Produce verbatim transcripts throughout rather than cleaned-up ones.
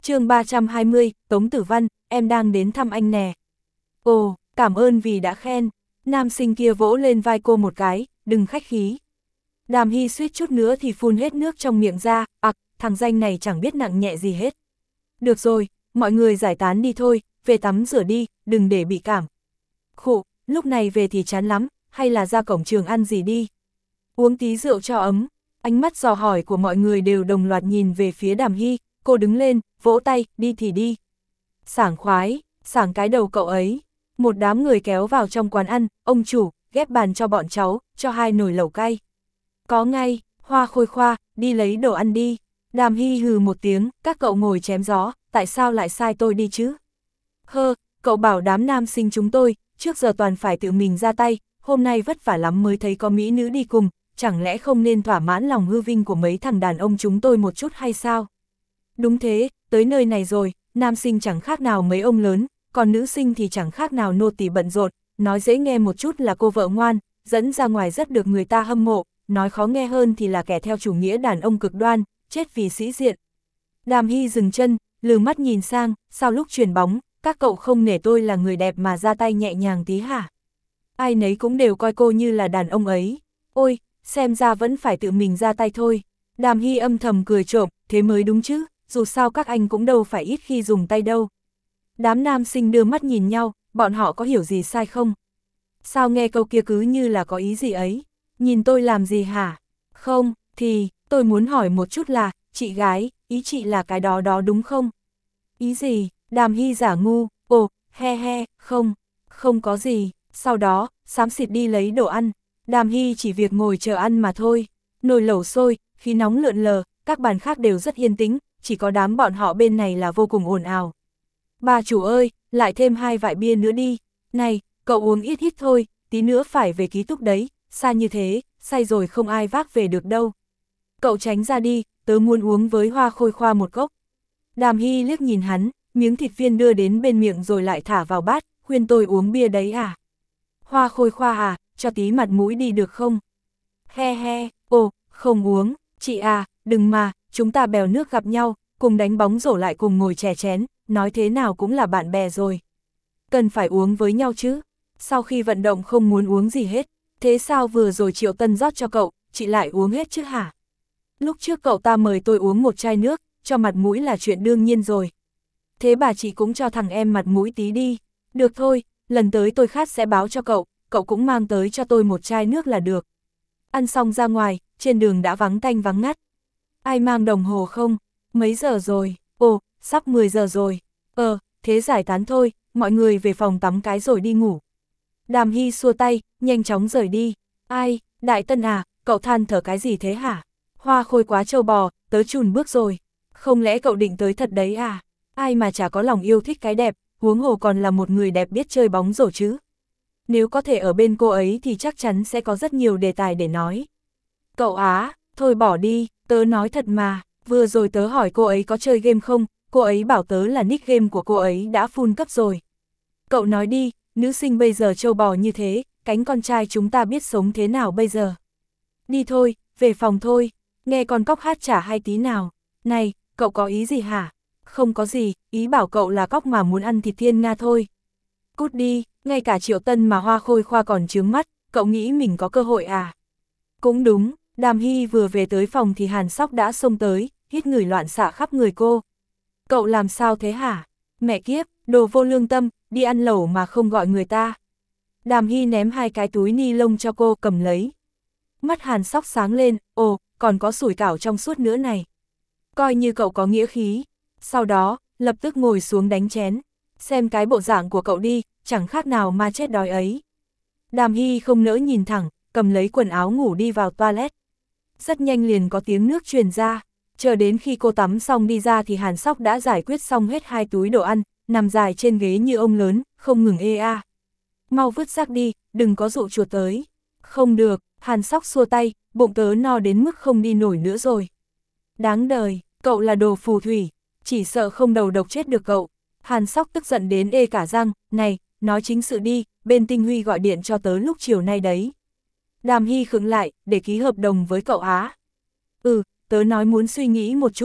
chương ba trăm hai mươi, Tống Tử Văn, em đang đến thăm anh nè. Ồ, cảm ơn vì đã khen. Nam sinh kia vỗ lên vai cô một cái, đừng khách khí. Đàm Hy suýt chút nữa thì phun hết nước trong miệng ra, ặc, thằng danh này chẳng biết nặng nhẹ gì hết. Được rồi, mọi người giải tán đi thôi, về tắm rửa đi, đừng để bị cảm. Khụ, lúc này về thì chán lắm, hay là ra cổng trường ăn gì đi. Uống tí rượu cho ấm. Ánh mắt dò hỏi của mọi người đều đồng loạt nhìn về phía Đàm Hy, cô đứng lên, vỗ tay, đi thì đi. Sảng khoái, sảng cái đầu cậu ấy. Một đám người kéo vào trong quán ăn, ông chủ, ghép bàn cho bọn cháu, cho hai nồi lẩu cay. Có ngay, Hoa Khôi Khoa, đi lấy đồ ăn đi. Đàm Hy hừ một tiếng, các cậu ngồi chém gió, tại sao lại sai tôi đi chứ? Hơ, cậu bảo đám nam sinh chúng tôi, trước giờ toàn phải tự mình ra tay, hôm nay vất vả lắm mới thấy có mỹ nữ đi cùng, chẳng lẽ không nên thỏa mãn lòng hư vinh của mấy thằng đàn ông chúng tôi một chút hay sao? Đúng thế, tới nơi này rồi, nam sinh chẳng khác nào mấy ông lớn, còn nữ sinh thì chẳng khác nào nô tỳ bận rộn, nói dễ nghe một chút là cô vợ ngoan, dẫn ra ngoài rất được người ta hâm mộ, nói khó nghe hơn thì là kẻ theo chủ nghĩa đàn ông cực đoan, chết vì sĩ diện. Đàm Hy dừng chân, lừ mắt nhìn sang, sao lúc chuyền bóng, các cậu không nể tôi là người đẹp mà ra tay nhẹ nhàng tí hả? Ai nấy cũng đều coi cô như là đàn ông ấy. Ôi, xem ra vẫn phải tự mình ra tay thôi. Đàm Hy âm thầm cười trộm, thế mới đúng chứ, dù sao các anh cũng đâu phải ít khi dùng tay đâu. Đám nam sinh đưa mắt nhìn nhau, bọn họ có hiểu gì sai không? Sao nghe câu kia cứ như là có ý gì ấy? Nhìn tôi làm gì hả? Không, thì, tôi muốn hỏi một chút là, chị gái, ý chị là cái đó đó đúng không? Ý gì? Đàm Hy giả ngu, ồ, he he, không, không có gì. Sau đó, xám xịt đi lấy đồ ăn. Đàm Hy chỉ việc ngồi chờ ăn mà thôi. Nồi lẩu sôi, khí nóng lượn lờ, các bàn khác đều rất yên tĩnh, chỉ có đám bọn họ bên này là vô cùng ồn ào. Bà chủ ơi, lại thêm hai vại bia nữa đi. Này, cậu uống ít ít thôi, tí nữa phải về ký túc đấy, xa như thế, say rồi không ai vác về được đâu. Cậu tránh ra đi, tớ muốn uống với Hoa Khôi Khoa một cốc. Đàm Hy liếc nhìn hắn, miếng thịt viên đưa đến bên miệng rồi lại thả vào bát, khuyên tôi uống bia đấy à? Hoa Khôi Khoa à, cho tí mặt mũi đi được không? He he, ồ, không uống, chị à, đừng mà, chúng ta bèo nước gặp nhau, cùng đánh bóng rổ lại cùng ngồi chè chén, nói thế nào cũng là bạn bè rồi. Cần phải uống với nhau chứ, sau khi vận động không muốn uống gì hết, thế sao vừa rồi Triệu Tân rót cho cậu, chị lại uống hết chứ hả? Lúc trước cậu ta mời tôi uống một chai nước, cho mặt mũi là chuyện đương nhiên rồi. Thế bà chị cũng cho thằng em mặt mũi tí đi, được thôi, lần tới tôi khát sẽ báo cho cậu, cậu cũng mang tới cho tôi một chai nước là được. Ăn xong ra ngoài, trên đường đã vắng tanh vắng ngắt. Ai mang đồng hồ không? Mấy giờ rồi? Ồ, sắp mười giờ rồi. Ờ, thế giải tán thôi, mọi người về phòng tắm cái rồi đi ngủ. Đàm Hy xua tay, nhanh chóng rời đi. Ai, Đại Tân à, cậu than thở cái gì thế hả? Hoa Khôi quá trâu bò, tớ chùn bước rồi. Không lẽ cậu định tới thật đấy à? Ai mà chả có lòng yêu thích cái đẹp, huống hồ còn là một người đẹp biết chơi bóng rổ chứ. Nếu có thể ở bên cô ấy thì chắc chắn sẽ có rất nhiều đề tài để nói. Cậu á, thôi bỏ đi, tớ nói thật mà, vừa rồi tớ hỏi cô ấy có chơi game không, cô ấy bảo tớ là nick game của cô ấy đã full cấp rồi. Cậu nói đi, nữ sinh bây giờ trâu bò như thế, cánh con trai chúng ta biết sống thế nào bây giờ. Đi thôi, về phòng thôi, nghe con cóc hát chả hay tí nào. Này, cậu có ý gì hả? Không có gì, ý bảo cậu là cóc mà muốn ăn thịt thiên nga thôi. Cút đi, ngay cả Triệu Tân mà Hoa Khôi Khoa còn chướng mắt, cậu nghĩ mình có cơ hội à? Cũng đúng, Đàm Hy vừa về tới phòng thì Hàn Sóc đã xông tới, hít người loạn xạ khắp người cô. Cậu làm sao thế hả? Mẹ kiếp, đồ vô lương tâm, đi ăn lẩu mà không gọi người ta. Đàm Hy ném hai cái túi ni lông cho cô cầm lấy. Mắt Hàn Sóc sáng lên, ồ, còn có sủi cảo trong suốt nữa này. Coi như cậu có nghĩa khí. Sau đó, lập tức ngồi xuống đánh chén. Xem cái bộ dạng của cậu đi, chẳng khác nào ma chết đói ấy. Đàm Hy không nỡ nhìn thẳng, cầm lấy quần áo ngủ đi vào toilet. Rất nhanh liền có tiếng nước truyền ra. Chờ đến khi cô tắm xong đi ra thì Hàn Sóc đã giải quyết xong hết hai túi đồ ăn, nằm dài trên ghế như ông lớn, không ngừng ê a. Mau vứt rác đi, đừng có dụ chuột tới. Không được, Hàn Sóc xua tay, bụng tớ no đến mức không đi nổi nữa rồi. Đáng đời, cậu là đồ phù thủy, chỉ sợ không đầu độc chết được cậu. Hàn Sóc tức giận đến ê cả răng, này, nói chính sự đi, bên Tinh Huy gọi điện cho tớ lúc chiều nay đấy. Đàm Hy khựng lại, để ký hợp đồng với cậu á. Ừ, tớ nói muốn suy nghĩ một chút.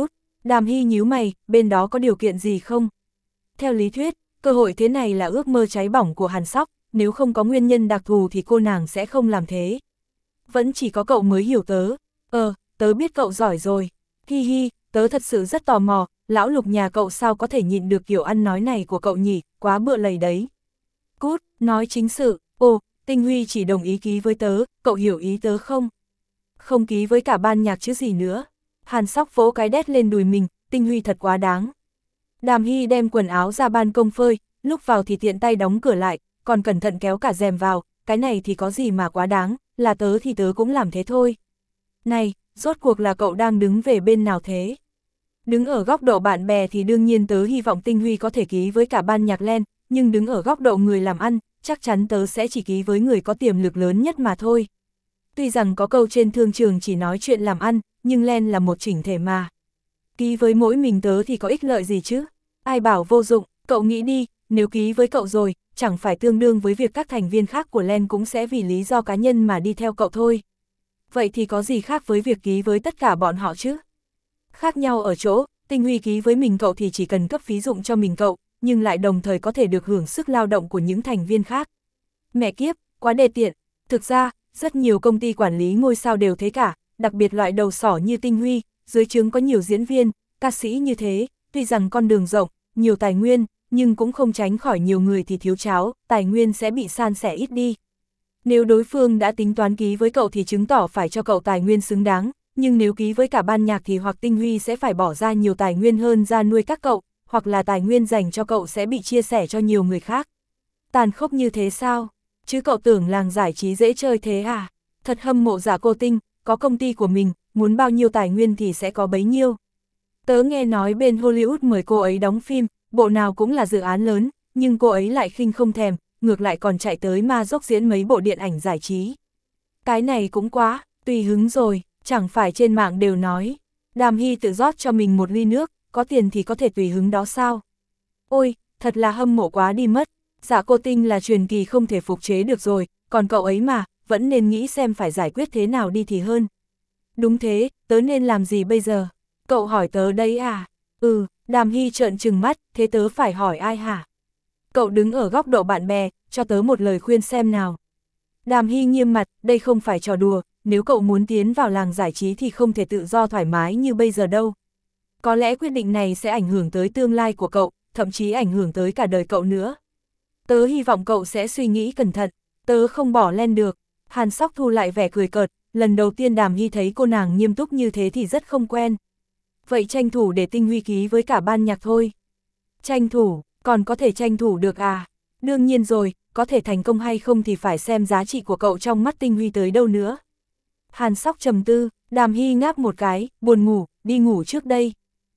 Đàm Hy nhíu mày, bên đó có điều kiện gì không? Theo lý thuyết, cơ hội thế này là ước mơ cháy bỏng của Hàn Sóc, nếu không có nguyên nhân đặc thù thì cô nàng sẽ không làm thế. Vẫn chỉ có cậu mới hiểu tớ. Ờ, tớ biết cậu giỏi rồi. Hi hi, tớ thật sự rất tò mò, lão Lục nhà cậu sao có thể nhịn được kiểu ăn nói này của cậu nhỉ, quá bựa lầy đấy. Cút, nói chính sự, ồ, Tinh Huy chỉ đồng ý ký với tớ, cậu hiểu ý tớ không? Không ký với cả ban nhạc chứ gì nữa. Hàn Sóc vỗ cái đét lên đùi mình, Tinh Huy thật quá đáng. Đàm Hy đem quần áo ra ban công phơi, lúc vào thì tiện tay đóng cửa lại, còn cẩn thận kéo cả rèm vào, cái này thì có gì mà quá đáng, là tớ thì tớ cũng làm thế thôi. Này, rốt cuộc là cậu đang đứng về bên nào thế? Đứng ở góc độ bạn bè thì đương nhiên tớ hy vọng Tinh Huy có thể ký với cả ban nhạc Len, nhưng đứng ở góc độ người làm ăn, chắc chắn tớ sẽ chỉ ký với người có tiềm lực lớn nhất mà thôi. Tuy rằng có câu trên thương trường chỉ nói chuyện làm ăn, nhưng Len là một chỉnh thể mà. Ký với mỗi mình tớ thì có ích lợi gì chứ? Ai bảo vô dụng, cậu nghĩ đi, nếu ký với cậu rồi, chẳng phải tương đương với việc các thành viên khác của Len cũng sẽ vì lý do cá nhân mà đi theo cậu thôi. Vậy thì có gì khác với việc ký với tất cả bọn họ chứ? Khác nhau ở chỗ, Tinh Huy ký với mình cậu thì chỉ cần cấp phí dụng cho mình cậu, nhưng lại đồng thời có thể được hưởng sức lao động của những thành viên khác. Mẹ kiếp, quá đê tiện. Thực ra, rất nhiều công ty quản lý ngôi sao đều thế cả, đặc biệt loại đầu sỏ như Tinh Huy, dưới trướng có nhiều diễn viên, ca sĩ như thế, tuy rằng con đường rộng, nhiều tài nguyên, nhưng cũng không tránh khỏi nhiều người thì thiếu cháo, tài nguyên sẽ bị san sẻ ít đi. Nếu đối phương đã tính toán ký với cậu thì chứng tỏ phải cho cậu tài nguyên xứng đáng, nhưng nếu ký với cả ban nhạc thì hoặc Tinh Huy sẽ phải bỏ ra nhiều tài nguyên hơn ra nuôi các cậu, hoặc là tài nguyên dành cho cậu sẽ bị chia sẻ cho nhiều người khác. Tàn khốc như thế sao? Chứ cậu tưởng làng giải trí dễ chơi thế à? Thật hâm mộ Giả Cô Tinh, có công ty của mình, muốn bao nhiêu tài nguyên thì sẽ có bấy nhiêu. Tớ nghe nói bên Hollywood mời cô ấy đóng phim, bộ nào cũng là dự án lớn, nhưng cô ấy lại khinh không thèm, ngược lại còn chạy tới ma dốc diễn mấy bộ điện ảnh giải trí. Cái này cũng quá, tùy hứng rồi, chẳng phải trên mạng đều nói. Đàm Hy tự rót cho mình một ly nước, có tiền thì có thể tùy hứng đó sao? Ôi, thật là hâm mộ quá đi mất. Giả Cô Tinh là truyền kỳ không thể phục chế được rồi, còn cậu ấy mà, vẫn nên nghĩ xem phải giải quyết thế nào đi thì hơn. Đúng thế, tớ nên làm gì bây giờ? Cậu hỏi tớ đấy à? Ừ, Đàm Hy trợn trừng mắt, thế tớ phải hỏi ai hả? Cậu đứng ở góc độ bạn bè, cho tớ một lời khuyên xem nào. Đàm Hy nghiêm mặt, đây không phải trò đùa, nếu cậu muốn tiến vào làng giải trí thì không thể tự do thoải mái như bây giờ đâu. Có lẽ quyết định này sẽ ảnh hưởng tới tương lai của cậu, thậm chí ảnh hưởng tới cả đời cậu nữa. Tớ hy vọng cậu sẽ suy nghĩ cẩn thận, tớ không bỏ lên được. Hàn Sóc thu lại vẻ cười cợt, lần đầu tiên Đàm Hy thấy cô nàng nghiêm túc như thế thì rất không quen. Vậy tranh thủ để Tinh Huy ký với cả ban nhạc thôi. Tranh thủ, còn có thể tranh thủ được à? Đương nhiên rồi, có thể thành công hay không thì phải xem giá trị của cậu trong mắt Tinh Huy tới đâu nữa. Hàn Sóc trầm tư, Đàm Hy ngáp một cái, buồn ngủ, đi ngủ trước đây.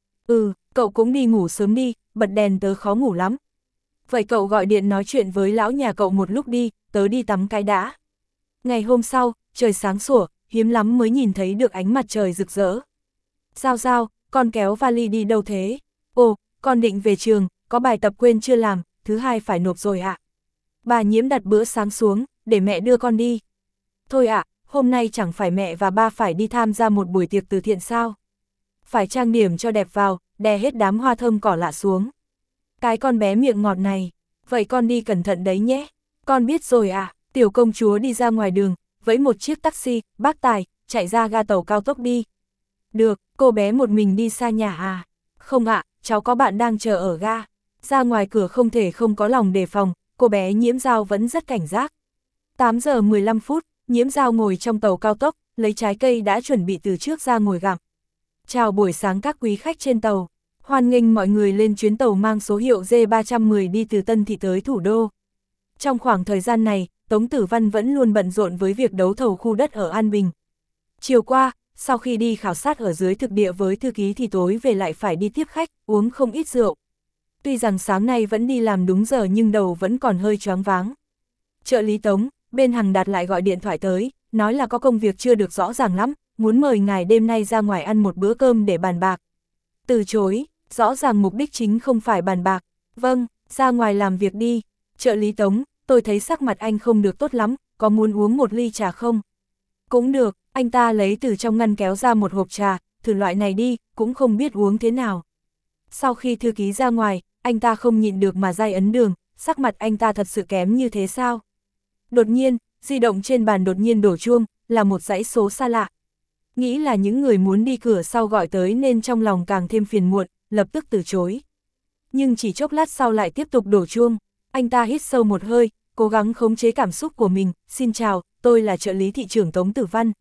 Ừ, cậu cũng đi ngủ sớm đi, bật đèn tớ khó ngủ lắm. Vậy cậu gọi điện nói chuyện với lão nhà cậu một lúc đi, tớ đi tắm cái đã. Ngày hôm sau, trời sáng sủa, hiếm lắm mới nhìn thấy được ánh mặt trời rực rỡ. Sao sao, con kéo vali đi đâu thế? Ồ, con định về trường, có bài tập quên chưa làm, thứ hai phải nộp rồi ạ. À? Bà Nhiễm đặt bữa sáng xuống, để mẹ đưa con đi. Thôi ạ, à, hôm nay chẳng phải mẹ và ba phải đi tham gia một buổi tiệc từ thiện sao? Phải trang điểm cho đẹp vào, đè hết đám hoa thơm cỏ lạ xuống. Cái con bé miệng ngọt này, vậy con đi cẩn thận đấy nhé. Con biết rồi ạ, à. Tiểu công chúa đi ra ngoài đường, với một chiếc taxi, bác tài, chạy ra ga tàu cao tốc đi. Được, cô bé một mình đi xa nhà à? Không ạ, à, cháu có bạn đang chờ ở ga. Ra ngoài cửa không thể không có lòng đề phòng, cô bé Nhiễm Giao vẫn rất cảnh giác. tám giờ mười lăm phút, Nhiễm Giao ngồi trong tàu cao tốc, lấy trái cây đã chuẩn bị từ trước ra ngồi gặm. Chào buổi sáng các quý khách trên tàu. Hoan nghênh mọi người lên chuyến tàu mang số hiệu D ba trăm mười đi từ Tân Thị tới thủ đô. Trong khoảng thời gian này, Tống Tử Văn vẫn luôn bận rộn với việc đấu thầu khu đất ở An Bình. Chiều qua, sau khi đi khảo sát ở dưới thực địa với thư ký thì tối về lại phải đi tiếp khách, uống không ít rượu. Tuy rằng sáng nay vẫn đi làm đúng giờ nhưng đầu vẫn còn hơi choáng váng. Trợ lý Tống, bên Hằng Đạt lại gọi điện thoại tới, nói là có công việc chưa được rõ ràng lắm, muốn mời ngài đêm nay ra ngoài ăn một bữa cơm để bàn bạc. Từ chối, rõ ràng mục đích chính không phải bàn bạc. Vâng, ra ngoài làm việc đi. Trợ lý Tống, tôi thấy sắc mặt anh không được tốt lắm, có muốn uống một ly trà không? Cũng được, anh ta lấy từ trong ngăn kéo ra một hộp trà, thử loại này đi, cũng không biết uống thế nào. Sau khi thư ký ra ngoài, anh ta không nhịn được mà dai ấn đường, sắc mặt anh ta thật sự kém như thế sao? Đột nhiên, di động trên bàn đột nhiên đổ chuông, là một dãy số xa lạ. Nghĩ là những người muốn đi cửa sau gọi tới nên trong lòng càng thêm phiền muộn, lập tức từ chối. Nhưng chỉ chốc lát sau lại tiếp tục đổ chuông, anh ta hít sâu một hơi, cố gắng khống chế cảm xúc của mình, xin chào, tôi là trợ lý thị trưởng Tống Tử Văn.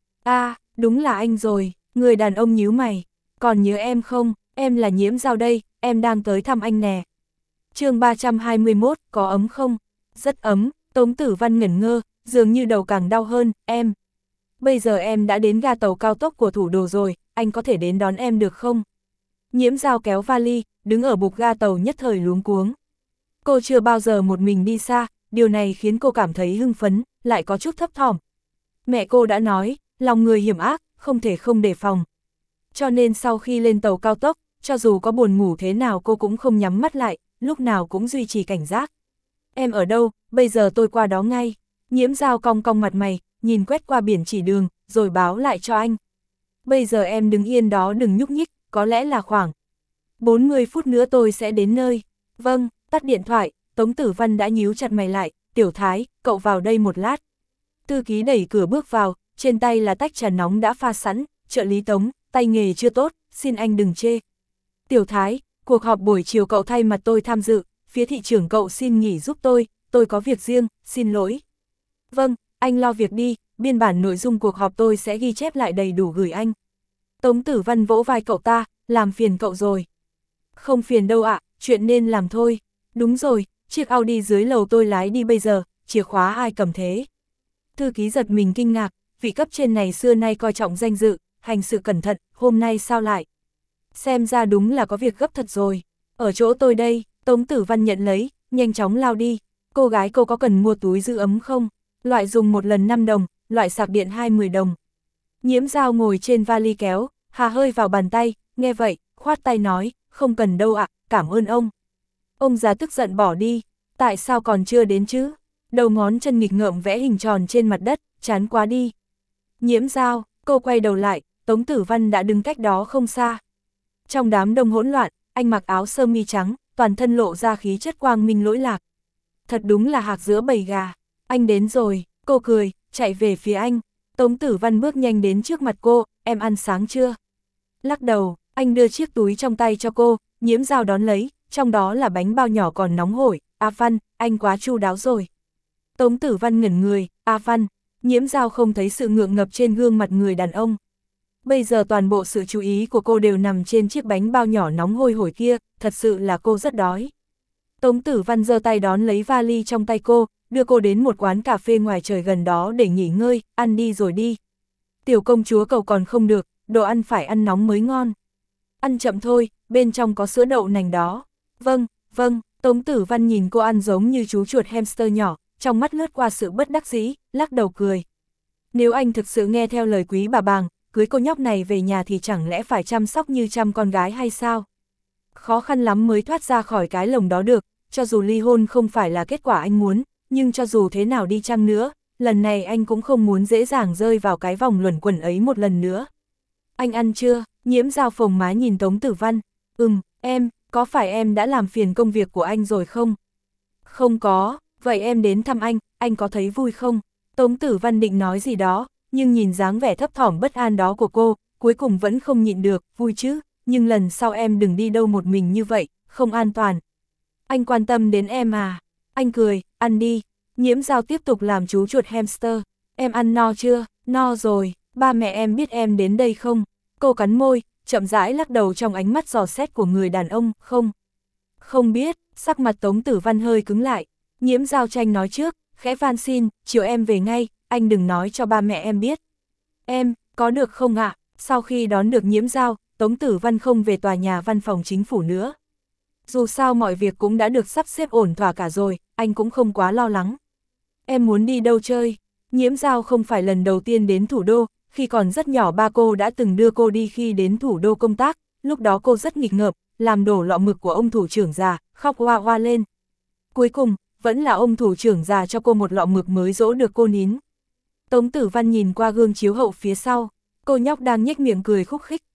À, đúng là anh rồi, người đàn ông nhíu mày, còn nhớ em không, em là Nhiễm Dao đây, em đang tới thăm anh nè. chương ba trăm hai mươi mốt, có ấm không? Rất ấm, Tống Tử Văn ngẩn ngơ, dường như đầu càng đau hơn, em. Bây giờ em đã đến ga tàu cao tốc của thủ đô rồi, anh có thể đến đón em được không? Nhiễm Dao kéo vali, đứng ở bục ga tàu nhất thời luống cuống. Cô chưa bao giờ một mình đi xa, điều này khiến cô cảm thấy hưng phấn, lại có chút thấp thỏm. Mẹ cô đã nói, lòng người hiểm ác, không thể không đề phòng. Cho nên sau khi lên tàu cao tốc, cho dù có buồn ngủ thế nào cô cũng không nhắm mắt lại, lúc nào cũng duy trì cảnh giác. Em ở đâu, bây giờ tôi qua đó ngay. Nhiễm Dao cong cong mặt mày, nhìn quét qua biển chỉ đường, rồi báo lại cho anh. Bây giờ em đứng yên đó đừng nhúc nhích, có lẽ là khoảng bốn mươi phút nữa tôi sẽ đến nơi. Vâng, tắt điện thoại, Tống Tử Văn đã nhíu chặt mày lại, Tiểu Thái, cậu vào đây một lát. Thư ký đẩy cửa bước vào, trên tay là tách trà nóng đã pha sẵn, trợ lý Tống, tay nghề chưa tốt, xin anh đừng chê. Tiểu Thái, cuộc họp buổi chiều cậu thay mặt tôi tham dự, phía thị trưởng cậu xin nghỉ giúp tôi, tôi có việc riêng, xin lỗi. Vâng, anh lo việc đi, biên bản nội dung cuộc họp tôi sẽ ghi chép lại đầy đủ gửi anh. Tống Tử Văn vỗ vai cậu ta, làm phiền cậu rồi. Không phiền đâu ạ, chuyện nên làm thôi. Đúng rồi, chiếc Audi dưới lầu tôi lái đi bây giờ, chìa khóa ai cầm thế? Thư ký giật mình kinh ngạc, vị cấp trên này xưa nay coi trọng danh dự, hành sự cẩn thận, hôm nay sao lại? Xem ra đúng là có việc gấp thật rồi. Ở chỗ tôi đây, Tống Tử Văn nhận lấy, nhanh chóng lao đi. Cô gái cô có cần mua túi giữ ấm không? Loại dùng một lần năm đồng, loại sạc điện hai mươi đồng. Nhiễm Dao ngồi trên vali kéo, hà hơi vào bàn tay, nghe vậy, khoát tay nói, không cần đâu ạ, cảm ơn ông. Ông già tức giận bỏ đi, tại sao còn chưa đến chứ? Đầu ngón chân nghịch ngợm vẽ hình tròn trên mặt đất, chán quá đi. Nhiễm Dao, cô quay đầu lại, Tống Tử Văn đã đứng cách đó không xa. Trong đám đông hỗn loạn, anh mặc áo sơ mi trắng, toàn thân lộ ra khí chất quang minh lỗi lạc. Thật đúng là hạc giữa bầy gà. Anh đến rồi, cô cười, chạy về phía anh. Tống Tử Văn bước nhanh đến trước mặt cô, em ăn sáng chưa? Lắc đầu, anh đưa chiếc túi trong tay cho cô, Nhiễm Dao đón lấy, trong đó là bánh bao nhỏ còn nóng hổi. A Văn, anh quá chu đáo rồi. Tống Tử Văn ngẩn người, A Văn, Nhiễm Dao không thấy sự ngượng ngập trên gương mặt người đàn ông. Bây giờ toàn bộ sự chú ý của cô đều nằm trên chiếc bánh bao nhỏ nóng hôi hổi kia, thật sự là cô rất đói. Tống Tử Văn giơ tay đón lấy vali trong tay cô, đưa cô đến một quán cà phê ngoài trời gần đó để nghỉ ngơi, ăn đi rồi đi. Tiểu công chúa cậu còn không được, đồ ăn phải ăn nóng mới ngon. Ăn chậm thôi, bên trong có sữa đậu nành đó. Vâng, vâng, Tống Tử Văn nhìn cô ăn giống như chú chuột hamster nhỏ, trong mắt lướt qua sự bất đắc dĩ, lắc đầu cười. Nếu anh thực sự nghe theo lời quý bà bàng, cưới cô nhóc này về nhà thì chẳng lẽ phải chăm sóc như chăm con gái hay sao? Khó khăn lắm mới thoát ra khỏi cái lồng đó được, cho dù ly hôn không phải là kết quả anh muốn, nhưng cho dù thế nào đi chăng nữa, lần này anh cũng không muốn dễ dàng rơi vào cái vòng luẩn quẩn ấy một lần nữa. Anh ăn chưa? Nhiễm Dao phồng má nhìn Tống Tử Văn. Ừm, em, có phải em đã làm phiền công việc của anh rồi không? Không có, vậy em đến thăm anh, anh có thấy vui không? Tống Tử Văn định nói gì đó, nhưng nhìn dáng vẻ thấp thỏm bất an đó của cô, cuối cùng vẫn không nhịn được, vui chứ, nhưng lần sau em đừng đi đâu một mình như vậy, không an toàn. Anh quan tâm đến em à? Anh cười, ăn đi. Nhiễm Dao tiếp tục làm chú chuột hamster. Em ăn no chưa? No rồi, ba mẹ em biết em đến đây không? Cô cắn môi, chậm rãi lắc đầu trong ánh mắt dò xét của người đàn ông, không? Không biết, sắc mặt Tống Tử Văn hơi cứng lại. Nhiễm Dao tranh nói trước, khẽ van xin, chiều em về ngay, anh đừng nói cho ba mẹ em biết. Em, có được không ạ? Sau khi đón được Nhiễm Dao, Tống Tử Văn không về tòa nhà văn phòng chính phủ nữa. Dù sao mọi việc cũng đã được sắp xếp ổn thỏa cả rồi, anh cũng không quá lo lắng. Em muốn đi đâu chơi? Nhiễm Dao không phải lần đầu tiên đến thủ đô, khi còn rất nhỏ ba cô đã từng đưa cô đi khi đến thủ đô công tác, lúc đó cô rất nghịch ngợm, làm đổ lọ mực của ông thủ trưởng già, khóc hoa hoa lên. Cuối cùng, vẫn là ông thủ trưởng già cho cô một lọ mực mới dỗ được cô nín. Tống Tử Văn nhìn qua gương chiếu hậu phía sau, cô nhóc đang nhếch miệng cười khúc khích,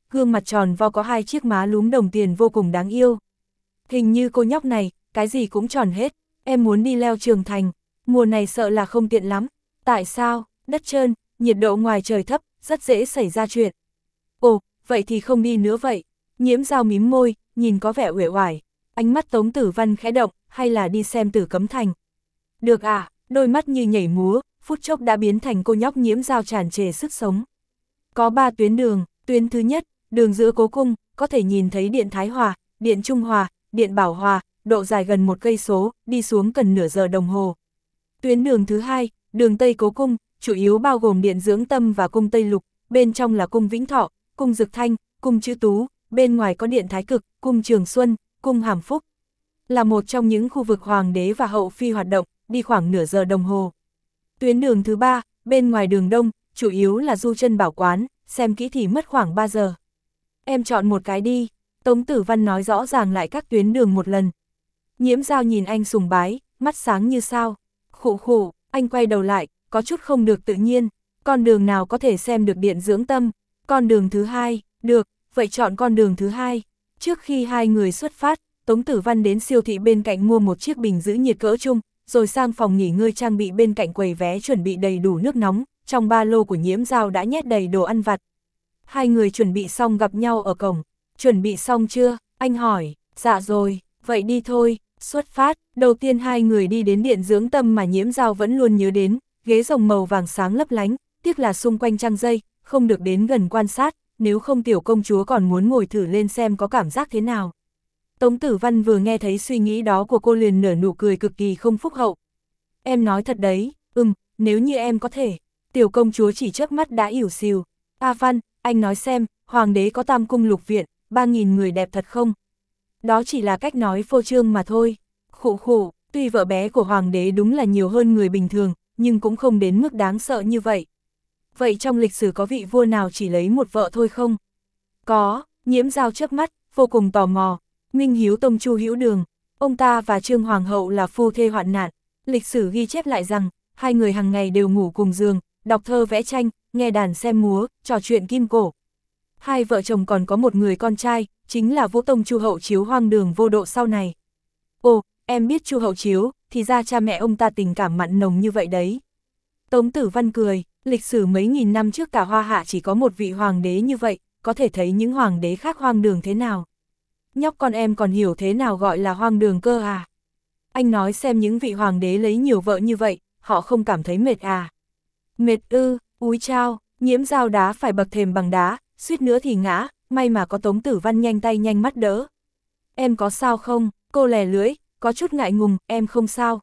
gương mặt tròn vo có hai chiếc má lúm đồng tiền vô cùng đáng yêu. Hình như cô nhóc này, cái gì cũng tròn hết, em muốn đi leo Trường Thành, mùa này sợ là không tiện lắm. Tại sao? Đất trơn, nhiệt độ ngoài trời thấp, rất dễ xảy ra chuyện. Ồ, vậy thì không đi nữa vậy. Nhiễm Dao mím môi, nhìn có vẻ uể oải. Ánh mắt Tống Tử Văn khẽ động, hay là đi xem Tử Cấm Thành. Được à, đôi mắt như nhảy múa, phút chốc đã biến thành cô nhóc Nhiễm Dao tràn trề sức sống. Có ba tuyến đường, tuyến thứ nhất, đường giữa Cố Cung, có thể nhìn thấy điện Thái Hòa, điện Trung Hòa, điện Bảo Hòa, độ dài gần một cây số, đi xuống cần nửa giờ đồng hồ. Tuyến đường thứ hai, đường Tây Cố Cung, chủ yếu bao gồm điện Dưỡng Tâm và cung Tây Lục, bên trong là cung Vĩnh Thọ, cung Dực Thanh, cung Chữ Tú, bên ngoài có điện Thái Cực, cung Trường Xuân, cung Hàm Phúc. Là một trong những khu vực hoàng đế và hậu phi hoạt động, đi khoảng nửa giờ đồng hồ. Tuyến đường thứ ba, bên ngoài đường Đông, chủ yếu là du chân bảo quán, xem kỹ thì mất khoảng ba giờ. Em chọn một cái đi, Tống Tử Văn nói rõ ràng lại các tuyến đường một lần. Nhiễm Dao nhìn anh sùng bái, mắt sáng như sao. Khụ khụ, anh quay đầu lại, có chút không được tự nhiên. Con đường nào có thể xem được điện Dưỡng Tâm? Con đường thứ hai, được, vậy chọn con đường thứ hai. Trước khi hai người xuất phát, Tống Tử Văn đến siêu thị bên cạnh mua một chiếc bình giữ nhiệt cỡ chung, rồi sang phòng nghỉ ngơi trang bị bên cạnh quầy vé chuẩn bị đầy đủ nước nóng, trong ba lô của Nhiễm Dao đã nhét đầy đồ ăn vặt. Hai người chuẩn bị xong gặp nhau ở cổng. Chuẩn bị xong chưa? Anh hỏi. Dạ rồi, vậy đi thôi. Xuất phát, đầu tiên hai người đi đến điện Dưỡng Tâm mà Nhiễm Dao vẫn luôn nhớ đến, ghế rồng màu vàng sáng lấp lánh, tiếc là xung quanh trăng dây, không được đến gần quan sát, nếu không tiểu công chúa còn muốn ngồi thử lên xem có cảm giác thế nào. Tống Tử Văn vừa nghe thấy suy nghĩ đó của cô liền nở nụ cười cực kỳ không phúc hậu. Em nói thật đấy, ừm, nếu như em có thể. Tiểu công chúa chỉ chớp mắt đã ỉu xìu. A Văn, anh nói xem, hoàng đế có tam cung lục viện, ba nghìn người đẹp thật không? Đó chỉ là cách nói phô trương mà thôi. Khụ khụ, tuy vợ bé của hoàng đế đúng là nhiều hơn người bình thường, nhưng cũng không đến mức đáng sợ như vậy. Vậy trong lịch sử có vị vua nào chỉ lấy một vợ thôi không? Có, Nhiễm Dao chớp mắt, vô cùng tò mò. Minh Hiếu Tông Chu Hữu Đường, ông ta và Trương Hoàng hậu là phu thê hoạn nạn. Lịch sử ghi chép lại rằng, hai người hàng ngày đều ngủ cùng giường, đọc thơ vẽ tranh, nghe đàn xem múa, trò chuyện kim cổ. Hai vợ chồng còn có một người con trai, chính là Vũ Tông Chu Hậu Chiếu hoang đường vô độ sau này. Ồ, em biết Chu Hậu Chiếu, thì ra cha mẹ ông ta tình cảm mặn nồng như vậy đấy. Tống Tử Văn cười, lịch sử mấy nghìn năm trước cả Hoa Hạ chỉ có một vị hoàng đế như vậy, có thể thấy những hoàng đế khác hoang đường thế nào. Nhóc con em còn hiểu thế nào gọi là hoang đường cơ à? Anh nói xem những vị hoàng đế lấy nhiều vợ như vậy, họ không cảm thấy mệt à? Mệt ư, úi chao, Nhiễm Dao đá phải bậc thềm bằng đá, suýt nữa thì ngã, may mà có Tống Tử Văn nhanh tay nhanh mắt đỡ. Em có sao không? Cô lè lưỡi, có chút ngại ngùng, em không sao.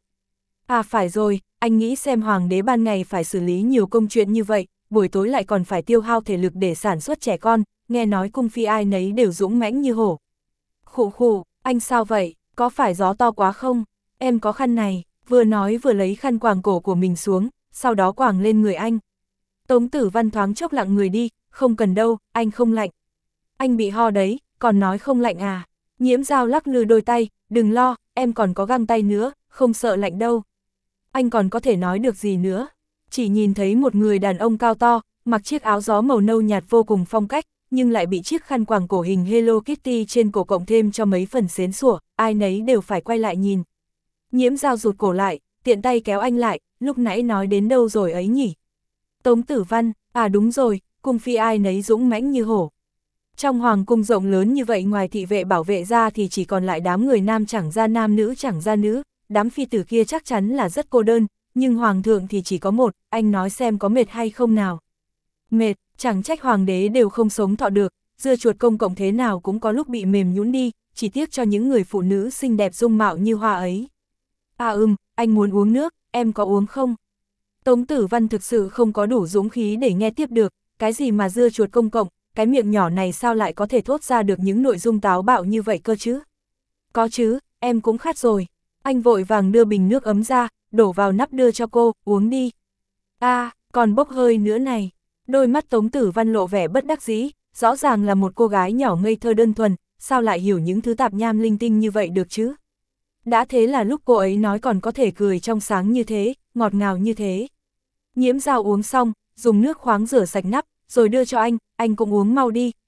À phải rồi, anh nghĩ xem hoàng đế ban ngày phải xử lý nhiều công chuyện như vậy, buổi tối lại còn phải tiêu hao thể lực để sản xuất trẻ con, nghe nói cung phi ai nấy đều dũng mãnh như hổ. Khụ khụ, anh sao vậy, có phải gió to quá không? Em có khăn này, vừa nói vừa lấy khăn quàng cổ của mình xuống, sau đó quàng lên người anh. Tống Tử Văn thoáng chốc lặng người đi, không cần đâu, anh không lạnh. Anh bị ho đấy, còn nói không lạnh à? Nhiễm Dao lắc lư đôi tay, đừng lo, em còn có găng tay nữa, không sợ lạnh đâu. Anh còn có thể nói được gì nữa? Chỉ nhìn thấy một người đàn ông cao to, mặc chiếc áo gió màu nâu nhạt vô cùng phong cách, nhưng lại bị chiếc khăn quàng cổ hình Hello Kitty trên cổ cộng thêm cho mấy phần xến xủa, ai nấy đều phải quay lại nhìn. Nhiễm Dao rụt cổ lại, tiện tay kéo anh lại, lúc nãy nói đến đâu rồi ấy nhỉ? Tống Tử Văn, à đúng rồi, cung phi ai nấy dũng mãnh như hổ. Trong hoàng cung rộng lớn như vậy ngoài thị vệ bảo vệ ra thì chỉ còn lại đám người nam chẳng ra nam nữ chẳng ra nữ, đám phi tử kia chắc chắn là rất cô đơn, nhưng hoàng thượng thì chỉ có một, anh nói xem có mệt hay không nào. Mệt, chẳng trách hoàng đế đều không sống thọ được, dưa chuột công cộng thế nào cũng có lúc bị mềm nhũn đi, chỉ tiếc cho những người phụ nữ xinh đẹp dung mạo như hoa ấy. À ừm, anh muốn uống nước, em có uống không? Tống Tử Văn thực sự không có đủ dũng khí để nghe tiếp được, cái gì mà dưa chuột công cộng, cái miệng nhỏ này sao lại có thể thốt ra được những nội dung táo bạo như vậy cơ chứ? Có chứ, em cũng khát rồi. Anh vội vàng đưa bình nước ấm ra, đổ vào nắp đưa cho cô, uống đi. À, còn bốc hơi nữa này. Đôi mắt Tống Tử Văn lộ vẻ bất đắc dĩ, rõ ràng là một cô gái nhỏ ngây thơ đơn thuần, sao lại hiểu những thứ tạp nham linh tinh như vậy được chứ? Đã thế là lúc cô ấy nói còn có thể cười trong sáng như thế, ngọt ngào như thế. Nhiễm Dao uống xong, dùng nước khoáng rửa sạch nắp, rồi đưa cho anh, anh cũng uống mau đi,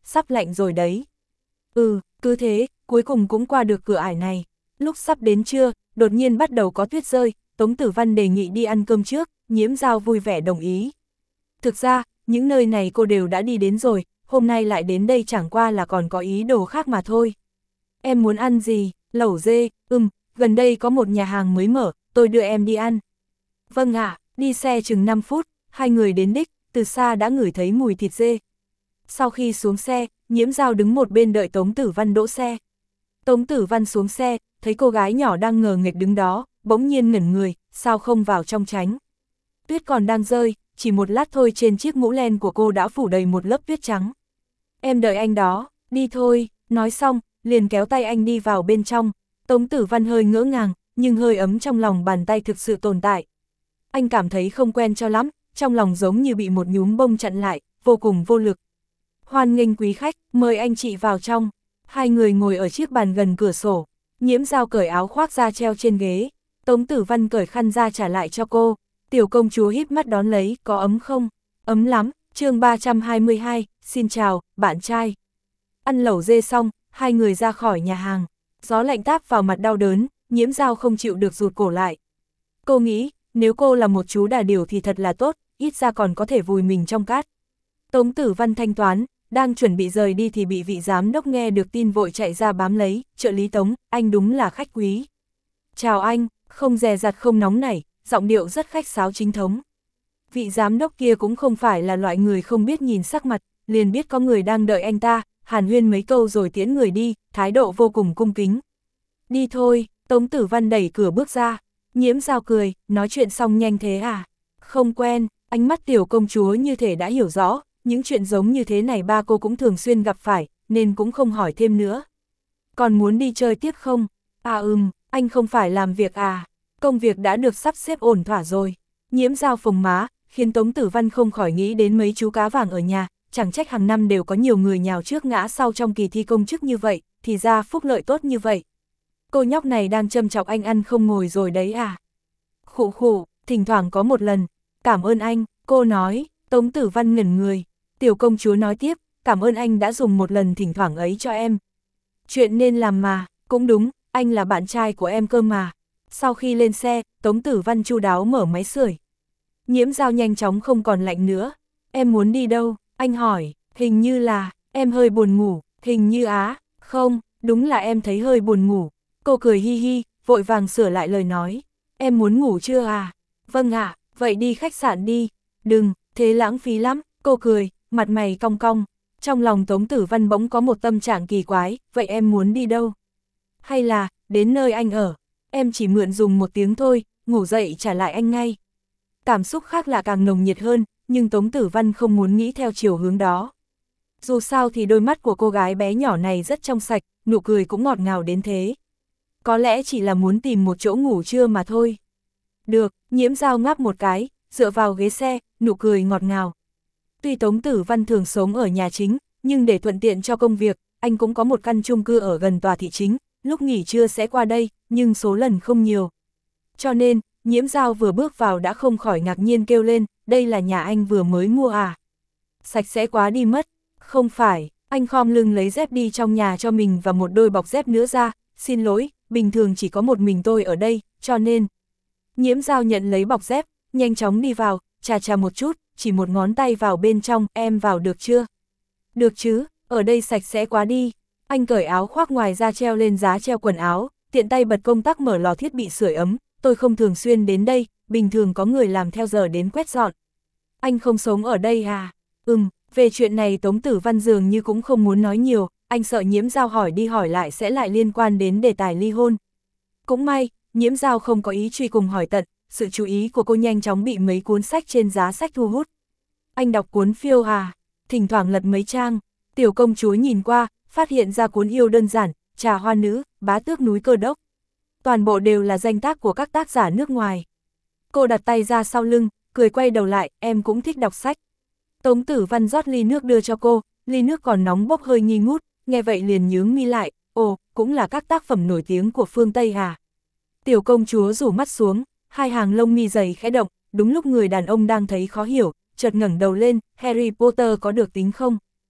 sắp lạnh rồi đấy. Ừ, cứ thế, cuối cùng cũng qua được cửa ải này. Lúc sắp đến trưa, đột nhiên bắt đầu có tuyết rơi, Tống Tử Văn đề nghị đi ăn cơm trước, Nhiễm Dao vui vẻ đồng ý. Thực ra, những nơi này cô đều đã đi đến rồi, hôm nay lại đến đây chẳng qua là còn có ý đồ khác mà thôi. Em muốn ăn gì? Lẩu dê, ừm, gần đây có một nhà hàng mới mở, tôi đưa em đi ăn. Vâng ạ, đi xe chừng năm phút, hai người đến đích, từ xa đã ngửi thấy mùi thịt dê. Sau khi xuống xe, Nhiễm Dao đứng một bên đợi Tống Tử Văn đỗ xe. Tống Tử Văn xuống xe, thấy cô gái nhỏ đang ngờ nghệch đứng đó, bỗng nhiên ngẩn người, sao không vào trong tránh. Tuyết còn đang rơi, chỉ một lát thôi trên chiếc mũ len của cô đã phủ đầy một lớp tuyết trắng. Em đợi anh đó, đi thôi, nói xong, liền kéo tay anh đi vào bên trong. Tống Tử Văn hơi ngỡ ngàng, nhưng hơi ấm trong lòng bàn tay thực sự tồn tại. Anh cảm thấy không quen cho lắm, trong lòng giống như bị một nhúm bông chặn lại, vô cùng vô lực. Hoan nghênh quý khách, mời anh chị vào trong. Hai người ngồi ở chiếc bàn gần cửa sổ. Nhiễm Dao cởi áo khoác ra treo trên ghế. Tống Tử Văn cởi khăn ra trả lại cho cô. Tiểu công chúa híp mắt đón lấy, có ấm không? Ấm lắm, chương ba trăm hai mươi hai, xin chào, bạn trai. Ăn lẩu dê xong, hai người ra khỏi nhà hàng. Gió lạnh táp vào mặt đau đớn, Nhiễm Dao không chịu được rụt cổ lại. Cô nghĩ, nếu cô là một chú đà điểu thì thật là tốt, ít ra còn có thể vùi mình trong cát. Tống Tử Văn thanh toán, đang chuẩn bị rời đi thì bị vị giám đốc nghe được tin vội chạy ra bám lấy, trợ lý Tống, anh đúng là khách quý. Chào anh, không dè dặt không nóng nảy, giọng điệu rất khách sáo chính thống. Vị giám đốc kia cũng không phải là loại người không biết nhìn sắc mặt, liền biết có người đang đợi anh ta, hàn huyên mấy câu rồi tiễn người đi, thái độ vô cùng cung kính. Đi thôi, Tống Tử Văn đẩy cửa bước ra. Nhiễm Dao cười, nói chuyện xong nhanh thế à? Không quen, ánh mắt tiểu công chúa như thể đã hiểu rõ, những chuyện giống như thế này ba cô cũng thường xuyên gặp phải, nên cũng không hỏi thêm nữa. Còn muốn đi chơi tiếp không? À ừm, anh không phải làm việc à? Công việc đã được sắp xếp ổn thỏa rồi. Nhiễm Dao phồng má, khiến Tống Tử Văn không khỏi nghĩ đến mấy chú cá vàng ở nhà, chẳng trách hàng năm đều có nhiều người nhào trước ngã sau trong kỳ thi công chức như vậy, thì ra phúc lợi tốt như vậy. Cô nhóc này đang châm chọc anh ăn không ngồi rồi đấy à? Khụ khụ, thỉnh thoảng có một lần. Cảm ơn anh, cô nói. Tống Tử Văn ngẩn người. Tiểu công chúa nói tiếp, cảm ơn anh đã dùng một lần thỉnh thoảng ấy cho em. Chuyện nên làm mà, cũng đúng, anh là bạn trai của em cơ mà. Sau khi lên xe, Tống Tử Văn chu đáo mở máy sưởi. Nhiễm Dao nhanh chóng không còn lạnh nữa. Em muốn đi đâu? Anh hỏi. Hình như là, em hơi buồn ngủ. Hình như á, không, đúng là em thấy hơi buồn ngủ. Cô cười hi hi, vội vàng sửa lại lời nói. Em muốn ngủ chưa à? Vâng ạ, à, vậy đi khách sạn đi. Đừng, thế lãng phí lắm. Cô cười, mặt mày cong cong. Trong lòng Tống Tử Văn bỗng có một tâm trạng kỳ quái. Vậy em muốn đi đâu? Hay là, đến nơi anh ở? Em chỉ mượn dùng một tiếng thôi, ngủ dậy trả lại anh ngay. Cảm xúc khác là càng nồng nhiệt hơn, nhưng Tống Tử Văn không muốn nghĩ theo chiều hướng đó. Dù sao thì đôi mắt của cô gái bé nhỏ này rất trong sạch, nụ cười cũng ngọt ngào đến thế. Có lẽ chỉ là muốn tìm một chỗ ngủ trưa mà thôi. Được, Nhiễm Dao ngáp một cái, dựa vào ghế xe, nụ cười ngọt ngào. Tuy Tống Tử Văn thường sống ở nhà chính, nhưng để thuận tiện cho công việc, anh cũng có một căn chung cư ở gần tòa thị chính, lúc nghỉ trưa sẽ qua đây, nhưng số lần không nhiều. Cho nên, Nhiễm Dao vừa bước vào đã không khỏi ngạc nhiên kêu lên, đây là nhà anh vừa mới mua à? Sạch sẽ quá đi mất. Không phải, anh khom lưng lấy dép đi trong nhà cho mình và một đôi bọc dép nữa ra, xin lỗi, bình thường chỉ có một mình tôi ở đây, cho nên. Nhiễm Dao nhận lấy bọc dép, nhanh chóng đi vào, chà chà một chút, chỉ một ngón tay vào bên trong, em vào được chưa? Được chứ, ở đây sạch sẽ quá đi. Anh cởi áo khoác ngoài ra treo lên giá treo quần áo, tiện tay bật công tắc mở lò thiết bị sưởi ấm, tôi không thường xuyên đến đây, bình thường có người làm theo giờ đến quét dọn. Anh không sống ở đây à? Ừm, về chuyện này Tống Tử Văn dường như cũng không muốn nói nhiều, anh sợ Nhiễm Dao hỏi đi hỏi lại sẽ lại liên quan đến đề tài ly hôn. Cũng may, Nhiễm Dao không có ý truy cùng hỏi tận, sự chú ý của cô nhanh chóng bị mấy cuốn sách trên giá sách thu hút. Anh đọc cuốn phiêu à? Thỉnh thoảng lật mấy trang, tiểu công chúa nhìn qua, phát hiện ra cuốn yêu đơn giản, trà hoa nữ, bá tước núi cơ đốc. Toàn bộ đều là danh tác của các tác giả nước ngoài. Cô đặt tay ra sau lưng, cười quay đầu lại, em cũng thích đọc sách. Tống Tử Văn rót ly nước đưa cho cô, ly nước còn nóng bốc hơi nghi ngút, nghe vậy liền nhướng mi lại, ồ, cũng là các tác phẩm nổi tiếng của phương Tây à. Tiểu công chúa rủ mắt xuống, hai hàng lông mi dày khẽ động, đúng lúc người đàn ông đang thấy khó hiểu, chợt ngẩng đầu lên, Harry Potter có được tính không?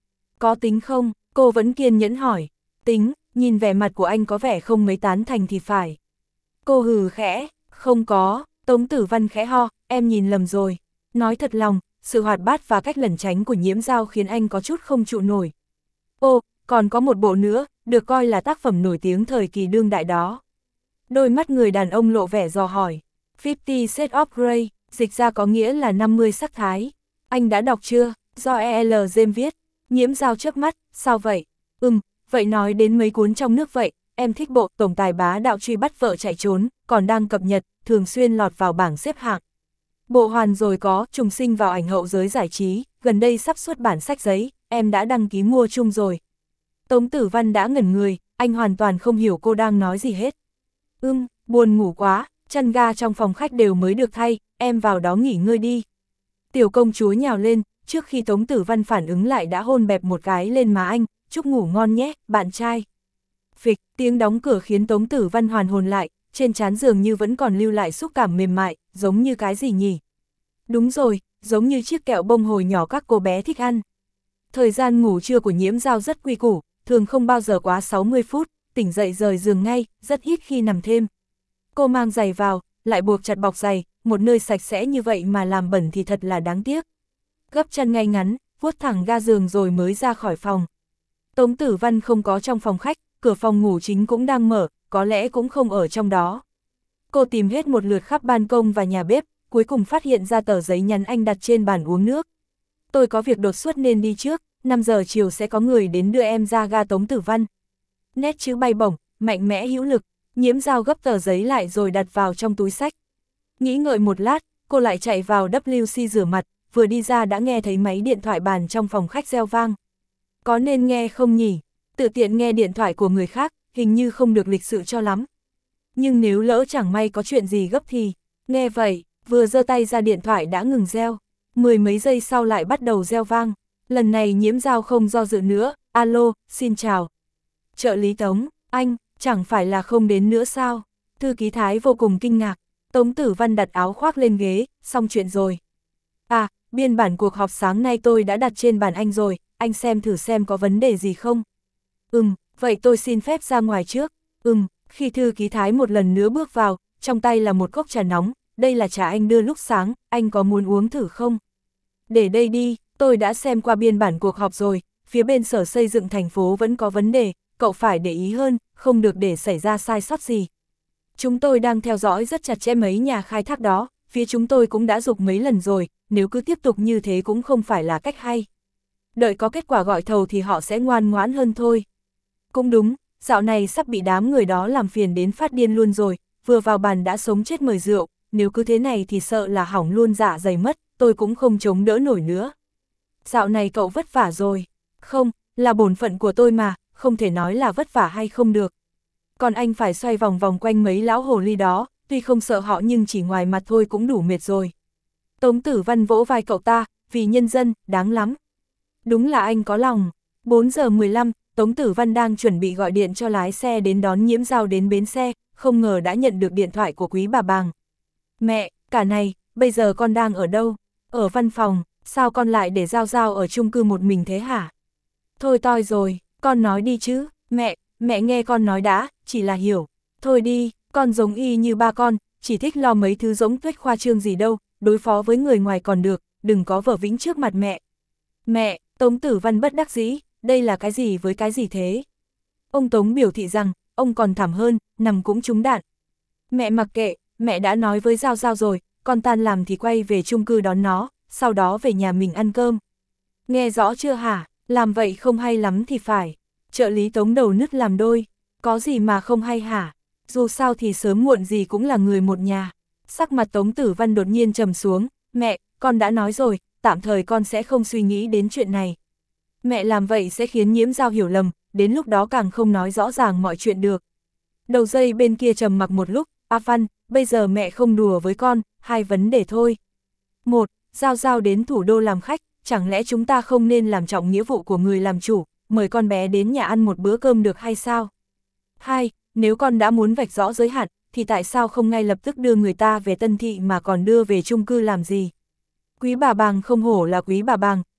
Có tính không? Cô vẫn kiên nhẫn hỏi. Tính, nhìn vẻ mặt của anh có vẻ không mấy tán thành thì phải. Cô hừ khẽ, không có, Tống Tử Văn khẽ ho, em nhìn lầm rồi. Nói thật lòng, sự hoạt bát và cách lẩn tránh của Nhiễm Dao khiến anh có chút không trụ nổi. Ô, còn có một bộ nữa, được coi là tác phẩm nổi tiếng thời kỳ đương đại đó. Đôi mắt người đàn ông lộ vẻ dò hỏi. năm mươi Shades of Grey, dịch ra có nghĩa là năm mươi sắc thái. Anh đã đọc chưa? Do e lờ James viết. Nhiễm Dao chớp mắt, sao vậy? Ừm, vậy nói đến mấy cuốn trong nước vậy, em thích bộ tổng tài bá đạo truy bắt vợ chạy trốn, còn đang cập nhật, thường xuyên lọt vào bảng xếp hạng. Bộ hoàn rồi có, trùng sinh vào ảnh hậu giới giải trí, gần đây sắp xuất bản sách giấy, em đã đăng ký mua chung rồi. Tống Tử Văn đã ngẩn người, anh hoàn toàn không hiểu cô đang nói gì hết. Ưm, buồn ngủ quá, chăn ga trong phòng khách đều mới được thay, em vào đó nghỉ ngơi đi. Tiểu công chúa nhào lên, trước khi Tống Tử Văn phản ứng lại đã hôn bẹp một cái lên má anh, chúc ngủ ngon nhé, bạn trai. Phịch, tiếng đóng cửa khiến Tống Tử Văn hoàn hồn lại, trên trán giường như vẫn còn lưu lại xúc cảm mềm mại, giống như cái gì nhỉ? Đúng rồi, giống như chiếc kẹo bông hồi nhỏ các cô bé thích ăn. Thời gian ngủ trưa của Nhiễm Dao rất quy củ, thường không bao giờ quá sáu mươi phút, tỉnh dậy rời giường ngay, rất ít khi nằm thêm. Cô mang giày vào, lại buộc chặt bọc giày, một nơi sạch sẽ như vậy mà làm bẩn thì thật là đáng tiếc. Gấp chân ngay ngắn, vuốt thẳng ga giường rồi mới ra khỏi phòng. Tống Tử Văn không có trong phòng khách, cửa phòng ngủ chính cũng đang mở, có lẽ cũng không ở trong đó. Cô tìm hết một lượt khắp ban công và nhà bếp, cuối cùng phát hiện ra tờ giấy nhắn anh đặt trên bàn uống nước. Tôi có việc đột xuất nên đi trước, năm giờ chiều sẽ có người đến đưa em ra ga Tống Tử Văn. Nét chữ bay bổng, mạnh mẽ hữu lực, Nhiễm Dao gấp tờ giấy lại rồi đặt vào trong túi xách. Nghĩ ngợi một lát, cô lại chạy vào vê kép xê rửa mặt, vừa đi ra đã nghe thấy máy điện thoại bàn trong phòng khách reo vang. Có nên nghe không nhỉ? Tự tiện nghe điện thoại của người khác, hình như không được lịch sự cho lắm. Nhưng nếu lỡ chẳng may có chuyện gì gấp thì, nghe vậy, vừa giơ tay ra điện thoại đã ngừng reo. Mười mấy giây sau lại bắt đầu reo vang. Lần này Nhiễm Dao không do dự nữa, alo, xin chào. Trợ lý Tống, anh, chẳng phải là không đến nữa sao? Thư ký Thái vô cùng kinh ngạc. Tống Tử Văn đặt áo khoác lên ghế, xong chuyện rồi. À, biên bản cuộc họp sáng nay tôi đã đặt trên bàn anh rồi, anh xem thử xem có vấn đề gì không. Ừm, vậy tôi xin phép ra ngoài trước. Ừm, khi thư ký Thái một lần nữa bước vào, trong tay là một cốc trà nóng, đây là trà anh đưa lúc sáng, anh có muốn uống thử không? Để đây đi, tôi đã xem qua biên bản cuộc họp rồi, phía bên sở xây dựng thành phố vẫn có vấn đề, cậu phải để ý hơn, không được để xảy ra sai sót gì. Chúng tôi đang theo dõi rất chặt chẽ mấy nhà khai thác đó, phía chúng tôi cũng đã giục mấy lần rồi, nếu cứ tiếp tục như thế cũng không phải là cách hay. Đợi có kết quả gọi thầu thì họ sẽ ngoan ngoãn hơn thôi. Cũng đúng, dạo này sắp bị đám người đó làm phiền đến phát điên luôn rồi, vừa vào bàn đã sống chết mời rượu, nếu cứ thế này thì sợ là hỏng luôn dạ dày mất, tôi cũng không chống đỡ nổi nữa. Dạo này cậu vất vả rồi. Không, là bổn phận của tôi mà, không thể nói là vất vả hay không được. Còn anh phải xoay vòng vòng quanh mấy lão hồ ly đó, tuy không sợ họ nhưng chỉ ngoài mặt thôi cũng đủ mệt rồi. Tống Tử Văn vỗ vai cậu ta, vì nhân dân, đáng lắm. Đúng là anh có lòng. bốn giờ mười lăm, Tống Tử Văn đang chuẩn bị gọi điện cho lái xe đến đón Nhiễm Dao đến bến xe, không ngờ đã nhận được điện thoại của Quý bà Bàng. Mẹ, cả này, bây giờ con đang ở đâu? Ở văn phòng, sao con lại để Dao Dao ở chung cư một mình thế hả? Thôi toi rồi, con nói đi chứ, mẹ, mẹ nghe con nói đã, chỉ là hiểu. Thôi đi, con giống y như ba con, chỉ thích lo mấy thứ giống tuếch khoa trương gì đâu, đối phó với người ngoài còn được, đừng có vờ vĩnh trước mặt mẹ. Mẹ, Tống Tử Văn bất đắc dĩ, đây là cái gì với cái gì thế? Ông Tống biểu thị rằng, ông còn thảm hơn, nằm cũng trúng đạn. Mẹ mặc kệ, mẹ đã nói với Giao Giao rồi, con tan làm thì quay về chung cư đón nó, sau đó về nhà mình ăn cơm. Nghe rõ chưa hả? Làm vậy không hay lắm thì phải. Trợ lý Tống đầu nứt làm đôi, có gì mà không hay hả? Dù sao thì sớm muộn gì cũng là người một nhà. Sắc mặt Tống Tử Văn đột nhiên trầm xuống, mẹ, con đã nói rồi, tạm thời con sẽ không suy nghĩ đến chuyện này. Mẹ làm vậy sẽ khiến Nhiễm Dao hiểu lầm, đến lúc đó càng không nói rõ ràng mọi chuyện được. Đầu dây bên kia trầm mặc một lúc, A Văn, bây giờ mẹ không đùa với con, hai vấn đề thôi. Một, Giao Giao đến thủ đô làm khách, chẳng lẽ chúng ta không nên làm trọng nghĩa vụ của người làm chủ, mời con bé đến nhà ăn một bữa cơm được hay sao? Hai, nếu con đã muốn vạch rõ giới hạn, thì tại sao không ngay lập tức đưa người ta về Tân Thị mà còn đưa về chung cư làm gì? Quý bà Bàng không hổ là Quý bà Bàng,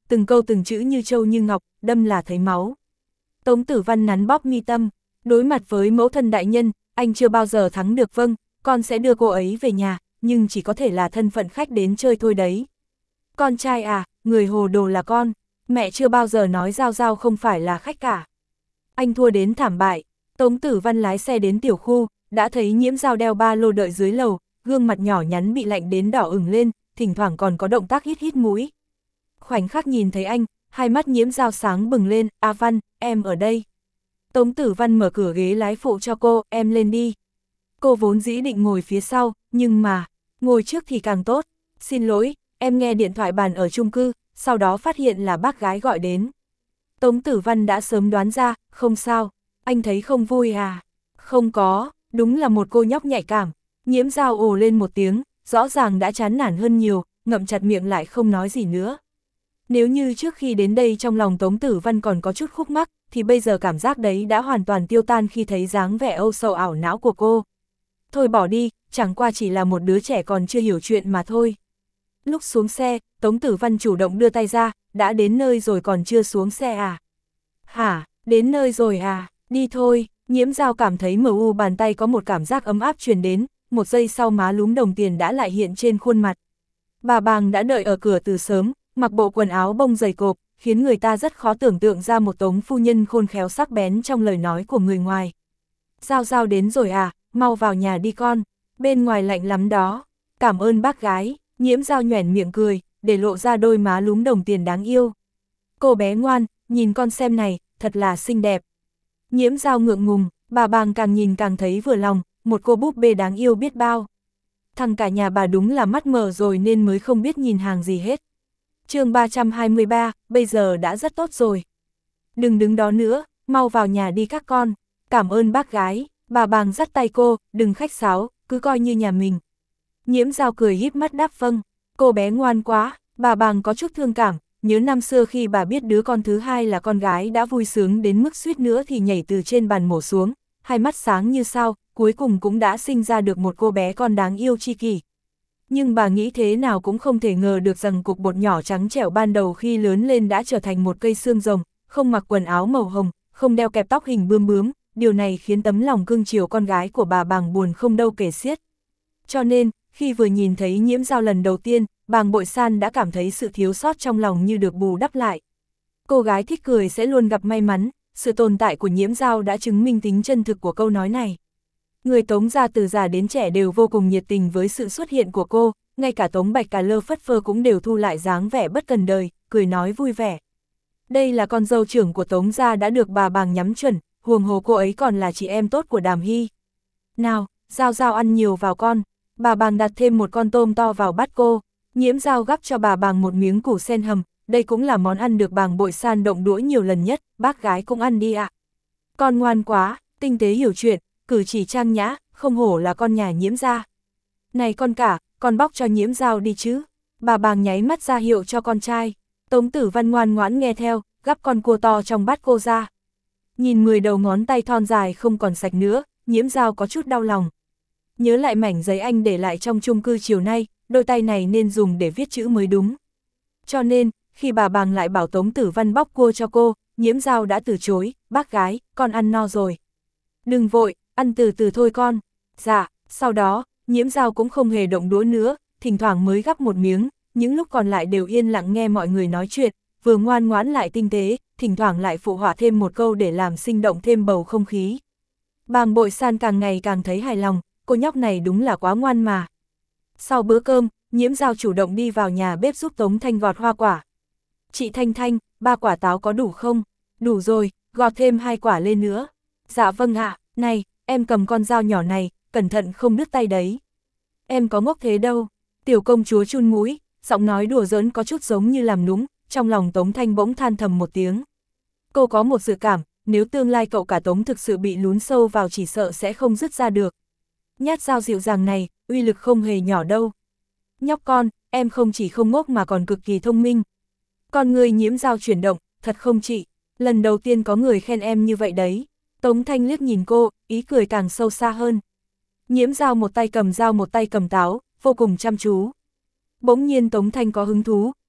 từng câu từng chữ như châu như ngọc, đâm là thấy máu. Tống Tử Văn nắn bóp mi tâm, đối mặt với mẫu thân đại nhân, anh chưa bao giờ thắng được. Vâng, con sẽ đưa cô ấy về nhà, nhưng chỉ có thể là thân phận khách đến chơi thôi đấy. Con trai à, người hồ đồ là con, mẹ chưa bao giờ nói Giao Giao không phải là khách cả. Anh thua đến thảm bại. Tống Tử Văn lái xe đến tiểu khu, đã thấy Nhiễm Giao đeo ba lô đợi dưới lầu, gương mặt nhỏ nhắn bị lạnh đến đỏ ửng lên, thỉnh thoảng còn có động tác hít hít mũi. Khoảnh khắc nhìn thấy anh, hai mắt Nhiễm Giao sáng bừng lên, A Văn, em ở đây. Tống Tử Văn mở cửa ghế lái phụ cho cô, em lên đi. Cô vốn dĩ định ngồi phía sau, nhưng mà, ngồi trước thì càng tốt. Xin lỗi, em nghe điện thoại bàn ở chung cư, sau đó phát hiện là bác gái gọi đến. Tống Tử Văn đã sớm đoán ra, không sao, anh thấy không vui à? Không có, đúng là một cô nhóc nhạy cảm. Nhiễm Giao ồ lên một tiếng, rõ ràng đã chán nản hơn nhiều, ngậm chặt miệng lại không nói gì nữa. Nếu như trước khi đến đây trong lòng Tống Tử Văn còn có chút khúc mắc, thì bây giờ cảm giác đấy đã hoàn toàn tiêu tan khi thấy dáng vẻ âu sầu ảo não của cô. Thôi bỏ đi, chẳng qua chỉ là một đứa trẻ còn chưa hiểu chuyện mà thôi. Lúc xuống xe, Tống Tử Văn chủ động đưa tay ra, đã đến nơi rồi còn chưa xuống xe à? Hả, đến nơi rồi à, đi thôi. Nhiễm Giao cảm thấy mờ u bàn tay có một cảm giác ấm áp truyền đến, một giây sau má lúm đồng tiền đã lại hiện trên khuôn mặt. Bà Bàng đã đợi ở cửa từ sớm, mặc bộ quần áo bông dày cộp, khiến người ta rất khó tưởng tượng ra một Tống phu nhân khôn khéo sắc bén trong lời nói của người ngoài. Giao Giao đến rồi à, mau vào nhà đi con, bên ngoài lạnh lắm đó. Cảm ơn bác gái. Nhiễm Giao nhoẻn miệng cười, để lộ ra đôi má lúm đồng tiền đáng yêu. Cô bé ngoan, nhìn con xem này, thật là xinh đẹp. Nhiễm Giao ngượng ngùng, bà Bàng càng nhìn càng thấy vừa lòng, một cô búp bê đáng yêu biết bao. Thằng cả nhà bà đúng là mắt mờ rồi nên mới không biết nhìn hàng gì hết. chương ba trăm hai mươi ba, bây giờ đã rất tốt rồi. Đừng đứng đó nữa, mau vào nhà đi các con. Cảm ơn bác gái. Bà Bàng dắt tay cô, đừng khách sáo, cứ coi như nhà mình. Nhiễm Giao cười híp mắt đáp vâng. Cô bé ngoan quá. Bà Bàng có chút thương cảm, nhớ năm xưa khi bà biết đứa con thứ hai là con gái đã vui sướng đến mức suýt nữa thì nhảy từ trên bàn mổ xuống, hai mắt sáng như sao, cuối cùng cũng đã sinh ra được một cô bé con đáng yêu tri kỷ. Nhưng bà nghĩ thế nào cũng không thể ngờ được rằng cục bột nhỏ trắng trẻo ban đầu khi lớn lên đã trở thành một cây xương rồng, không mặc quần áo màu hồng, không đeo kẹp tóc hình bươm bướm, điều này khiến tấm lòng cưng chiều con gái của bà Bàng buồn không đâu kể xiết. Cho nên, khi vừa nhìn thấy Nhiễm Giao lần đầu tiên, Bàng Bội San đã cảm thấy sự thiếu sót trong lòng như được bù đắp lại. Cô gái thích cười sẽ luôn gặp may mắn, sự tồn tại của Nhiễm Giao đã chứng minh tính chân thực của câu nói này. Người Tống gia từ già đến trẻ đều vô cùng nhiệt tình với sự xuất hiện của cô, ngay cả Tống Bạch Cà Lơ phất phơ cũng đều thu lại dáng vẻ bất cần đời, cười nói vui vẻ. Đây là con dâu trưởng của Tống gia đã được bà Bàng nhắm chuẩn, huống hồ cô ấy còn là chị em tốt của Đàm Hy. Nào, Giao Giao ăn nhiều vào con. Bà Bàng đặt thêm một con tôm to vào bát cô. Nhiễm Giao gắp cho bà Bàng một miếng củ sen hầm, đây cũng là món ăn được Bàng Bội San động đũa nhiều lần nhất, bác gái cũng ăn đi ạ. À. Con ngoan quá, tinh tế hiểu chuyện, cử chỉ trang nhã, không hổ là con nhà Nhiễm gia. Này con cả, con bóc cho Nhiễm Giao đi chứ. Bà Bàng nháy mắt ra hiệu cho con trai. Tống Tử Văn ngoan ngoãn nghe theo, gắp con cua to trong bát cô ra. Nhìn mười đầu ngón tay thon dài không còn sạch nữa, Nhiễm Giao có chút đau lòng. Nhớ lại mảnh giấy anh để lại trong chung cư chiều nay, đôi tay này nên dùng để viết chữ mới đúng. Cho nên, khi bà Bàng lại bảo Tống Tử Văn bóc cua cho cô, Nhiễm Giao đã từ chối, bác gái, con ăn no rồi. Đừng vội, ăn từ từ thôi con. Dạ, sau đó, Nhiễm Giao cũng không hề động đũa nữa, thỉnh thoảng mới gắp một miếng, những lúc còn lại đều yên lặng nghe mọi người nói chuyện, vừa ngoan ngoãn lại tinh tế, thỉnh thoảng lại phụ họa thêm một câu để làm sinh động thêm bầu không khí. Bàng Bội San càng ngày càng thấy hài lòng, cô nhóc này đúng là quá ngoan mà. Sau bữa cơm, Nhiễm Giao chủ động đi vào nhà bếp giúp Tống Thanh gọt hoa quả. Chị Thanh Thanh, ba quả táo có đủ không? Đủ rồi, gọt thêm hai quả lên nữa. Dạ vâng ạ, này, em cầm con dao nhỏ này, cẩn thận không đứt tay đấy. Em có ngốc thế đâu. Tiểu công chúa chun mũi, giọng nói đùa giỡn có chút giống như làm núng, trong lòng Tống Thanh bỗng than thầm một tiếng. Cô có một dự cảm, nếu tương lai cậu cả Tống thực sự bị lún sâu vào chỉ sợ sẽ không dứt ra được. Nhát dao dịu dàng này, uy lực không hề nhỏ đâu. Nhóc con, em không chỉ không ngốc mà còn cực kỳ thông minh. Con người Nhiễm Giao chuyển động, thật không chị, lần đầu tiên có người khen em như vậy đấy. Tống Thanh liếc nhìn cô, ý cười càng sâu xa hơn. Nhiễm Giao một tay cầm dao một tay cầm táo, vô cùng chăm chú. Bỗng nhiên Tống Thanh có hứng thú,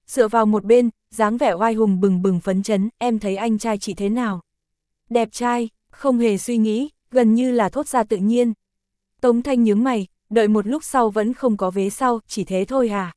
dựa vào một bên, dáng vẻ oai hùng bừng bừng phấn chấn, em thấy anh trai chị thế nào? Đẹp trai, không hề suy nghĩ, gần như là thốt ra tự nhiên. Tống Thanh nhướng mày, đợi một lúc sau vẫn không có vế sau, chỉ thế thôi à?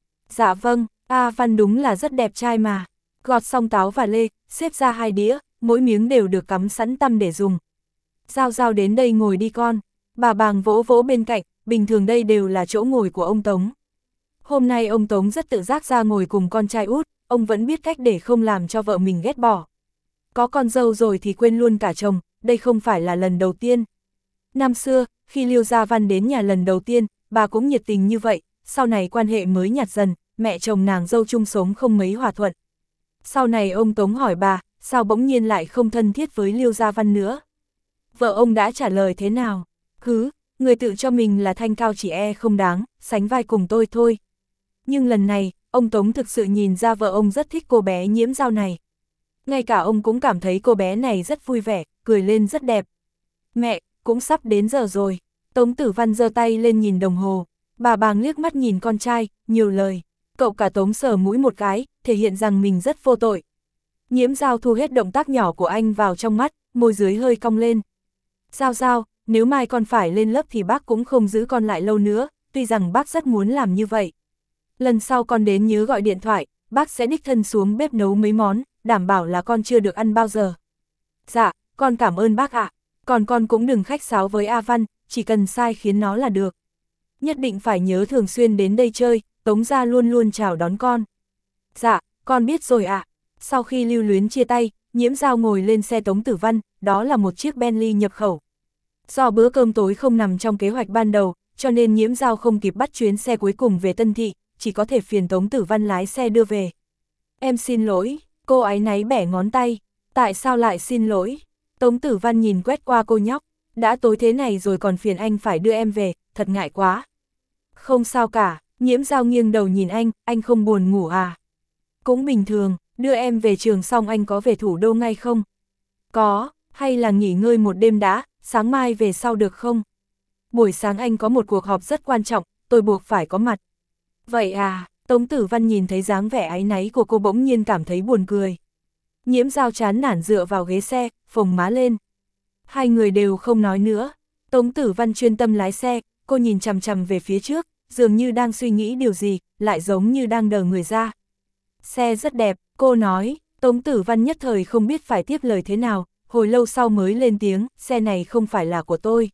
Dạ vâng, A Văn đúng là rất đẹp trai mà. Gọt xong táo và lê, xếp ra hai đĩa, mỗi miếng đều được cắm sẵn tăm để dùng. Giao Giao đến đây ngồi đi con. Bà Bàng vỗ vỗ bên cạnh, bình thường đây đều là chỗ ngồi của ông Tống. Hôm nay ông Tống rất tự giác ra ngồi cùng con trai út, ông vẫn biết cách để không làm cho vợ mình ghét bỏ. Có con dâu rồi thì quên luôn cả chồng, đây không phải là lần đầu tiên. Năm xưa, khi Liêu Gia Văn đến nhà lần đầu tiên, bà cũng nhiệt tình như vậy, sau này quan hệ mới nhạt dần, mẹ chồng nàng dâu chung sống không mấy hòa thuận. Sau này ông Tống hỏi bà, sao bỗng nhiên lại không thân thiết với Liêu Gia Văn nữa? Vợ ông đã trả lời thế nào? Hứ, người tự cho mình là thanh cao chỉ e không đáng, sánh vai cùng tôi thôi. Nhưng lần này, ông Tống thực sự nhìn ra vợ ông rất thích cô bé Nhiễm Dao này. Ngay cả ông cũng cảm thấy cô bé này rất vui vẻ, cười lên rất đẹp. Mẹ, cũng sắp đến giờ rồi. Tống Tử Văn giơ tay lên nhìn đồng hồ. Bà Bàng liếc mắt nhìn con trai, nhiều lời. Cậu cả Tống sờ mũi một cái, thể hiện rằng mình rất vô tội. Nhiễm Dao thu hết động tác nhỏ của anh vào trong mắt, môi dưới hơi cong lên. Dao Dao, nếu mai con phải lên lớp thì bác cũng không giữ con lại lâu nữa, tuy rằng bác rất muốn làm như vậy. Lần sau con đến nhớ gọi điện thoại, bác sẽ đích thân xuống bếp nấu mấy món, đảm bảo là con chưa được ăn bao giờ. Dạ, con cảm ơn bác ạ. Còn con cũng đừng khách sáo với A Văn, chỉ cần sai khiến nó là được. Nhất định phải nhớ thường xuyên đến đây chơi, Tống gia luôn luôn chào đón con. Dạ, con biết rồi ạ. Sau khi lưu luyến chia tay, Nhiễm Dao ngồi lên xe Tống Tử Văn, đó là một chiếc Bentley nhập khẩu. Do bữa cơm tối không nằm trong kế hoạch ban đầu, cho nên Nhiễm Dao không kịp bắt chuyến xe cuối cùng về Tân Thị, chỉ có thể phiền Tống Tử Văn lái xe đưa về. Em xin lỗi, cô áy náy bẻ ngón tay. Tại sao lại xin lỗi? Tống Tử Văn nhìn quét qua cô nhóc, đã tối thế này rồi còn phiền anh phải đưa em về, thật ngại quá. Không sao cả, Nhiễm Dao nghiêng đầu nhìn anh, anh không buồn ngủ à? Cũng bình thường, đưa em về trường xong anh có về thủ đô ngay không? Có, hay là nghỉ ngơi một đêm đã, sáng mai về sau được không? Buổi sáng anh có một cuộc họp rất quan trọng, tôi buộc phải có mặt. Vậy à, Tống Tử Văn nhìn thấy dáng vẻ áy náy của cô bỗng nhiên cảm thấy buồn cười. Nhiễm Dao chán nản dựa vào ghế xe, phồng má lên. Hai người đều không nói nữa. Tống Tử Văn chuyên tâm lái xe, cô nhìn chằm chằm về phía trước, dường như đang suy nghĩ điều gì, lại giống như đang đờ người ra. Xe rất đẹp, cô nói. Tống Tử Văn nhất thời không biết phải tiếp lời thế nào, hồi lâu sau mới lên tiếng, xe này không phải là của tôi.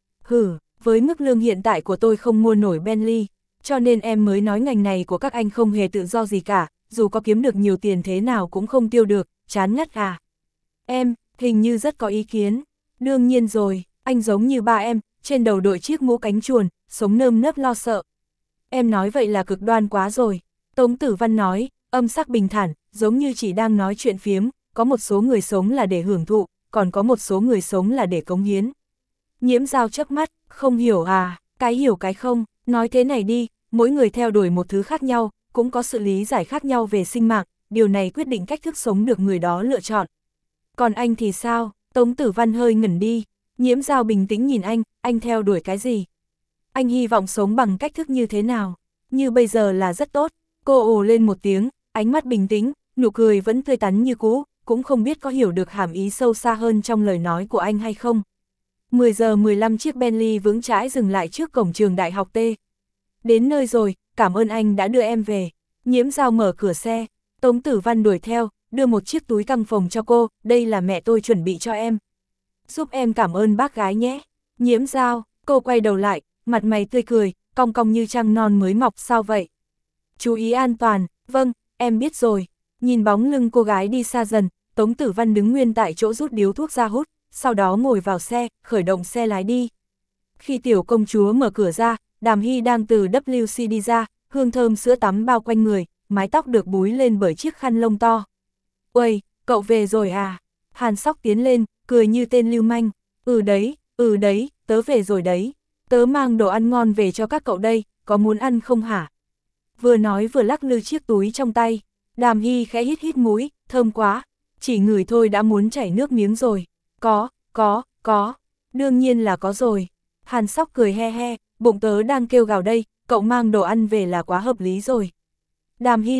Hử, với mức lương hiện tại của tôi không mua nổi Bentley, cho nên em mới nói ngành này của các anh không hề tự do gì cả, dù có kiếm được nhiều tiền thế nào cũng không tiêu được, chán ngắt à. Em, hình như rất có ý kiến. Đương nhiên rồi, anh giống như ba em, trên đầu đội chiếc mũ cánh chuồn, sống nơm nớp lo sợ. Em nói vậy là cực đoan quá rồi. Tống Tử Văn nói, âm sắc bình thản, giống như chỉ đang nói chuyện phiếm, có một số người sống là để hưởng thụ, còn có một số người sống là để cống hiến. Nhiễm Dao chớp mắt, không hiểu à, cái hiểu cái không, nói thế này đi, mỗi người theo đuổi một thứ khác nhau, cũng có sự lý giải khác nhau về sinh mạng, điều này quyết định cách thức sống được người đó lựa chọn. Còn anh thì sao? Tống Tử Văn hơi ngẩn đi. Nhiễm Dao bình tĩnh nhìn anh, anh theo đuổi cái gì? Anh hy vọng sống bằng cách thức như thế nào? Như bây giờ là rất tốt. Cô ồ lên một tiếng, ánh mắt bình tĩnh, nụ cười vẫn tươi tắn như cũ, cũng không biết có hiểu được hàm ý sâu xa hơn trong lời nói của anh hay không. mười giờ mười lăm chiếc Bentley vững chãi dừng lại trước cổng trường đại học T. Đến nơi rồi, cảm ơn anh đã đưa em về. Nhiễm Dao mở cửa xe, Tống Tử Văn đuổi theo, đưa một chiếc túi căng phồng cho cô, đây là mẹ tôi chuẩn bị cho em. Giúp em cảm ơn bác gái nhé. Nhiễm Dao, cô quay đầu lại, mặt mày tươi cười, cong cong như trăng non mới mọc, sao vậy? Chú ý an toàn, vâng, em biết rồi. Nhìn bóng lưng cô gái đi xa dần, Tống Tử Văn đứng nguyên tại chỗ rút điếu thuốc ra hút, sau đó ngồi vào xe, khởi động xe lái đi. Khi tiểu công chúa mở cửa ra, Đàm Hy đang từ vê kép xê đi ra, hương thơm sữa tắm bao quanh người, mái tóc được búi lên bởi chiếc khăn lông to. Uầy, cậu về rồi à? Hàn Sóc tiến lên, cười như tên lưu manh. Ừ đấy, ừ đấy, tớ về rồi đấy. Tớ mang đồ ăn ngon về cho các cậu đây, có muốn ăn không hả? Vừa nói vừa lắc lư chiếc túi trong tay. Đàm Hy khẽ hít hít mũi, thơm quá. Chỉ ngửi thôi đã muốn chảy nước miếng rồi. Có, có, có. Đương nhiên là có rồi. Hàn Sóc cười he he, bụng tớ đang kêu gào đây, cậu mang đồ ăn về là quá hợp lý rồi. Đàm Hy lườm,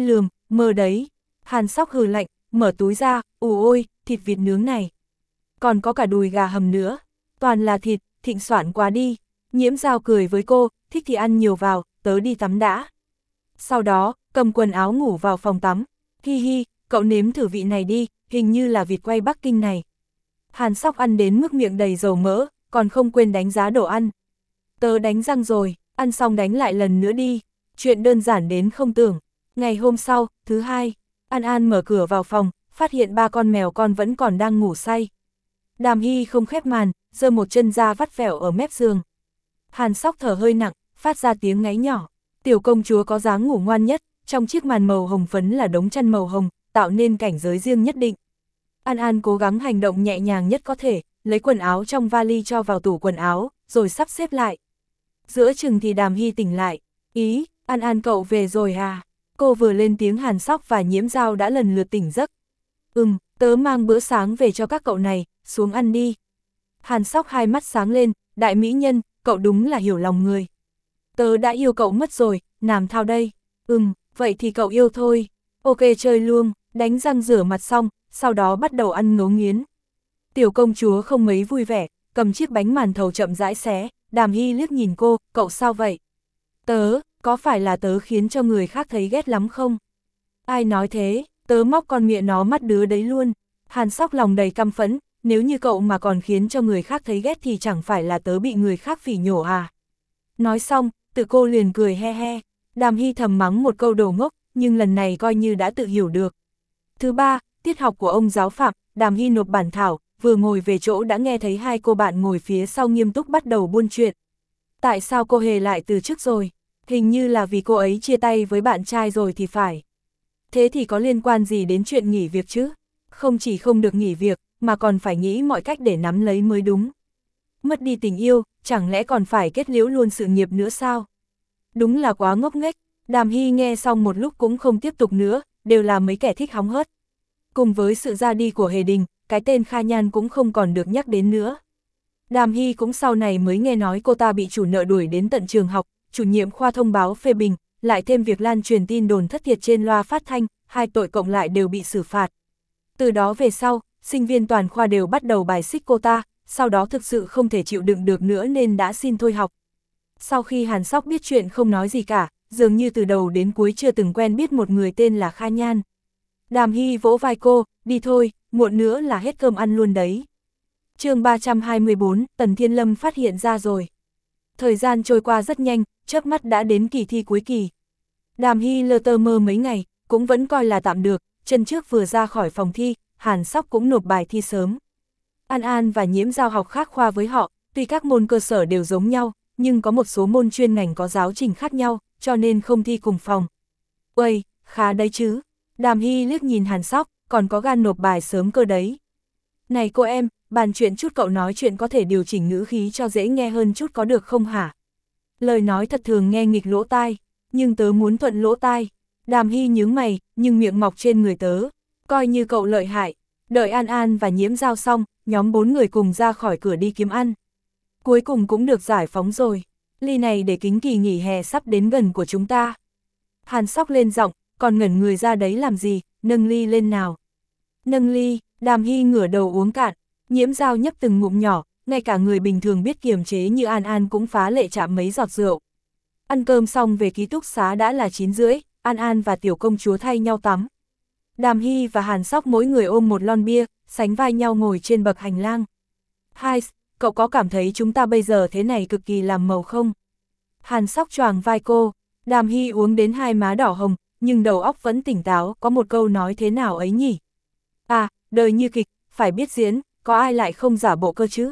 mơ đấy. Hàn Sóc hừ lạnh, mở túi ra, ù ôi, thịt vịt nướng này. Còn có cả đùi gà hầm nữa, toàn là thịt, thịnh soạn quá đi. Nhiễm Dao cười với cô, thích thì ăn nhiều vào, tớ đi tắm đã. Sau đó, cầm quần áo ngủ vào phòng tắm. Hi hi, cậu nếm thử vị này đi, hình như là vịt quay Bắc Kinh này. Hàn Sóc ăn đến mức miệng đầy dầu mỡ, còn không quên đánh giá đồ ăn. Tớ đánh răng rồi, ăn xong đánh lại lần nữa đi. Chuyện đơn giản đến không tưởng. Ngày hôm sau, thứ hai, An An mở cửa vào phòng, phát hiện ba con mèo con vẫn còn đang ngủ say. Đàm Hy không khép màn, giơ một chân ra vắt vẻo ở mép giường. Hàn Sóc thở hơi nặng, phát ra tiếng ngáy nhỏ. Tiểu công chúa có dáng ngủ ngoan nhất, trong chiếc màn màu hồng phấn là đống chăn màu hồng, tạo nên cảnh giới riêng nhất định. An An cố gắng hành động nhẹ nhàng nhất có thể, lấy quần áo trong vali cho vào tủ quần áo, rồi sắp xếp lại. Giữa chừng thì Đàm Hy tỉnh lại. Ý, An An cậu về rồi à? Cô vừa lên tiếng Hàn Sóc và Nhiễm Dao đã lần lượt tỉnh giấc. Ừm, tớ mang bữa sáng về cho các cậu này, xuống ăn đi. Hàn Sóc hai mắt sáng lên, đại mỹ nhân, cậu đúng là hiểu lòng người. Tớ đã yêu cậu mất rồi, làm thao đây. Ừm, vậy thì cậu yêu thôi. Ok chơi luôn, đánh răng rửa mặt xong, sau đó bắt đầu ăn ngấu nghiến. Tiểu công chúa không mấy vui vẻ, cầm chiếc bánh màn thầu chậm rãi xé. Đàm Hy liếc nhìn cô, cậu sao vậy? Tớ, có phải là tớ khiến cho người khác thấy ghét lắm không? Ai nói thế, tớ móc con mẹ nó mắt đứa đấy luôn. Hàn Sóc lòng đầy căm phẫn, nếu như cậu mà còn khiến cho người khác thấy ghét thì chẳng phải là tớ bị người khác phỉ nhổ à? Nói xong, tự cô liền cười he he. Đàm Hy thầm mắng một câu đồ ngốc, nhưng lần này coi như đã tự hiểu được. Thứ ba, tiết học của ông giáo phạm, Đàm Hy nộp bản thảo, vừa ngồi về chỗ đã nghe thấy hai cô bạn ngồi phía sau nghiêm túc bắt đầu buôn chuyện. Tại sao cô Hề lại từ chức rồi? Hình như là vì cô ấy chia tay với bạn trai rồi thì phải. Thế thì có liên quan gì đến chuyện nghỉ việc chứ? Không chỉ không được nghỉ việc, mà còn phải nghĩ mọi cách để nắm lấy mới đúng. Mất đi tình yêu, chẳng lẽ còn phải kết liễu luôn sự nghiệp nữa sao? Đúng là quá ngốc nghếch. Đàm Hy nghe xong một lúc cũng không tiếp tục nữa, đều là mấy kẻ thích hóng hớt. Cùng với sự ra đi của Hề Đình, cái tên Kha Nhan cũng không còn được nhắc đến nữa. Đàm Hy cũng sau này mới nghe nói cô ta bị chủ nợ đuổi đến tận trường học, chủ nhiệm khoa thông báo phê bình, lại thêm việc lan truyền tin đồn thất thiệt trên loa phát thanh, hai tội cộng lại đều bị xử phạt. Từ đó về sau, sinh viên toàn khoa đều bắt đầu bài xích cô ta, sau đó thực sự không thể chịu đựng được nữa nên đã xin thôi học. Sau khi Hàn Sóc biết chuyện không nói gì cả, dường như từ đầu đến cuối chưa từng quen biết một người tên là Kha Nhan. Đàm Hy vỗ vai cô, đi thôi, muộn nữa là hết cơm ăn luôn đấy. Chương ba trăm hai mươi bốn, Tần Thiên Lâm phát hiện ra rồi. Thời gian trôi qua rất nhanh, chớp mắt đã đến kỳ thi cuối kỳ. Đàm Hy lơ tơ mơ mấy ngày, cũng vẫn coi là tạm được, chân trước vừa ra khỏi phòng thi, Hàn Sóc cũng nộp bài thi sớm. An An và Nhiễm Dao học khác khoa với họ, tuy các môn cơ sở đều giống nhau, nhưng có một số môn chuyên ngành có giáo trình khác nhau, cho nên không thi cùng phòng. Uầy, khá đấy chứ. Đàm Hy liếc nhìn Hàn Sóc, còn có gan nộp bài sớm cơ đấy. Này cô em, bàn chuyện chút cậu nói chuyện có thể điều chỉnh ngữ khí cho dễ nghe hơn chút có được không hả? Lời nói thật thường nghe nghịch lỗ tai, nhưng tớ muốn thuận lỗ tai. Đàm Hy nhướng mày, nhưng miệng mọc trên người tớ. Coi như cậu lợi hại. Đợi An An và Nhiễm Dao xong, nhóm bốn người cùng ra khỏi cửa đi kiếm ăn. Cuối cùng cũng được giải phóng rồi. Ly này để kính kỳ nghỉ hè sắp đến gần của chúng ta. Hàn Sóc lên giọng, còn ngẩn người ra đấy làm gì, nâng ly lên nào. Nâng ly, Đàm Hy ngửa đầu uống cạn, Nhiễm Dao nhấp từng ngụm nhỏ, ngay cả người bình thường biết kiềm chế như An An cũng phá lệ chạm mấy giọt rượu. Ăn cơm xong về ký túc xá đã là chín rưỡi, An An và tiểu công chúa thay nhau tắm. Đàm Hy và Hàn Sóc mỗi người ôm một lon bia, sánh vai nhau ngồi trên bậc hành lang. Hai, cậu có cảm thấy chúng ta bây giờ thế này cực kỳ làm màu không? Hàn Sóc choàng vai cô, Đàm Hy uống đến hai má đỏ hồng, nhưng đầu óc vẫn tỉnh táo, có một câu nói thế nào ấy nhỉ? À, đời như kịch, phải biết diễn, có ai lại không giả bộ cơ chứ?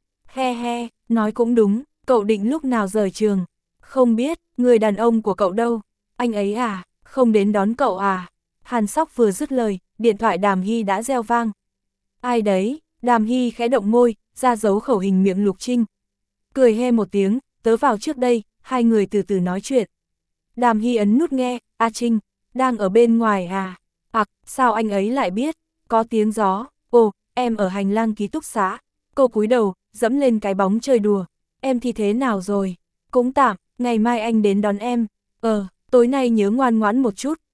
He he, nói cũng đúng, cậu định lúc nào rời trường? Không biết, người đàn ông của cậu đâu? Anh ấy à, không đến đón cậu à? Hàn Sóc vừa dứt lời, điện thoại Đàm Hy đã reo vang. Ai đấy? Đàm Hy khẽ động môi, ra dấu khẩu hình miệng Lục Trinh. Cười he một tiếng, tớ vào trước đây, hai người từ từ nói chuyện. Đàm Hy ấn nút nghe, A Trinh, đang ở bên ngoài à? Ặc, sao anh ấy lại biết? Có tiếng gió, ồ, em ở hành lang ký túc xá. Cô cúi đầu, dẫm lên cái bóng chơi đùa. Em thì thế nào rồi? Cũng tạm, ngày mai anh đến đón em. Ờ, tối nay nhớ ngoan ngoãn một chút,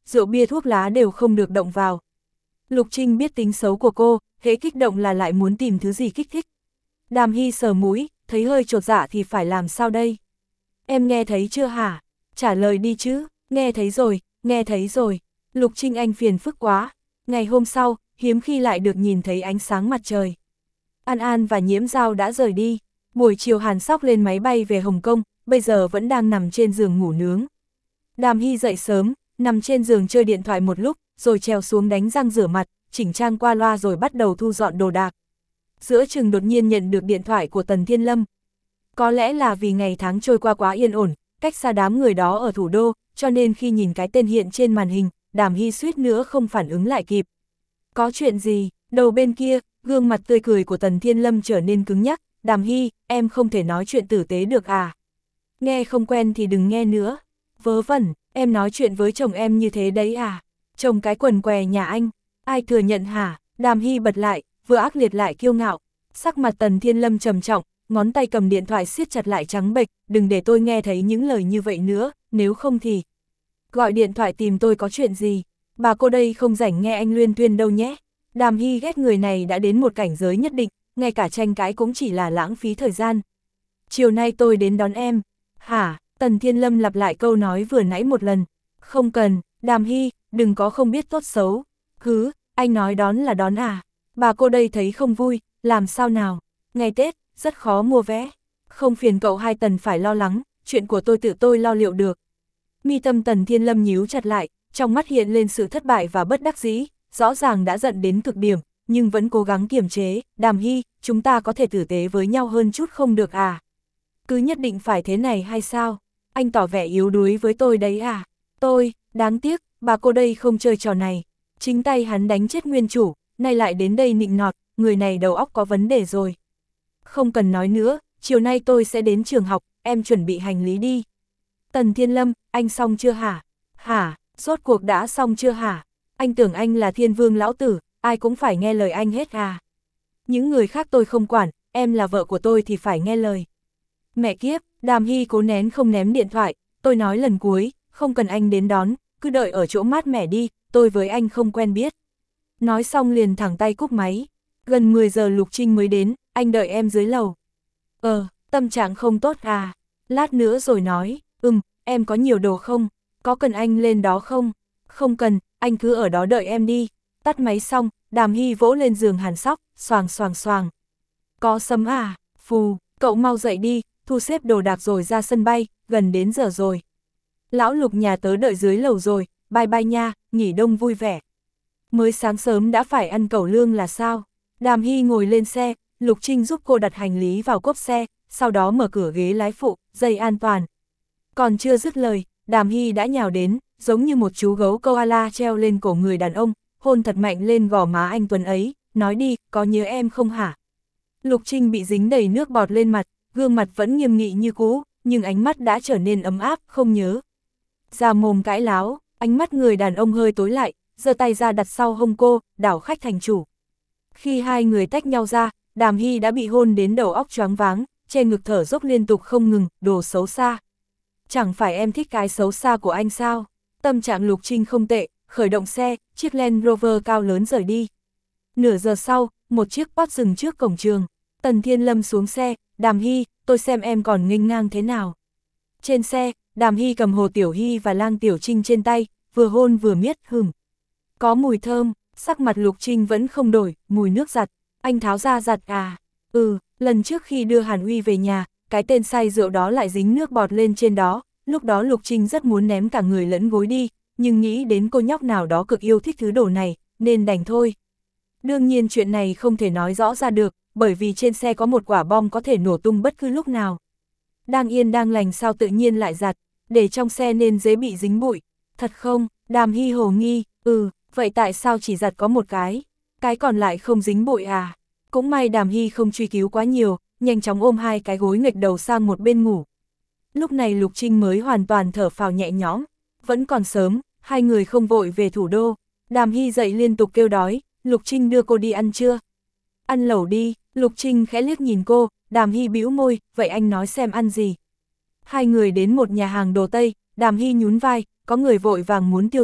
rượu bia thuốc lá đều không được động vào. Lục Trinh biết tính xấu của cô, hễ kích động là lại muốn tìm thứ gì kích thích. Đàm Hy sờ mũi, thấy hơi chột dạ thì phải làm sao đây? Em nghe thấy chưa hả? Trả lời đi chứ, nghe thấy rồi, nghe thấy rồi. Lục Trinh anh phiền phức quá. Ngày hôm sau, hiếm khi lại được nhìn thấy ánh sáng mặt trời. An An và Nhiễm Giao đã rời đi. Buổi chiều Hàn Sóc lên máy bay về Hồng Kông, bây giờ vẫn đang nằm trên giường ngủ nướng. Đàm Hy dậy sớm, nằm trên giường chơi điện thoại một lúc, rồi trèo xuống đánh răng rửa mặt, chỉnh trang qua loa rồi bắt đầu thu dọn đồ đạc. Giữa chừng đột nhiên nhận được điện thoại của Tần Thiên Lâm. Có lẽ là vì ngày tháng trôi qua quá yên ổn, cách xa đám người đó ở thủ đô, cho nên khi nhìn cái tên hiện trên màn hình, Đàm Hy suýt nữa không phản ứng lại kịp. Có chuyện gì? Đầu bên kia, gương mặt tươi cười của Tần Thiên Lâm trở nên cứng nhắc. Đàm Hy, em không thể nói chuyện tử tế được à? Nghe không quen thì đừng nghe nữa. Vớ vẩn, em nói chuyện với chồng em như thế đấy à? Chồng cái quần què nhà anh, ai thừa nhận hả? Đàm Hy bật lại, vừa ác liệt lại kiêu ngạo. Sắc mặt Tần Thiên Lâm trầm trọng, ngón tay cầm điện thoại siết chặt lại trắng bệch, đừng để tôi nghe thấy những lời như vậy nữa, nếu không thì... Gọi điện thoại tìm tôi có chuyện gì? Bà cô đây không rảnh nghe anh luyên thuyên đâu nhé. Đàm Hy ghét người này đã đến một cảnh giới nhất định, ngay cả tranh cãi cũng chỉ là lãng phí thời gian. Chiều nay tôi đến đón em. Hả? Tần Thiên Lâm lặp lại câu nói vừa nãy một lần. Không cần, Đàm Hy, đừng có không biết tốt xấu. Hứ, anh nói đón là đón à? Bà cô đây thấy không vui, làm sao nào? Ngày Tết, rất khó mua vé. Không phiền cậu hai Tần phải lo lắng, chuyện của tôi tự tôi lo liệu được. Mi tâm Tần Thiên Lâm nhíu chặt lại, trong mắt hiện lên sự thất bại và bất đắc dĩ, rõ ràng đã giận đến cực điểm, nhưng vẫn cố gắng kiềm chế. Đàm Hy, chúng ta có thể tử tế với nhau hơn chút không được à? Cứ nhất định phải thế này hay sao? Anh tỏ vẻ yếu đuối với tôi đấy à? Tôi, đáng tiếc, bà cô đây không chơi trò này. Chính tay hắn đánh chết nguyên chủ, nay lại đến đây nịnh nọt, người này đầu óc có vấn đề rồi. Không cần nói nữa, chiều nay tôi sẽ đến trường học, em chuẩn bị hành lý đi. Tần Thiên Lâm, anh xong chưa hả? Hả, rốt cuộc đã xong chưa hả? Anh tưởng anh là thiên vương lão tử, ai cũng phải nghe lời anh hết à? Những người khác tôi không quản, em là vợ của tôi thì phải nghe lời. Mẹ kiếp, Đàm Hy cố nén không ném điện thoại, tôi nói lần cuối, không cần anh đến đón, cứ đợi ở chỗ mát mẻ đi, tôi với anh không quen biết. Nói xong liền thẳng tay cúp máy. Gần mười giờ Lục Trinh mới đến, anh đợi em dưới lầu. Ờ, tâm trạng không tốt à? Lát nữa rồi nói, ừm, em có nhiều đồ không? Có cần anh lên đó không? Không cần, anh cứ ở đó đợi em đi. Tắt máy xong, Đàm Hy vỗ lên giường Hàn Sóc, xoàng xoàng xoàng. Có sấm à? Phù, cậu mau dậy đi, thu xếp đồ đạc rồi ra sân bay, gần đến giờ rồi. Lão Lục nhà tớ đợi dưới lầu rồi, bye bye nha, nghỉ đông vui vẻ. Mới sáng sớm đã phải ăn cẩu lương là sao? Đàm Hy ngồi lên xe, Lục Trinh giúp cô đặt hành lý vào cốp xe, sau đó mở cửa ghế lái phụ, dây an toàn. Còn chưa dứt lời, Đàm Hy đã nhào đến, giống như một chú gấu koala treo lên cổ người đàn ông, hôn thật mạnh lên gò má anh Tuấn ấy, nói đi, có nhớ em không hả? Lục Trinh bị dính đầy nước bọt lên mặt, gương mặt vẫn nghiêm nghị như cũ, nhưng ánh mắt đã trở nên ấm áp, không nhớ. Ra mồm cãi láo, ánh mắt người đàn ông hơi tối lại, giơ tay ra đặt sau hông cô, đảo khách thành chủ. Khi hai người tách nhau ra, Đàm Hy đã bị hôn đến đầu óc choáng váng, che ngực thở dốc liên tục không ngừng, đồ xấu xa. Chẳng phải em thích cái xấu xa của anh sao? Tâm trạng Lục Trinh không tệ, khởi động xe, chiếc Land Rover cao lớn rời đi. Nửa giờ sau, một chiếc Porsche dừng trước cổng trường. Tần Thiên Lâm xuống xe, Đàm Hy, tôi xem em còn nghênh ngang thế nào. Trên xe, Đàm Hy cầm Hồ Tiểu Hy và Lang Tiểu Trinh trên tay, vừa hôn vừa miết, hừm. Có mùi thơm, sắc mặt Lục Trinh vẫn không đổi, mùi nước giặt. Anh tháo ra giặt à? Ừ, lần trước khi đưa Hàn Uy về nhà, cái tên say rượu đó lại dính nước bọt lên trên đó. Lúc đó Lục Trinh rất muốn ném cả người lẫn gối đi, nhưng nghĩ đến cô nhóc nào đó cực yêu thích thứ đồ này, nên đành thôi. Đương nhiên chuyện này không thể nói rõ ra được, bởi vì trên xe có một quả bom có thể nổ tung bất cứ lúc nào. Đang yên đang lành sao tự nhiên lại giặt, để trong xe nên dễ bị dính bụi. Thật không? Đàm Hy hồ nghi, ừ, vậy tại sao chỉ giặt có một cái? Cái còn lại không dính bụi à? Cũng may Đàm Hy không truy cứu quá nhiều, nhanh chóng ôm hai cái gối nghịch đầu sang một bên ngủ. Lúc này Lục Trinh mới hoàn toàn thở phào nhẹ nhõm. Vẫn còn sớm, hai người không vội về thủ đô. Đàm Hy dậy liên tục kêu đói, Lục Trinh đưa cô đi ăn chưa? Ăn lẩu đi, Lục Trinh khẽ liếc nhìn cô, Đàm Hy bĩu môi, vậy anh nói xem ăn gì? Hai người đến một nhà hàng đồ Tây, Đàm Hy nhún vai, có người vội vàng muốn tiêu tiền,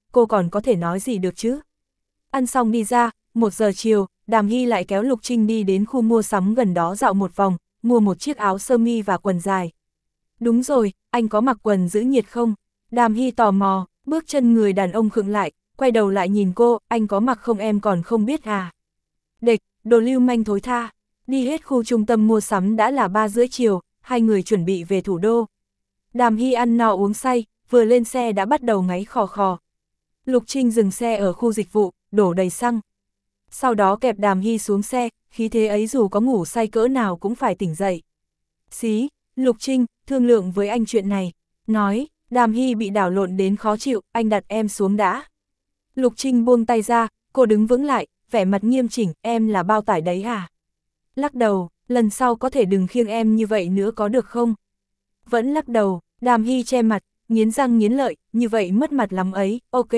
cô còn có thể nói gì được chứ? Ăn xong đi ra, một giờ chiều, Đàm Hy lại kéo Lục Trinh đi đến khu mua sắm gần đó dạo một vòng, mua một chiếc áo sơ mi và quần dài. Đúng rồi, anh có mặc quần giữ nhiệt không? Đàm Hy tò mò, bước chân người đàn ông khựng lại, quay đầu lại nhìn cô, anh có mặc không em còn không biết à? Địch, đồ lưu manh thối tha. Đi hết khu trung tâm mua sắm đã là ba rưỡi chiều, hai người chuẩn bị về thủ đô. Đàm Hy ăn no uống say, vừa lên xe đã bắt đầu ngáy khò khò. Lục Trinh dừng xe ở khu dịch vụ, đổ đầy xăng. Sau đó kẹp Đàm Hy xuống xe, khí thế ấy dù có ngủ say cỡ nào cũng phải tỉnh dậy. Xí, Lục Trinh, thương lượng với anh chuyện này. Nói, Đàm Hy bị đảo lộn đến khó chịu, anh đặt em xuống đã. Lục Trinh buông tay ra, cô đứng vững lại, vẻ mặt nghiêm chỉnh, em là bao tải đấy à? Lắc đầu, lần sau có thể đừng khiêng em như vậy nữa có được không? Vẫn lắc đầu, Đàm Hy che mặt, nghiến răng nghiến lợi, như vậy mất mặt lắm ấy, ok.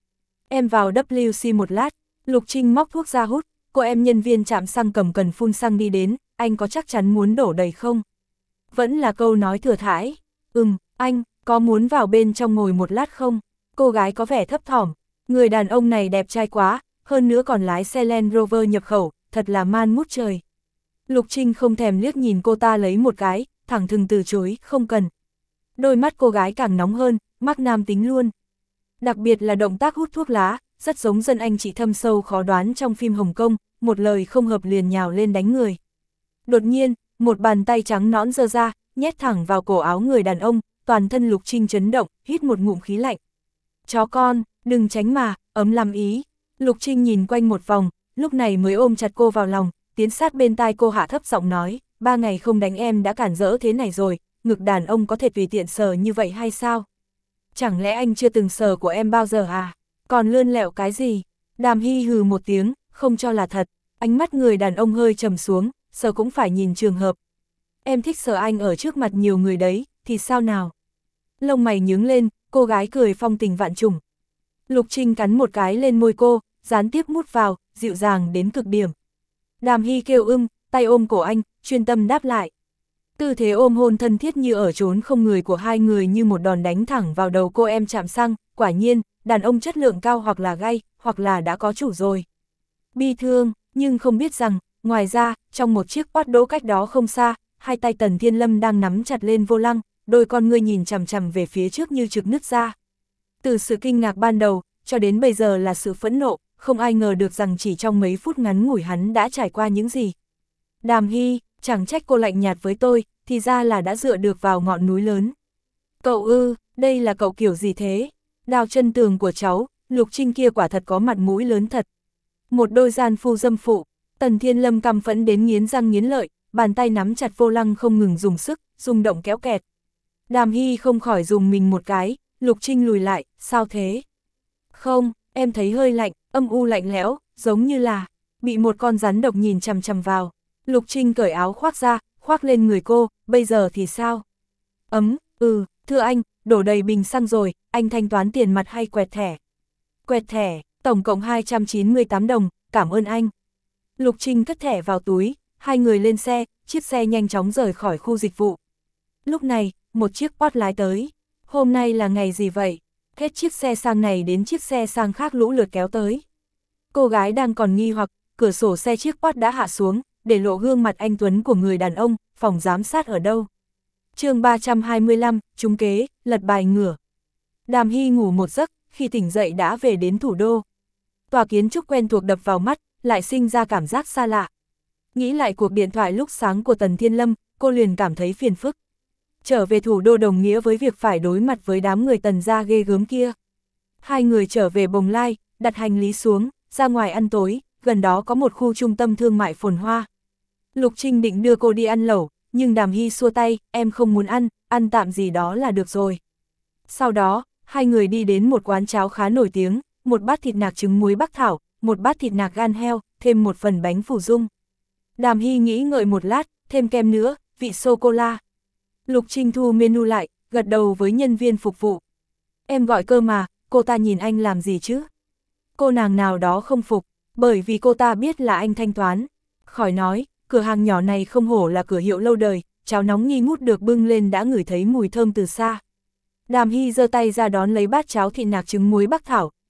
Em vào vê kép xê một lát, Lục Trinh móc thuốc ra hút, cô em nhân viên trạm xăng cầm cần phun xăng đi đến, anh có chắc chắn muốn đổ đầy không? Vẫn là câu nói thừa thãi, ừm, anh, có muốn vào bên trong ngồi một lát không? Cô gái có vẻ thấp thỏm, người đàn ông này đẹp trai quá, hơn nữa còn lái xe Land Rover nhập khẩu, thật là man mút trời. Lục Trinh không thèm liếc nhìn cô ta lấy một cái, thẳng thừng từ chối, không cần. Đôi mắt cô gái càng nóng hơn, mắc nam tính luôn. Đặc biệt là động tác hút thuốc lá, rất giống dân anh chị thâm sâu khó đoán trong phim Hồng Kông, một lời không hợp liền nhào lên đánh người. Đột nhiên, một bàn tay trắng nõn giơ ra, nhét thẳng vào cổ áo người đàn ông, toàn thân Lục Trinh chấn động, hít một ngụm khí lạnh. Chó con, đừng tránh mà, ấm làm ý. Lục Trinh nhìn quanh một vòng, lúc này mới ôm chặt cô vào lòng, tiến sát bên tai cô hạ thấp giọng nói, ba ngày không đánh em đã cản rỡ thế này rồi, ngực đàn ông có thể tùy tiện sờ như vậy hay sao? Chẳng lẽ anh chưa từng sờ của em bao giờ à? Còn lươn lẹo cái gì? Đàm Hy hừ một tiếng, không cho là thật, ánh mắt người đàn ông hơi trầm xuống, sờ cũng phải nhìn trường hợp. Em thích sờ anh ở trước mặt nhiều người đấy, thì sao nào? Lông mày nhướng lên, cô gái cười phong tình vạn trùng. Lục Trinh cắn một cái lên môi cô, gián tiếp mút vào, dịu dàng đến cực điểm. Đàm Hy kêu ưng, tay ôm cổ anh, chuyên tâm đáp lại. Tư thế ôm hôn thân thiết như ở chốn không người của hai người như một đòn đánh thẳng vào đầu cô em chạm xăng, quả nhiên, đàn ông chất lượng cao hoặc là gay, hoặc là đã có chủ rồi. Bi thương, nhưng không biết rằng, ngoài ra, trong một chiếc Porsche đỗ cách đó không xa, hai tay Tần Thiên Lâm đang nắm chặt lên vô lăng, đôi con ngươi nhìn chằm chằm về phía trước như trực nứt ra. Từ sự kinh ngạc ban đầu, cho đến bây giờ là sự phẫn nộ, không ai ngờ được rằng chỉ trong mấy phút ngắn ngủi hắn đã trải qua những gì. Đàm Hy, chẳng trách cô lạnh nhạt với tôi, thì ra là đã dựa được vào ngọn núi lớn. Cậu ư, đây là cậu kiểu gì thế? Đào chân tường của cháu, Lục Trinh kia quả thật có mặt mũi lớn thật. Một đôi gian phu dâm phụ, Tần Thiên Lâm căm phẫn đến nghiến răng nghiến lợi, bàn tay nắm chặt vô lăng không ngừng dùng sức, rung động kéo kẹt. Đàm Hy không khỏi dùng mình một cái, Lục Trinh lùi lại, sao thế? Không, em thấy hơi lạnh, âm u lạnh lẽo, giống như là bị một con rắn độc nhìn chằm chằm vào. Lục Trinh cởi áo khoác ra, khoác lên người cô, bây giờ thì sao? Ấm, ừ, thưa anh, đổ đầy bình xăng rồi, anh thanh toán tiền mặt hay quẹt thẻ? Quẹt thẻ, tổng cộng hai trăm chín mươi tám đồng, cảm ơn anh. Lục Trinh cất thẻ vào túi, hai người lên xe, chiếc xe nhanh chóng rời khỏi khu dịch vụ. Lúc này, một chiếc Porsche lái tới. Hôm nay là ngày gì vậy? Hết chiếc xe sang này đến chiếc xe sang khác lũ lượt kéo tới. Cô gái đang còn nghi hoặc, cửa sổ xe chiếc Porsche đã hạ xuống, để lộ gương mặt anh tuấn của người đàn ông, phòng giám sát ở đâu. Chương ba trăm hai mươi lăm, trúng kế, lật bài ngửa. Đàm Hy ngủ một giấc, khi tỉnh dậy đã về đến thủ đô. Tòa kiến trúc quen thuộc đập vào mắt, lại sinh ra cảm giác xa lạ. Nghĩ lại cuộc điện thoại lúc sáng của Tần Thiên Lâm, cô liền cảm thấy phiền phức. Trở về thủ đô đồng nghĩa với việc phải đối mặt với đám người Tần gia ghê gớm kia. Hai người trở về Bồng Lai, đặt hành lý xuống, ra ngoài ăn tối, gần đó có một khu trung tâm thương mại phồn hoa. Lục Trinh định đưa cô đi ăn lẩu, nhưng Đàm Hy xua tay, em không muốn ăn, ăn tạm gì đó là được rồi. Sau đó, hai người đi đến một quán cháo khá nổi tiếng, một bát thịt nạc trứng muối Bắc Thảo, một bát thịt nạc gan heo, thêm một phần bánh phủ dung. Đàm Hy nghĩ ngợi một lát, thêm kem nữa, vị sô-cô-la. Lục Trinh thu menu lại, gật đầu với nhân viên phục vụ. Em gọi cơ mà, cô ta nhìn anh làm gì chứ? Cô nàng nào đó không phục, bởi vì cô ta biết là anh thanh toán. Khỏi nói, cửa hàng nhỏ này không hổ là cửa hiệu lâu đời, cháo nóng nghi ngút được bưng lên đã ngửi thấy mùi thơm từ xa. Đàm Hy giơ tay ra đón lấy bát cháo thịt nạc trứng muối Bắc Thảo,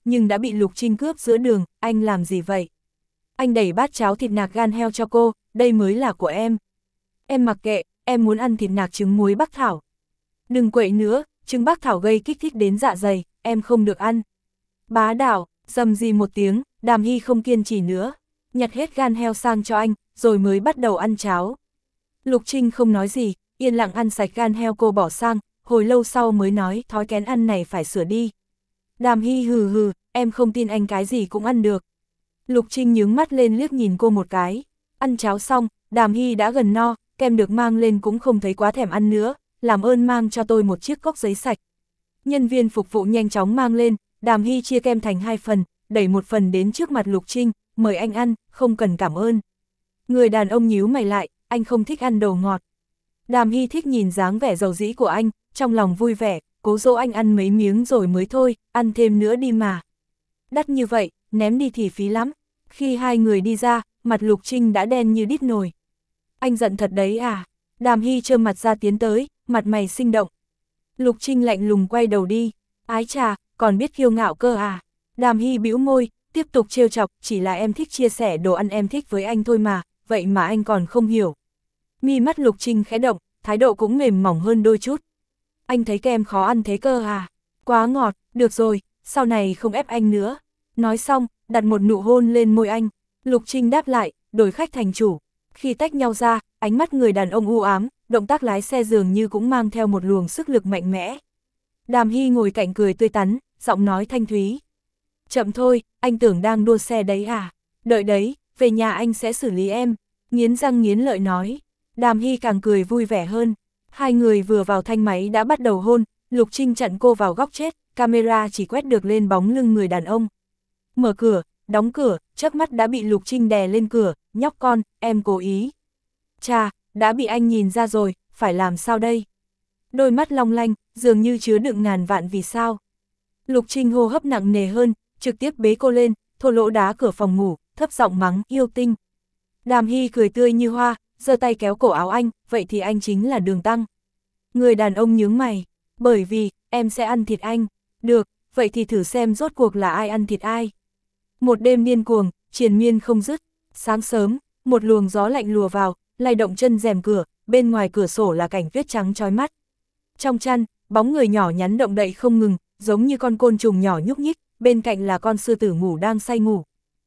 nhưng đã bị Lục Trinh cướp giữa đường, anh làm gì vậy? Anh đẩy bát cháo thịt nạc gan heo cho cô, đây mới là của em. Em mặc kệ, em muốn ăn thịt nạc trứng muối Bắc Thảo. Đừng quậy nữa, trứng Bắc Thảo gây kích thích đến dạ dày, em không được ăn. Bá đạo, rầm rì một tiếng, Đàm Hy không kiên trì nữa, nhặt hết gan heo sang cho anh, rồi mới bắt đầu ăn cháo. Lục Trinh không nói gì, yên lặng ăn sạch gan heo cô bỏ sang, hồi lâu sau mới nói thói kén ăn này phải sửa đi. Đàm Hy hừ hừ, em không tin anh cái gì cũng ăn được. Lục Trinh nhướng mắt lên liếc nhìn cô một cái, ăn cháo xong, Đàm Hy đã gần no, kem được mang lên cũng không thấy quá thèm ăn nữa, làm ơn mang cho tôi một chiếc cốc giấy sạch. Nhân viên phục vụ nhanh chóng mang lên, Đàm Hy chia kem thành hai phần, đẩy một phần đến trước mặt Lục Trinh, mời anh ăn, không cần cảm ơn. Người đàn ông nhíu mày lại, anh không thích ăn đồ ngọt. Đàm Hy thích nhìn dáng vẻ dầu dĩ của anh, trong lòng vui vẻ, cố dỗ anh ăn mấy miếng rồi mới thôi, ăn thêm nữa đi mà. Đắt như vậy, ném đi thì phí lắm. Khi hai người đi ra, mặt Lục Trinh đã đen như đít nồi. Anh giận thật đấy à? Đàm Hy trơ mặt ra tiến tới, mặt mày sinh động. Lục Trinh lạnh lùng quay đầu đi. Ái chà, còn biết kiêu ngạo cơ à? Đàm Hy bĩu môi, tiếp tục trêu chọc, chỉ là em thích chia sẻ đồ ăn em thích với anh thôi mà, vậy mà anh còn không hiểu. Mi mắt Lục Trinh khẽ động, thái độ cũng mềm mỏng hơn đôi chút. Anh thấy kem khó ăn thế cơ à? Quá ngọt, được rồi, sau này không ép anh nữa. Nói xong, đặt một nụ hôn lên môi anh. Lục Trinh đáp lại, đổi khách thành chủ. Khi tách nhau ra, ánh mắt người đàn ông u ám, động tác lái xe dường như cũng mang theo một luồng sức lực mạnh mẽ. Đàm Hy ngồi cạnh cười tươi tắn, giọng nói thanh thúy. Chậm thôi, anh tưởng đang đua xe đấy à? Đợi đấy, về nhà anh sẽ xử lý em. Nghiến răng nghiến lợi nói. Đàm Hy càng cười vui vẻ hơn. Hai người vừa vào thanh máy đã bắt đầu hôn, Lục Trinh chặn cô vào góc chết, camera chỉ quét được lên bóng lưng người đàn ông. Mở cửa, đóng cửa, chớp mắt đã bị Lục Trinh đè lên cửa, nhóc con, em cố ý. Chà, đã bị anh nhìn ra rồi, phải làm sao đây? Đôi mắt long lanh, dường như chứa đựng ngàn vạn vì sao. Lục Trinh hô hấp nặng nề hơn, trực tiếp bế cô lên, thô lỗ đá cửa phòng ngủ, thấp giọng mắng, yêu tinh. Đàm Hy cười tươi như hoa, giơ tay kéo cổ áo anh, vậy thì anh chính là Đường Tăng. Người đàn ông nhướng mày, bởi vì, em sẽ ăn thịt anh. Được, vậy thì thử xem rốt cuộc là ai ăn thịt ai. Một đêm điên cuồng, triền miên không dứt. Sáng sớm, một luồng gió lạnh lùa vào, lay động chân rèm cửa, bên ngoài cửa sổ là cảnh tuyết trắng chói mắt. Trong chăn, bóng người nhỏ nhắn động đậy không ngừng, giống như con côn trùng nhỏ nhúc nhích, bên cạnh là con sư tử ngủ đang say ngủ.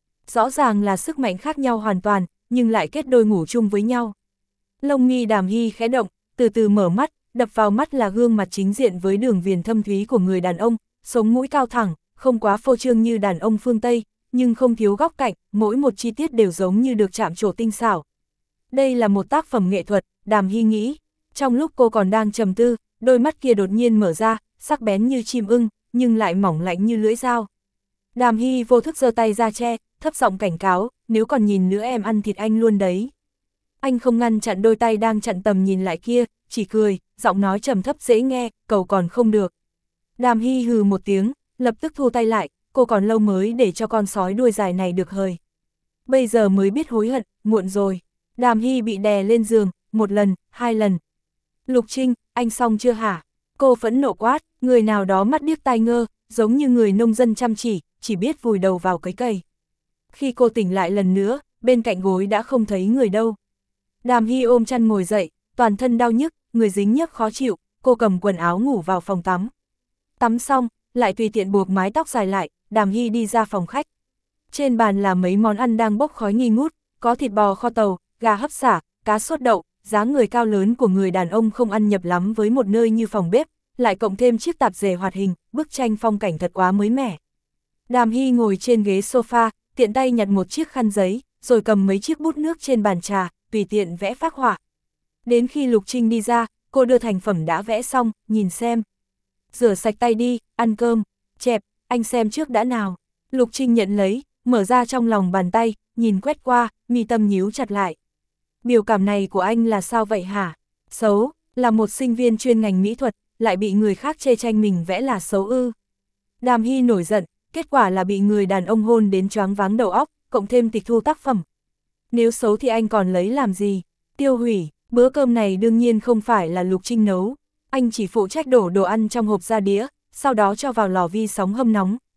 Rõ ràng là sức mạnh khác nhau hoàn toàn, nhưng lại kết đôi ngủ chung với nhau. Lông mi Đàm Hy khẽ động, từ từ mở mắt, đập vào mắt là gương mặt chính diện với đường viền thâm thúy của người đàn ông, sống mũi cao thẳng, không quá phô trương như đàn ông phương Tây, nhưng không thiếu góc cạnh, mỗi một chi tiết đều giống như được chạm trổ tinh xảo. Đây là một tác phẩm nghệ thuật, Đàm Hy nghĩ. Trong lúc cô còn đang trầm tư, đôi mắt kia đột nhiên mở ra, sắc bén như chim ưng, nhưng lại mỏng lạnh như lưỡi dao. Đàm Hy vô thức giơ tay ra che, thấp giọng cảnh cáo, nếu còn nhìn nữa em ăn thịt anh luôn đấy. Anh không ngăn chặn đôi tay đang chặn tầm nhìn lại kia, chỉ cười, giọng nói trầm thấp dễ nghe, cầu còn không được. Đàm Hy hừ một tiếng, lập tức thu tay lại, cô còn lâu mới để cho con sói đuôi dài này được hời. Bây giờ mới biết hối hận, muộn rồi. Đàm Hy bị đè lên giường, một lần, hai lần. Lục Trinh, anh xong chưa hả? Cô phẫn nộ quát, người nào đó mắt điếc tai ngơ, giống như người nông dân chăm chỉ, chỉ biết vùi đầu vào cấy cày. Khi cô tỉnh lại lần nữa, bên cạnh gối đã không thấy người đâu. Đàm Hy ôm chăn ngồi dậy, toàn thân đau nhức, người dính nhức khó chịu, cô cầm quần áo ngủ vào phòng tắm. Tắm xong, lại tùy tiện buộc mái tóc dài lại, Đàm Hy đi ra phòng khách. Trên bàn là mấy món ăn đang bốc khói nghi ngút, có thịt bò kho tàu, gà hấp xả, cá sốt đậu, dáng người cao lớn của người đàn ông không ăn nhập lắm với một nơi như phòng bếp, lại cộng thêm chiếc tạp dề hoạt hình, bức tranh phong cảnh thật quá mới mẻ. Đàm Hy ngồi trên ghế sofa, tiện tay nhặt một chiếc khăn giấy, rồi cầm mấy chiếc bút nước trên bàn trà, tùy tiện vẽ phác họa. Đến khi Lục Trinh đi ra, cô đưa thành phẩm đã vẽ xong, nhìn xem. Rửa sạch tay đi, ăn cơm. Chẹp, anh xem trước đã nào. Lục Trinh nhận lấy, mở ra trong lòng bàn tay, nhìn quét qua, mi tâm nhíu chặt lại. Biểu cảm này của anh là sao vậy hả? Xấu, là một sinh viên chuyên ngành mỹ thuật, lại bị người khác chê tranh mình vẽ là xấu ư. Đàm Hy nổi giận, kết quả là bị người đàn ông hôn đến choáng váng đầu óc, cộng thêm tịch thu tác phẩm. Nếu xấu thì anh còn lấy làm gì? Tiêu hủy, bữa cơm này đương nhiên không phải là Lục Trinh nấu. Anh chỉ phụ trách đổ đồ ăn trong hộp ra đĩa, sau đó cho vào lò vi sóng hâm nóng,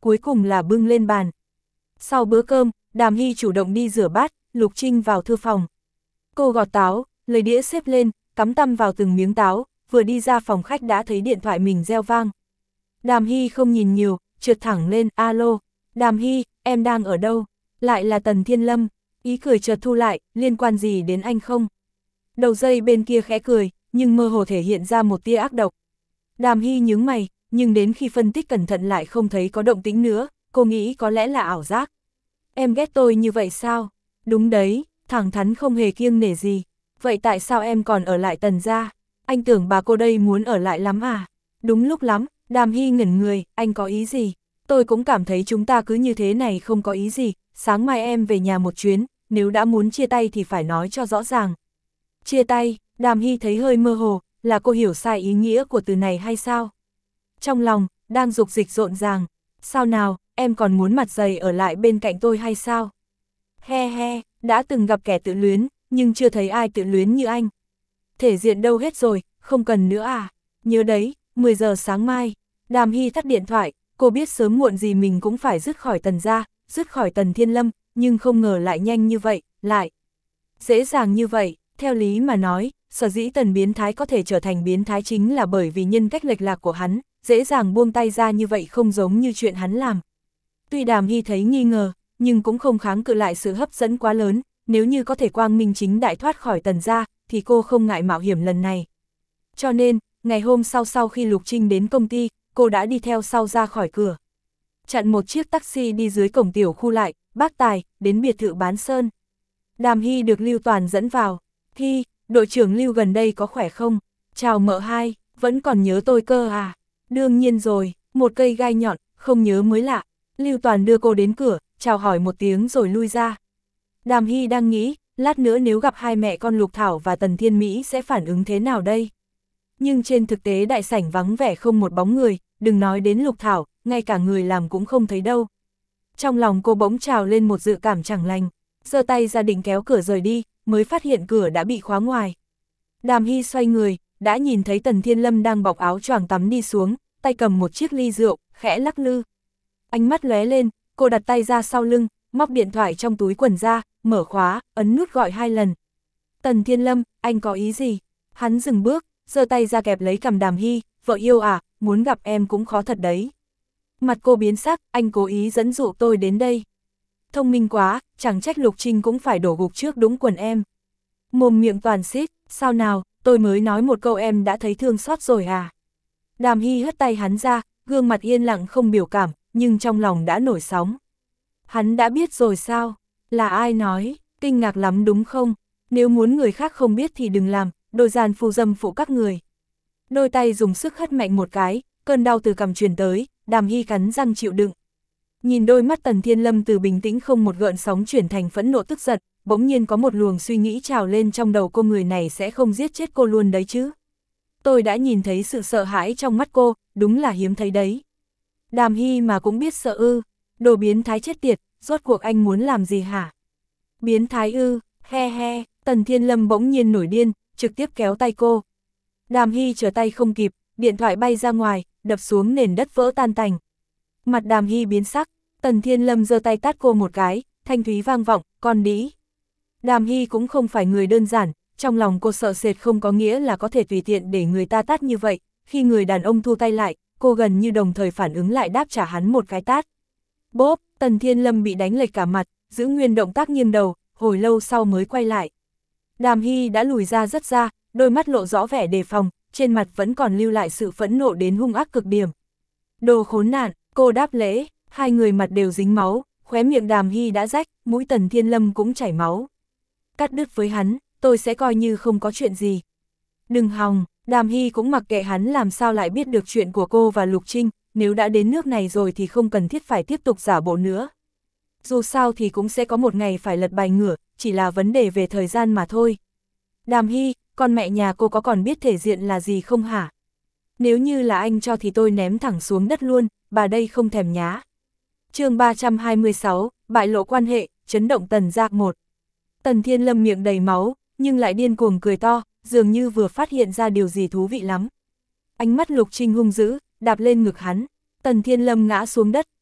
cuối cùng là bưng lên bàn. Sau bữa cơm, Đàm Hy chủ động đi rửa bát, Lục Trinh vào thư phòng. Cô gọt táo, lấy đĩa xếp lên, cắm tăm vào từng miếng táo, vừa đi ra phòng khách đã thấy điện thoại mình reo vang. Đàm Hy không nhìn nhiều, trượt thẳng lên, alo, Đàm Hy, em đang ở đâu? Lại là Tần Thiên Lâm, ý cười chợt thu lại, liên quan gì đến anh không? Đầu dây bên kia khẽ cười, nhưng mơ hồ thể hiện ra một tia ác độc. Đàm Hy nhướng mày, nhưng đến khi phân tích cẩn thận lại không thấy có động tĩnh nữa, cô nghĩ có lẽ là ảo giác. Em ghét tôi như vậy sao? Đúng đấy, thẳng thắn không hề kiêng nể gì. Vậy tại sao em còn ở lại Tần gia? Anh tưởng bà cô đây muốn ở lại lắm à? Đúng lúc lắm, Đàm Hy ngẩn người, anh có ý gì? Tôi cũng cảm thấy chúng ta cứ như thế này không có ý gì, sáng mai em về nhà một chuyến, nếu đã muốn chia tay thì phải nói cho rõ ràng. Chia tay, Đàm Hy thấy hơi mơ hồ, là cô hiểu sai ý nghĩa của từ này hay sao? Trong lòng, đang dục dịch rộn ràng, sao nào, em còn muốn mặt dày ở lại bên cạnh tôi hay sao? He he, đã từng gặp kẻ tự luyến, nhưng chưa thấy ai tự luyến như anh. Thể diện đâu hết rồi, không cần nữa à? Nhớ đấy, mười giờ sáng mai, Đàm Hy tắt điện thoại, cô biết sớm muộn gì mình cũng phải dứt khỏi Tần gia, dứt khỏi Tần Thiên Lâm, nhưng không ngờ lại nhanh như vậy, lại dễ dàng như vậy. Theo lý mà nói, sở dĩ Tần biến thái có thể trở thành biến thái chính là bởi vì nhân cách lệch lạc của hắn, dễ dàng buông tay ra như vậy không giống như chuyện hắn làm. Tuy Đàm Hy thấy nghi ngờ, nhưng cũng không kháng cự lại sự hấp dẫn quá lớn, nếu như có thể quang minh chính đại thoát khỏi Tần gia, thì cô không ngại mạo hiểm lần này. Cho nên, ngày hôm sau sau khi Lục Trinh đến công ty, cô đã đi theo sau ra khỏi cửa. Chặn một chiếc taxi đi dưới cổng tiểu khu lại, bác tài, đến biệt thự Bán Sơn. Đàm Hy được Lưu Toàn dẫn vào. Hy, đội trưởng Lưu gần đây có khỏe không? Chào mợ hai, vẫn còn nhớ tôi cơ à? Đương nhiên rồi, một cây gai nhọn, không nhớ mới lạ. Lưu Toàn đưa cô đến cửa, chào hỏi một tiếng rồi lui ra. Đàm Hy đang nghĩ, lát nữa nếu gặp hai mẹ con Lục Thảo và Tần Thiên Mỹ sẽ phản ứng thế nào đây? Nhưng trên thực tế đại sảnh vắng vẻ không một bóng người, đừng nói đến Lục Thảo, ngay cả người làm cũng không thấy đâu. Trong lòng cô bỗng trào lên một dự cảm chẳng lành, giơ tay ra định kéo cửa rời đi, mới phát hiện cửa đã bị khóa ngoài. Đàm Hy xoay người, đã nhìn thấy Tần Thiên Lâm đang bọc áo choàng tắm đi xuống, tay cầm một chiếc ly rượu, khẽ lắc lư. Ánh mắt lóe lên, cô đặt tay ra sau lưng, móc điện thoại trong túi quần ra, mở khóa, ấn nút gọi hai lần. Tần Thiên Lâm, anh có ý gì? Hắn dừng bước, giơ tay ra kẹp lấy cằm Đàm Hy, vợ yêu à, muốn gặp em cũng khó thật đấy. Mặt cô biến sắc, anh cố ý dẫn dụ tôi đến đây. Thông minh quá, chẳng trách Lục Trinh cũng phải đổ gục trước đúng quần em. Mồm miệng toàn xít, sao nào, tôi mới nói một câu em đã thấy thương xót rồi à? Đàm Hy hất tay hắn ra, gương mặt yên lặng không biểu cảm, nhưng trong lòng đã nổi sóng. Hắn đã biết rồi sao? Là ai nói? Kinh ngạc lắm đúng không? Nếu muốn người khác không biết thì đừng làm, đôi gian phu dâm phụ các người. Đôi tay dùng sức hất mạnh một cái, cơn đau từ cằm truyền tới, Đàm Hy cắn răng chịu đựng. Nhìn đôi mắt Tần Thiên Lâm từ bình tĩnh không một gợn sóng chuyển thành phẫn nộ tức giận, bỗng nhiên có một luồng suy nghĩ trào lên trong đầu cô, người này sẽ không giết chết cô luôn đấy chứ. Tôi đã nhìn thấy sự sợ hãi trong mắt cô, đúng là hiếm thấy đấy. Đàm Hy mà cũng biết sợ ư, đồ biến thái chết tiệt, rốt cuộc anh muốn làm gì hả? Biến thái ư, he he, Tần Thiên Lâm bỗng nhiên nổi điên, trực tiếp kéo tay cô. Đàm Hy trở tay không kịp, điện thoại bay ra ngoài, đập xuống nền đất vỡ tan tành. Mặt Đàm Hy biến sắc, Tần Thiên Lâm giơ tay tát cô một cái, thanh thúy vang vọng, con đĩ. Đàm Hy cũng không phải người đơn giản, trong lòng cô sợ sệt không có nghĩa là có thể tùy tiện để người ta tát như vậy, khi người đàn ông thu tay lại, cô gần như đồng thời phản ứng lại đáp trả hắn một cái tát. Bốp, Tần Thiên Lâm bị đánh lệch cả mặt, giữ nguyên động tác nghiêng đầu, hồi lâu sau mới quay lại. Đàm Hy đã lùi ra rất ra, đôi mắt lộ rõ vẻ đề phòng, trên mặt vẫn còn lưu lại sự phẫn nộ đến hung ác cực điểm. Đồ khốn nạn, cô đáp lễ, hai người mặt đều dính máu, khóe miệng Đàm Hy đã rách, mũi Tần Thiên Lâm cũng chảy máu. Cắt đứt với hắn, tôi sẽ coi như không có chuyện gì. Đừng hòng, Đàm Hy cũng mặc kệ hắn làm sao lại biết được chuyện của cô và Lục Trinh, nếu đã đến nước này rồi thì không cần thiết phải tiếp tục giả bộ nữa. Dù sao thì cũng sẽ có một ngày phải lật bài ngửa, chỉ là vấn đề về thời gian mà thôi. Đàm Hy, con mẹ nhà cô có còn biết thể diện là gì không hả? Nếu như là anh cho thì tôi ném thẳng xuống đất luôn, bà đây không thèm nhá. Chương ba trăm hai mươi sáu, bại lộ quan hệ, chấn động Tần gia một. Tần Thiên Lâm miệng đầy máu, nhưng lại điên cuồng cười to, dường như vừa phát hiện ra điều gì thú vị lắm. Ánh mắt Lục Trinh hung dữ, đạp lên ngực hắn. Tần Thiên Lâm ngã xuống đất,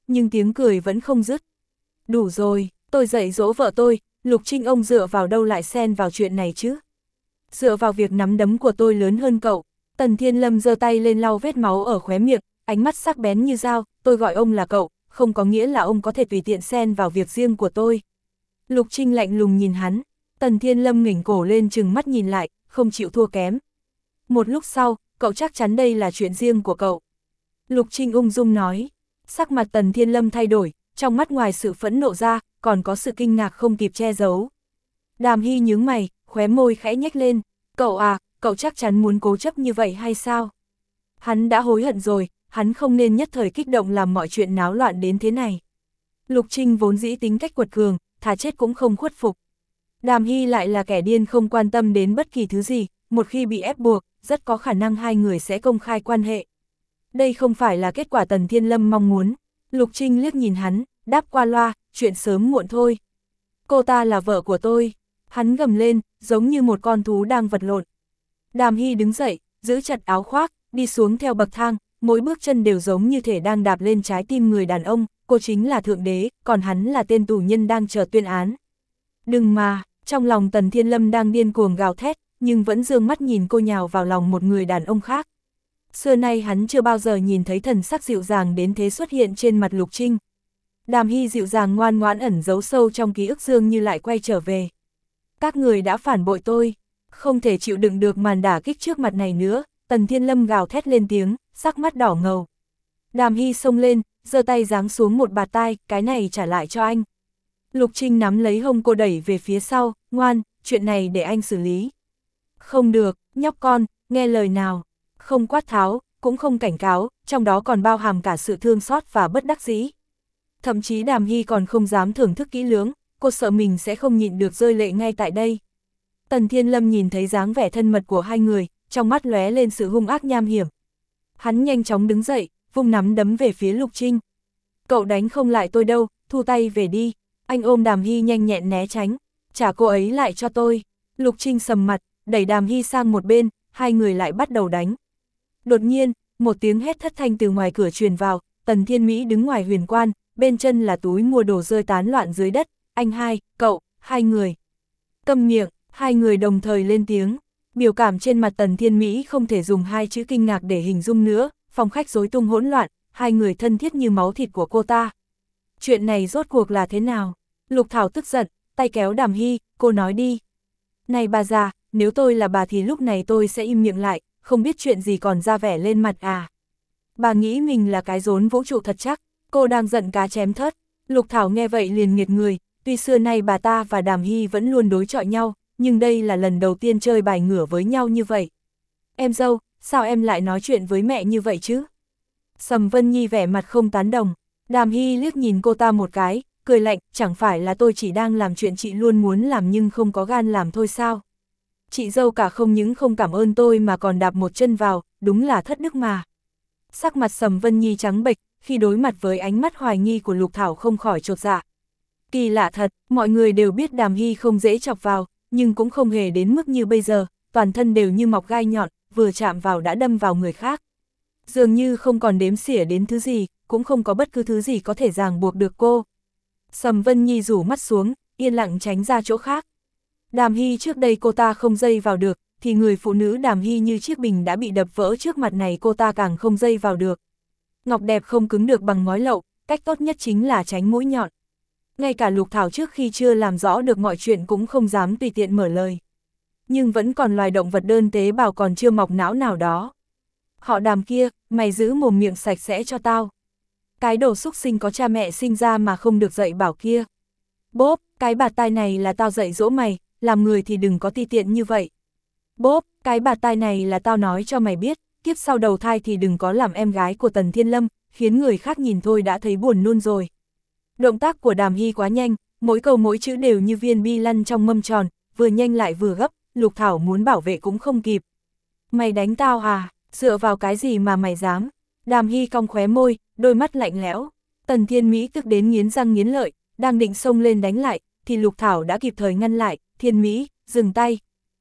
nhưng tiếng cười vẫn không dứt. Đủ rồi, tôi dạy dỗ vợ tôi, Lục Trinh ông dựa vào đâu lại xen vào chuyện này chứ? Dựa vào việc nắm đấm của tôi lớn hơn cậu. Tần Thiên Lâm giơ tay lên lau vết máu ở khóe miệng, ánh mắt sắc bén như dao, tôi gọi ông là cậu, không có nghĩa là ông có thể tùy tiện xen vào việc riêng của tôi. Lục Trinh lạnh lùng nhìn hắn, Tần Thiên Lâm ngẩng cổ lên trừng mắt nhìn lại, không chịu thua kém. Một lúc sau, cậu chắc chắn đây là chuyện riêng của cậu. Lục Trinh ung dung nói, sắc mặt Tần Thiên Lâm thay đổi, trong mắt ngoài sự phẫn nộ ra, còn có sự kinh ngạc không kịp che giấu. Đàm Hy nhướng mày, khóe môi khẽ nhếch lên, cậu à, cậu chắc chắn muốn cố chấp như vậy hay sao? Hắn đã hối hận rồi, hắn không nên nhất thời kích động làm mọi chuyện náo loạn đến thế này. Lục Trinh vốn dĩ tính cách quật cường, thà chết cũng không khuất phục. Đàm Hy lại là kẻ điên không quan tâm đến bất kỳ thứ gì, một khi bị ép buộc, rất có khả năng hai người sẽ công khai quan hệ. Đây không phải là kết quả Tần Thiên Lâm mong muốn. Lục Trinh liếc nhìn hắn, đáp qua loa, chuyện sớm muộn thôi. Cô ta là vợ của tôi. Hắn gầm lên, giống như một con thú đang vật lộn. Đàm Hy đứng dậy, giữ chặt áo khoác, đi xuống theo bậc thang, mỗi bước chân đều giống như thể đang đạp lên trái tim người đàn ông, cô chính là thượng đế, còn hắn là tên tù nhân đang chờ tuyên án. Đừng mà, trong lòng Tần Thiên Lâm đang điên cuồng gào thét, nhưng vẫn dương mắt nhìn cô nhào vào lòng một người đàn ông khác. Xưa nay hắn chưa bao giờ nhìn thấy thần sắc dịu dàng đến thế xuất hiện trên mặt Lục Trinh. Đàm Hy dịu dàng ngoan ngoãn ẩn giấu sâu trong ký ức dường như lại quay trở về. Các người đã phản bội tôi, không thể chịu đựng được màn đả kích trước mặt này nữa, Tần Thiên Lâm gào thét lên tiếng, sắc mắt đỏ ngầu. Đàm Hy xông lên, giơ tay giáng xuống một bạt tai, cái này trả lại cho anh. Lục Trinh nắm lấy hông cô đẩy về phía sau, ngoan, chuyện này để anh xử lý. Không được, nhóc con, nghe lời nào. Không quát tháo, cũng không cảnh cáo, trong đó còn bao hàm cả sự thương xót và bất đắc dĩ. Thậm chí Đàm Hy còn không dám thưởng thức kỹ lưỡng, cô sợ mình sẽ không nhịn được rơi lệ ngay tại đây. Tần Thiên Lâm nhìn thấy dáng vẻ thân mật của hai người, trong mắt lóe lên sự hung ác nham hiểm. Hắn nhanh chóng đứng dậy, vung nắm đấm về phía Lục Trinh. Cậu đánh không lại tôi đâu, thu tay về đi. Anh ôm Đàm Hy nhanh nhẹn né tránh, trả cô ấy lại cho tôi. Lục Trinh sầm mặt, đẩy Đàm Hy sang một bên, hai người lại bắt đầu đánh. Đột nhiên, một tiếng hét thất thanh từ ngoài cửa truyền vào, Tần Thiên Mỹ đứng ngoài huyền quan, bên chân là túi mua đồ rơi tán loạn dưới đất, anh hai, cậu, hai người. Câm miệng, hai người đồng thời lên tiếng, biểu cảm trên mặt Tần Thiên Mỹ không thể dùng hai chữ kinh ngạc để hình dung nữa, phòng khách rối tung hỗn loạn, hai người thân thiết như máu thịt của cô ta. Chuyện này rốt cuộc là thế nào? Lục Thảo tức giận, tay kéo Đàm Hy, cô nói đi. Này bà già, nếu tôi là bà thì lúc này tôi sẽ im miệng lại, không biết chuyện gì còn ra vẻ lên mặt à. Bà nghĩ mình là cái rốn vũ trụ thật chắc, cô đang giận cá chém thớt. Lục Thảo nghe vậy liền nghiệt người, tuy xưa nay bà ta và Đàm Hy vẫn luôn đối chọi nhau, nhưng đây là lần đầu tiên chơi bài ngửa với nhau như vậy. Em dâu, sao em lại nói chuyện với mẹ như vậy chứ? Sầm Vân Nhi vẻ mặt không tán đồng, Đàm Hy liếc nhìn cô ta một cái, cười lạnh, chẳng phải là tôi chỉ đang làm chuyện chị luôn muốn làm nhưng không có gan làm thôi sao? Chị dâu cả không những không cảm ơn tôi mà còn đạp một chân vào, đúng là thất đức mà. Sắc mặt Sầm Vân Nhi trắng bệch, khi đối mặt với ánh mắt hoài nghi của Lục Thảo không khỏi chột dạ. Kỳ lạ thật, mọi người đều biết Đàm Hy không dễ chọc vào, nhưng cũng không hề đến mức như bây giờ, toàn thân đều như mọc gai nhọn, vừa chạm vào đã đâm vào người khác. Dường như không còn đếm xỉa đến thứ gì, cũng không có bất cứ thứ gì có thể ràng buộc được cô. Sầm Vân Nhi rủ mắt xuống, yên lặng tránh ra chỗ khác. Đàm Hy trước đây cô ta không dây vào được, thì người phụ nữ Đàm Hy như chiếc bình đã bị đập vỡ trước mặt này cô ta càng không dây vào được. Ngọc đẹp không cứng được bằng ngói lậu, cách tốt nhất chính là tránh mũi nhọn. Ngay cả Lục Thảo trước khi chưa làm rõ được mọi chuyện cũng không dám tùy tiện mở lời. Nhưng vẫn còn loài động vật đơn tế bào còn chưa mọc não nào đó. Họ Đàm kia, mày giữ mồm miệng sạch sẽ cho tao. Cái đồ xúc sinh có cha mẹ sinh ra mà không được dạy bảo kia. Bốp, cái bạt tai này là tao dạy dỗ mày, làm người thì đừng có ti tiện như vậy. Bốp, cái bạt tai này là tao nói cho mày biết, kiếp sau đầu thai thì đừng có làm em gái của Tần Thiên Lâm, khiến người khác nhìn thôi đã thấy buồn nôn rồi. Động tác của Đàm Hy quá nhanh, mỗi câu mỗi chữ đều như viên bi lăn trong mâm tròn, vừa nhanh lại vừa gấp, Lục Thảo muốn bảo vệ cũng không kịp. Mày đánh tao à, dựa vào cái gì mà mày dám? Đàm Hy cong khóe môi, đôi mắt lạnh lẽo. Tần Thiên Mỹ tức đến nghiến răng nghiến lợi, đang định xông lên đánh lại, thì Lục Thảo đã kịp thời ngăn lại. Thiên Mỹ, dừng tay.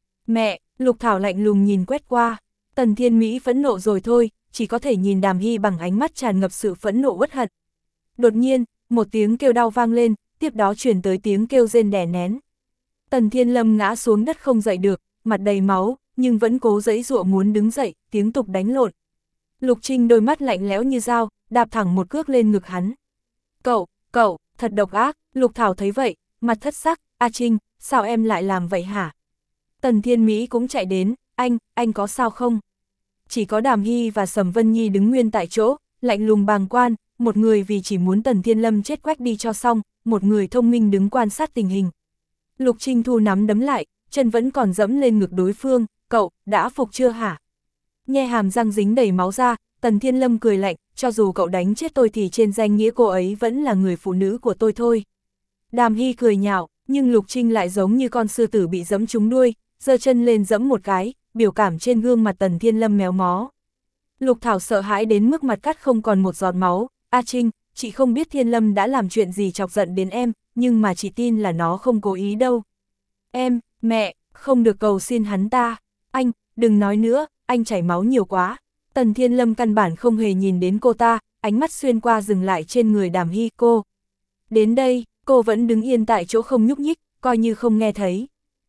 Mẹ, Lục Thảo lạnh lùng nhìn quét qua. Tần Thiên Mỹ phẫn nộ rồi thôi, chỉ có thể nhìn Đàm Hy bằng ánh mắt tràn ngập sự phẫn nộ uất hận. Đột nhiên, một tiếng kêu đau vang lên, tiếp đó chuyển tới tiếng kêu rên đè nén. Tần Thiên Lâm ngã xuống đất không dậy được, mặt đầy máu, nhưng vẫn cố giãy giụa muốn đứng dậy, tiếng tục đánh lộn. Lục Trinh đôi mắt lạnh lẽo như dao, đạp thẳng một cước lên ngực hắn. Cậu, cậu, thật độc ác. Lục Thảo thấy vậy, mặt thất sắc, A Trinh, sao em lại làm vậy hả? Tần Thiên Mỹ cũng chạy đến, anh, anh có sao không? Chỉ có Đàm Hy và Sầm Vân Nhi đứng nguyên tại chỗ, lạnh lùng bàng quan, một người vì chỉ muốn Tần Thiên Lâm chết quách đi cho xong, một người thông minh đứng quan sát tình hình. Lục Trinh thu nắm đấm lại, chân vẫn còn dẫm lên ngực đối phương, cậu, đã phục chưa hả? Nhe hàm răng dính đầy máu ra, Tần Thiên Lâm cười lạnh, cho dù cậu đánh chết tôi thì trên danh nghĩa cô ấy vẫn là người phụ nữ của tôi thôi. Đàm Hy cười nhạo, nhưng Lục Trinh lại giống như con sư tử bị giẫm trúng đuôi, giơ chân lên giẫm một cái, biểu cảm trên gương mặt Tần Thiên Lâm méo mó. Lục Thảo sợ hãi đến mức mặt cắt không còn một giọt máu, A Trinh, chị không biết Thiên Lâm đã làm chuyện gì chọc giận đến em, nhưng mà chị tin là nó không cố ý đâu. Em, mẹ, không được cầu xin hắn ta, anh, đừng nói nữa, anh chảy máu nhiều quá. Tần Thiên Lâm căn bản không hề nhìn đến cô ta, ánh mắt xuyên qua dừng lại trên người Đàm Hy. Cô. Đến đây, cô vẫn đứng yên tại chỗ không nhúc nhích, coi như không nghe thấy.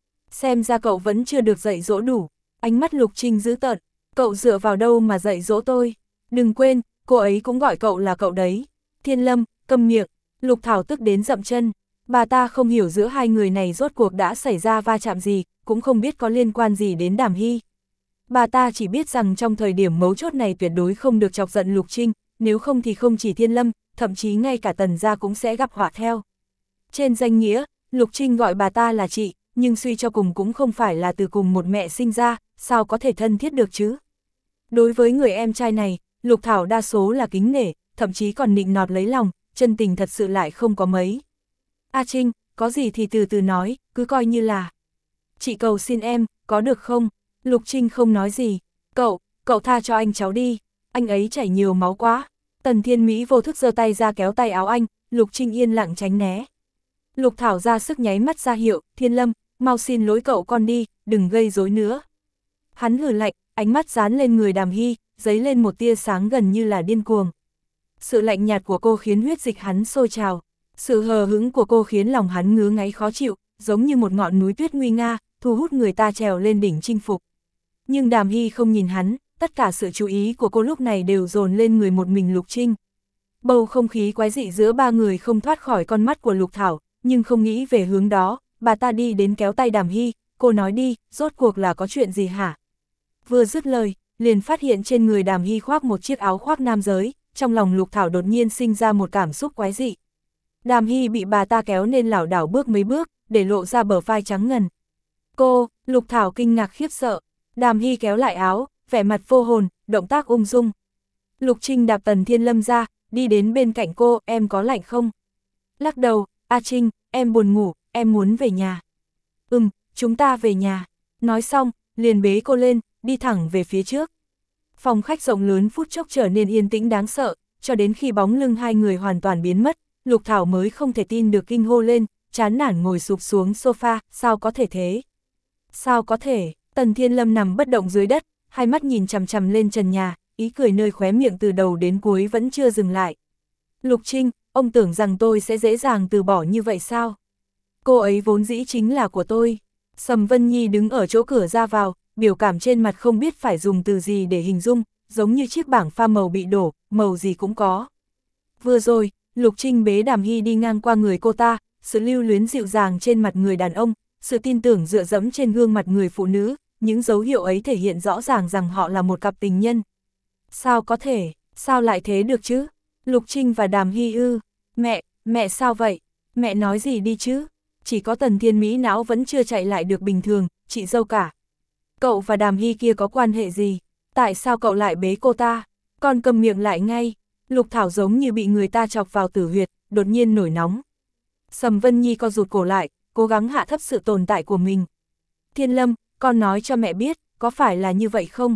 Xem ra cậu vẫn chưa được dạy dỗ đủ. Ánh mắt Lục Trinh dữ tợn, cậu dựa vào đâu mà dạy dỗ tôi? Đừng quên, cô ấy cũng gọi cậu là cậu đấy. Thiên Lâm, câm miệng. Lục Thảo tức đến dậm chân. Bà ta không hiểu giữa hai người này rốt cuộc đã xảy ra va chạm gì, cũng không biết có liên quan gì đến Đàm Hy. Bà ta chỉ biết rằng trong thời điểm mấu chốt này tuyệt đối không được chọc giận Lục Trinh, nếu không thì không chỉ Thiên Lâm, thậm chí ngay cả Tần gia cũng sẽ gặp họa theo. Trên danh nghĩa, Lục Trinh gọi bà ta là chị, nhưng suy cho cùng cũng không phải là từ cùng một mẹ sinh ra, sao có thể thân thiết được chứ? Đối với người em trai này, Lục Thảo đa số là kính nể, thậm chí còn nịnh nọt lấy lòng, chân tình thật sự lại không có mấy. A Trinh, có gì thì từ từ nói, cứ coi như là. Chị cầu xin em, có được không? Lục Trinh không nói gì. Cậu, cậu tha cho anh cháu đi, anh ấy chảy nhiều máu quá. Tần Thiên Mỹ vô thức giơ tay ra kéo tay áo anh, Lục Trinh yên lặng tránh né. Lục Thảo ra sức nháy mắt ra hiệu, Thiên Lâm, mau xin lỗi cậu con đi, đừng gây rối nữa. Hắn hừ lạnh, ánh mắt dán lên người Đàm Hy, dấy lên một tia sáng gần như là điên cuồng. Sự lạnh nhạt của cô khiến huyết dịch hắn sôi trào, sự hờ hững của cô khiến lòng hắn ngứa ngáy khó chịu, giống như một ngọn núi tuyết nguy nga, thu hút người ta trèo lên đỉnh chinh phục. Nhưng Đàm Hy không nhìn hắn, tất cả sự chú ý của cô lúc này đều dồn lên người một mình Lục Trinh. Bầu không khí quái dị giữa ba người không thoát khỏi con mắt của Lục Thảo, nhưng không nghĩ về hướng đó, bà ta đi đến kéo tay Đàm Hy, cô nói đi, rốt cuộc là có chuyện gì hả? Vừa dứt lời, liền phát hiện trên người Đàm Hy khoác một chiếc áo khoác nam giới, trong lòng Lục Thảo đột nhiên sinh ra một cảm xúc quái dị. Đàm Hy bị bà ta kéo nên lảo đảo bước mấy bước, để lộ ra bờ vai trắng ngần. Cô, Lục Thảo kinh ngạc khiếp sợ, Đàm Hy kéo lại áo, vẻ mặt vô hồn, động tác ung dung. Lục Trinh đạp Tần Thiên Lâm ra, đi đến bên cạnh cô, em có lạnh không? Lắc đầu, A Trinh, em buồn ngủ, em muốn về nhà. Ừm, chúng ta về nhà. Nói xong, liền bế cô lên, đi thẳng về phía trước. Phòng khách rộng lớn phút chốc trở nên yên tĩnh đáng sợ, cho đến khi bóng lưng hai người hoàn toàn biến mất, Lục Thảo mới không thể tin được kinh hô lên, chán nản ngồi sụp xuống sofa, sao có thể thế? Sao có thể? Tần Thiên Lâm nằm bất động dưới đất, hai mắt nhìn chằm chằm lên trần nhà, ý cười nơi khóe miệng từ đầu đến cuối vẫn chưa dừng lại. Lục Trinh, ông tưởng rằng tôi sẽ dễ dàng từ bỏ như vậy sao? Cô ấy vốn dĩ chính là của tôi. Sầm Vân Nhi đứng ở chỗ cửa ra vào, biểu cảm trên mặt không biết phải dùng từ gì để hình dung, giống như chiếc bảng pha màu bị đổ, màu gì cũng có. Vừa rồi, Lục Trinh bế Đàm Hy đi ngang qua người cô ta, sự lưu luyến dịu dàng trên mặt người đàn ông, sự tin tưởng dựa dẫm trên gương mặt người phụ nữ, những dấu hiệu ấy thể hiện rõ ràng rằng họ là một cặp tình nhân. Sao có thể, sao lại thế được chứ? Lục Trinh và Đàm Hy ư? Mẹ, mẹ sao vậy? Mẹ nói gì đi chứ? Chỉ có Tần Thiên Mỹ não vẫn chưa chạy lại được bình thường, chị dâu cả. Cậu và Đàm Hy kia có quan hệ gì? Tại sao cậu lại bế cô ta? Con cầm miệng lại ngay. Lục Thảo giống như bị người ta chọc vào tử huyệt, đột nhiên nổi nóng. Sầm Vân Nhi co rụt cổ lại, cố gắng hạ thấp sự tồn tại của mình. Thiên Lâm, con nói cho mẹ biết, có phải là như vậy không?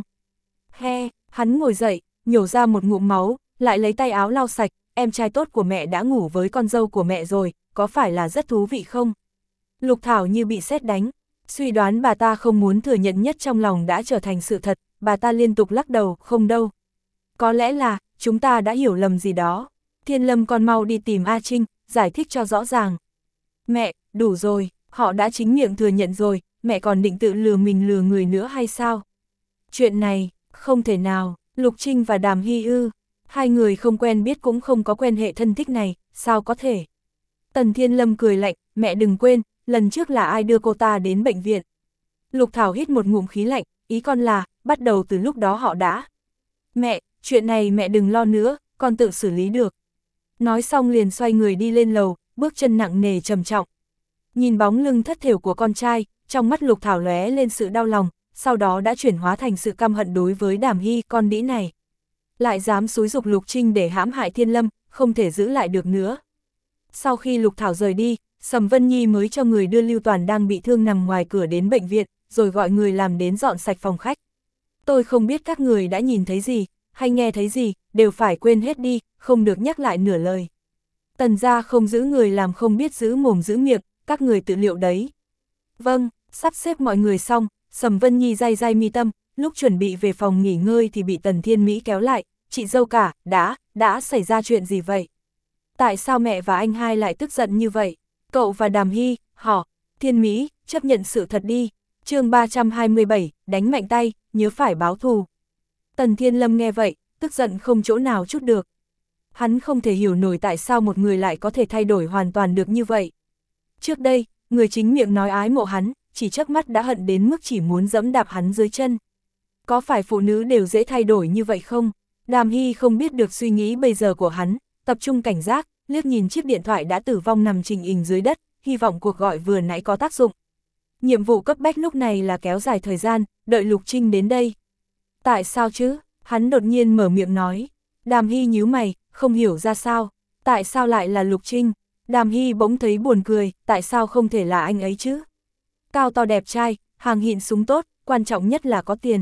He, hắn ngồi dậy, nhổ ra một ngụm máu, lại lấy tay áo lau sạch, em trai tốt của mẹ đã ngủ với con dâu của mẹ rồi, có phải là rất thú vị không? Lục Thảo như bị sét đánh, suy đoán bà ta không muốn thừa nhận nhất trong lòng đã trở thành sự thật, bà ta liên tục lắc đầu, không đâu. Có lẽ là, chúng ta đã hiểu lầm gì đó. Thiên Lâm con mau đi tìm A Trinh, giải thích cho rõ ràng. Mẹ, đủ rồi, họ đã chính miệng thừa nhận rồi, mẹ còn định tự lừa mình lừa người nữa hay sao? Chuyện này, không thể nào, Lục Trinh và Đàm Hy ư, hai người không quen biết cũng không có quen hệ thân thích này, sao có thể? Tần Thiên Lâm cười lạnh, mẹ đừng quên, lần trước là ai đưa cô ta đến bệnh viện. Lục Thảo hít một ngụm khí lạnh, ý con là, bắt đầu từ lúc đó họ đã. Mẹ, chuyện này mẹ đừng lo nữa, con tự xử lý được. Nói xong liền xoay người đi lên lầu, bước chân nặng nề trầm trọng. Nhìn bóng lưng thất thểu của con trai, trong mắt Lục Thảo lóe lên sự đau lòng, sau đó đã chuyển hóa thành sự căm hận đối với Đàm Hy, con đĩ này. Lại dám xúi giục Lục Trinh để hãm hại Thiên Lâm, không thể giữ lại được nữa. Sau khi Lục Thảo rời đi, Sầm Vân Nhi mới cho người đưa Lưu Toàn đang bị thương nằm ngoài cửa đến bệnh viện, rồi gọi người làm đến dọn sạch phòng khách. Tôi không biết các người đã nhìn thấy gì, hay nghe thấy gì, đều phải quên hết đi, không được nhắc lại nửa lời. Tần gia không giữ người làm không biết giữ mồm giữ miệng, các người tự liệu đấy. Vâng, sắp xếp mọi người xong, Sầm Vân Nhi day day mi tâm, lúc chuẩn bị về phòng nghỉ ngơi thì bị Tần Thiên Mỹ kéo lại, chị dâu cả, đã, đã xảy ra chuyện gì vậy? Tại sao mẹ và anh hai lại tức giận như vậy? Cậu và Đàm Hy, họ, Thiên Mỹ, chấp nhận sự thật đi. Chương ba trăm hai mươi bảy, đánh mạnh tay, nhớ phải báo thù. Tần Thiên Lâm nghe vậy, tức giận không chỗ nào chút được. Hắn không thể hiểu nổi tại sao một người lại có thể thay đổi hoàn toàn được như vậy. Trước đây, người chính miệng nói ái mộ hắn, chỉ chớp mắt đã hận đến mức chỉ muốn giẫm đạp hắn dưới chân. Có phải phụ nữ đều dễ thay đổi như vậy không? Đàm Hy không biết được suy nghĩ bây giờ của hắn, tập trung cảnh giác, liếc nhìn chiếc điện thoại đã tử vong nằm trình hình dưới đất, hy vọng cuộc gọi vừa nãy có tác dụng. Nhiệm vụ cấp bách lúc này là kéo dài thời gian, đợi Lục Trinh đến đây. Tại sao chứ? Hắn đột nhiên mở miệng nói. Đàm Hy nhíu mày, không hiểu ra sao. Tại sao lại là Lục Trinh? Đàm Hy bỗng thấy buồn cười, tại sao không thể là anh ấy chứ? Cao to đẹp trai, hàng hiện súng tốt, quan trọng nhất là có tiền.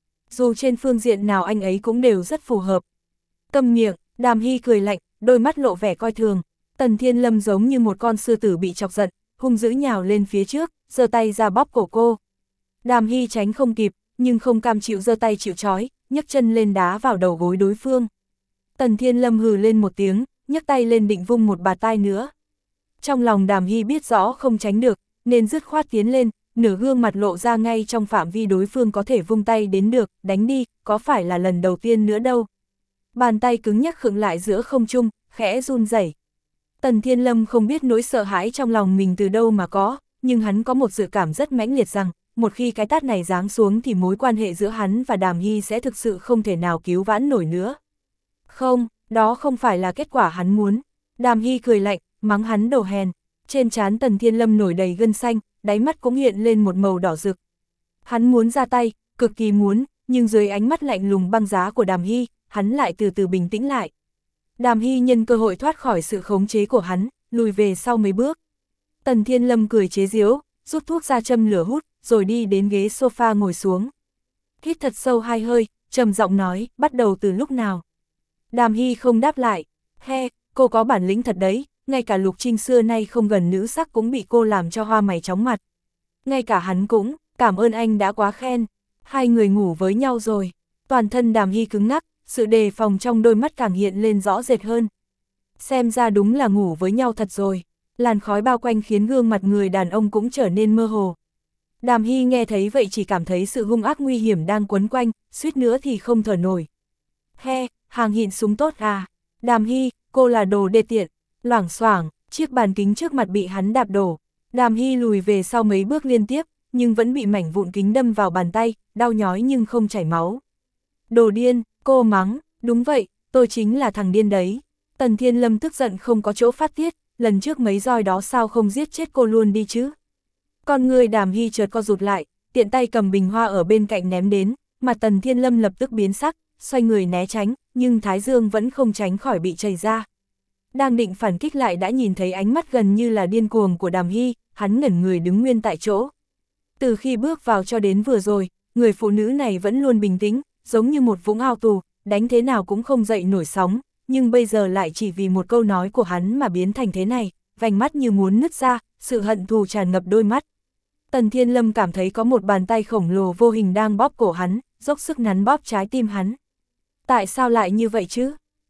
Dù trên phương diện nào anh ấy cũng đều rất phù hợp. Câm miệng, Đàm Hy cười lạnh, đôi mắt lộ vẻ coi thường. Tần Thiên Lâm giống như một con sư tử bị chọc giận, hung dữ nhào lên phía trước, giơ tay ra bóp cổ cô. Đàm Hy tránh không kịp, nhưng không cam chịu giơ tay chịu trói, nhấc chân lên đá vào đầu gối đối phương. Tần Thiên Lâm hừ lên một tiếng, nhấc tay lên định vung một bạt tai nữa. Trong lòng Đàm Hy biết rõ không tránh được, nên dứt khoát tiến lên, nửa gương mặt lộ ra ngay trong phạm vi đối phương có thể vung tay đến được, đánh đi, có phải là lần đầu tiên nữa đâu. Bàn tay cứng nhắc khựng lại giữa không trung, khẽ run rẩy. Tần Thiên Lâm không biết nỗi sợ hãi trong lòng mình từ đâu mà có, nhưng hắn có một dự cảm rất mãnh liệt rằng, một khi cái tát này giáng xuống thì mối quan hệ giữa hắn và Đàm Hy sẽ thực sự không thể nào cứu vãn nổi nữa. Không, đó không phải là kết quả hắn muốn. Đàm Hy cười lạnh, mắng hắn đồ hèn. Trên trán Tần Thiên Lâm nổi đầy gân xanh, đáy mắt cũng hiện lên một màu đỏ rực. Hắn muốn ra tay, cực kỳ muốn, nhưng dưới ánh mắt lạnh lùng băng giá của Đàm Hy, hắn lại từ từ bình tĩnh lại. Đàm Hy nhân cơ hội thoát khỏi sự khống chế của hắn, lùi về sau mấy bước. Tần Thiên Lâm cười chế giễu, rút thuốc ra châm lửa hút, rồi đi đến ghế sofa ngồi xuống. Hít thật sâu hai hơi, trầm giọng nói, bắt đầu từ lúc nào? Đàm Hy không đáp lại. He, cô có bản lĩnh thật đấy, ngay cả Lục Trinh xưa nay không gần nữ sắc cũng bị cô làm cho hoa mày chóng mặt. Ngay cả hắn cũng, cảm ơn anh đã quá khen. Hai người ngủ với nhau rồi. Toàn thân Đàm Hy cứng ngắc, sự đề phòng trong đôi mắt càng hiện lên rõ rệt hơn. Xem ra đúng là ngủ với nhau thật rồi. Làn khói bao quanh khiến gương mặt người đàn ông cũng trở nên mơ hồ. Đàm Hy nghe thấy vậy chỉ cảm thấy sự hung ác nguy hiểm đang quấn quanh, suýt nữa thì không thở nổi. He, hàng hiện súng tốt à? Đàm Hy, cô là đồ đê tiện. Loảng xoảng, chiếc bàn kính trước mặt bị hắn đạp đổ. Đàm Hy lùi về sau mấy bước liên tiếp, nhưng vẫn bị mảnh vụn kính đâm vào bàn tay, đau nhói nhưng không chảy máu. Đồ điên, cô mắng, đúng vậy, tôi chính là thằng điên đấy. Tần Thiên Lâm tức giận không có chỗ phát tiết, lần trước mấy roi đó sao không giết chết cô luôn đi chứ? Con người Đàm Hy chợt co rụt lại, tiện tay cầm bình hoa ở bên cạnh ném đến, mà Tần Thiên Lâm lập tức biến sắc, xoay người né tránh, nhưng thái dương vẫn không tránh khỏi bị chảy ra. Đang định phản kích lại đã nhìn thấy ánh mắt gần như là điên cuồng của Đàm Hy, hắn ngẩn người đứng nguyên tại chỗ. Từ khi bước vào cho đến vừa rồi, người phụ nữ này vẫn luôn bình tĩnh, giống như một vũng ao tù, đánh thế nào cũng không dậy nổi sóng, nhưng bây giờ lại chỉ vì một câu nói của hắn mà biến thành thế này, vành mắt như muốn nứt ra, sự hận thù tràn ngập đôi mắt. Tần Thiên Lâm cảm thấy có một bàn tay khổng lồ vô hình đang bóp cổ hắn, dốc sức nắn bóp trái tim hắn. Tại sao lại như vậy chứ?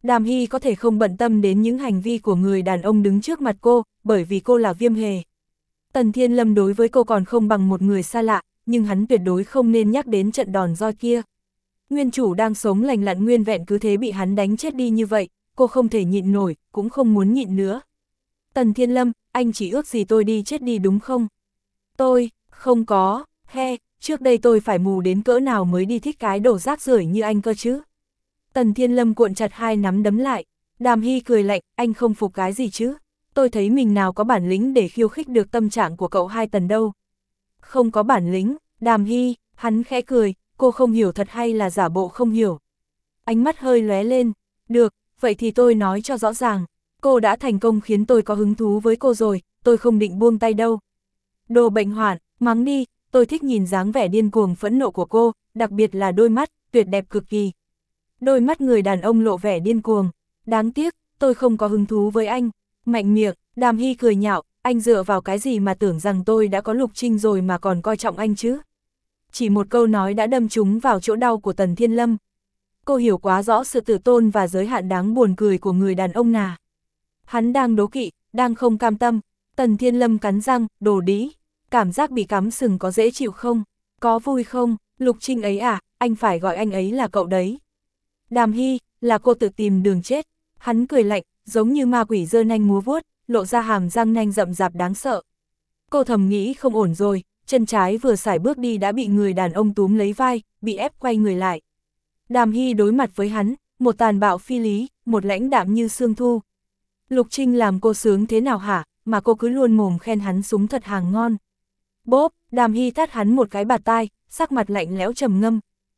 Đàm Hy có thể không bận tâm đến những hành vi của người đàn ông đứng trước mặt cô, bởi vì cô là Viêm Hề. Tần Thiên Lâm đối với cô còn không bằng một người xa lạ, nhưng hắn tuyệt đối không nên nhắc đến trận đòn roi kia. Nguyên chủ đang sống lành lặn nguyên vẹn cứ thế bị hắn đánh chết đi như vậy, cô không thể nhịn nổi, cũng không muốn nhịn nữa. Tần Thiên Lâm, anh chỉ ước gì tôi đi chết đi đúng không? Tôi, không có, he, trước đây tôi phải mù đến cỡ nào mới đi thích cái đồ rác rưởi như anh cơ chứ? Tần Thiên Lâm cuộn chặt hai nắm đấm lại, Đàm Hy cười lạnh, anh không phục cái gì chứ? Tôi thấy mình nào có bản lĩnh để khiêu khích được tâm trạng của cậu hai Tần đâu. Không có bản lĩnh, Đàm Hy, hắn khẽ cười, cô không hiểu thật hay là giả bộ không hiểu. Ánh mắt hơi lóe lên, được, vậy thì tôi nói cho rõ ràng, cô đã thành công khiến tôi có hứng thú với cô rồi, tôi không định buông tay đâu. Đồ bệnh hoạn, mắng đi, tôi thích nhìn dáng vẻ điên cuồng phẫn nộ của cô, đặc biệt là đôi mắt, tuyệt đẹp cực kỳ. Đôi mắt người đàn ông lộ vẻ điên cuồng, đáng tiếc, tôi không có hứng thú với anh. Mạnh miệng, Đàm Hy cười nhạo, anh dựa vào cái gì mà tưởng rằng tôi đã có Lục Trinh rồi mà còn coi trọng anh chứ? Chỉ một câu nói đã đâm trúng vào chỗ đau của Tần Thiên Lâm. Cô hiểu quá rõ sự tự tôn và giới hạn đáng buồn cười của người đàn ông nà. Hắn đang đố kỵ, đang không cam tâm. Tần Thiên Lâm cắn răng, đồ đĩ. Cảm giác bị cắm sừng có dễ chịu không? Có vui không? Lục Trinh ấy à, anh phải gọi anh ấy là cậu đấy. Đàm Hy, là cô tự tìm đường chết. Hắn cười lạnh, giống như ma quỷ giơ nanh múa vuốt, lộ ra hàm răng nanh rậm rạp đáng sợ. Cô thầm nghĩ không ổn rồi, chân trái vừa sải bước đi đã bị người đàn ông túm lấy vai, bị ép quay người lại. Đàm Hy đối mặt với hắn, một tàn bạo phi lý, một lãnh đạm như sương thu. Lục Trinh làm cô sướng thế nào hả, mà cô cứ luôn mồm khen hắn súng thật hàng ngon. Bốp, Đàm Hy tát hắn một cái bạt tai, sắc mặt lạnh lẽo trầm ngâm.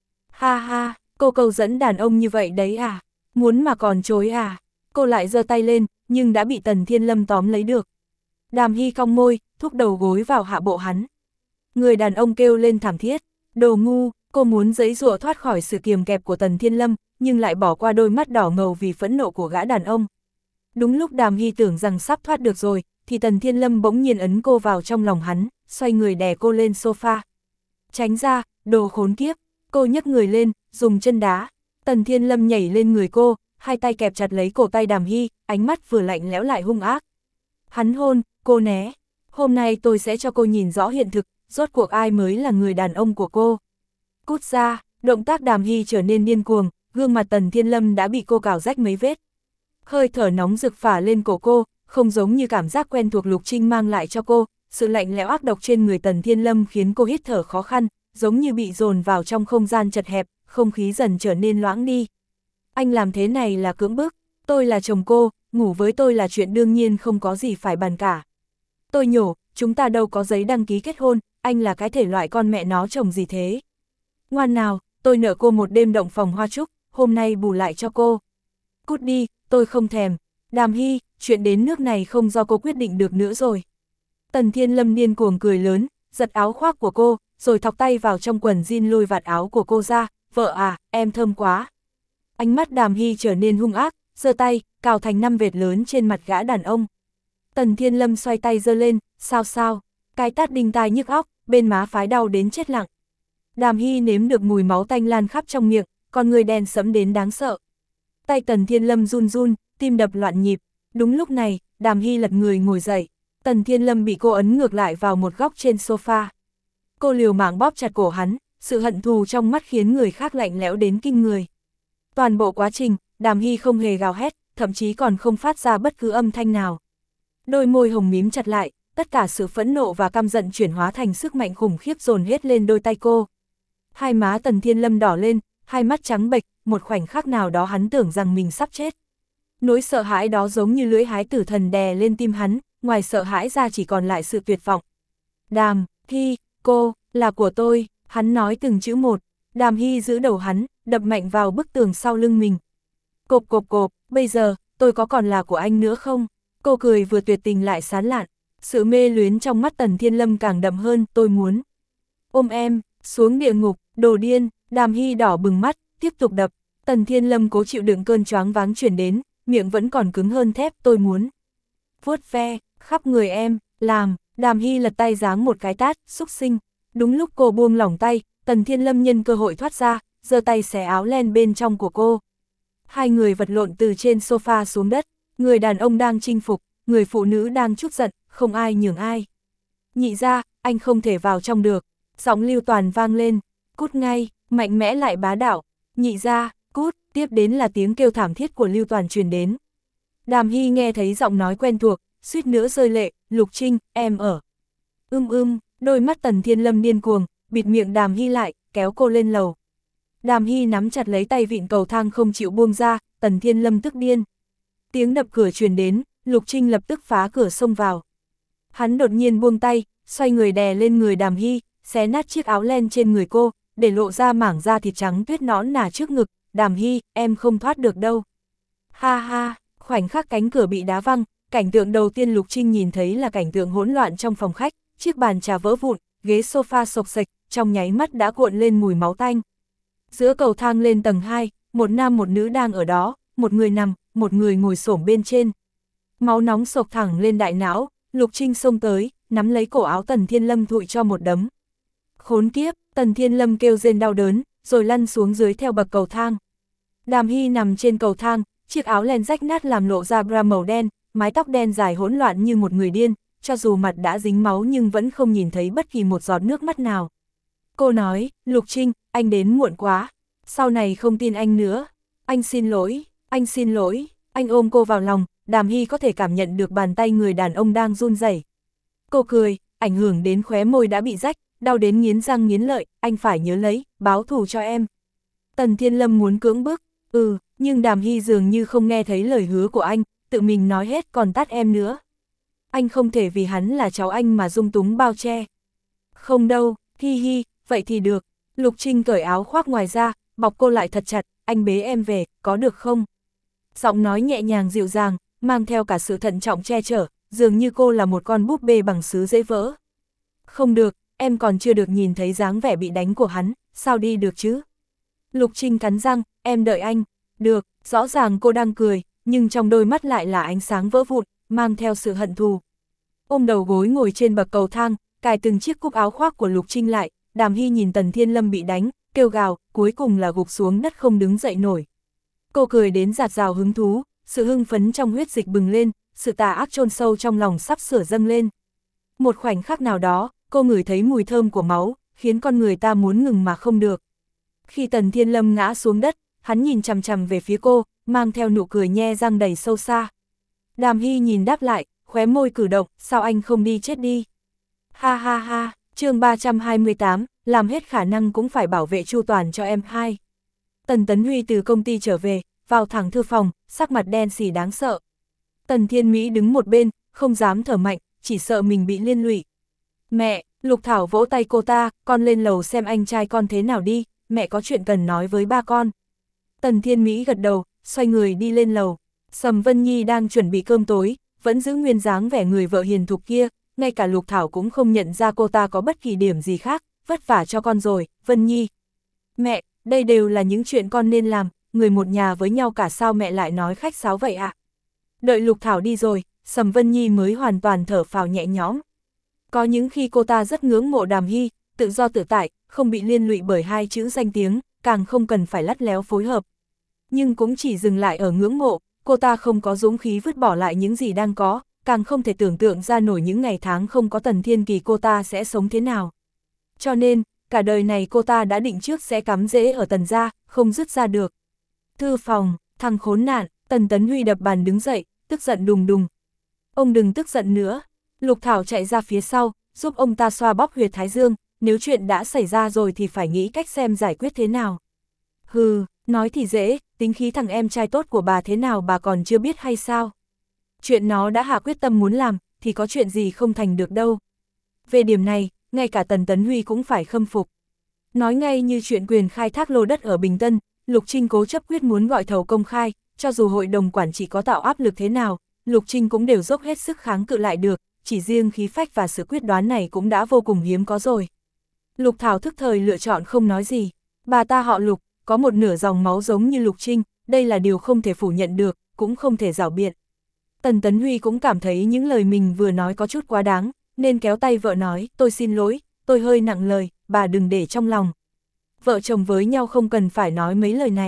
Ha ha, cô cầu dẫn đàn ông như vậy đấy à, muốn mà còn chối à. Cô lại giơ tay lên, nhưng đã bị Tần Thiên Lâm tóm lấy được. Đàm Hy cong môi, thúc đầu gối vào hạ bộ hắn. Người đàn ông kêu lên thảm thiết, đồ ngu, cô muốn giãy giụa thoát khỏi sự kiềm kẹp của Tần Thiên Lâm, nhưng lại bỏ qua đôi mắt đỏ ngầu vì phẫn nộ của gã đàn ông. Đúng lúc Đàm Hy tưởng rằng sắp thoát được rồi, thì Tần Thiên Lâm bỗng nhiên ấn cô vào trong lòng hắn, xoay người đè cô lên sofa. Tránh ra, đồ khốn kiếp, cô nhấc người lên, dùng chân đá. Tần Thiên Lâm nhảy lên người cô, hai tay kẹp chặt lấy cổ tay Đàm Hy, ánh mắt vừa lạnh lẽo lại hung ác. Hắn hôn, cô né. Hôm nay tôi sẽ cho cô nhìn rõ hiện thực, rốt cuộc ai mới là người đàn ông của cô. Cút ra, động tác Đàm Hy trở nên điên cuồng, gương mặt Tần Thiên Lâm đã bị cô cào rách mấy vết. Hơi thở nóng rực phả lên cổ cô, không giống như cảm giác quen thuộc Lục Trinh mang lại cho cô, sự lạnh lẽo ác độc trên người Tần Thiên Lâm khiến cô hít thở khó khăn, giống như bị dồn vào trong không gian chật hẹp, không khí dần trở nên loãng đi. Anh làm thế này là cưỡng bức, tôi là chồng cô, ngủ với tôi là chuyện đương nhiên không có gì phải bàn cả. Tôi nhổ, chúng ta đâu có giấy đăng ký kết hôn, anh là cái thể loại con mẹ nó chồng gì thế. Ngoan nào, tôi nợ cô một đêm động phòng hoa trúc, hôm nay bù lại cho cô. Cút đi, tôi không thèm. Đàm Hy, chuyện đến nước này không do cô quyết định được nữa rồi. Tần Thiên Lâm điên cuồng cười lớn, giật áo khoác của cô, rồi thọc tay vào trong quần jean lôi vạt áo của cô ra, vợ à, em thơm quá. Ánh mắt Đàm Hy trở nên hung ác, giơ tay, cào thành năm vệt lớn trên mặt gã đàn ông. Tần Thiên Lâm xoay tay giơ lên, sao sao, cái tát đinh tai nhức óc, bên má phái đau đến chết lặng. Đàm Hy nếm được mùi máu tanh lan khắp trong miệng, con người đen sẫm đến đáng sợ. Tay Tần Thiên Lâm run run, tim đập loạn nhịp. Đúng lúc này, Đàm Hy lật người ngồi dậy. Tần Thiên Lâm bị cô ấn ngược lại vào một góc trên sofa. Cô liều mạng bóp chặt cổ hắn, sự hận thù trong mắt khiến người khác lạnh lẽo đến kinh người. Toàn bộ quá trình, Đàm Hy không hề gào hét, thậm chí còn không phát ra bất cứ âm thanh nào. Đôi môi hồng mím chặt lại, tất cả sự phẫn nộ và căm giận chuyển hóa thành sức mạnh khủng khiếp dồn hết lên đôi tay cô. Hai má Tần Thiên Lâm đỏ lên, hai mắt trắng bệch, một khoảnh khắc nào đó hắn tưởng rằng mình sắp chết. Nỗi sợ hãi đó giống như lưỡi hái tử thần đè lên tim hắn, ngoài sợ hãi ra chỉ còn lại sự tuyệt vọng. Đàm Hy, cô, là của tôi, hắn nói từng chữ một. Đàm Hy giữ đầu hắn, đập mạnh vào bức tường sau lưng mình. Cộp cộp cộp, bây giờ, tôi có còn là của anh nữa không? Cô cười vừa tuyệt tình lại sán lạn. Sự mê luyến trong mắt Tần Thiên Lâm càng đậm hơn, tôi muốn ôm em, xuống địa ngục, đồ điên. Đàm Hy đỏ bừng mắt, tiếp tục đập. Tần Thiên Lâm cố chịu đựng cơn choáng váng truyền đến, miệng vẫn còn cứng hơn thép, tôi muốn vuốt ve khắp người em, làm. Đàm Hy lật tay giáng một cái tát, xúc sinh. Đúng lúc cô buông lỏng tay, Tần Thiên Lâm nhân cơ hội thoát ra, giơ tay xé áo len bên trong của cô. Hai người vật lộn từ trên sofa xuống đất, người đàn ông đang chinh phục, người phụ nữ đang trút giận, không ai nhường ai. Nhị gia, anh không thể vào trong được. Giọng Lưu Toàn vang lên, cút ngay, mạnh mẽ lại bá đạo. Nhị gia, cút, tiếp đến là tiếng kêu thảm thiết của Lưu Toàn truyền đến. Đàm Hy nghe thấy giọng nói quen thuộc, suýt nữa rơi lệ. Lục Trinh, em ở. Ưm ưm, đôi mắt Tần Thiên Lâm điên cuồng, bịt miệng Đàm Hy lại, kéo cô lên lầu. Đàm Hy nắm chặt lấy tay vịn cầu thang không chịu buông ra, Tần Thiên Lâm tức điên. Tiếng đập cửa truyền đến, Lục Trinh lập tức phá cửa xông vào. Hắn đột nhiên buông tay, xoay người đè lên người Đàm Hy, xé nát chiếc áo len trên người cô, để lộ ra mảng da thịt trắng tuyết nõn nà trước ngực. Đàm Hy, em không thoát được đâu. Ha ha, khoảnh khắc cánh cửa bị đá văng, cảnh tượng đầu tiên Lục Trinh nhìn thấy là cảnh tượng hỗn loạn trong phòng khách, chiếc bàn trà vỡ vụn, ghế sofa xộc xệch, trong nháy mắt đã cuộn lên mùi máu tanh. Giữa cầu thang lên tầng hai, một nam một nữ đang ở đó, một người nằm, một người ngồi xổm bên trên. Máu nóng sộc thẳng lên đại não, Lục Trinh xông tới, nắm lấy cổ áo Tần Thiên Lâm thụi cho một đấm. Khốn kiếp, Tần Thiên Lâm kêu rên đau đớn, rồi lăn xuống dưới theo bậc cầu thang. Đàm Hy nằm trên cầu thang, chiếc áo len rách nát làm lộ ra bra màu đen, mái tóc đen dài hỗn loạn như một người điên, cho dù mặt đã dính máu nhưng vẫn không nhìn thấy bất kỳ một giọt nước mắt nào. Cô nói, Lục Trinh, anh đến muộn quá, sau này không tin anh nữa, anh xin lỗi, anh xin lỗi, anh ôm cô vào lòng. Đàm Hy có thể cảm nhận được bàn tay người đàn ông đang run rẩy. Cô cười, ảnh hưởng đến khóe môi đã bị rách, đau đến nghiến răng nghiến lợi, anh phải nhớ lấy, báo thù cho em. Tần Thiên Lâm muốn cưỡng bức, ừ, nhưng Đàm Hy dường như không nghe thấy lời hứa của anh, tự mình nói hết còn tát em nữa. Anh không thể vì hắn là cháu anh mà dung túng bao che. Không đâu, hi hi, vậy thì được. Lục Trinh cởi áo khoác ngoài ra, bọc cô lại thật chặt, anh bế em về, có được không? Giọng nói nhẹ nhàng dịu dàng, mang theo cả sự thận trọng che chở, dường như cô là một con búp bê bằng sứ dễ vỡ. Không được, em còn chưa được nhìn thấy dáng vẻ bị đánh của hắn, sao đi được chứ? Lục Trinh cắn răng, em đợi anh. Được, rõ ràng cô đang cười, nhưng trong đôi mắt lại là ánh sáng vỡ vụn, mang theo sự hận thù. Ôm đầu gối ngồi trên bậc cầu thang, cài từng chiếc cúc áo khoác của Lục Trinh lại, Đàm Hy nhìn Tần Thiên Lâm bị đánh, kêu gào, cuối cùng là gục xuống đất không đứng dậy nổi. Cô cười đến giạt rào hứng thú, sự hưng phấn trong huyết dịch bừng lên, sự tà ác chôn sâu trong lòng sắp sửa dâng lên. Một khoảnh khắc nào đó, cô ngửi thấy mùi thơm của máu, khiến con người ta muốn ngừng mà không được. Khi Tần Thiên Lâm ngã xuống đất, hắn nhìn chằm chằm về phía cô, mang theo nụ cười nhe răng đầy sâu xa. Đàm Hy nhìn đáp lại, khóe môi cử động, sao anh không đi chết đi? Ha ha ha, chương ba trăm hai mươi tám, làm hết khả năng cũng phải bảo vệ chu toàn cho em hai. Tần Tấn Huy từ công ty trở về, vào thẳng thư phòng, sắc mặt đen xì đáng sợ. Tần Thiên Mỹ đứng một bên, không dám thở mạnh, chỉ sợ mình bị liên lụy. Mẹ, Lục Thảo vỗ tay cô ta, con lên lầu xem anh trai con thế nào đi, mẹ có chuyện cần nói với ba con. Tần Thiên Mỹ gật đầu, xoay người đi lên lầu. Sầm Vân Nhi đang chuẩn bị cơm tối, vẫn giữ nguyên dáng vẻ người vợ hiền thục kia, ngay cả Lục Thảo cũng không nhận ra cô ta có bất kỳ điểm gì khác, vất vả cho con rồi, Vân Nhi. Mẹ, đây đều là những chuyện con nên làm, người một nhà với nhau cả sao mẹ lại nói khách sáo vậy ạ? À? Đợi Lục Thảo đi rồi, Sầm Vân Nhi mới hoàn toàn thở phào nhẹ nhõm. Có những khi cô ta rất ngưỡng mộ Đàm Hy, tự do tự tại, không bị liên lụy bởi hai chữ danh tiếng, càng không cần phải lắt léo phối hợp. Nhưng cũng chỉ dừng lại ở ngưỡng mộ, cô ta không có dũng khí vứt bỏ lại những gì đang có, càng không thể tưởng tượng ra nổi những ngày tháng không có Tần Thiên Kỳ cô ta sẽ sống thế nào. Cho nên, cả đời này cô ta đã định trước sẽ cắm rễ ở Tần gia, không dứt ra được. Thư phòng, thằng khốn nạn, Tần Tấn Huy đập bàn đứng dậy, tức giận đùng đùng. Ông đừng tức giận nữa. Lục Thảo chạy ra phía sau, giúp ông ta xoa bóp huyệt thái dương, nếu chuyện đã xảy ra rồi thì phải nghĩ cách xem giải quyết thế nào. Hừ, nói thì dễ, tính khí thằng em trai tốt của bà thế nào bà còn chưa biết hay sao? Chuyện nó đã hạ quyết tâm muốn làm, thì có chuyện gì không thành được đâu. Về điểm này, ngay cả Tần Tấn Huy cũng phải khâm phục. Nói ngay như chuyện quyền khai thác lô đất ở Bình Tân, Lục Trinh cố chấp quyết muốn gọi thầu công khai, cho dù hội đồng quản trị có tạo áp lực thế nào, Lục Trinh cũng đều dốc hết sức kháng cự lại được, chỉ riêng khí phách và sự quyết đoán này cũng đã vô cùng hiếm có rồi. Lục Thảo thức thời lựa chọn không nói gì, bà ta họ Lục, có một nửa dòng máu giống như Lục Trinh, đây là điều không thể phủ nhận được, cũng không thể giảo biện. Tần Tấn Huy cũng cảm thấy những lời mình vừa nói có chút quá đáng, nên kéo tay vợ nói, tôi xin lỗi, tôi hơi nặng lời, bà đừng để trong lòng. Vợ chồng với nhau không cần phải nói mấy lời này.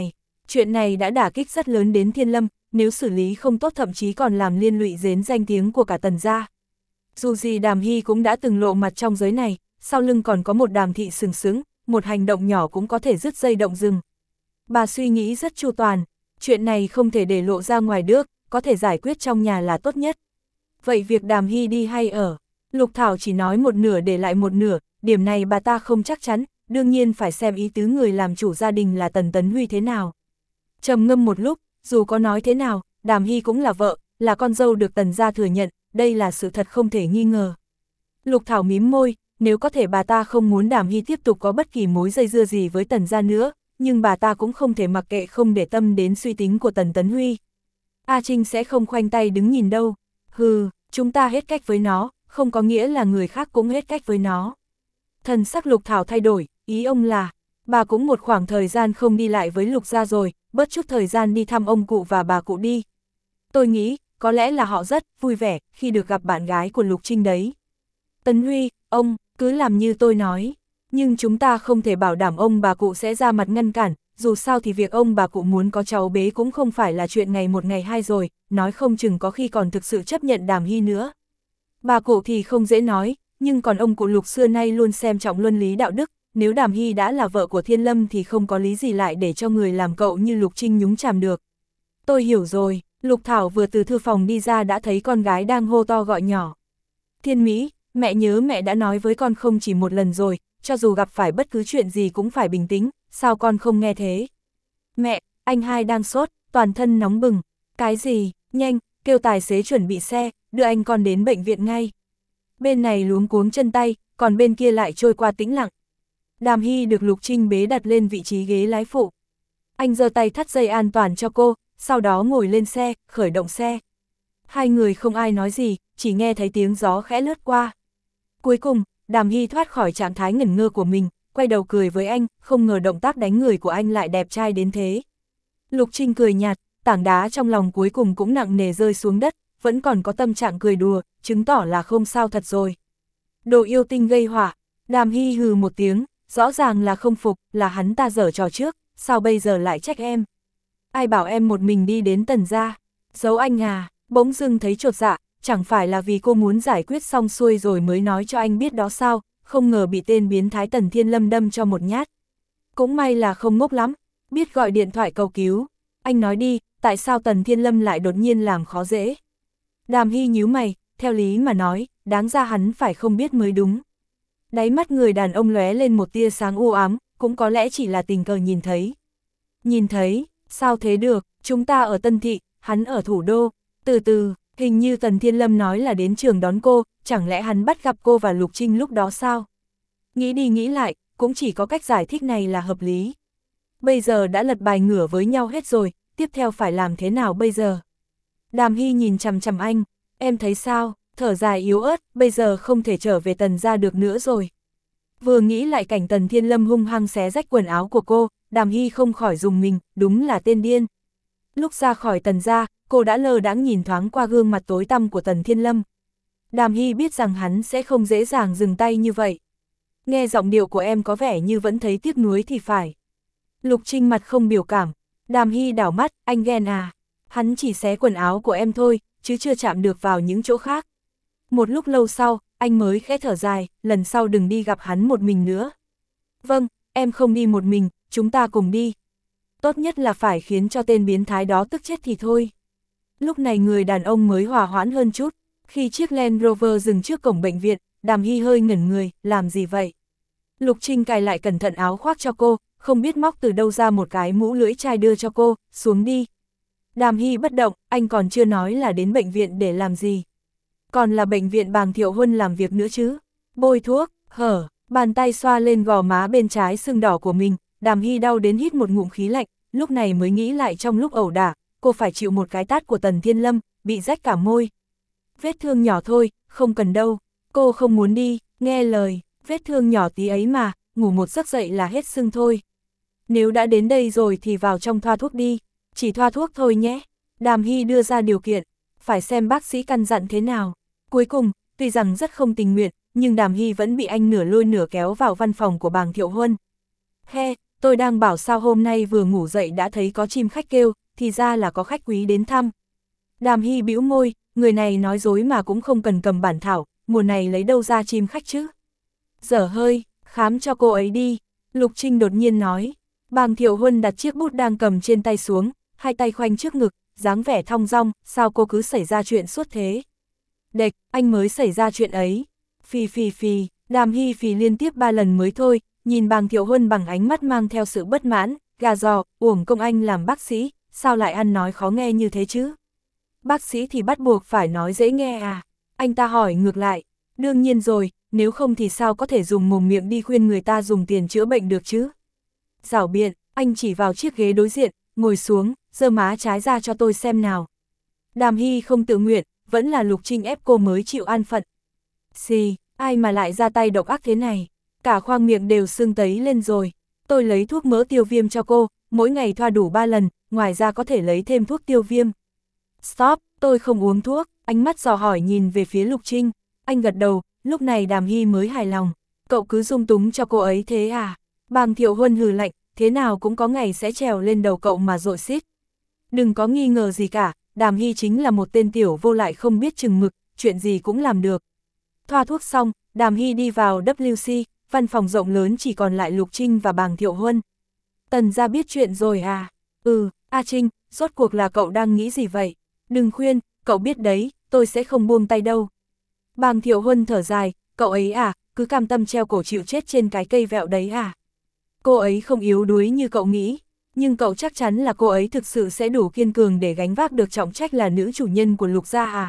Chuyện này đã đả kích rất lớn đến Thiên Lâm, nếu xử lý không tốt thậm chí còn làm liên lụy đến danh tiếng của cả Tần gia. Dù gì Đàm Hy cũng đã từng lộ mặt trong giới này, sau lưng còn có một Đàm thị sừng sững, một hành động nhỏ cũng có thể dứt dây động rừng. Bà suy nghĩ rất chu toàn, chuyện này không thể để lộ ra ngoài được, có thể giải quyết trong nhà là tốt nhất. Vậy việc Đàm Hy đi hay ở? Lục Thảo chỉ nói một nửa để lại một nửa, điểm này bà ta không chắc chắn, đương nhiên phải xem ý tứ người làm chủ gia đình là Tần Tấn Huy thế nào. Trầm ngâm một lúc, dù có nói thế nào, Đàm Hy cũng là vợ, là con dâu được Tần gia thừa nhận, đây là sự thật không thể nghi ngờ. Lục Thảo mím môi, nếu có thể bà ta không muốn Đàm Hy tiếp tục có bất kỳ mối dây dưa gì với Tần gia nữa, nhưng bà ta cũng không thể mặc kệ không để tâm đến suy tính của Tần Tấn Huy. A Trinh sẽ không khoanh tay đứng nhìn đâu. Hừ, chúng ta hết cách với nó, không có nghĩa là người khác cũng hết cách với nó. Thần sắc Lục Thảo thay đổi, ý ông là, bà cũng một khoảng thời gian không đi lại với Lục gia rồi, bớt chút thời gian đi thăm ông cụ và bà cụ đi. Tôi nghĩ, có lẽ là họ rất vui vẻ khi được gặp bạn gái của Lục Trinh đấy. Tấn Huy, ông, cứ làm như tôi nói, nhưng chúng ta không thể bảo đảm ông bà cụ sẽ ra mặt ngăn cản, dù sao thì việc ông bà cụ muốn có cháu bé cũng không phải là chuyện ngày một ngày hai rồi, nói không chừng có khi còn thực sự chấp nhận Đàm Hy nữa. Bà cụ thì không dễ nói, nhưng còn ông cụ Lục xưa nay luôn xem trọng luân lý đạo đức, nếu Đàm Hy đã là vợ của Thiên Lâm thì không có lý gì lại để cho người làm cậu như Lục Trinh nhúng chàm được. Tôi hiểu rồi, Lục Thảo vừa từ thư phòng đi ra đã thấy con gái đang hô to gọi nhỏ. Thiên Mỹ, mẹ nhớ mẹ đã nói với con không chỉ một lần rồi, cho dù gặp phải bất cứ chuyện gì cũng phải bình tĩnh, sao con không nghe thế? Mẹ, anh hai đang sốt, toàn thân nóng bừng. Cái gì? Nhanh, kêu tài xế chuẩn bị xe, đưa anh con đến bệnh viện ngay. Bên này luống cuống chân tay, còn bên kia lại trôi qua tĩnh lặng. Đàm Hy được Lục Trinh bế đặt lên vị trí ghế lái phụ. Anh giơ tay thắt dây an toàn cho cô, sau đó ngồi lên xe, khởi động xe. Hai người không ai nói gì, chỉ nghe thấy tiếng gió khẽ lướt qua. Cuối cùng, Đàm Hy thoát khỏi trạng thái ngẩn ngơ của mình, quay đầu cười với anh, không ngờ động tác đánh người của anh lại đẹp trai đến thế. Lục Trinh cười nhạt, tảng đá trong lòng cuối cùng cũng nặng nề rơi xuống đất, vẫn còn có tâm trạng cười đùa, chứng tỏ là không sao thật rồi. Đồ yêu tinh gây họa, Đàm Hy hừ một tiếng, rõ ràng là không phục, là hắn ta dở trò trước, sao bây giờ lại trách em? Ai bảo em một mình đi đến Tần gia? Giấu anh à, bỗng dưng thấy chột dạ, chẳng phải là vì cô muốn giải quyết xong xuôi rồi mới nói cho anh biết đó sao, không ngờ bị tên biến thái Tần Thiên Lâm đâm cho một nhát. Cũng may là không ngốc lắm, biết gọi điện thoại cầu cứu. Anh nói đi, tại sao Tần Thiên Lâm lại đột nhiên làm khó dễ? Đàm Hy nhíu mày, theo lý mà nói, đáng ra hắn phải không biết mới đúng. Đáy mắt người đàn ông lóe lên một tia sáng u ám, cũng có lẽ chỉ là tình cờ nhìn thấy. Nhìn thấy, sao thế được, chúng ta ở Tân Thị, hắn ở thủ đô, từ từ, hình như Tần Thiên Lâm nói là đến trường đón cô, chẳng lẽ hắn bắt gặp cô và Lục Trinh lúc đó sao? Nghĩ đi nghĩ lại, cũng chỉ có cách giải thích này là hợp lý. Bây giờ đã lật bài ngửa với nhau hết rồi, tiếp theo phải làm thế nào bây giờ? Đàm Hy nhìn chằm chằm anh, em thấy sao, thở dài yếu ớt, bây giờ không thể trở về Tần gia được nữa rồi. Vừa nghĩ lại cảnh Tần Thiên Lâm hung hăng xé rách quần áo của cô, Đàm Hy không khỏi dùng mình, đúng là tên điên. Lúc ra khỏi Tần gia, cô đã lơ đãng nhìn thoáng qua gương mặt tối tăm của Tần Thiên Lâm. Đàm Hy biết rằng hắn sẽ không dễ dàng dừng tay như vậy. Nghe giọng điệu của em có vẻ như vẫn thấy tiếc nuối thì phải. Lục Trinh mặt không biểu cảm, Đàm Hy đảo mắt, anh ghen à. Hắn chỉ xé quần áo của em thôi, chứ chưa chạm được vào những chỗ khác. Một lúc lâu sau, anh mới khẽ thở dài, lần sau đừng đi gặp hắn một mình nữa. Vâng, em không đi một mình, chúng ta cùng đi. Tốt nhất là phải khiến cho tên biến thái đó tức chết thì thôi. Lúc này người đàn ông mới hòa hoãn hơn chút, khi chiếc Land Rover dừng trước cổng bệnh viện, Đàm Hy hơi ngẩn người, làm gì vậy? Lục Trinh cài lại cẩn thận áo khoác cho cô, không biết móc từ đâu ra một cái mũ lưỡi chai đưa cho cô, xuống đi. Đàm Hy bất động, anh còn chưa nói là đến bệnh viện để làm gì. Còn là bệnh viện Bàng Thiệu Huân làm việc nữa chứ. Bôi thuốc, hở, bàn tay xoa lên gò má bên trái sưng đỏ của mình, Đàm Hy đau đến hít một ngụm khí lạnh, lúc này mới nghĩ lại trong lúc ẩu đả, cô phải chịu một cái tát của Tần Thiên Lâm, bị rách cả môi. Vết thương nhỏ thôi, không cần đâu, cô không muốn đi, nghe lời, vết thương nhỏ tí ấy mà, ngủ một giấc dậy là hết sưng thôi. Nếu đã đến đây rồi thì vào trong thoa thuốc đi, chỉ thoa thuốc thôi nhé. Đàm Hy đưa ra điều kiện, phải xem bác sĩ căn dặn thế nào. Cuối cùng, tuy rằng rất không tình nguyện, nhưng Đàm Hy vẫn bị anh nửa lôi nửa kéo vào văn phòng của Bàng Thiệu Huân. He, tôi đang bảo sao hôm nay vừa ngủ dậy đã thấy có chim khách kêu, thì ra là có khách quý đến thăm. Đàm Hy bĩu môi, người này nói dối mà cũng không cần cầm bản thảo, mùa này lấy đâu ra chim khách chứ. Dở hơi, khám cho cô ấy đi, Lục Trinh đột nhiên nói. Bàng Thiệu Huân đặt chiếc bút đang cầm trên tay xuống, hai tay khoanh trước ngực, dáng vẻ thong dong, sao cô cứ xảy ra chuyện suốt thế. Đệch, anh mới xảy ra chuyện ấy. Phì phì phì, Đàm Hy phì liên tiếp ba lần mới thôi, nhìn Bàng Thiệu Huân bằng ánh mắt mang theo sự bất mãn, gà giò, uổng công anh làm bác sĩ, sao lại ăn nói khó nghe như thế chứ? Bác sĩ thì bắt buộc phải nói dễ nghe à? Anh ta hỏi ngược lại, đương nhiên rồi, nếu không thì sao có thể dùng mồm miệng đi khuyên người ta dùng tiền chữa bệnh được chứ? Giảo biện, anh chỉ vào chiếc ghế đối diện, ngồi xuống, giơ má trái ra cho tôi xem nào. Đàm Hy không tự nguyện, vẫn là Lục Trinh ép cô mới chịu an phận. Xì, ai mà lại ra tay độc ác thế này, cả khoang miệng đều sưng tấy lên rồi. Tôi lấy thuốc mỡ tiêu viêm cho cô, mỗi ngày thoa đủ ba lần, ngoài ra có thể lấy thêm thuốc tiêu viêm. Stop, tôi không uống thuốc, ánh mắt dò hỏi nhìn về phía Lục Trinh. Anh gật đầu, lúc này Đàm Hy mới hài lòng. Cậu cứ dung túng cho cô ấy thế à? Bàng Thiệu Huân hừ lạnh, thế nào cũng có ngày sẽ trèo lên đầu cậu mà dội xít. Đừng có nghi ngờ gì cả, Đàm Hy chính là một tên tiểu vô lại không biết chừng mực, chuyện gì cũng làm được. Thoa thuốc xong, Đàm Hy đi vào W C, văn phòng rộng lớn chỉ còn lại Lục Trinh và Bàng Thiệu Huân. Tần gia biết chuyện rồi à? Ừ, A Trinh, rốt cuộc là cậu đang nghĩ gì vậy? Đừng khuyên, cậu biết đấy, tôi sẽ không buông tay đâu. Bàng Thiệu Huân thở dài, cậu ấy à, cứ cam tâm treo cổ chịu chết trên cái cây vẹo đấy à? Cô ấy không yếu đuối như cậu nghĩ, nhưng cậu chắc chắn là cô ấy thực sự sẽ đủ kiên cường để gánh vác được trọng trách là nữ chủ nhân của Lục gia à?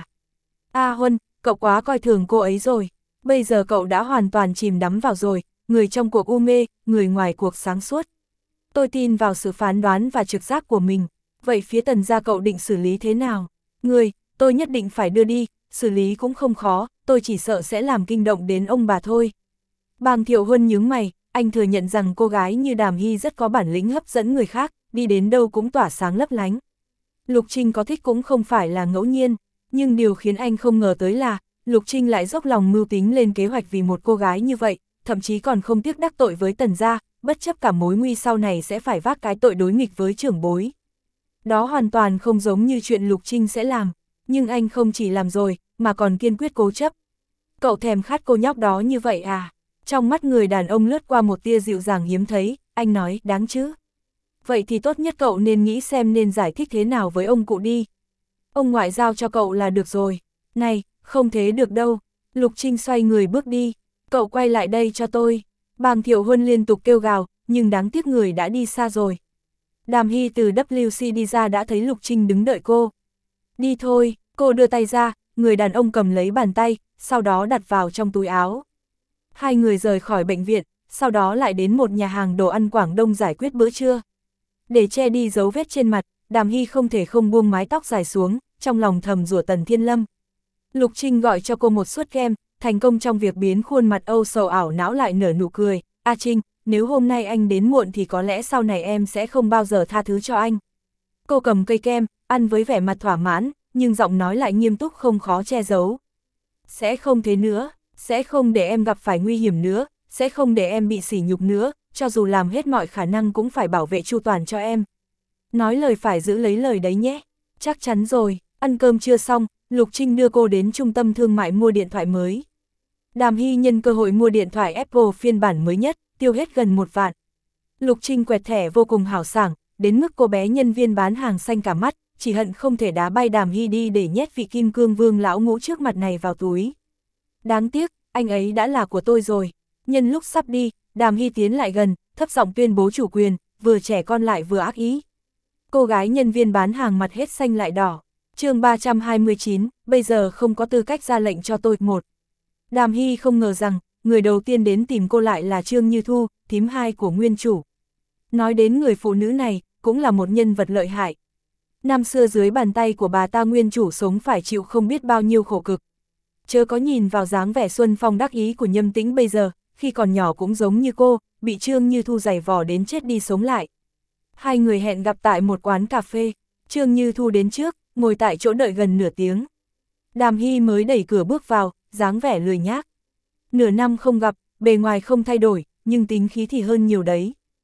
A Huân, cậu quá coi thường cô ấy rồi, bây giờ cậu đã hoàn toàn chìm đắm vào rồi, người trong cuộc u mê, người ngoài cuộc sáng suốt. Tôi tin vào sự phán đoán và trực giác của mình, vậy phía Tần gia cậu định xử lý thế nào? Người, tôi nhất định phải đưa đi, xử lý cũng không khó, tôi chỉ sợ sẽ làm kinh động đến ông bà thôi. Bàng Thiệu Huân nhướng mày, anh thừa nhận rằng cô gái như Đàm Hy rất có bản lĩnh hấp dẫn người khác, đi đến đâu cũng tỏa sáng lấp lánh. Lục Trinh có thích cũng không phải là ngẫu nhiên, nhưng điều khiến anh không ngờ tới là, Lục Trinh lại dốc lòng mưu tính lên kế hoạch vì một cô gái như vậy, thậm chí còn không tiếc đắc tội với Tần gia, bất chấp cả mối nguy sau này sẽ phải vác cái tội đối nghịch với trưởng bối. Đó hoàn toàn không giống như chuyện Lục Trinh sẽ làm, nhưng anh không chỉ làm rồi, mà còn kiên quyết cố chấp. Cậu thèm khát cô nhóc đó như vậy à? Trong mắt người đàn ông lướt qua một tia dịu dàng hiếm thấy, anh nói, đáng chứ. Vậy thì tốt nhất cậu nên nghĩ xem nên giải thích thế nào với ông cụ đi. Ông ngoại giao cho cậu là được rồi. Này, không thế được đâu. Lục Trinh xoay người bước đi. Cậu quay lại đây cho tôi. Bàng Thiệu Huân liên tục kêu gào, nhưng đáng tiếc người đã đi xa rồi. Đàm Hy từ W C đi ra đã thấy Lục Trinh đứng đợi cô. Đi thôi, cô đưa tay ra, người đàn ông cầm lấy bàn tay, sau đó đặt vào trong túi áo. Hai người rời khỏi bệnh viện, sau đó lại đến một nhà hàng đồ ăn Quảng Đông giải quyết bữa trưa. Để che đi dấu vết trên mặt, Đàm Hy không thể không buông mái tóc dài xuống, trong lòng thầm rủa Tần Thiên Lâm. Lục Trinh gọi cho cô một suất kem, thành công trong việc biến khuôn mặt âu sầu ảo não lại nở nụ cười. A Trinh, nếu hôm nay anh đến muộn thì có lẽ sau này em sẽ không bao giờ tha thứ cho anh. Cô cầm cây kem, ăn với vẻ mặt thỏa mãn, nhưng giọng nói lại nghiêm túc không khó che giấu. Sẽ không thế nữa, sẽ không để em gặp phải nguy hiểm nữa, sẽ không để em bị sỉ nhục nữa, cho dù làm hết mọi khả năng cũng phải bảo vệ chu toàn cho em. Nói lời phải giữ lấy lời đấy nhé. Chắc chắn rồi, ăn cơm chưa xong, Lục Trinh đưa cô đến trung tâm thương mại mua điện thoại mới. Đàm Hy nhân cơ hội mua điện thoại Apple phiên bản mới nhất, tiêu hết gần một vạn. Lục Trinh quẹt thẻ vô cùng hào sảng, đến mức cô bé nhân viên bán hàng xanh cả mắt, chỉ hận không thể đá bay Đàm Hy đi để nhét vị kim cương vương lão ngũ trước mặt này vào túi. Đáng tiếc, anh ấy đã là của tôi rồi. Nhân lúc sắp đi, Đàm Hy tiến lại gần, thấp giọng tuyên bố chủ quyền, vừa trẻ con lại vừa ác ý. Cô gái nhân viên bán hàng mặt hết xanh lại đỏ. Chương ba trăm hai mươi chín, bây giờ không có tư cách ra lệnh cho tôi. Một. Đàm Hy không ngờ rằng, người đầu tiên đến tìm cô lại là Trương Như Thu, thím hai của nguyên chủ. Nói đến người phụ nữ này, cũng là một nhân vật lợi hại. Năm xưa dưới bàn tay của bà ta nguyên chủ sống phải chịu không biết bao nhiêu khổ cực. Chớ có nhìn vào dáng vẻ xuân phong đắc ý của Nhâm Tĩnh bây giờ, khi còn nhỏ cũng giống như cô, bị Trương Như Thu giày vò đến chết đi sống lại. Hai người hẹn gặp tại một quán cà phê, Trương Như Thu đến trước, ngồi tại chỗ đợi gần nửa tiếng. Đàm Hy mới đẩy cửa bước vào, dáng vẻ lười nhác. Nửa năm không gặp, bề ngoài không thay đổi, nhưng tính khí thì hơn nhiều đấy.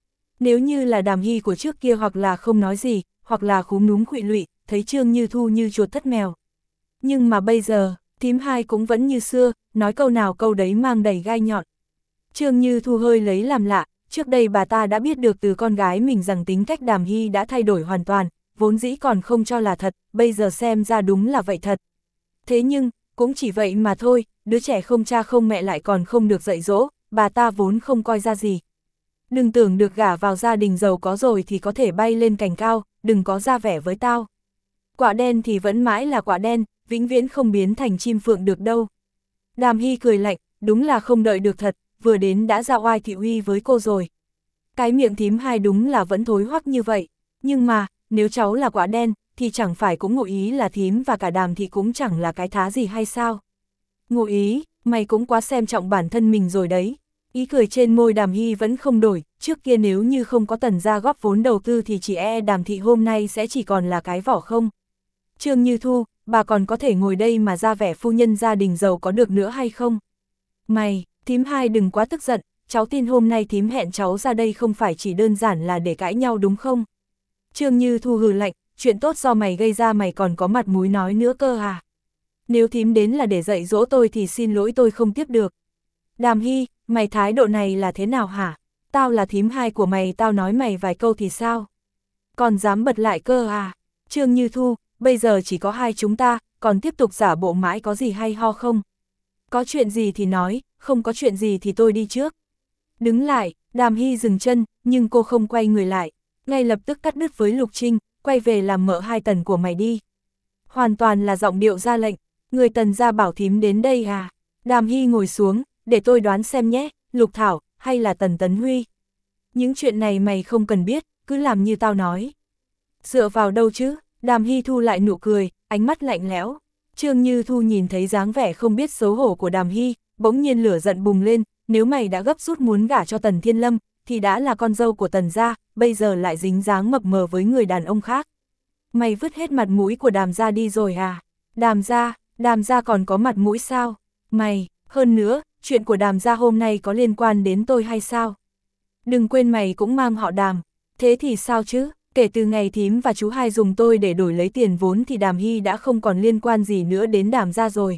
Nếu như là Đàm Hy của trước kia hoặc là không nói gì, hoặc là khúm núm khuỵu lụy, thấy Trương Như Thu như chuột thất mèo. Nhưng mà bây giờ, thím hai cũng vẫn như xưa, nói câu nào câu đấy mang đầy gai nhọn. Trương Như Thu hơi lấy làm lạ, trước đây bà ta đã biết được từ con gái mình rằng tính cách Đàm Hy đã thay đổi hoàn toàn, vốn dĩ còn không cho là thật, bây giờ xem ra đúng là vậy thật. Thế nhưng, cũng chỉ vậy mà thôi, đứa trẻ không cha không mẹ lại còn không được dạy dỗ, bà ta vốn không coi ra gì. Đừng tưởng được gả vào gia đình giàu có rồi thì có thể bay lên cành cao, đừng có ra vẻ với tao. Quả đen thì vẫn mãi là quả đen, vĩnh viễn không biến thành chim phượng được đâu. Đàm Hy cười lạnh, đúng là không đợi được thật, vừa đến đã ra oai thị uy với cô rồi. Cái miệng thím hai đúng là vẫn thối hoắc như vậy, nhưng mà, nếu cháu là quả đen, thì chẳng phải cũng ngụ ý là thím và cả Đàm thì cũng chẳng là cái thá gì hay sao? Ngụ ý, mày cũng quá xem trọng bản thân mình rồi đấy. Ý cười trên môi Đàm Hy vẫn không đổi, trước kia nếu như không có Tần gia góp vốn đầu tư thì chỉ e Đàm thị hôm nay sẽ chỉ còn là cái vỏ không. Trương Như Thu, bà còn có thể ngồi đây mà ra vẻ phu nhân gia đình giàu có được nữa hay không? Mày, thím hai đừng quá tức giận, cháu tin hôm nay thím hẹn cháu ra đây không phải chỉ đơn giản là để cãi nhau đúng không? Trương Như Thu hừ lạnh, chuyện tốt do mày gây ra mày còn có mặt mũi nói nữa cơ à? Nếu thím đến là để dạy dỗ tôi thì xin lỗi tôi không tiếp được. Đàm Hy, mày thái độ này là thế nào hả? Tao là thím hai của mày, tao nói mày vài câu thì sao? Còn dám bật lại cơ à? Trương Như Thu, bây giờ chỉ có hai chúng ta, còn tiếp tục giả bộ mãi có gì hay ho không? Có chuyện gì thì nói, không có chuyện gì thì tôi đi trước. Đứng lại, Đàm Hy dừng chân, nhưng cô không quay người lại, ngay lập tức cắt đứt với Lục Trinh, quay về làm mợ hai Tần của mày đi. Hoàn toàn là giọng điệu ra lệnh, người Tần gia bảo thím đến đây à? Đàm Hy ngồi xuống, để tôi đoán xem nhé, Lục Thảo, hay là Tần Tấn Huy? Những chuyện này mày không cần biết, cứ làm như tao nói. Dựa vào đâu chứ? Đàm Hy thu lại nụ cười, ánh mắt lạnh lẽo. Trương Như Thu nhìn thấy dáng vẻ không biết xấu hổ của Đàm Hy, bỗng nhiên lửa giận bùng lên, nếu mày đã gấp rút muốn gả cho Tần Thiên Lâm, thì đã là con dâu của Tần gia, bây giờ lại dính dáng mập mờ với người đàn ông khác. Mày vứt hết mặt mũi của Đàm gia đi rồi à? Đàm gia, Đàm gia còn có mặt mũi sao? Mày, hơn nữa, chuyện của Đàm gia hôm nay có liên quan đến tôi hay sao? Đừng quên mày cũng mang họ Đàm, thế thì sao chứ? Kể từ ngày thím và chú hai dùng tôi để đổi lấy tiền vốn thì Đàm Hy đã không còn liên quan gì nữa đến Đàm gia rồi.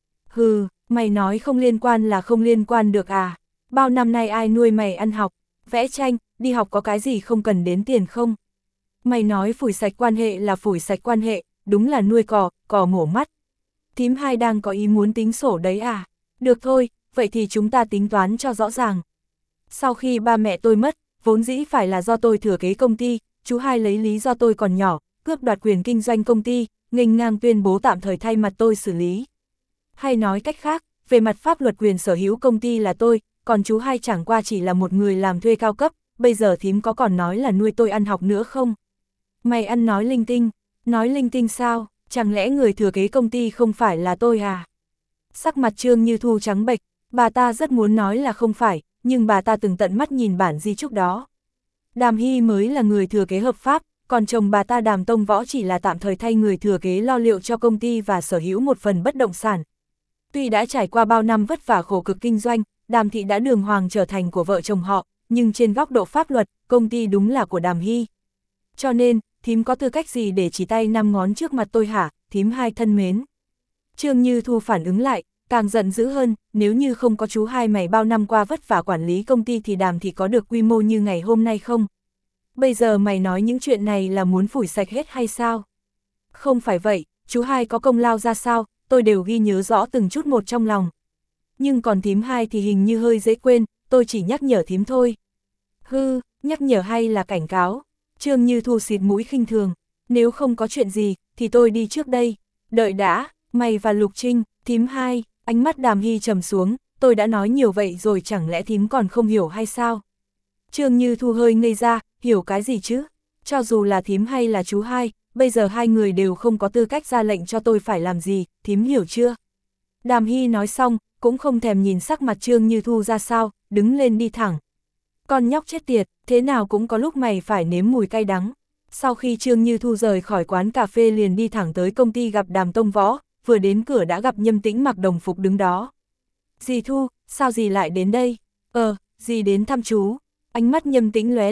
Hừ, mày nói không liên quan là không liên quan được à? Bao năm nay ai nuôi mày ăn học, vẽ tranh, đi học có cái gì không cần đến tiền không? Mày nói phủi sạch quan hệ là phủi sạch quan hệ, đúng là nuôi cò, cò mổ mắt. Thím hai đang có ý muốn tính sổ đấy à? Được thôi, vậy thì chúng ta tính toán cho rõ ràng. Sau khi ba mẹ tôi mất, vốn dĩ phải là do tôi thừa kế công ty, chú hai lấy lý do tôi còn nhỏ, cướp đoạt quyền kinh doanh công ty, nghênh ngang tuyên bố tạm thời thay mặt tôi xử lý. Hay nói cách khác, về mặt pháp luật quyền sở hữu công ty là tôi, còn chú hai chẳng qua chỉ là một người làm thuê cao cấp, bây giờ thím có còn nói là nuôi tôi ăn học nữa không? Mày ăn nói linh tinh, nói linh tinh sao, chẳng lẽ người thừa kế công ty không phải là tôi à? Sắc mặt Trương Như Thu trắng bệch, bà ta rất muốn nói là không phải, nhưng bà ta từng tận mắt nhìn bản di chúc đó. Đàm Hy mới là người thừa kế hợp pháp, còn chồng bà ta Đàm Tông Võ chỉ là tạm thời thay người thừa kế lo liệu cho công ty và sở hữu một phần bất động sản. Tuy đã trải qua bao năm vất vả khổ cực kinh doanh, Đàm thị đã đường hoàng trở thành của vợ chồng họ, nhưng trên góc độ pháp luật, công ty đúng là của Đàm Hy. Cho nên, thím có tư cách gì để chỉ tay năm ngón trước mặt tôi hả, thím hai thân mến? Trương Như Thu phản ứng lại, càng giận dữ hơn, nếu như không có chú hai mày bao năm qua vất vả quản lý công ty thì Đàm thị có được quy mô như ngày hôm nay không? Bây giờ mày nói những chuyện này là muốn phủi sạch hết hay sao? Không phải vậy, chú hai có công lao ra sao, tôi đều ghi nhớ rõ từng chút một trong lòng. Nhưng còn thím hai thì hình như hơi dễ quên, tôi chỉ nhắc nhở thím thôi. Hư, nhắc nhở hay là cảnh cáo? Trương Như Thu xịt mũi khinh thường, nếu không có chuyện gì, thì tôi đi trước đây. Đợi đã, mày và Lục Trinh, thím hai, ánh mắt Đàm Hy trầm xuống, tôi đã nói nhiều vậy rồi chẳng lẽ thím còn không hiểu hay sao? Trương Như Thu hơi ngây ra, hiểu cái gì chứ? Cho dù là thím hay là chú hai, bây giờ hai người đều không có tư cách ra lệnh cho tôi phải làm gì, thím hiểu chưa? Đàm Hy nói xong, cũng không thèm nhìn sắc mặt Trương Như Thu ra sao, đứng lên đi thẳng. Con nhóc chết tiệt, thế nào cũng có lúc mày phải nếm mùi cay đắng. Sau khi Trương Như Thu rời khỏi quán cà phê liền đi thẳng tới công ty gặp Đàm Tông Võ, vừa đến cửa đã gặp Nhâm Tĩnh mặc đồng phục đứng đó. Dì Thu, sao dì lại đến đây? Ờ, dì đến thăm chú. Ánh mắt Nhâm Tĩnh lóe lên,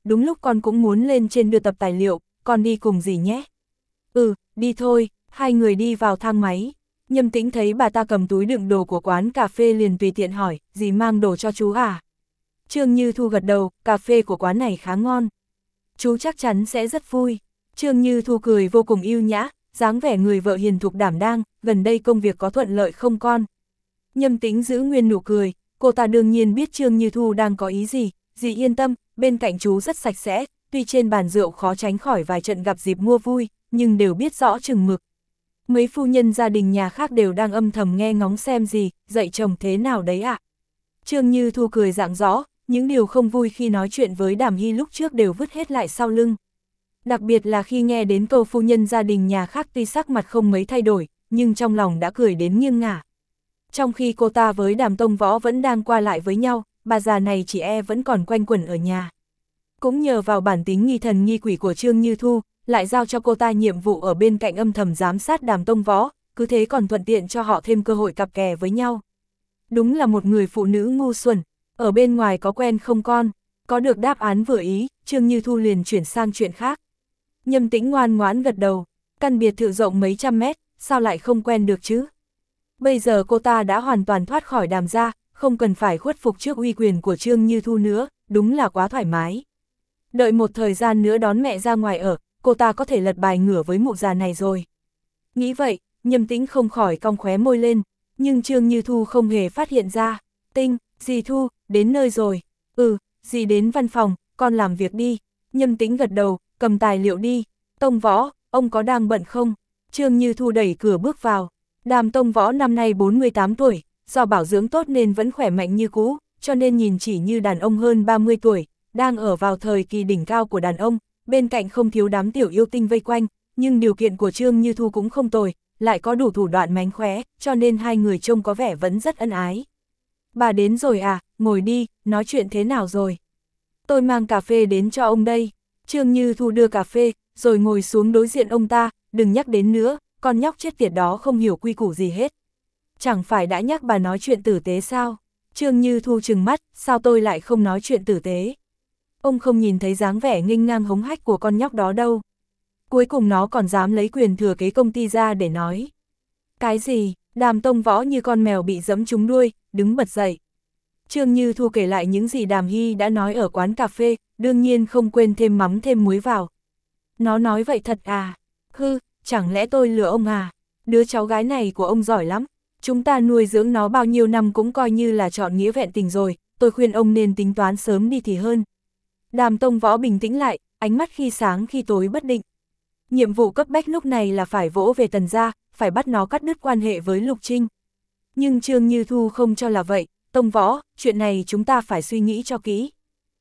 đúng lúc con cũng muốn lên trên đưa tập tài liệu, con đi cùng dì nhé. Ừ, đi thôi, hai người đi vào thang máy. Nhâm Tĩnh thấy bà ta cầm túi đựng đồ của quán cà phê liền tùy tiện hỏi, dì mang đồ cho chú à? Trương Như Thu gật đầu, cà phê của quán này khá ngon. Chú chắc chắn sẽ rất vui. Trương Như Thu cười vô cùng yêu nhã, dáng vẻ người vợ hiền thục đảm đang, gần đây công việc có thuận lợi không con? Nhâm Tĩnh giữ nguyên nụ cười, cô ta đương nhiên biết Trương Như Thu đang có ý gì, dì yên tâm, bên cạnh chú rất sạch sẽ, tuy trên bàn rượu khó tránh khỏi vài trận gặp dịp mua vui, nhưng đều biết rõ chừng mực. Mấy phu nhân gia đình nhà khác đều đang âm thầm nghe ngóng xem gì, dạy chồng thế nào đấy ạ. À? Trương Như Thu cười rạng rõ, những điều không vui khi nói chuyện với Đàm Hy lúc trước đều vứt hết lại sau lưng. Đặc biệt là khi nghe đến câu phu nhân gia đình nhà khác tuy sắc mặt không mấy thay đổi, nhưng trong lòng đã cười đến nghiêng ngả. Trong khi cô ta với Đàm Tông Võ vẫn đang qua lại với nhau, bà già này chỉ e vẫn còn quanh quẩn ở nhà. Cũng nhờ vào bản tính nghi thần nghi quỷ của Trương Như Thu, lại giao cho cô ta nhiệm vụ ở bên cạnh âm thầm giám sát Đàm Tông Võ, cứ thế còn thuận tiện cho họ thêm cơ hội cặp kè với nhau. Đúng là một người phụ nữ ngu xuẩn, ở bên ngoài có quen không con? Có được đáp án vừa ý, Trương Như Thu liền chuyển sang chuyện khác. Nhâm Tĩnh ngoan ngoãn gật đầu, căn biệt thự rộng mấy trăm mét, sao lại không quen được chứ? Bây giờ cô ta đã hoàn toàn thoát khỏi Đàm gia, không cần phải khuất phục trước uy quyền của Trương Như Thu nữa, đúng là quá thoải mái. Đợi một thời gian nữa đón mẹ ra ngoài ở, cô ta có thể lật bài ngửa với mụ già này rồi. Nghĩ vậy, Nhâm Tĩnh không khỏi cong khóe môi lên, nhưng Trương Như Thu không hề phát hiện ra. Tinh, dì Thu, đến nơi rồi. Ừ, dì đến văn phòng, con làm việc đi. Nhâm Tĩnh gật đầu, cầm tài liệu đi. Tông Võ, ông có đang bận không? Trương Như Thu đẩy cửa bước vào. Đàm Tông Võ năm nay bốn mươi tám tuổi, do bảo dưỡng tốt nên vẫn khỏe mạnh như cũ, cho nên nhìn chỉ như đàn ông hơn ba mươi tuổi, đang ở vào thời kỳ đỉnh cao của đàn ông, bên cạnh không thiếu đám tiểu yêu tinh vây quanh, nhưng điều kiện của Trương Như Thu cũng không tồi, lại có đủ thủ đoạn mánh khóe, cho nên hai người trông có vẻ vẫn rất ân ái. Bà đến rồi à, ngồi đi, nói chuyện thế nào rồi? Tôi mang cà phê đến cho ông đây. Trương Như Thu đưa cà phê, rồi ngồi xuống đối diện ông ta, đừng nhắc đến nữa, con nhóc chết tiệt đó không hiểu quy củ gì hết. Chẳng phải đã nhắc bà nói chuyện tử tế sao? Trương Như Thu trừng mắt, sao tôi lại không nói chuyện tử tế? Ông không nhìn thấy dáng vẻ nghênh ngang hống hách của con nhóc đó đâu. Cuối cùng nó còn dám lấy quyền thừa kế công ty ra để nói. Cái gì? Đàm Tông Võ như con mèo bị giẫm trúng đuôi, đứng bật dậy. Trương Như Thu kể lại những gì Đàm Hy đã nói ở quán cà phê, đương nhiên không quên thêm mắm thêm muối vào. Nó nói vậy thật à? Hư, chẳng lẽ tôi lừa ông à? Đứa cháu gái này của ông giỏi lắm. Chúng ta nuôi dưỡng nó bao nhiêu năm cũng coi như là chọn nghĩa vẹn tình rồi, tôi khuyên ông nên tính toán sớm đi thì hơn. Đàm Tông Võ bình tĩnh lại, ánh mắt khi sáng khi tối bất định. Nhiệm vụ cấp bách lúc này là phải vỗ về Tần gia, phải bắt nó cắt đứt quan hệ với Lục Trinh. Nhưng Trương Như Thu không cho là vậy, Tông Võ, chuyện này chúng ta phải suy nghĩ cho kỹ.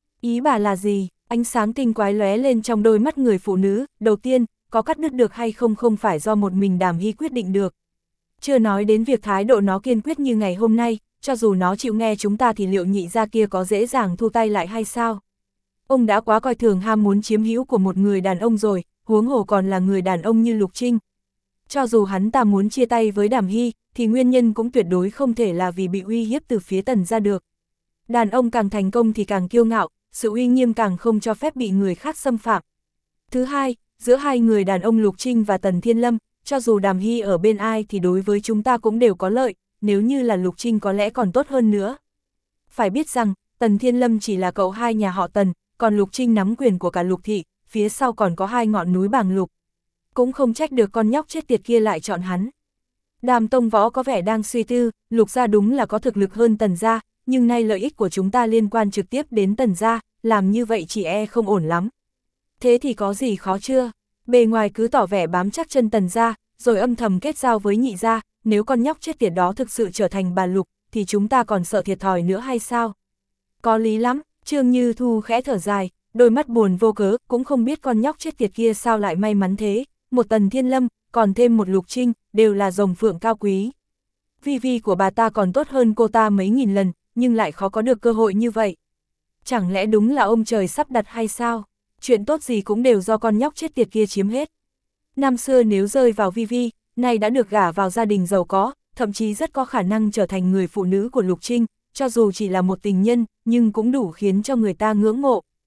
Ý bà là gì? Ánh sáng tinh quái lóe lên trong đôi mắt người phụ nữ, đầu tiên, có cắt đứt được hay không không phải do một mình Đàm Hy quyết định được. Chưa nói đến việc thái độ nó kiên quyết như ngày hôm nay, cho dù nó chịu nghe chúng ta thì liệu nhị gia kia có dễ dàng thu tay lại hay sao? Ông đã quá coi thường ham muốn chiếm hữu của một người đàn ông rồi, huống hồ còn là người đàn ông như Lục Trinh. Cho dù hắn ta muốn chia tay với Đàm Hy, thì nguyên nhân cũng tuyệt đối không thể là vì bị uy hiếp từ phía Tần gia được. Đàn ông càng thành công thì càng kiêu ngạo, sự uy nghiêm càng không cho phép bị người khác xâm phạm. Thứ hai, giữa hai người đàn ông Lục Trinh và Tần Thiên Lâm, cho dù Đàm Hy ở bên ai thì đối với chúng ta cũng đều có lợi, nếu như là Lục Trinh có lẽ còn tốt hơn nữa. Phải biết rằng, Tần Thiên Lâm chỉ là cậu hai nhà họ Tần, còn Lục Trinh nắm quyền của cả Lục thị, phía sau còn có hai ngọn núi bàng lục. Cũng không trách được con nhóc chết tiệt kia lại chọn hắn. Đàm Tông Võ có vẻ đang suy tư, Lục gia đúng là có thực lực hơn Tần gia, nhưng nay lợi ích của chúng ta liên quan trực tiếp đến Tần gia, làm như vậy chỉ e không ổn lắm. Thế thì có gì khó chưa? Bề ngoài cứ tỏ vẻ bám chắc chân Tần gia, rồi âm thầm kết giao với nhị gia, nếu con nhóc chết tiệt đó thực sự trở thành bà Lục, thì chúng ta còn sợ thiệt thòi nữa hay sao? Có lý lắm, Trương Như Thu khẽ thở dài, đôi mắt buồn vô cớ, cũng không biết con nhóc chết tiệt kia sao lại may mắn thế, một Tần Thiên Lâm, còn thêm một Lục Trinh, đều là rồng phượng cao quý. Vi vi của bà ta còn tốt hơn cô ta mấy nghìn lần, nhưng lại khó có được cơ hội như vậy. Chẳng lẽ đúng là ông trời sắp đặt hay sao? Chuyện tốt gì cũng đều do con nhóc chết tiệt kia chiếm hết. Năm xưa nếu rơi vào Vi Vi, nay đã được gả vào gia đình giàu có, thậm chí rất có khả năng trở thành người phụ nữ của Lục Trinh, cho dù chỉ là một tình nhân, nhưng cũng đủ khiến cho người ta ngưỡng mộ.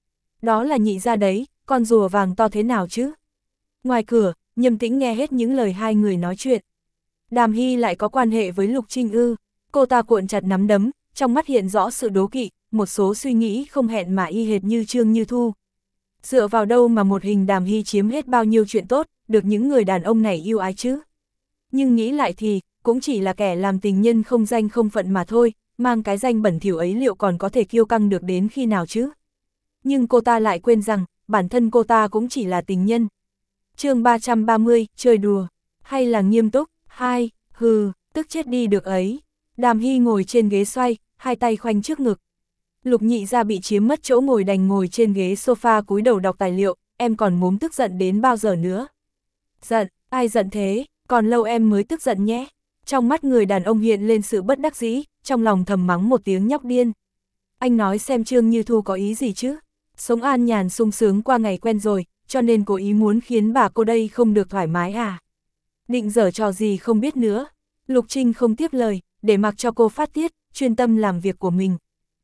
Đó là nhị gia đấy, con rùa vàng to thế nào chứ? Ngoài cửa, Nhâm Tĩnh nghe hết những lời hai người nói chuyện. Đàm Hy lại có quan hệ với Lục Trinh ư? Cô ta cuộn chặt nắm đấm, trong mắt hiện rõ sự đố kỵ, một số suy nghĩ không hẹn mà y hệt như Trương Như Thu. Dựa vào đâu mà một hình Đàm Hy chiếm hết bao nhiêu chuyện tốt, được những người đàn ông này yêu ái chứ? Nhưng nghĩ lại thì, cũng chỉ là kẻ làm tình nhân không danh không phận mà thôi, mang cái danh bẩn thỉu ấy liệu còn có thể kiêu căng được đến khi nào chứ? Nhưng cô ta lại quên rằng, bản thân cô ta cũng chỉ là tình nhân. chương ba trăm ba mươi, chơi đùa, hay là nghiêm túc? Hai, hừ, tức chết đi được ấy. Đàm Hy ngồi trên ghế xoay, hai tay khoanh trước ngực. Lục nhị gia bị chiếm mất chỗ ngồi đành ngồi trên ghế sofa cúi đầu đọc tài liệu, em còn muốn tức giận đến bao giờ nữa? Giận, ai giận thế, còn lâu em mới tức giận nhé. Trong mắt người đàn ông hiện lên sự bất đắc dĩ, trong lòng thầm mắng một tiếng nhóc điên. Anh nói xem Trương Như Thu có ý gì chứ? Sống an nhàn sung sướng qua ngày quen rồi, cho nên cố ý muốn khiến bà cô đây không được thoải mái à? Định giở trò gì không biết nữa. Lục Trinh không tiếp lời, để mặc cho cô phát tiết, chuyên tâm làm việc của mình.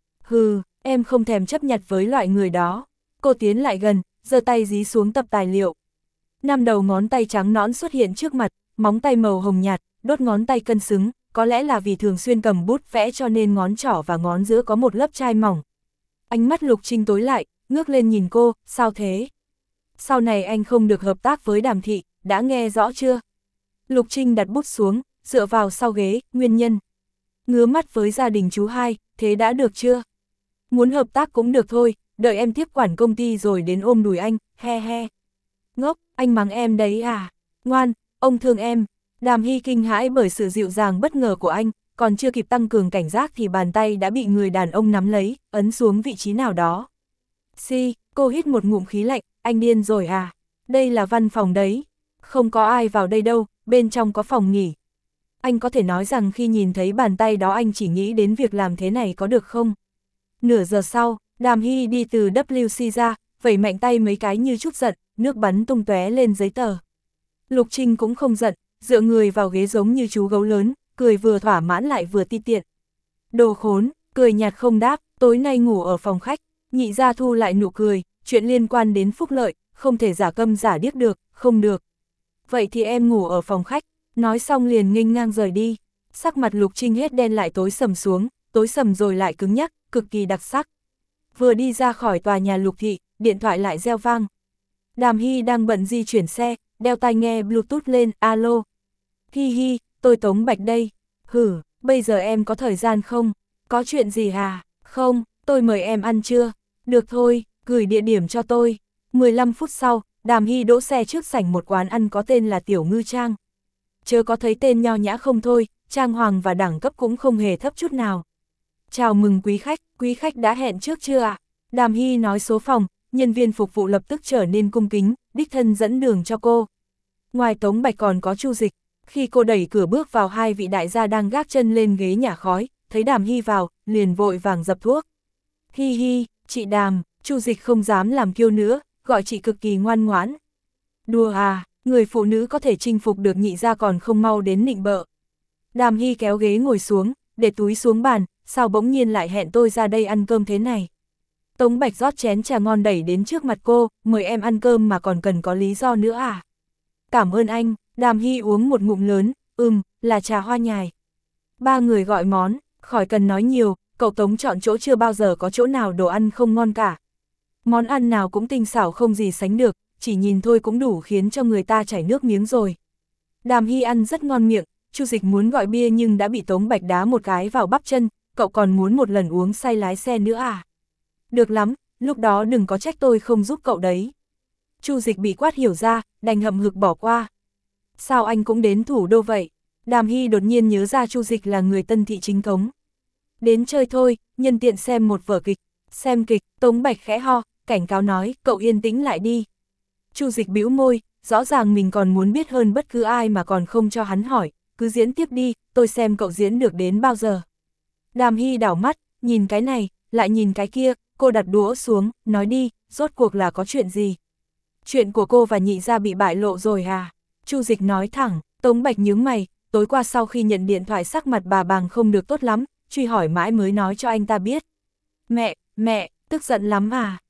Hừ, em không thèm chấp nhặt với loại người đó. Cô tiến lại gần, giơ tay dí xuống tập tài liệu. Năm đầu ngón tay trắng nõn xuất hiện trước mặt, móng tay màu hồng nhạt, đốt ngón tay cân xứng, có lẽ là vì thường xuyên cầm bút vẽ cho nên ngón trỏ và ngón giữa có một lớp chai mỏng. Ánh mắt Lục Trinh tối lại, ngước lên nhìn cô, sao thế? Sau này anh không được hợp tác với Đàm thị, đã nghe rõ chưa? Lục Trinh đặt bút xuống, dựa vào sau ghế, nguyên nhân. Ngứa mắt với gia đình chú hai, thế đã được chưa? Muốn hợp tác cũng được thôi, đợi em tiếp quản công ty rồi đến ôm đùi anh, he he. Ngốc, anh mắng em đấy à? Ngoan, ông thương em. Đàm Hy kinh hãi bởi sự dịu dàng bất ngờ của anh, còn chưa kịp tăng cường cảnh giác thì bàn tay đã bị người đàn ông nắm lấy, ấn xuống vị trí nào đó. Si, cô hít một ngụm khí lạnh, anh điên rồi à? Đây là văn phòng đấy. Không có ai vào đây đâu, bên trong có phòng nghỉ. Anh có thể nói rằng khi nhìn thấy bàn tay đó anh chỉ nghĩ đến việc làm thế này có được không? Nửa giờ sau, Đàm Hy đi từ W C ra, vẩy mạnh tay mấy cái như chút giận, nước bắn tung tóe lên giấy tờ. Lục Trinh cũng không giận, dựa người vào ghế giống như chú gấu lớn, cười vừa thỏa mãn lại vừa ti tiện. Đồ khốn, cười nhạt không đáp, tối nay ngủ ở phòng khách. Nhị gia thu lại nụ cười, chuyện liên quan đến phúc lợi, không thể giả câm giả điếc được, không được. Vậy thì em ngủ ở phòng khách, nói xong liền nghênh ngang rời đi. Sắc mặt Lục Trinh hết đen lại tối sầm xuống, tối sầm rồi lại cứng nhắc, cực kỳ đặc sắc. Vừa đi ra khỏi tòa nhà Lục thị, điện thoại lại reo vang. Đàm Hy đang bận di chuyển xe, đeo tai nghe Bluetooth lên, alo. Hi hi, tôi Tống Bạch đây. Hử, bây giờ em có thời gian không? Có chuyện gì hả? Không, tôi mời em ăn trưa. Được thôi, gửi địa điểm cho tôi. mười lăm phút sau, Đàm Hy đỗ xe trước sảnh một quán ăn có tên là Tiểu Ngư Trang. Chớ có thấy tên nho nhã không thôi, trang hoàng và đẳng cấp cũng không hề thấp chút nào. Chào mừng quý khách, quý khách đã hẹn trước chưa ạ? Đàm Hy nói số phòng, nhân viên phục vụ lập tức trở nên cung kính, đích thân dẫn đường cho cô. Ngoài Tống Bạch còn có Chu Dịch, khi cô đẩy cửa bước vào hai vị đại gia đang gác chân lên ghế nhả khói, thấy Đàm Hy vào, liền vội vàng dập thuốc. Hi hi, chị Đàm, Chu Dịch không dám làm kiêu nữa, gọi chị cực kỳ ngoan ngoãn. Đùa à, người phụ nữ có thể chinh phục được nhị gia còn không mau đến nịnh bợ. Đàm Hy kéo ghế ngồi xuống, để túi xuống bàn, sao bỗng nhiên lại hẹn tôi ra đây ăn cơm thế này. Tống Bạch rót chén trà ngon đẩy đến trước mặt cô, mời em ăn cơm mà còn cần có lý do nữa à? Cảm ơn anh, Đàm Hy uống một ngụm lớn, ừm, là trà hoa nhài. Ba người gọi món, khỏi cần nói nhiều, cậu Tống chọn chỗ chưa bao giờ có chỗ nào đồ ăn không ngon cả. Món ăn nào cũng tinh xảo không gì sánh được, chỉ nhìn thôi cũng đủ khiến cho người ta chảy nước miếng rồi. Đàm Hy ăn rất ngon miệng, Chu Dịch muốn gọi bia nhưng đã bị Tống Bạch đá một cái vào bắp chân, cậu còn muốn một lần uống say lái xe nữa à? Được lắm, lúc đó đừng có trách tôi không giúp cậu đấy. Chu Dịch bị quát hiểu ra, đành hậm hực bỏ qua. Sao anh cũng đến thủ đô vậy? Đàm Hy đột nhiên nhớ ra Chu Dịch là người Tân thị chính cống. Đến chơi thôi, nhân tiện xem một vở kịch. Xem kịch, Tống Bạch khẽ ho, cảnh cáo nói, cậu yên tĩnh lại đi. Chu Dịch bĩu môi, rõ ràng mình còn muốn biết hơn bất cứ ai mà còn không cho hắn hỏi, cứ diễn tiếp đi, tôi xem cậu diễn được đến bao giờ. Đàm Hy đảo mắt, nhìn cái này, lại nhìn cái kia, cô đặt đũa xuống, nói đi, rốt cuộc là có chuyện gì? Chuyện của cô và nhị gia bị bại lộ rồi à? Chu Dịch nói thẳng. Tống Bạch nhướng mày, tối qua sau khi nhận điện thoại sắc mặt bà Bàng không được tốt lắm, truy hỏi mãi mới nói cho anh ta biết. Mẹ, mẹ, tức giận lắm à?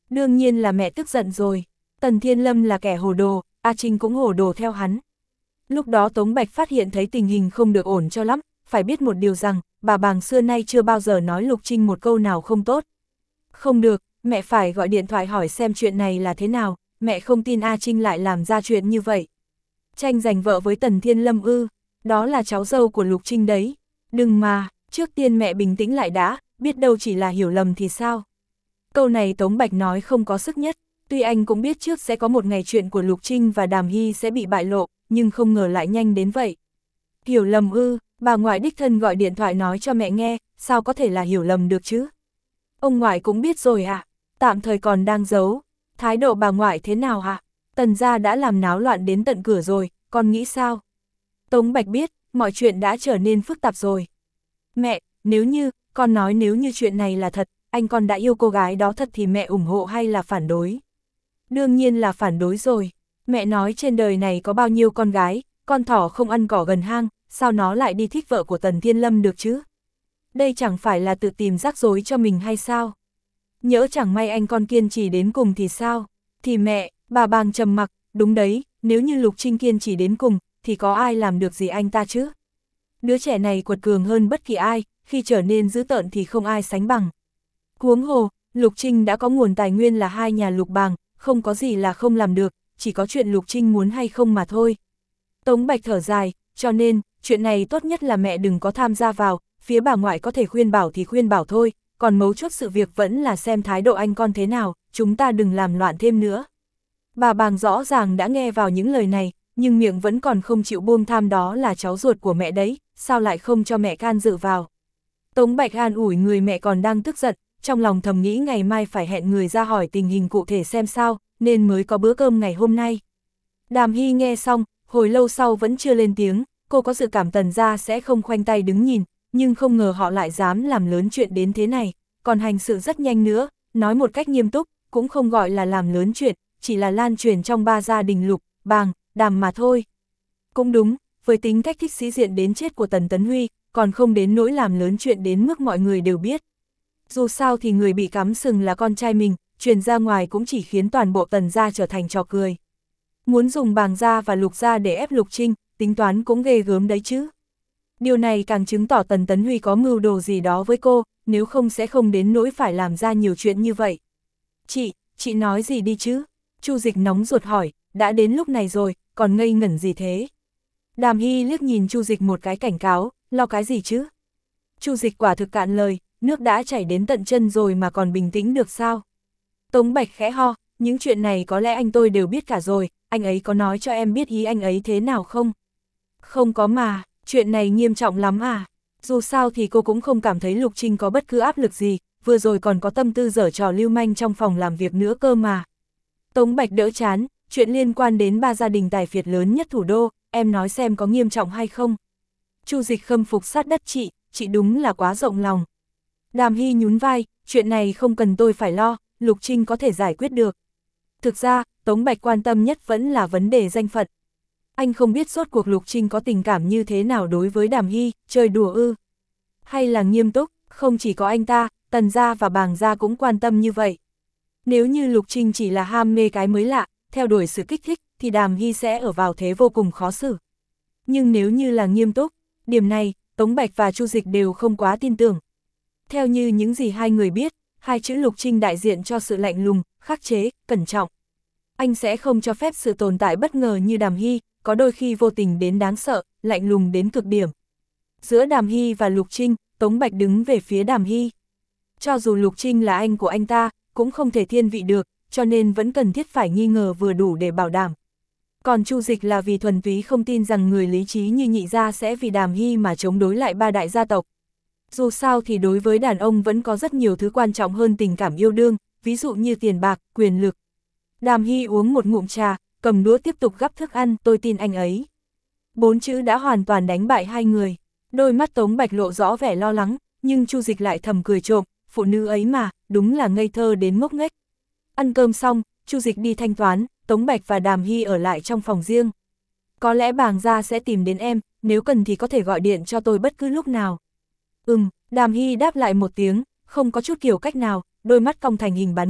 Đương nhiên là mẹ tức giận rồi. Tần Thiên Lâm là kẻ hồ đồ, A Trinh cũng hồ đồ theo hắn. Lúc đó Tống Bạch phát hiện thấy tình hình không được ổn cho lắm, phải biết một điều rằng, bà Bàng xưa nay chưa bao giờ nói Lục Trinh một câu nào không tốt. Không được, mẹ phải gọi điện thoại hỏi xem chuyện này là thế nào, mẹ không tin A Trinh lại làm ra chuyện như vậy. Tranh giành vợ với Tần Thiên Lâm ư, đó là cháu dâu của Lục Trinh đấy. Đừng mà, trước tiên mẹ bình tĩnh lại đã, biết đâu chỉ là hiểu lầm thì sao. Câu này Tống Bạch nói không có sức nhất, tuy anh cũng biết trước sẽ có một ngày chuyện của Lục Trinh và Đàm Hy sẽ bị bại lộ, nhưng không ngờ lại nhanh đến vậy. Hiểu lầm ư, bà ngoại đích thân gọi điện thoại nói cho mẹ nghe, sao có thể là hiểu lầm được chứ? Ông ngoại cũng biết rồi ạ, à? Tạm thời còn đang giấu. Thái độ bà ngoại thế nào ạ? À? Tần gia đã làm náo loạn đến tận cửa rồi, con nghĩ sao? Tống Bạch biết, mọi chuyện đã trở nên phức tạp rồi. Mẹ, nếu như, con nói nếu như chuyện này là thật, anh con đã yêu cô gái đó thật thì mẹ ủng hộ hay là phản đối? Đương nhiên là phản đối rồi. Mẹ nói trên đời này có bao nhiêu con gái, con thỏ không ăn cỏ gần hang, sao nó lại đi thích vợ của Tần Thiên Lâm được chứ? Đây chẳng phải là tự tìm rắc rối cho mình hay sao? Nhỡ chẳng may anh con kiên trì đến cùng thì sao? Thì mẹ, bà Bàng trầm mặc, đúng đấy, nếu như Lục Trinh kiên trì đến cùng, thì có ai làm được gì anh ta chứ? Đứa trẻ này quật cường hơn bất kỳ ai, khi trở nên dữ tợn thì không ai sánh bằng. Huống hồ, Lục Trinh đã có nguồn tài nguyên là hai nhà Lục Bàng, không có gì là không làm được, chỉ có chuyện Lục Trinh muốn hay không mà thôi. Tống Bạch thở dài, cho nên, chuyện này tốt nhất là mẹ đừng có tham gia vào, phía bà ngoại có thể khuyên bảo thì khuyên bảo thôi, còn mấu chốt sự việc vẫn là xem thái độ anh con thế nào, chúng ta đừng làm loạn thêm nữa. Bà Bàng rõ ràng đã nghe vào những lời này, nhưng miệng vẫn còn không chịu buông tham, đó là cháu ruột của mẹ đấy, sao lại không cho mẹ can dự vào. Tống Bạch an ủi người mẹ còn đang tức giận, trong lòng thầm nghĩ ngày mai phải hẹn người ra hỏi tình hình cụ thể xem sao, nên mới có bữa cơm ngày hôm nay. Đàm Hy nghe xong, hồi lâu sau vẫn chưa lên tiếng, cô có dự cảm Tần gia sẽ không khoanh tay đứng nhìn, nhưng không ngờ họ lại dám làm lớn chuyện đến thế này, còn hành sự rất nhanh nữa, nói một cách nghiêm túc, cũng không gọi là làm lớn chuyện, chỉ là lan truyền trong ba gia đình Lục, Bàng, Đàm mà thôi. Cũng đúng, với tính cách thích sĩ diện đến chết của Tần Tấn Huy, còn không đến nỗi làm lớn chuyện đến mức mọi người đều biết. Dù sao thì người bị cắm sừng là con trai mình, truyền ra ngoài cũng chỉ khiến toàn bộ Tần gia trở thành trò cười. Muốn dùng Bàng gia và Lục gia để ép Lục Trinh, tính toán cũng ghê gớm đấy chứ. Điều này càng chứng tỏ Tần Tấn Huy có mưu đồ gì đó với cô, nếu không sẽ không đến nỗi phải làm ra nhiều chuyện như vậy. Chị, chị nói gì đi chứ? Chu Dịch nóng ruột hỏi, đã đến lúc này rồi, còn ngây ngẩn gì thế? Đàm Hy liếc nhìn Chu Dịch một cái cảnh cáo, lo cái gì chứ? Chu Dịch quả thực cạn lời, nước đã chảy đến tận chân rồi mà còn bình tĩnh được sao? Tống Bạch khẽ ho, những chuyện này có lẽ anh tôi đều biết cả rồi, anh ấy có nói cho em biết ý anh ấy thế nào không? Không có mà, chuyện này nghiêm trọng lắm à? Dù sao thì cô cũng không cảm thấy Lục Trinh có bất cứ áp lực gì, vừa rồi còn có tâm tư giở trò lưu manh trong phòng làm việc nữa cơ mà. Tống Bạch đỡ chán, chuyện liên quan đến ba gia đình tài phiệt lớn nhất thủ đô, em nói xem có nghiêm trọng hay không? Chu Dịch khâm phục sát đất chị, chị đúng là quá rộng lòng. Đàm Hy nhún vai, chuyện này không cần tôi phải lo, Lục Trinh có thể giải quyết được. Thực ra, Tống Bạch quan tâm nhất vẫn là vấn đề danh phận. Anh không biết rốt cuộc Lục Trinh có tình cảm như thế nào đối với Đàm Hy, chơi đùa ư? Hay là nghiêm túc, không chỉ có anh ta, Tần gia và Bàng gia cũng quan tâm như vậy. Nếu như Lục Trinh chỉ là ham mê cái mới lạ, theo đuổi sự kích thích, thì Đàm Hy sẽ ở vào thế vô cùng khó xử. Nhưng nếu như là nghiêm túc, điểm này, Tống Bạch và Chu Dịch đều không quá tin tưởng. Theo như những gì hai người biết, hai chữ Lục Trinh đại diện cho sự lạnh lùng, khắc chế, cẩn trọng. Anh sẽ không cho phép sự tồn tại bất ngờ như Đàm Hy, có đôi khi vô tình đến đáng sợ, lạnh lùng đến cực điểm. Giữa Đàm Hy và Lục Trinh, Tống Bạch đứng về phía Đàm Hy. Cho dù Lục Trinh là anh của anh ta, cũng không thể thiên vị được, cho nên vẫn cần thiết phải nghi ngờ vừa đủ để bảo đảm. Còn Chu Dịch là vì thuần túy không tin rằng người lý trí như Nhị gia sẽ vì Đàm Hy mà chống đối lại ba đại gia tộc. Dù sao thì đối với đàn ông vẫn có rất nhiều thứ quan trọng hơn tình cảm yêu đương, ví dụ như tiền bạc, quyền lực. Đàm Hy uống một ngụm trà, cầm đũa tiếp tục gắp thức ăn, tôi tin anh ấy. Bốn chữ đã hoàn toàn đánh bại hai người. Đôi mắt Tống Bạch lộ rõ vẻ lo lắng, nhưng Chu Dịch lại thầm cười trộm, phụ nữ ấy mà, đúng là ngây thơ đến ngốc nghếch. Ăn cơm xong, Chu Dịch đi thanh toán, Tống Bạch và Đàm Hy ở lại trong phòng riêng. Có lẽ Bàng gia sẽ tìm đến em, nếu cần thì có thể gọi điện cho tôi bất cứ lúc nào. Ừm, Đàm Hy đáp lại một tiếng, không có chút kiểu cách nào, đôi mắt cong thành hình bán nguyệt,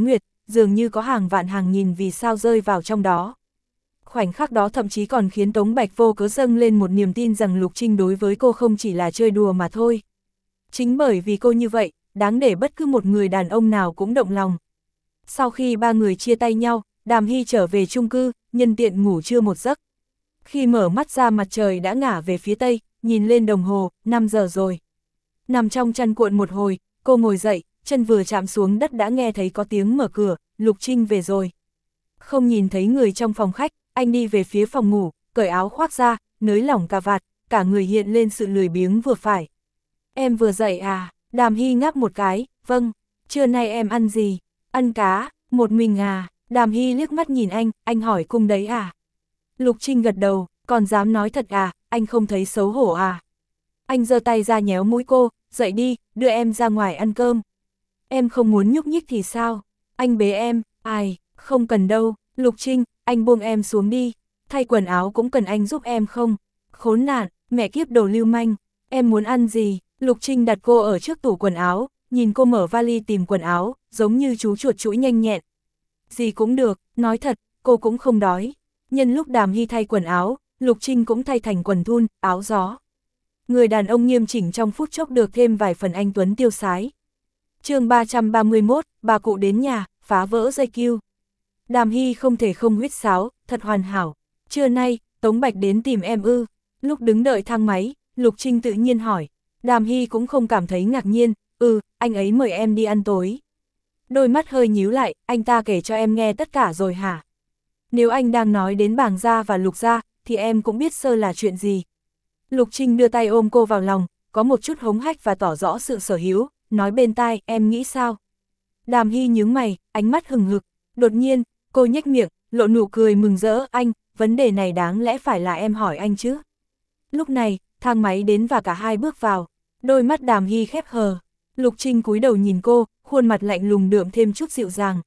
dường như có hàng vạn hàng nghìn vì sao rơi vào trong đó. Khoảnh khắc đó thậm chí còn khiến Tống Bạch vô cớ dâng lên một niềm tin rằng Lục Trinh đối với cô không chỉ là chơi đùa mà thôi. Chính bởi vì cô như vậy, đáng để bất cứ một người đàn ông nào cũng động lòng. Sau khi ba người chia tay nhau, Đàm Hy trở về chung cư, nhân tiện ngủ trưa một giấc. Khi mở mắt ra mặt trời đã ngả về phía tây, nhìn lên đồng hồ, năm giờ rồi. Nằm trong chăn cuộn một hồi, cô ngồi dậy, chân vừa chạm xuống đất đã nghe thấy có tiếng mở cửa, Lục Trinh về rồi. Không nhìn thấy người trong phòng khách, anh đi về phía phòng ngủ, cởi áo khoác ra, nới lỏng cà vạt, cả người hiện lên sự lười biếng vừa phải. Em vừa dậy à? Đàm Hy ngáp một cái, vâng. Trưa nay em ăn gì? Ăn cá, một mình à? Đàm Hy liếc mắt nhìn anh, anh hỏi cung đấy à? Lục Trinh gật đầu, còn dám nói thật à, anh không thấy xấu hổ à? Anh giơ tay ra nhéo mũi cô, dậy đi, đưa em ra ngoài ăn cơm. Em không muốn nhúc nhích thì sao? Anh bế em, ai, không cần đâu. Lục Trinh, anh buông em xuống đi. Thay quần áo cũng cần anh giúp em không? Khốn nạn, mẹ kiếp đồ lưu manh. Em muốn ăn gì? Lục Trinh đặt cô ở trước tủ quần áo, nhìn cô mở vali tìm quần áo, giống như chú chuột chũi nhanh nhẹn. Gì cũng được, nói thật, cô cũng không đói. Nhân lúc Đàm Hy thay quần áo, Lục Trinh cũng thay thành quần thun, áo gió. Người đàn ông nghiêm chỉnh trong phút chốc được thêm vài phần anh tuấn tiêu sái. Chương ba trăm ba mươi mốt, bà cụ đến nhà, phá vỡ dây cưu. Đàm Hy không thể không huýt sáo, thật hoàn hảo. Trưa nay, Tống Bạch đến tìm em ư? Lúc đứng đợi thang máy, Lục Trinh tự nhiên hỏi. Đàm Hy cũng không cảm thấy ngạc nhiên, ừ, anh ấy mời em đi ăn tối. Đôi mắt hơi nhíu lại, anh ta kể cho em nghe tất cả rồi hả? Nếu anh đang nói đến Bàng gia và Lục gia, thì em cũng biết sơ là chuyện gì. Lục Trinh đưa tay ôm cô vào lòng, có một chút hống hách và tỏ rõ sự sở hữu, nói bên tai, em nghĩ sao? Đàm Hy nhướng mày, ánh mắt hừng hực, đột nhiên, cô nhếch miệng, lộ nụ cười mừng rỡ, anh, vấn đề này đáng lẽ phải là em hỏi anh chứ. Lúc này, thang máy đến và cả hai bước vào, đôi mắt Đàm Hy khép hờ. Lục Trinh cúi đầu nhìn cô, khuôn mặt lạnh lùng đượm thêm chút dịu dàng.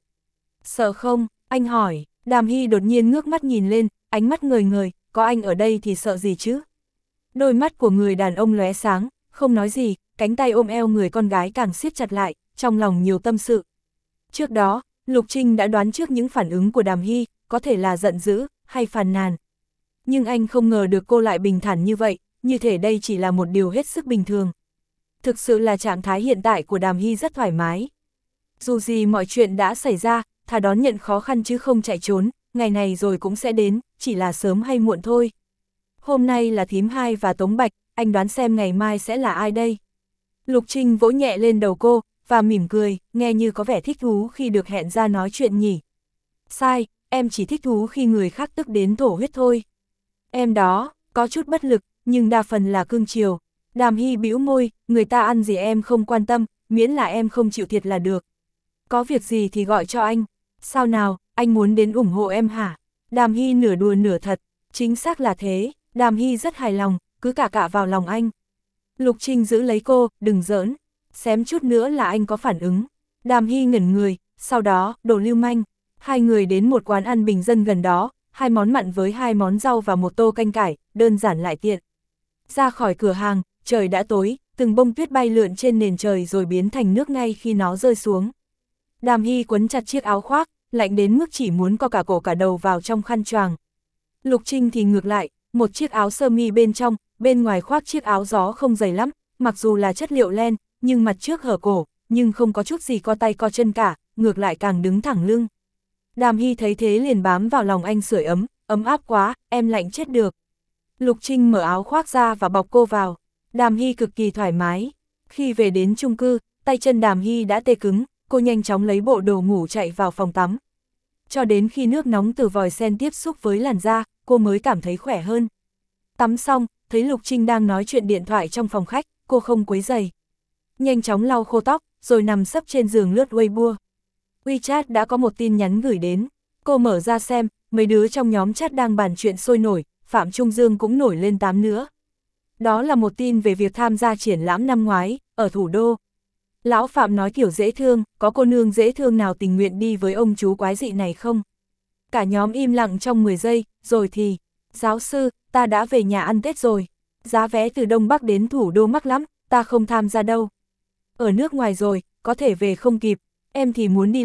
Sợ không? Anh hỏi. Đàm Hy đột nhiên ngước mắt nhìn lên, ánh mắt ngời ngời, có anh ở đây thì sợ gì chứ? Đôi mắt của người đàn ông lóe sáng, không nói gì, cánh tay ôm eo người con gái càng siết chặt lại, trong lòng nhiều tâm sự. Trước đó, Lục Trinh đã đoán trước những phản ứng của Đàm Hy, có thể là giận dữ, hay phàn nàn. Nhưng anh không ngờ được cô lại bình thản như vậy, như thể đây chỉ là một điều hết sức bình thường. Thực sự là trạng thái hiện tại của Đàm Hy rất thoải mái. Dù gì mọi chuyện đã xảy ra, thà đón nhận khó khăn chứ không chạy trốn, ngày này rồi cũng sẽ đến, chỉ là sớm hay muộn thôi. Hôm nay là thím hai và Tống Bạch, anh đoán xem ngày mai sẽ là ai đây? Lục Trinh vỗ nhẹ lên đầu cô, và mỉm cười, nghe như có vẻ thích thú khi được hẹn ra nói chuyện nhỉ. Sai, em chỉ thích thú khi người khác tức đến thổ huyết thôi. Em đó, có chút bất lực, nhưng đa phần là cương chiều. Đàm Hy bĩu môi, người ta ăn gì em không quan tâm, miễn là em không chịu thiệt là được. Có việc gì thì gọi cho anh. Sao nào, anh muốn đến ủng hộ em hả? Đàm Hy nửa đùa nửa thật, chính xác là thế. Đàm Hy rất hài lòng, cứ cả cả vào lòng anh. Lục Trinh giữ lấy cô, đừng giỡn, xém chút nữa là anh có phản ứng. Đàm Hy ngẩn người, sau đó, đồ lưu manh. Hai người đến một quán ăn bình dân gần đó, hai món mặn với hai món rau và một tô canh cải, đơn giản lại tiện. Ra khỏi cửa hàng, trời đã tối, từng bông tuyết bay lượn trên nền trời rồi biến thành nước ngay khi nó rơi xuống. Đàm Hy quấn chặt chiếc áo khoác, lạnh đến mức chỉ muốn co cả cổ cả đầu vào trong khăn choàng. Lục Trinh thì ngược lại, một chiếc áo sơ mi bên trong, bên ngoài khoác chiếc áo gió không dày lắm, mặc dù là chất liệu len, nhưng mặt trước hở cổ, nhưng không có chút gì co tay co chân cả, ngược lại càng đứng thẳng lưng. Đàm Hy thấy thế liền bám vào lòng anh sưởi ấm, ấm áp quá, em lạnh chết được. Lục Trinh mở áo khoác ra và bọc cô vào. Đàm Hy cực kỳ thoải mái. Khi về đến chung cư, tay chân Đàm Hy đã tê cứng, cô nhanh chóng lấy bộ đồ ngủ chạy vào phòng tắm. Cho đến khi nước nóng từ vòi sen tiếp xúc với làn da, cô mới cảm thấy khỏe hơn. Tắm xong, thấy Lục Trinh đang nói chuyện điện thoại trong phòng khách, cô không quấy rầy. Nhanh chóng lau khô tóc, rồi nằm sấp trên giường lướt Weibo. WeChat đã có một tin nhắn gửi đến. Cô mở ra xem, mấy đứa trong nhóm chat đang bàn chuyện sôi nổi, Phạm Trung Dương cũng nổi lên tám nữa. Đó là một tin về việc tham gia triển lãm năm ngoái, ở thủ đô. Lão Phạm nói kiểu dễ thương, có cô nương dễ thương nào tình nguyện đi với ông chú quái dị này không? Cả nhóm im lặng trong mười giây, rồi thì, giáo sư, ta đã về nhà ăn Tết rồi. Giá vé từ Đông Bắc đến thủ đô mắc lắm, ta không tham gia đâu. Ở nước ngoài rồi, có thể về không kịp, em thì muốn đi lắm,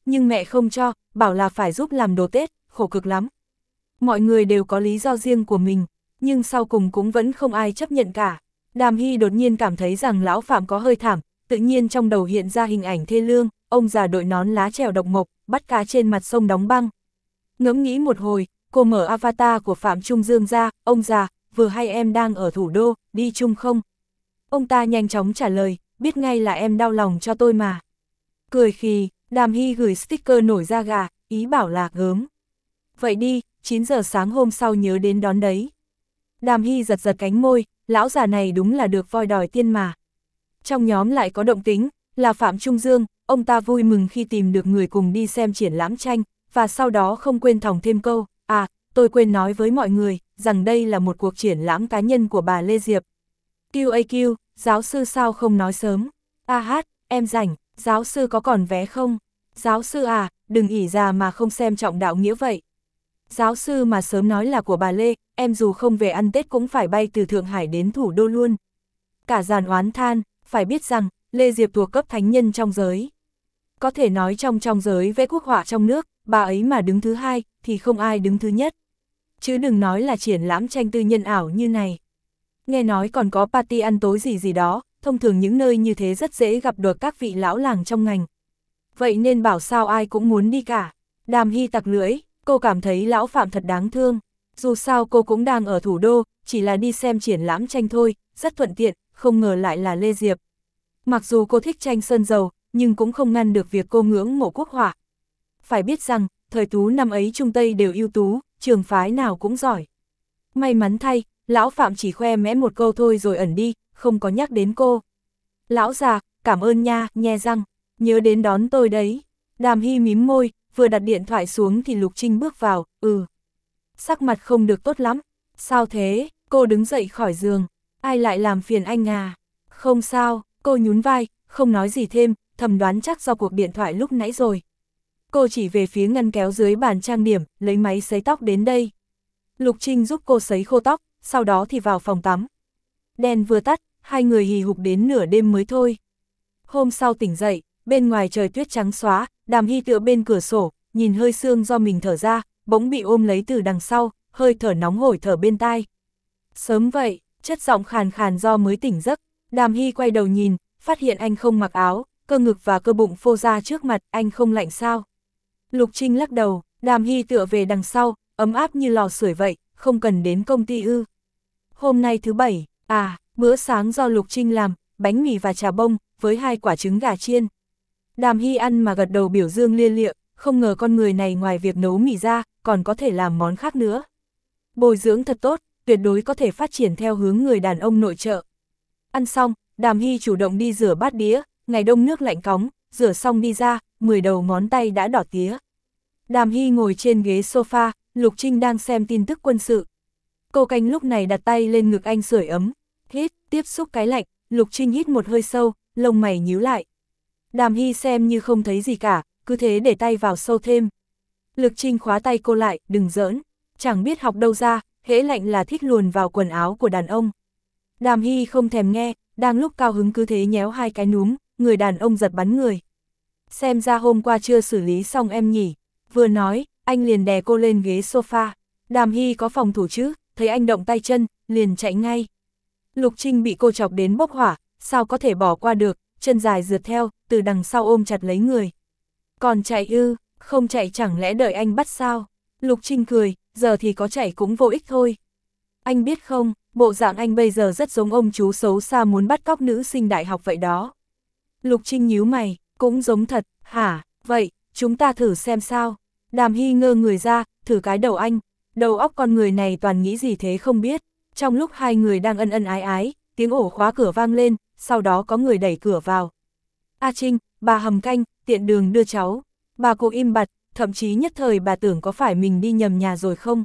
nhưng mẹ không cho, bảo là phải giúp làm đồ Tết, khổ cực lắm. Mọi người đều có lý do riêng của mình, nhưng sau cùng cũng vẫn không ai chấp nhận cả. Đàm Hy đột nhiên cảm thấy rằng lão Phạm có hơi thảm, tự nhiên trong đầu hiện ra hình ảnh thê lương, ông già đội nón lá chèo độc mộc, bắt cá trên mặt sông đóng băng. Ngẫm nghĩ một hồi, cô mở avatar của Phạm Trung Dương ra, ông già, vừa hay em đang ở thủ đô, đi chung không? Ông ta nhanh chóng trả lời, biết ngay là em đau lòng cho tôi mà. Cười khì, Đàm Hy gửi sticker nổi da gà, ý bảo là gớm. Vậy đi, chín giờ sáng hôm sau nhớ đến đón đấy. Đàm Hy giật giật cánh môi, lão già này đúng là được voi đòi tiên mà. Trong nhóm lại có động tính, là Phạm Trung Dương, ông ta vui mừng khi tìm được người cùng đi xem triển lãm tranh, và sau đó không quên thòng thêm câu, à, tôi quên nói với mọi người, rằng đây là một cuộc triển lãm cá nhân của bà Lê Diệp. quy a quy, giáo sư sao không nói sớm? A hát, em rảnh, giáo sư có còn vé không? Giáo sư à, đừng ỉ già mà không xem trọng đạo nghĩa vậy. Giáo sư mà sớm nói là của bà Lê, em dù không về ăn Tết cũng phải bay từ Thượng Hải đến thủ đô luôn. Cả dàn oán than, phải biết rằng, Lê Diệp thuộc cấp thánh nhân trong giới. Có thể nói trong trong giới vẽ quốc họa trong nước, bà ấy mà đứng thứ hai, thì không ai đứng thứ nhất. Chứ đừng nói là triển lãm tranh tư nhân ảo như này. Nghe nói còn có party ăn tối gì gì đó, thông thường những nơi như thế rất dễ gặp được các vị lão làng trong ngành. Vậy nên bảo sao ai cũng muốn đi cả. Đàm Hy tặc lưỡi, cô cảm thấy lão Phạm thật đáng thương. Dù sao cô cũng đang ở thủ đô, chỉ là đi xem triển lãm tranh thôi, rất thuận tiện, không ngờ lại là Lê Diệp. Mặc dù cô thích tranh sơn dầu, nhưng cũng không ngăn được việc cô ngưỡng mộ quốc họa. Phải biết rằng, thời Tú năm ấy Trung Tây đều ưu tú, trường phái nào cũng giỏi. May mắn thay, lão Phạm chỉ khoe mẽ một câu thôi rồi ẩn đi, không có nhắc đến cô. Lão già, cảm ơn nha, nhe răng, nhớ đến đón tôi đấy. Đàm Hy mím môi, vừa đặt điện thoại xuống thì Lục Trinh bước vào, ừ. Sắc mặt không được tốt lắm, sao thế, cô đứng dậy khỏi giường, ai lại làm phiền anh à? Không sao, cô nhún vai, không nói gì thêm, thầm đoán chắc do cuộc điện thoại lúc nãy rồi. Cô chỉ về phía ngăn kéo dưới bàn trang điểm, lấy máy sấy tóc đến đây. Lục Trinh giúp cô sấy khô tóc, sau đó thì vào phòng tắm. Đèn vừa tắt, hai người hì hục đến nửa đêm mới thôi. Hôm sau tỉnh dậy, bên ngoài trời tuyết trắng xóa, Đàm Hy tựa bên cửa sổ, nhìn hơi sương do mình thở ra, bỗng bị ôm lấy từ đằng sau, hơi thở nóng hổi thở bên tai. Sớm vậy, chất giọng khàn khàn do mới tỉnh giấc, Đàm Hy quay đầu nhìn, phát hiện anh không mặc áo, cơ ngực và cơ bụng phô ra trước mặt, anh không lạnh sao? Lục Trinh lắc đầu, Đàm Hy tựa về đằng sau, ấm áp như lò sưởi vậy, không cần đến công ty ư. Hôm nay thứ bảy, à, bữa sáng do Lục Trinh làm, bánh mì và trà bông, với hai quả trứng gà chiên. Đàm Hy ăn mà gật đầu biểu dương lia lịa, không ngờ con người này ngoài việc nấu mì ra, còn có thể làm món khác nữa. Bồi dưỡng thật tốt, tuyệt đối có thể phát triển theo hướng người đàn ông nội trợ. Ăn xong, Đàm Hy chủ động đi rửa bát đĩa, ngày đông nước lạnh cóng, rửa xong đi ra, mười đầu ngón tay đã đỏ tía. Đàm Hy ngồi trên ghế sofa, Lục Trinh đang xem tin tức quân sự. Cô Canh lúc này đặt tay lên ngực anh sưởi ấm, hít, tiếp xúc cái lạnh, Lục Trinh hít một hơi sâu, lông mày nhíu lại. Đàm Hy xem như không thấy gì cả, cứ thế để tay vào sâu thêm. Lục Trinh khóa tay cô lại, đừng giỡn, chẳng biết học đâu ra, hễ lạnh là thích luồn vào quần áo của đàn ông. Đàm Hy không thèm nghe, đang lúc cao hứng cứ thế nhéo hai cái núm, người đàn ông giật bắn người. Xem ra hôm qua chưa xử lý xong em nhỉ, vừa nói, anh liền đè cô lên ghế sofa. Đàm Hy có phòng thủ chứ, thấy anh động tay chân, liền chạy ngay. Lục Trinh bị cô chọc đến bốc hỏa, sao có thể bỏ qua được, chân dài rượt theo, từ đằng sau ôm chặt lấy người. Còn chạy ư, không chạy chẳng lẽ đợi anh bắt sao? Lục Trinh cười, giờ thì có chạy cũng vô ích thôi. Anh biết không, bộ dạng anh bây giờ rất giống ông chú xấu xa muốn bắt cóc nữ sinh đại học vậy đó. Lục Trinh nhíu mày, cũng giống thật, hả, vậy, chúng ta thử xem sao. Đàm Hy ngơ người ra, thử cái đầu anh, đầu óc con người này toàn nghĩ gì thế không biết. Trong lúc hai người đang ân ân ái ái, tiếng ổ khóa cửa vang lên, sau đó có người đẩy cửa vào. A Trinh, bà hầm canh, tiện đường đưa cháu. Bà cô im bặt, thậm chí nhất thời bà tưởng có phải mình đi nhầm nhà rồi không.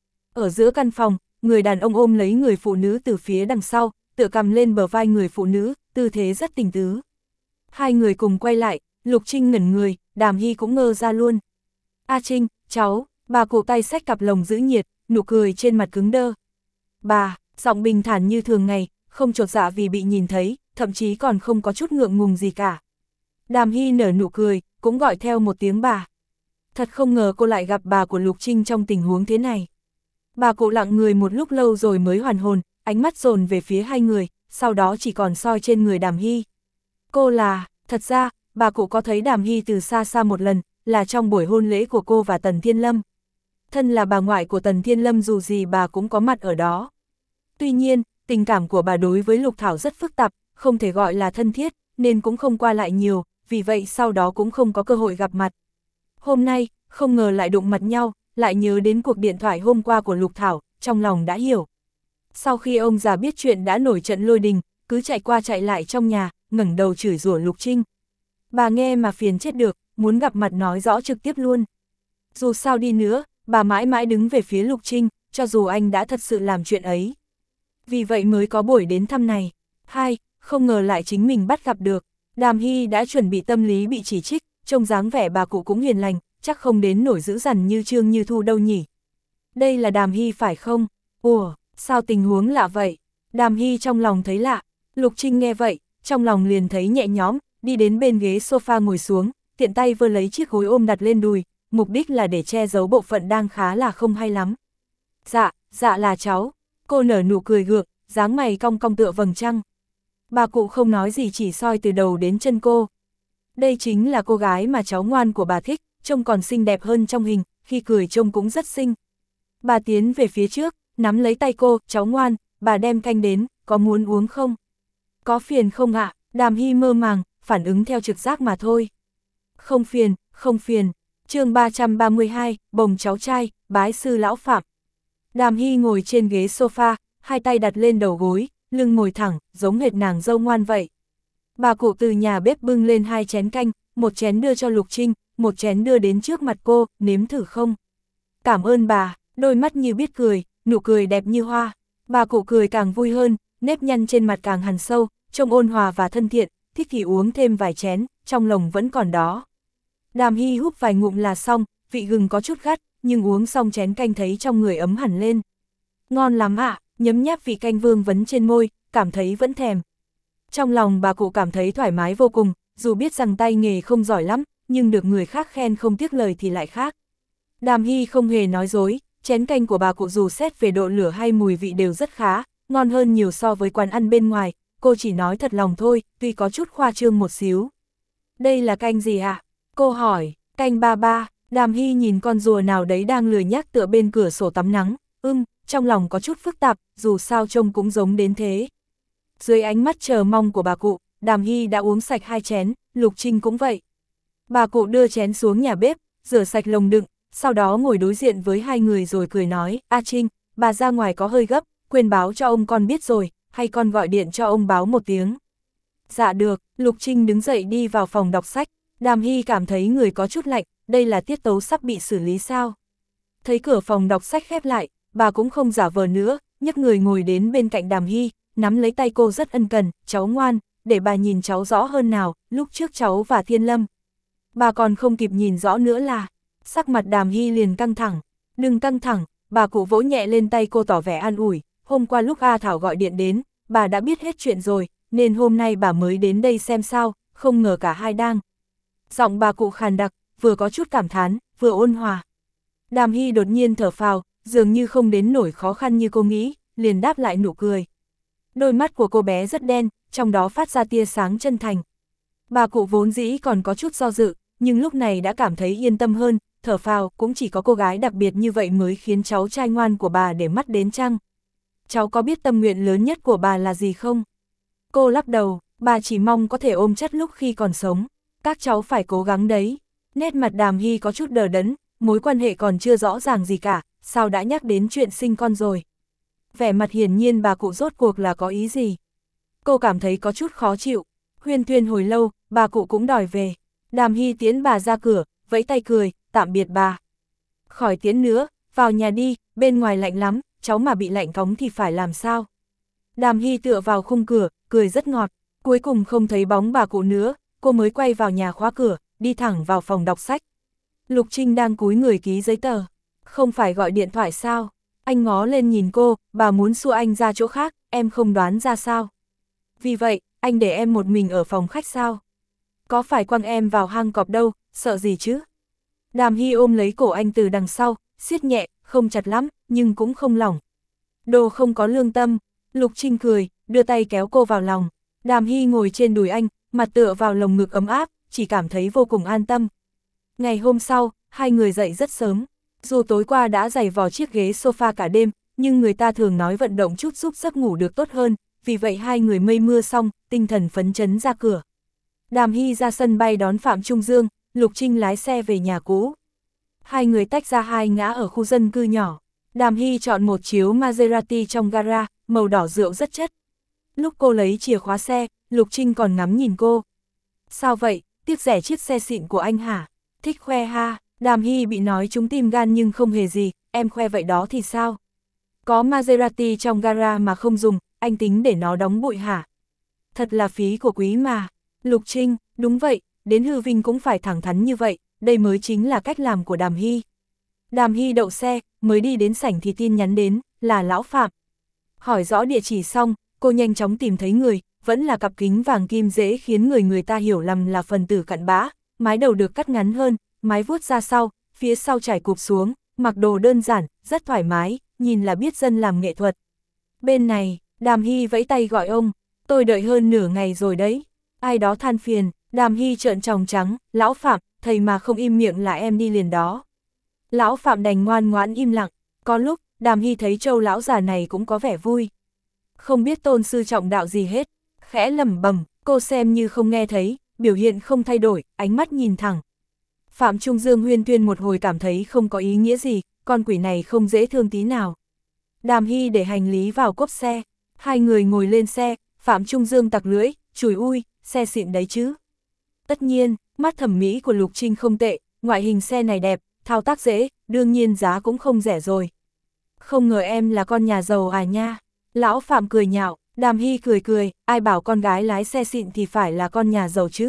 Ở giữa căn phòng, người đàn ông ôm lấy người phụ nữ từ phía đằng sau, tựa cầm lên bờ vai người phụ nữ, tư thế rất tình tứ. Hai người cùng quay lại, Lục Trinh ngẩn người, Đàm Hy cũng ngơ ra luôn. A Trinh, cháu, bà cụ tay xách cặp lồng giữ nhiệt, nụ cười trên mặt cứng đơ. Bà, giọng bình thản như thường ngày, không chột dạ vì bị nhìn thấy, thậm chí còn không có chút ngượng ngùng gì cả. Đàm Hy nở nụ cười, cũng gọi theo một tiếng bà. Thật không ngờ cô lại gặp bà của Lục Trinh trong tình huống thế này. Bà cụ lặng người một lúc lâu rồi mới hoàn hồn, ánh mắt dồn về phía hai người, sau đó chỉ còn soi trên người Đàm Hy. Cô là, thật ra, bà cụ có thấy Đàm Hy từ xa xa một lần, là trong buổi hôn lễ của cô và Tần Thiên Lâm. Thân là bà ngoại của Tần Thiên Lâm dù gì bà cũng có mặt ở đó. Tuy nhiên, tình cảm của bà đối với Lục Thảo rất phức tạp, không thể gọi là thân thiết, nên cũng không qua lại nhiều, vì vậy sau đó cũng không có cơ hội gặp mặt. Hôm nay, không ngờ lại đụng mặt nhau, lại nhớ đến cuộc điện thoại hôm qua của Lục Thảo, trong lòng đã hiểu. Sau khi ông già biết chuyện đã nổi trận lôi đình, cứ chạy qua chạy lại trong nhà, ngẩng đầu chửi rủa Lục Trinh. Bà nghe mà phiền chết được, muốn gặp mặt nói rõ trực tiếp luôn. Dù sao đi nữa, bà mãi mãi đứng về phía Lục Trinh, cho dù anh đã thật sự làm chuyện ấy. Vì vậy mới có buổi đến thăm này. Hai, không ngờ lại chính mình bắt gặp được. Đàm Hy đã chuẩn bị tâm lý bị chỉ trích, trông dáng vẻ bà cụ cũng hiền lành, chắc không đến nổi dữ dằn như Trương Như Thu đâu nhỉ. Đây là Đàm Hy phải không? Ủa, sao tình huống lạ vậy? Đàm Hy trong lòng thấy lạ. Lục Trinh nghe vậy, trong lòng liền thấy nhẹ nhõm, đi đến bên ghế sofa ngồi xuống, tiện tay vơ lấy chiếc gối ôm đặt lên đùi, mục đích là để che giấu bộ phận đang khá là không hay lắm. Dạ, dạ là cháu. Cô nở nụ cười gượng, dáng mày cong cong tựa vầng trăng. Bà cụ không nói gì chỉ soi từ đầu đến chân cô. Đây chính là cô gái mà cháu ngoan của bà thích, trông còn xinh đẹp hơn trong hình, khi cười trông cũng rất xinh. Bà tiến về phía trước, nắm lấy tay cô, cháu ngoan, bà đem canh đến, có muốn uống không? Có phiền không ạ? Đàm Hy mơ màng, phản ứng theo trực giác mà thôi. Không phiền, không phiền. Chương ba trăm ba mươi hai, bồng cháu trai, bái sư lão phạm. Đàm Hy ngồi trên ghế sofa, hai tay đặt lên đầu gối, lưng ngồi thẳng, giống hệt nàng dâu ngoan vậy. Bà cụ từ nhà bếp bưng lên hai chén canh, một chén đưa cho Lục Trinh, một chén đưa đến trước mặt cô, nếm thử không? Cảm ơn bà, đôi mắt như biết cười, nụ cười đẹp như hoa. Bà cụ cười càng vui hơn, nếp nhăn trên mặt càng hằn sâu, trông ôn hòa và thân thiện, thích thì uống thêm vài chén, trong lòng vẫn còn đó. Đàm Hy húp vài ngụm là xong, vị gừng có chút gắt, nhưng uống xong chén canh thấy trong người ấm hẳn lên. Ngon lắm ạ, à, nhấm nháp vị canh vương vấn trên môi, cảm thấy vẫn thèm. Trong lòng bà cụ cảm thấy thoải mái vô cùng, dù biết rằng tay nghề không giỏi lắm, nhưng được người khác khen không tiếc lời thì lại khác. Đàm Hy không hề nói dối, chén canh của bà cụ dù xét về độ lửa hay mùi vị đều rất khá, ngon hơn nhiều so với quán ăn bên ngoài, cô chỉ nói thật lòng thôi, tuy có chút khoa trương một xíu. Đây là canh gì ạ? À? Cô hỏi, canh ba ba. Đàm Hy nhìn con rùa nào đấy đang lười nhác tựa bên cửa sổ tắm nắng, ưm, trong lòng có chút phức tạp, dù sao trông cũng giống đến thế. Dưới ánh mắt chờ mong của bà cụ, Đàm Hy đã uống sạch hai chén, Lục Trinh cũng vậy. Bà cụ đưa chén xuống nhà bếp, rửa sạch lồng đựng, sau đó ngồi đối diện với hai người rồi cười nói, A Trinh, bà ra ngoài có hơi gấp, quên báo cho ông con biết rồi, hay con gọi điện cho ông báo một tiếng. Dạ được, Lục Trinh đứng dậy đi vào phòng đọc sách, Đàm Hy cảm thấy người có chút lạnh, đây là tiết tấu sắp bị xử lý sao. Thấy cửa phòng đọc sách khép lại, bà cũng không giả vờ nữa, nhấc người ngồi đến bên cạnh Đàm Hy, nắm lấy tay cô rất ân cần, cháu ngoan, để bà nhìn cháu rõ hơn nào, lúc trước cháu và Thiên Lâm. Bà còn không kịp nhìn rõ nữa là, sắc mặt Đàm Hy liền căng thẳng, đừng căng thẳng, bà cụ vỗ nhẹ lên tay cô tỏ vẻ an ủi, hôm qua lúc A Thảo gọi điện đến, bà đã biết hết chuyện rồi, nên hôm nay bà mới đến đây xem sao, không ngờ cả hai đang. Giọng bà cụ khàn đặc, vừa có chút cảm thán, vừa ôn hòa. Đàm Hy đột nhiên thở phào, dường như không đến nổi khó khăn như cô nghĩ, liền đáp lại nụ cười. Đôi mắt của cô bé rất đen, trong đó phát ra tia sáng chân thành. Bà cụ vốn dĩ còn có chút do dự, nhưng lúc này đã cảm thấy yên tâm hơn, thở phào, cũng chỉ có cô gái đặc biệt như vậy mới khiến cháu trai ngoan của bà để mắt đến chăng. Cháu có biết tâm nguyện lớn nhất của bà là gì không? Cô lắc đầu, bà chỉ mong có thể ôm chất lúc khi còn sống. Các cháu phải cố gắng đấy. Nét mặt Đàm Hy có chút đờ đẫn, mối quan hệ còn chưa rõ ràng gì cả, sao đã nhắc đến chuyện sinh con rồi. Vẻ mặt hiển nhiên bà cụ rốt cuộc là có ý gì. Cô cảm thấy có chút khó chịu, huyên thuyên hồi lâu, bà cụ cũng đòi về. Đàm Hy tiễn bà ra cửa, vẫy tay cười, tạm biệt bà. Khỏi tiễn nữa, vào nhà đi, bên ngoài lạnh lắm, cháu mà bị lạnh cóng thì phải làm sao. Đàm Hy tựa vào khung cửa, cười rất ngọt, cuối cùng không thấy bóng bà cụ nữa, cô mới quay vào nhà khóa cửa, đi thẳng vào phòng đọc sách. Lục Trinh đang cúi người ký giấy tờ. Không phải gọi điện thoại sao? Anh ngó lên nhìn cô, bà muốn xua anh ra chỗ khác, em không đoán ra sao? Vì vậy, anh để em một mình ở phòng khách sao? Có phải quăng em vào hang cọp đâu, sợ gì chứ? Đàm Hy ôm lấy cổ anh từ đằng sau, siết nhẹ, không chặt lắm, nhưng cũng không lỏng. Đồ không có lương tâm, Lục Trinh cười, đưa tay kéo cô vào lòng. Đàm Hy ngồi trên đùi anh, mặt tựa vào lồng ngực ấm áp, chỉ cảm thấy vô cùng an tâm. Ngày hôm sau, hai người dậy rất sớm. Dù tối qua đã giày vò chiếc ghế sofa cả đêm, nhưng người ta thường nói vận động chút giúp giấc ngủ được tốt hơn, vì vậy hai người mây mưa xong, tinh thần phấn chấn ra cửa. Đàm Hy ra sân bay đón Phạm Trung Dương, Lục Trinh lái xe về nhà cũ. Hai người tách ra hai ngã ở khu dân cư nhỏ. Đàm Hy chọn một chiếu Maserati trong gara, màu đỏ rượu rất chất. Lúc cô lấy chìa khóa xe, Lục Trinh còn ngắm nhìn cô. Sao vậy, tiếc rẻ chiếc xe xịn của anh hả? Thích khoe ha, Đàm Hy bị nói trúng tim gan nhưng không hề gì, em khoe vậy đó thì sao? Có Maserati trong gara mà không dùng, anh tính để nó đóng bụi hả? Thật là phí của quý mà. Lục Trinh, đúng vậy, đến hư vinh cũng phải thẳng thắn như vậy, đây mới chính là cách làm của Đàm Hy. Đàm Hy đậu xe, mới đi đến sảnh thì tin nhắn đến, là Lão Phạm. Hỏi rõ địa chỉ xong, cô nhanh chóng tìm thấy người, vẫn là cặp kính vàng kim dễ khiến người người ta hiểu lầm là phần tử cặn bã, mái đầu được cắt ngắn hơn, mái vuốt ra sau, phía sau trải cụp xuống, mặc đồ đơn giản, rất thoải mái, nhìn là biết dân làm nghệ thuật. Bên này, Đàm Hy vẫy tay gọi ông, tôi đợi hơn nửa ngày rồi đấy. Ai đó than phiền, Đàm Hy trợn tròng trắng, Lão Phạm, thầy mà không im miệng là em đi liền đó. Lão Phạm đành ngoan ngoãn im lặng, có lúc, Đàm Hy thấy Châu lão già này cũng có vẻ vui. Không biết tôn sư trọng đạo gì hết, khẽ lẩm bẩm, cô xem như không nghe thấy, biểu hiện không thay đổi, ánh mắt nhìn thẳng. Phạm Trung Dương huyên tuyên một hồi cảm thấy không có ý nghĩa gì, con quỷ này không dễ thương tí nào. Đàm Hy để hành lý vào cốp xe, hai người ngồi lên xe, Phạm Trung Dương tặc lưỡi, chùi ui, xe xịn đấy chứ. Tất nhiên, mắt thẩm mỹ của Lục Trinh không tệ, ngoại hình xe này đẹp, thao tác dễ, đương nhiên giá cũng không rẻ rồi. Không ngờ em là con nhà giàu à nha. Lão Phạm cười nhạo, Đàm Hy cười cười, ai bảo con gái lái xe xịn thì phải là con nhà giàu chứ.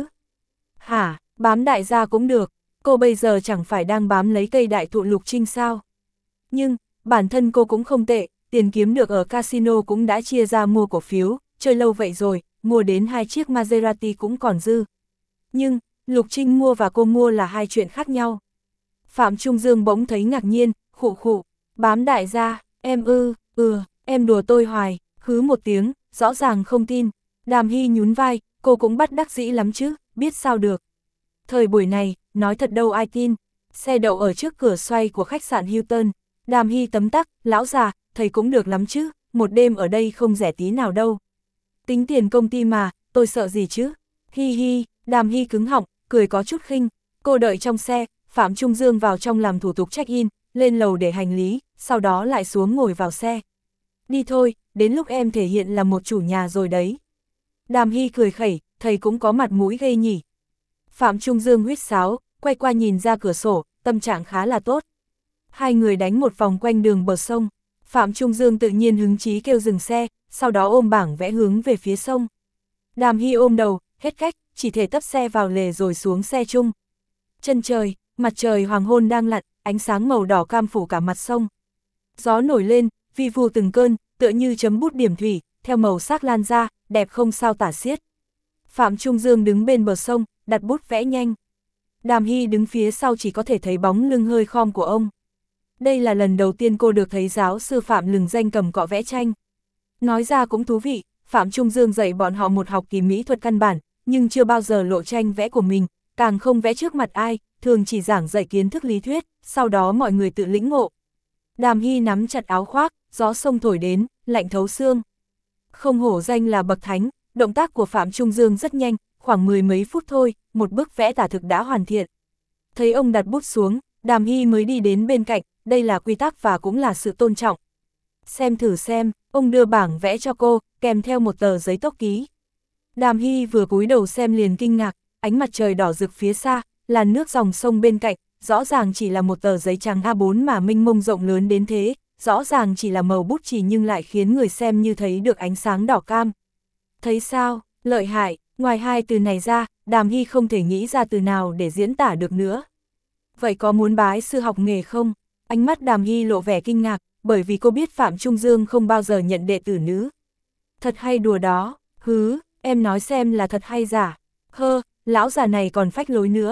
Hả, bám đại gia cũng được, cô bây giờ chẳng phải đang bám lấy cây đại thụ Lục Trinh sao. Nhưng, bản thân cô cũng không tệ, tiền kiếm được ở casino cũng đã chia ra mua cổ phiếu, chơi lâu vậy rồi, mua đến hai chiếc Maserati cũng còn dư. Nhưng, Lục Trinh mua và cô mua là hai chuyện khác nhau. Phạm Trung Dương bỗng thấy ngạc nhiên, khụ khụ, bám đại gia, em ư, ừ, em đùa tôi hoài, hứ một tiếng, rõ ràng không tin. Đàm Hy nhún vai, cô cũng bắt đắc dĩ lắm chứ, biết sao được. Thời buổi này, nói thật đâu ai tin. Xe đậu ở trước cửa xoay của khách sạn Hilton. Đàm Hy tấm tắc, lão già, thầy cũng được lắm chứ, một đêm ở đây không rẻ tí nào đâu. Tính tiền công ty mà, tôi sợ gì chứ. Hi hi, Đàm Hy cứng họng, cười có chút khinh. Cô đợi trong xe, Phạm Trung Dương vào trong làm thủ tục check-in, lên lầu để hành lý, sau đó lại xuống ngồi vào xe. Đi thôi, đến lúc em thể hiện là một chủ nhà rồi đấy. Đàm Hy cười khẩy, thầy cũng có mặt mũi ghê nhỉ. Phạm Trung Dương huýt sáo, quay qua nhìn ra cửa sổ, tâm trạng khá là tốt. Hai người đánh một vòng quanh đường bờ sông. Phạm Trung Dương tự nhiên hứng chí kêu dừng xe, sau đó ôm bảng vẽ hướng về phía sông. Đàm Hy ôm đầu, hết cách, chỉ thể tấp xe vào lề rồi xuống xe chung. Chân trời, mặt trời hoàng hôn đang lặn, ánh sáng màu đỏ cam phủ cả mặt sông. Gió nổi lên, vi vu từng cơn, tựa như chấm bút điểm thủy, theo màu sắc lan ra, đẹp không sao tả xiết. Phạm Trung Dương đứng bên bờ sông, đặt bút vẽ nhanh. Đàm Hy đứng phía sau chỉ có thể thấy bóng lưng hơi khom của ông. Đây là lần đầu tiên cô được thấy giáo sư Phạm lừng danh cầm cọ vẽ tranh. Nói ra cũng thú vị, Phạm Trung Dương dạy bọn họ một học kỳ mỹ thuật căn bản, nhưng chưa bao giờ lộ tranh vẽ của mình, càng không vẽ trước mặt ai, thường chỉ giảng dạy kiến thức lý thuyết, sau đó mọi người tự lĩnh ngộ. Đàm Hy nắm chặt áo khoác, gió sông thổi đến, lạnh thấu xương. Không hổ danh là bậc thánh, động tác của Phạm Trung Dương rất nhanh, khoảng mười mấy phút thôi, một bức vẽ tả thực đã hoàn thiện. Thấy ông đặt bút xuống, Đàm Hy mới đi đến bên cạnh, đây là quy tắc và cũng là sự tôn trọng. Xem thử xem, ông đưa bảng vẽ cho cô, kèm theo một tờ giấy tốc ký. Đàm Hy vừa cúi đầu xem liền kinh ngạc, ánh mặt trời đỏ rực phía xa, làn nước dòng sông bên cạnh, rõ ràng chỉ là một tờ giấy trắng A bốn mà mênh mông rộng lớn đến thế, rõ ràng chỉ là màu bút chì nhưng lại khiến người xem như thấy được ánh sáng đỏ cam. Thấy sao, lợi hại, ngoài hai từ này ra, Đàm Hy không thể nghĩ ra từ nào để diễn tả được nữa. Vậy có muốn bái sư học nghề không? Ánh mắt Đàm Hy lộ vẻ kinh ngạc, bởi vì cô biết Phạm Trung Dương không bao giờ nhận đệ tử nữ. Thật hay đùa đó, hứ, em nói xem là thật hay giả. Hơ, lão già này còn phách lối nữa.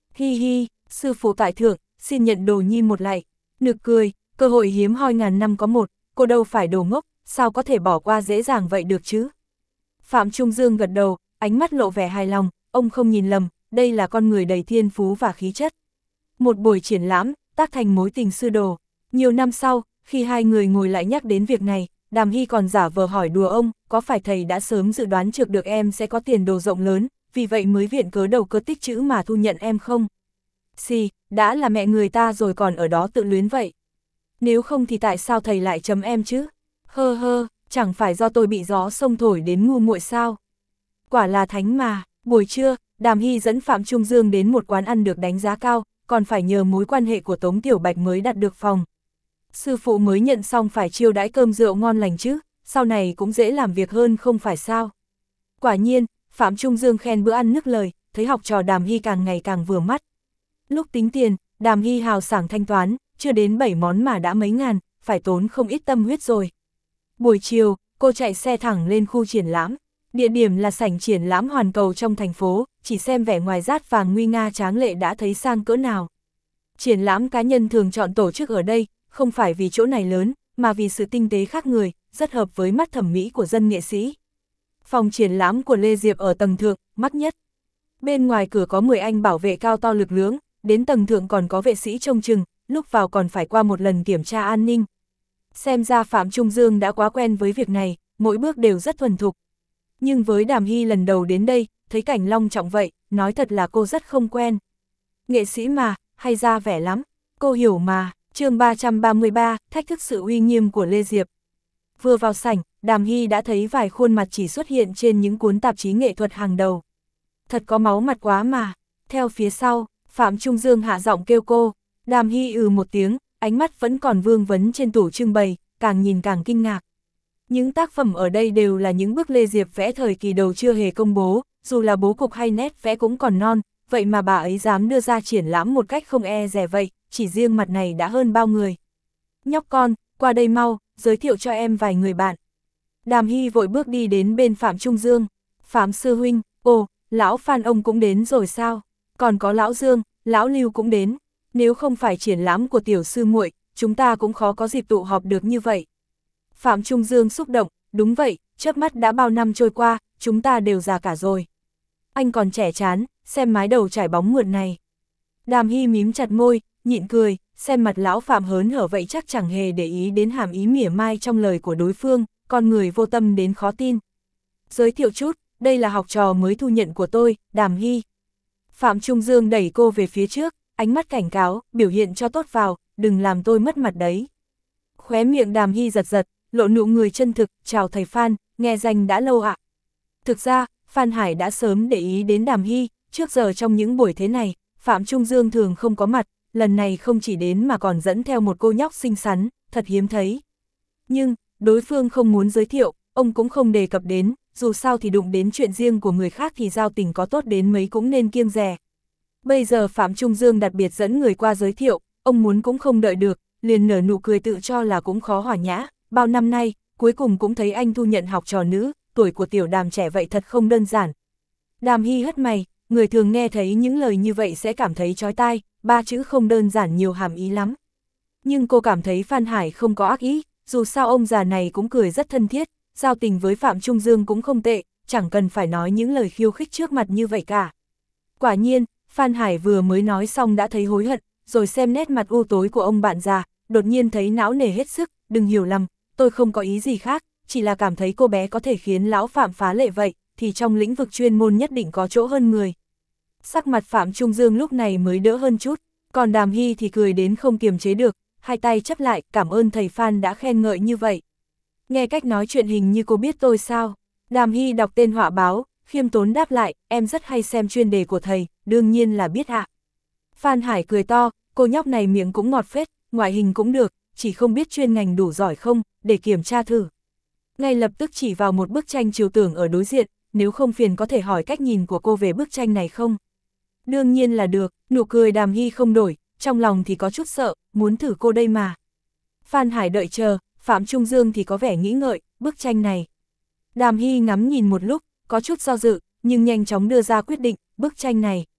Hi hi, sư phụ tại thượng, xin nhận đồ nhi một lạy. Nực cười, cơ hội hiếm hoi ngàn năm có một, cô đâu phải đồ ngốc, sao có thể bỏ qua dễ dàng vậy được chứ? Phạm Trung Dương gật đầu, ánh mắt lộ vẻ hài lòng, ông không nhìn lầm, đây là con người đầy thiên phú và khí chất. Một buổi triển lãm, tác thành mối tình sư đồ. Nhiều năm sau, khi hai người ngồi lại nhắc đến việc này, Đàm Hy còn giả vờ hỏi đùa ông, có phải thầy đã sớm dự đoán trước được em sẽ có tiền đồ rộng lớn, vì vậy mới viện cớ đầu cơ tích chữ mà thu nhận em không? Xì, đã là mẹ người ta rồi còn ở đó tự luyến vậy. Nếu không thì tại sao thầy lại chấm em chứ? Hơ hơ, chẳng phải do tôi bị gió sông thổi đến ngu muội sao? Quả là thánh mà. Buổi trưa, Đàm Hy dẫn Phạm Trung Dương đến một quán ăn được đánh giá cao, còn phải nhờ mối quan hệ của Tống Tiểu Bạch mới đặt được phòng. Sư phụ mới nhận xong phải chiêu đãi cơm rượu ngon lành chứ, sau này cũng dễ làm việc hơn không phải sao? Quả nhiên, Phạm Trung Dương khen bữa ăn nức lời, thấy học trò Đàm Hy càng ngày càng vừa mắt. Lúc tính tiền, Đàm Hy hào sảng thanh toán, chưa đến bảy món mà đã mấy ngàn, phải tốn không ít tâm huyết rồi. Buổi chiều, cô chạy xe thẳng lên khu triển lãm. Địa điểm là sảnh triển lãm hoàn cầu trong thành phố, chỉ xem vẻ ngoài rát vàng nguy nga tráng lệ đã thấy sang cỡ nào. Triển lãm cá nhân thường chọn tổ chức ở đây, không phải vì chỗ này lớn, mà vì sự tinh tế khác người, rất hợp với mắt thẩm mỹ của dân nghệ sĩ. Phòng triển lãm của Lê Diệp ở tầng thượng, mắc nhất. Bên ngoài cửa có mười anh bảo vệ cao to lực lưỡng, đến tầng thượng còn có vệ sĩ trông chừng, lúc vào còn phải qua một lần kiểm tra an ninh. Xem ra Phạm Trung Dương đã quá quen với việc này, mỗi bước đều rất thuần thục. Nhưng với Đàm Hy lần đầu đến đây, thấy cảnh long trọng vậy, nói thật là cô rất không quen. Nghệ sĩ mà, hay ra vẻ lắm, cô hiểu mà. Chương ba trăm ba mươi ba, thách thức sự uy nghiêm của Lê Diệp. Vừa vào sảnh, Đàm Hy đã thấy vài khuôn mặt chỉ xuất hiện trên những cuốn tạp chí nghệ thuật hàng đầu. Thật có máu mặt quá mà. Theo phía sau, Phạm Trung Dương hạ giọng kêu cô. Đàm Hy ừ một tiếng, ánh mắt vẫn còn vương vấn trên tủ trưng bày, càng nhìn càng kinh ngạc. Những tác phẩm ở đây đều là những bức Lê Diệp vẽ thời kỳ đầu chưa hề công bố, dù là bố cục hay nét vẽ cũng còn non, vậy mà bà ấy dám đưa ra triển lãm một cách không e dè vậy, chỉ riêng mặt này đã hơn bao người. Nhóc con, qua đây mau, giới thiệu cho em vài người bạn. Đàm Hy vội bước đi đến bên Phạm Trung Dương. Phạm sư huynh, ồ, lão Phan ông cũng đến rồi sao? Còn có lão Dương, lão Lưu cũng đến. Nếu không phải triển lãm của tiểu sư muội, chúng ta cũng khó có dịp tụ họp được như vậy. Phạm Trung Dương xúc động, đúng vậy, chớp mắt đã bao năm trôi qua, chúng ta đều già cả rồi. Anh còn trẻ chán, xem mái đầu trải bóng mượt này. Đàm Hy mím chặt môi, nhịn cười, xem mặt lão Phạm hớn hở vậy chắc chẳng hề để ý đến hàm ý mỉa mai trong lời của đối phương, con người vô tâm đến khó tin. Giới thiệu chút, đây là học trò mới thu nhận của tôi, Đàm Hy. Phạm Trung Dương đẩy cô về phía trước, ánh mắt cảnh cáo, biểu hiện cho tốt vào, đừng làm tôi mất mặt đấy. Khóe miệng Đàm Hy giật giật, lộ nụ người chân thực, chào thầy Phan, nghe danh đã lâu ạ. À. Thực ra, Phan Hải đã sớm để ý đến Đàm Hy, trước giờ trong những buổi thế này, Phạm Trung Dương thường không có mặt, lần này không chỉ đến mà còn dẫn theo một cô nhóc xinh xắn, thật hiếm thấy. Nhưng, đối phương không muốn giới thiệu, ông cũng không đề cập đến, dù sao thì đụng đến chuyện riêng của người khác thì giao tình có tốt đến mấy cũng nên kiêng dè. Bây giờ Phạm Trung Dương đặc biệt dẫn người qua giới thiệu, ông muốn cũng không đợi được, liền nở nụ cười tự cho là cũng khó hòa nhã, bao năm nay, cuối cùng cũng thấy anh thu nhận học trò nữ, tuổi của tiểu Đàm trẻ vậy thật không đơn giản. Đàm Hy hất mày, người thường nghe thấy những lời như vậy sẽ cảm thấy chói tai, ba chữ không đơn giản nhiều hàm ý lắm. Nhưng cô cảm thấy Phan Hải không có ác ý, dù sao ông già này cũng cười rất thân thiết, giao tình với Phạm Trung Dương cũng không tệ, chẳng cần phải nói những lời khiêu khích trước mặt như vậy cả. Quả nhiên, Phan Hải vừa mới nói xong đã thấy hối hận, rồi xem nét mặt u tối của ông bạn già, đột nhiên thấy não nề hết sức, đừng hiểu lầm, tôi không có ý gì khác, chỉ là cảm thấy cô bé có thể khiến lão Phạm phá lệ vậy, thì trong lĩnh vực chuyên môn nhất định có chỗ hơn người. Sắc mặt Phạm Trung Dương lúc này mới đỡ hơn chút, còn Đàm Hy thì cười đến không kiềm chế được, hai tay chắp lại, cảm ơn thầy Phan đã khen ngợi như vậy. Nghe cách nói chuyện hình như cô biết tôi sao? Đàm Hy đọc tên họa báo, khiêm tốn đáp lại, em rất hay xem chuyên đề của thầy, đương nhiên là biết ạ. Phan Hải cười to, cô nhóc này miệng cũng ngọt phết, ngoại hình cũng được, chỉ không biết chuyên ngành đủ giỏi không, để kiểm tra thử. Ngay lập tức chỉ vào một bức tranh trừu tưởng ở đối diện, nếu không phiền có thể hỏi cách nhìn của cô về bức tranh này không? Đương nhiên là được, nụ cười Đàm Hy không đổi, trong lòng thì có chút sợ, muốn thử cô đây mà. Phan Hải đợi chờ, Phạm Trung Dương thì có vẻ nghĩ ngợi, bức tranh này. Đàm Hy ngắm nhìn một lúc, có chút do dự, nhưng nhanh chóng đưa ra quyết định, bức tranh này.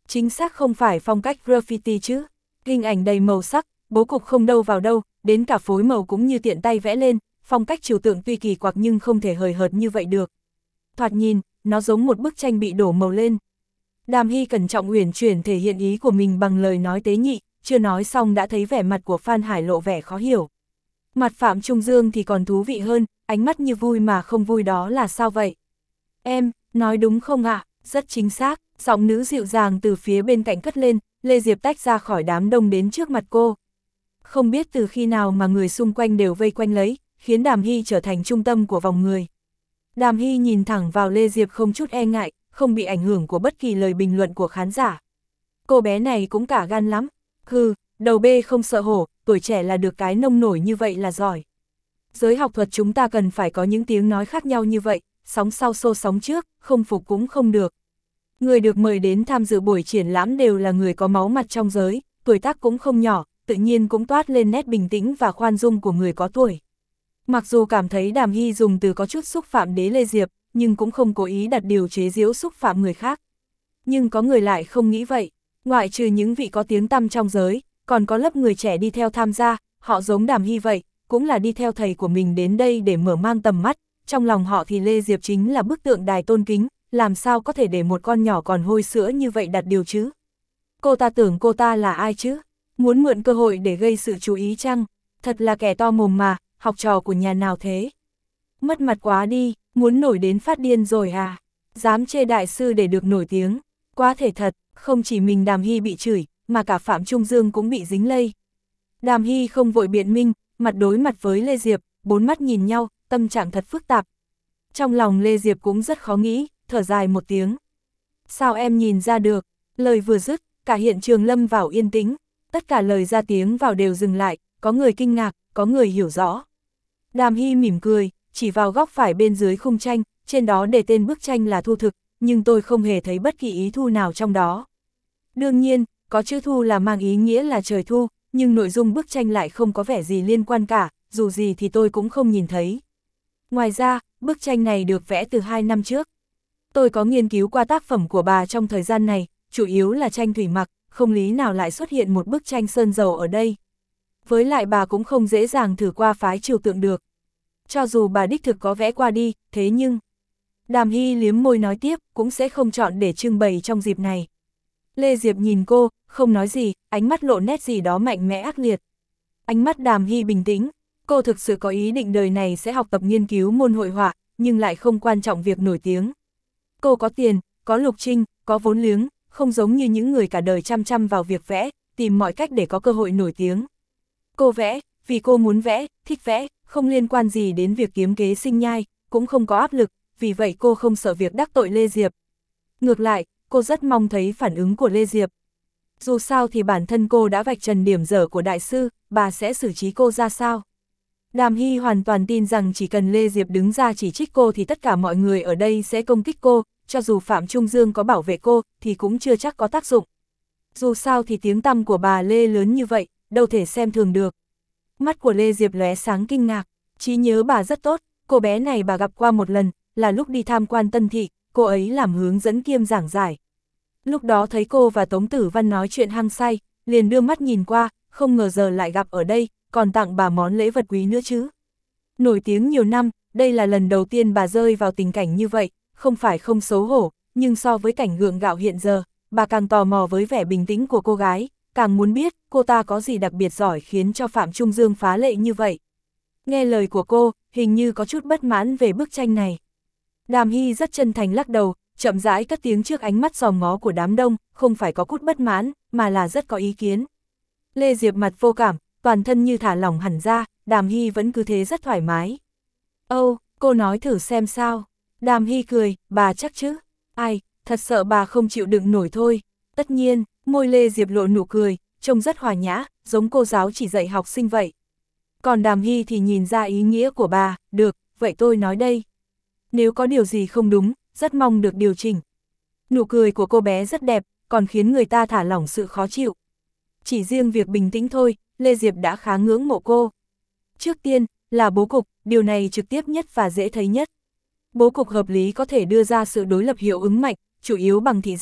Chính xác không phải phong cách graffiti chứ. Hình ảnh đầy màu sắc, bố cục không đâu vào đâu, đến cả phối màu cũng như tiện tay vẽ lên, phong cách trừu tượng tuy kỳ quặc nhưng không thể hời hợt như vậy được. Thoạt nhìn, nó giống một bức tranh bị đổ màu lên. Đàm Hy cẩn trọng uyển chuyển thể hiện ý của mình bằng lời nói tế nhị, chưa nói xong đã thấy vẻ mặt của Phan Hải lộ vẻ khó hiểu. Mặt Phạm Trung Dương thì còn thú vị hơn, ánh mắt như vui mà không vui đó là sao vậy? Em, nói đúng không ạ? À? Rất chính xác, giọng nữ dịu dàng từ phía bên cạnh cất lên, Lê Diệp tách ra khỏi đám đông đến trước mặt cô. Không biết từ khi nào mà người xung quanh đều vây quanh lấy, khiến Đàm Hy trở thành trung tâm của vòng người. Đàm Hy nhìn thẳng vào Lê Diệp không chút e ngại, không bị ảnh hưởng của bất kỳ lời bình luận của khán giả. Cô bé này cũng cả gan lắm. Hừ, đầu bê không sợ hổ, tuổi trẻ là được cái nông nổi như vậy là giỏi. Giới học thuật chúng ta cần phải có những tiếng nói khác nhau như vậy, sóng sau xô sóng trước, không phục cũng không được. Người được mời đến tham dự buổi triển lãm đều là người có máu mặt trong giới, tuổi tác cũng không nhỏ, tự nhiên cũng toát lên nét bình tĩnh và khoan dung của người có tuổi. Mặc dù cảm thấy Đàm Hy dùng từ có chút xúc phạm đế Lê Diệp, nhưng cũng không cố ý đặt điều chế giễu xúc phạm người khác. Nhưng có người lại không nghĩ vậy, ngoại trừ những vị có tiếng tăm trong giới, còn có lớp người trẻ đi theo tham gia, họ giống Đàm Hy vậy, cũng là đi theo thầy của mình đến đây để mở mang tầm mắt, trong lòng họ thì Lê Diệp chính là bức tượng đài tôn kính, làm sao có thể để một con nhỏ còn hôi sữa như vậy đặt điều chứ? Cô ta tưởng cô ta là ai chứ? Muốn mượn cơ hội để gây sự chú ý chăng? Thật là kẻ to mồm mà, học trò của nhà nào thế? Mất mặt quá đi, muốn nổi đến phát điên rồi à? Dám chê đại sư để được nổi tiếng, quá thể thật, không chỉ mình Đàm Hy bị chửi, mà cả Phạm Trung Dương cũng bị dính lây. Đàm Hy không vội biện minh, mặt đối mặt với Lê Diệp, bốn mắt nhìn nhau, tâm trạng thật phức tạp. Trong lòng Lê Diệp cũng rất khó nghĩ, thở dài một tiếng. Sao em nhìn ra được? Lời vừa dứt, cả hiện trường lâm vào yên tĩnh, tất cả lời ra tiếng vào đều dừng lại, có người kinh ngạc, có người hiểu rõ. Đàm Hy mỉm cười, chỉ vào góc phải bên dưới khung tranh, trên đó để tên bức tranh là Thu Thực, nhưng tôi không hề thấy bất kỳ ý thu nào trong đó. Đương nhiên, có chữ thu là mang ý nghĩa là trời thu, nhưng nội dung bức tranh lại không có vẻ gì liên quan cả, dù gì thì tôi cũng không nhìn thấy. Ngoài ra, bức tranh này được vẽ từ hai năm trước. Tôi có nghiên cứu qua tác phẩm của bà trong thời gian này, chủ yếu là tranh thủy mặc, không lý nào lại xuất hiện một bức tranh sơn dầu ở đây. Với lại bà cũng không dễ dàng thử qua phái trừu tượng được. Cho dù bà đích thực có vẽ qua đi, thế nhưng... Đàm Hy liếm môi nói tiếp, cũng sẽ không chọn để trưng bày trong dịp này. Lê Diệp nhìn cô, không nói gì, ánh mắt lộ nét gì đó mạnh mẽ ác liệt. Ánh mắt Đàm Hy bình tĩnh, cô thực sự có ý định đời này sẽ học tập nghiên cứu môn hội họa, nhưng lại không quan trọng việc nổi tiếng. Cô có tiền, có lục trinh, có vốn liếng, không giống như những người cả đời chăm chăm vào việc vẽ, tìm mọi cách để có cơ hội nổi tiếng. Cô vẽ, vì cô muốn vẽ, thích vẽ, không liên quan gì đến việc kiếm kế sinh nhai, cũng không có áp lực, vì vậy cô không sợ việc đắc tội Lê Diệp. Ngược lại, cô rất mong thấy phản ứng của Lê Diệp. Dù sao thì bản thân cô đã vạch trần điểm dở của đại sư, bà sẽ xử trí cô ra sao? Đàm Hy hoàn toàn tin rằng chỉ cần Lê Diệp đứng ra chỉ trích cô thì tất cả mọi người ở đây sẽ công kích cô, cho dù Phạm Trung Dương có bảo vệ cô thì cũng chưa chắc có tác dụng. Dù sao thì tiếng tăm của bà Lê lớn như vậy, đâu thể xem thường được. Mắt của Lê Diệp lóe sáng kinh ngạc, trí nhớ bà rất tốt, cô bé này bà gặp qua một lần, là lúc đi tham quan Tân Thị, cô ấy làm hướng dẫn kiêm giảng giải. Lúc đó thấy cô và Tống Tử Văn nói chuyện hăng say, liền đưa mắt nhìn qua, không ngờ giờ lại gặp ở đây, còn tặng bà món lễ vật quý nữa chứ. Nổi tiếng nhiều năm, đây là lần đầu tiên bà rơi vào tình cảnh như vậy, không phải không xấu hổ, nhưng so với cảnh gượng gạo hiện giờ, bà càng tò mò với vẻ bình tĩnh của cô gái, càng muốn biết cô ta có gì đặc biệt giỏi khiến cho Phạm Trung Dương phá lệ như vậy. Nghe lời của cô, hình như có chút bất mãn về bức tranh này. Đàm Hy rất chân thành lắc đầu, chậm rãi cất tiếng trước ánh mắt dòm ngó của đám đông, không phải có chút bất mãn, mà là rất có ý kiến. Lê Diệp mặt vô cảm, toàn thân như thả lỏng hẳn ra, Đàm Hy vẫn cứ thế rất thoải mái. Âu, cô nói thử xem sao. Đàm Hy cười, bà chắc chứ. Ai, thật sợ bà không chịu đựng nổi thôi. Tất nhiên, môi Lê Diệp lộ nụ cười, trông rất hòa nhã, giống cô giáo chỉ dạy học sinh vậy. Còn Đàm Hy thì nhìn ra ý nghĩa của bà, được, vậy tôi nói đây. Nếu có điều gì không đúng, rất mong được điều chỉnh. Nụ cười của cô bé rất đẹp, còn khiến người ta thả lỏng sự khó chịu. Chỉ riêng việc bình tĩnh thôi, Lê Diệp đã khá ngưỡng mộ cô. Trước tiên, là bố cục, điều này trực tiếp nhất và dễ thấy nhất. Bố cục hợp lý có thể đưa ra sự đối lập hiệu ứng mạnh, chủ yếu bằng thị giác,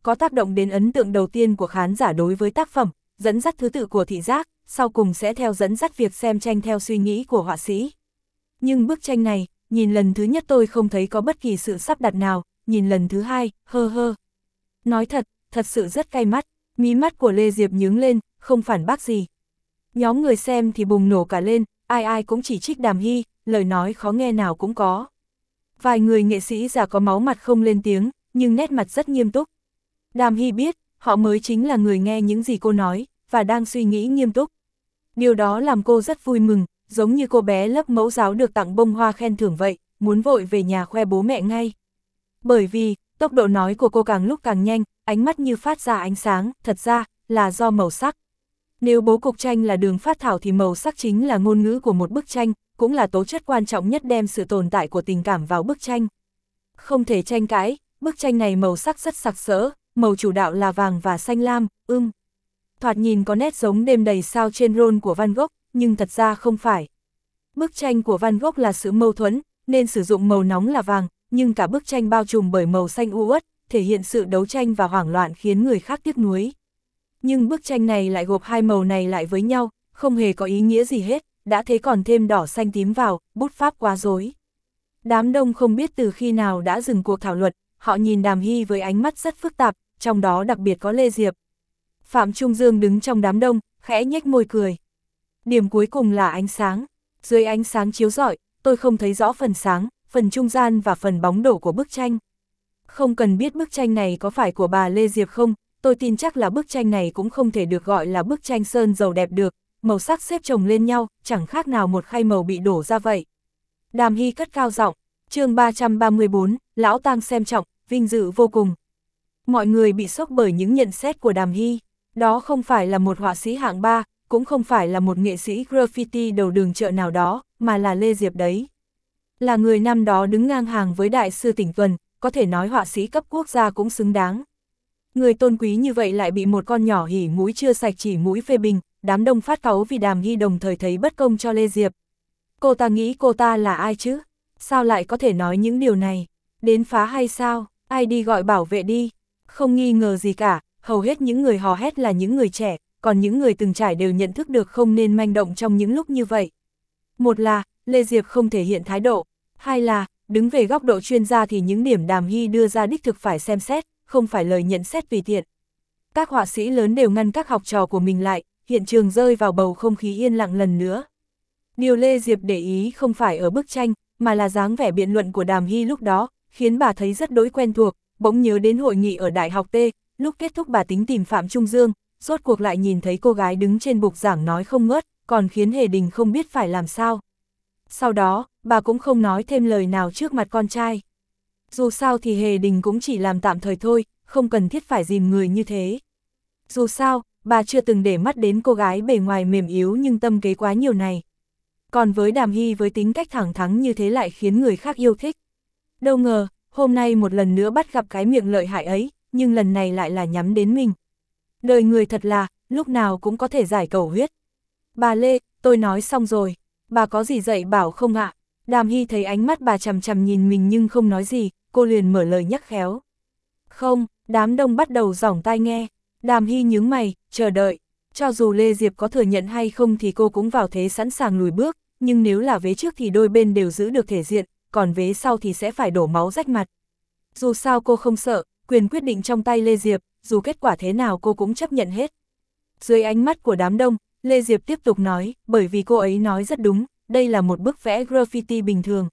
có tác động đến ấn tượng đầu tiên của khán giả đối với tác phẩm, dẫn dắt thứ tự của thị giác, sau cùng sẽ theo dẫn dắt việc xem tranh theo suy nghĩ của họa sĩ. Nhưng bức tranh này, nhìn lần thứ nhất tôi không thấy có bất kỳ sự sắp đặt nào, nhìn lần thứ hai, hơ hơ. Nói thật, thật sự rất cay mắt, mí mắt của Lê Diệp nhướng lên, không phản bác gì. Nhóm người xem thì bùng nổ cả lên, ai ai cũng chỉ trích Đàm Hy, lời nói khó nghe nào cũng có. Vài người nghệ sĩ già có máu mặt không lên tiếng, nhưng nét mặt rất nghiêm túc. Đàm Hy biết, họ mới chính là người nghe những gì cô nói, và đang suy nghĩ nghiêm túc. Điều đó làm cô rất vui mừng, giống như cô bé lớp mẫu giáo được tặng bông hoa khen thưởng vậy, muốn vội về nhà khoe bố mẹ ngay. Bởi vì, tốc độ nói của cô càng lúc càng nhanh, ánh mắt như phát ra ánh sáng, thật ra, là do màu sắc. Nếu bố cục tranh là đường phát thảo thì màu sắc chính là ngôn ngữ của một bức tranh, cũng là tố chất quan trọng nhất đem sự tồn tại của tình cảm vào bức tranh. Không thể tranh cãi, bức tranh này màu sắc rất sặc sỡ, màu chủ đạo là vàng và xanh lam, ưm. Thoạt nhìn có nét giống đêm đầy sao trên rôn của Van Gogh, nhưng thật ra không phải. Bức tranh của Van Gogh là sự mâu thuẫn, nên sử dụng màu nóng là vàng, nhưng cả bức tranh bao trùm bởi màu xanh u uất, thể hiện sự đấu tranh và hoảng loạn khiến người khác tiếc nuối. Nhưng bức tranh này lại gộp hai màu này lại với nhau, không hề có ý nghĩa gì hết, đã thế còn thêm đỏ xanh tím vào, bút pháp quá rối. Đám đông không biết từ khi nào đã dừng cuộc thảo luận, họ nhìn Đàm Hy với ánh mắt rất phức tạp, trong đó đặc biệt có Lê Diệp. Phạm Trung Dương đứng trong đám đông, khẽ nhếch môi cười. Điểm cuối cùng là ánh sáng. Dưới ánh sáng chiếu rọi, tôi không thấy rõ phần sáng, phần trung gian và phần bóng đổ của bức tranh. Không cần biết bức tranh này có phải của bà Lê Diệp không, tôi tin chắc là bức tranh này cũng không thể được gọi là bức tranh sơn dầu đẹp được, màu sắc xếp chồng lên nhau, chẳng khác nào một khay màu bị đổ ra vậy. Đàm Hy cất cao giọng, chương ba trăm ba mươi bốn, Lão Tang xem trọng, vinh dự vô cùng. Mọi người bị sốc bởi những nhận xét của Đàm Hy, đó không phải là một họa sĩ hạng ba, cũng không phải là một nghệ sĩ graffiti đầu đường chợ nào đó, mà là Lê Diệp đấy. Là người năm đó đứng ngang hàng với Đại sư Tỉnh Tuần, có thể nói họa sĩ cấp quốc gia cũng xứng đáng. Người tôn quý như vậy lại bị một con nhỏ hỉ mũi chưa sạch chỉ mũi phê bình, đám đông phát cáu vì Đàm Hy đồng thời thấy bất công cho Lê Diệp. Cô ta nghĩ cô ta là ai chứ? Sao lại có thể nói những điều này? Đến phá hay sao? Ai đi gọi bảo vệ đi? Không nghi ngờ gì cả, hầu hết những người hò hét là những người trẻ, còn những người từng trải đều nhận thức được không nên manh động trong những lúc như vậy. Một là, Lê Diệp không thể hiện thái độ. Hai là, đứng về góc độ chuyên gia thì những điểm Đàm Hy đưa ra đích thực phải xem xét, không phải lời nhận xét tùy tiện. Các họa sĩ lớn đều ngăn các học trò của mình lại, hiện trường rơi vào bầu không khí yên lặng lần nữa. Điều Lê Diệp để ý không phải ở bức tranh, mà là dáng vẻ biện luận của Đàm Hy lúc đó, khiến bà thấy rất đối quen thuộc, bỗng nhớ đến hội nghị ở Đại học T, lúc kết thúc bà tính tìm Phạm Trung Dương, rốt cuộc lại nhìn thấy cô gái đứng trên bục giảng nói không ngớt, còn khiến Hề Đình không biết phải làm sao. Sau đó, bà cũng không nói thêm lời nào trước mặt con trai. Dù sao thì Hề Đình cũng chỉ làm tạm thời thôi, không cần thiết phải dìm người như thế. Dù sao, bà chưa từng để mắt đến cô gái bề ngoài mềm yếu nhưng tâm kế quá nhiều này. Còn với Đàm Hy với tính cách thẳng thắn như thế lại khiến người khác yêu thích. Đâu ngờ, hôm nay một lần nữa bắt gặp cái miệng lợi hại ấy, nhưng lần này lại là nhắm đến mình. Đời người thật là, lúc nào cũng có thể giải cầu huyết. Bà Lê, tôi nói xong rồi, bà có gì dạy bảo không ạ? Đàm Hy thấy ánh mắt bà chằm chằm nhìn mình nhưng không nói gì, cô liền mở lời nhắc khéo. Không, đám đông bắt đầu giỏng tai nghe. Đàm Hy nhướng mày, chờ đợi. Cho dù Lê Diệp có thừa nhận hay không thì cô cũng vào thế sẵn sàng lùi bước, nhưng nếu là vế trước thì đôi bên đều giữ được thể diện, còn vế sau thì sẽ phải đổ máu rách mặt. Dù sao cô không sợ, quyền quyết định trong tay Lê Diệp, dù kết quả thế nào cô cũng chấp nhận hết. Dưới ánh mắt của đám đông, Lê Diệp tiếp tục nói, bởi vì cô ấy nói rất đúng, đây là một bức vẽ graffiti bình thường.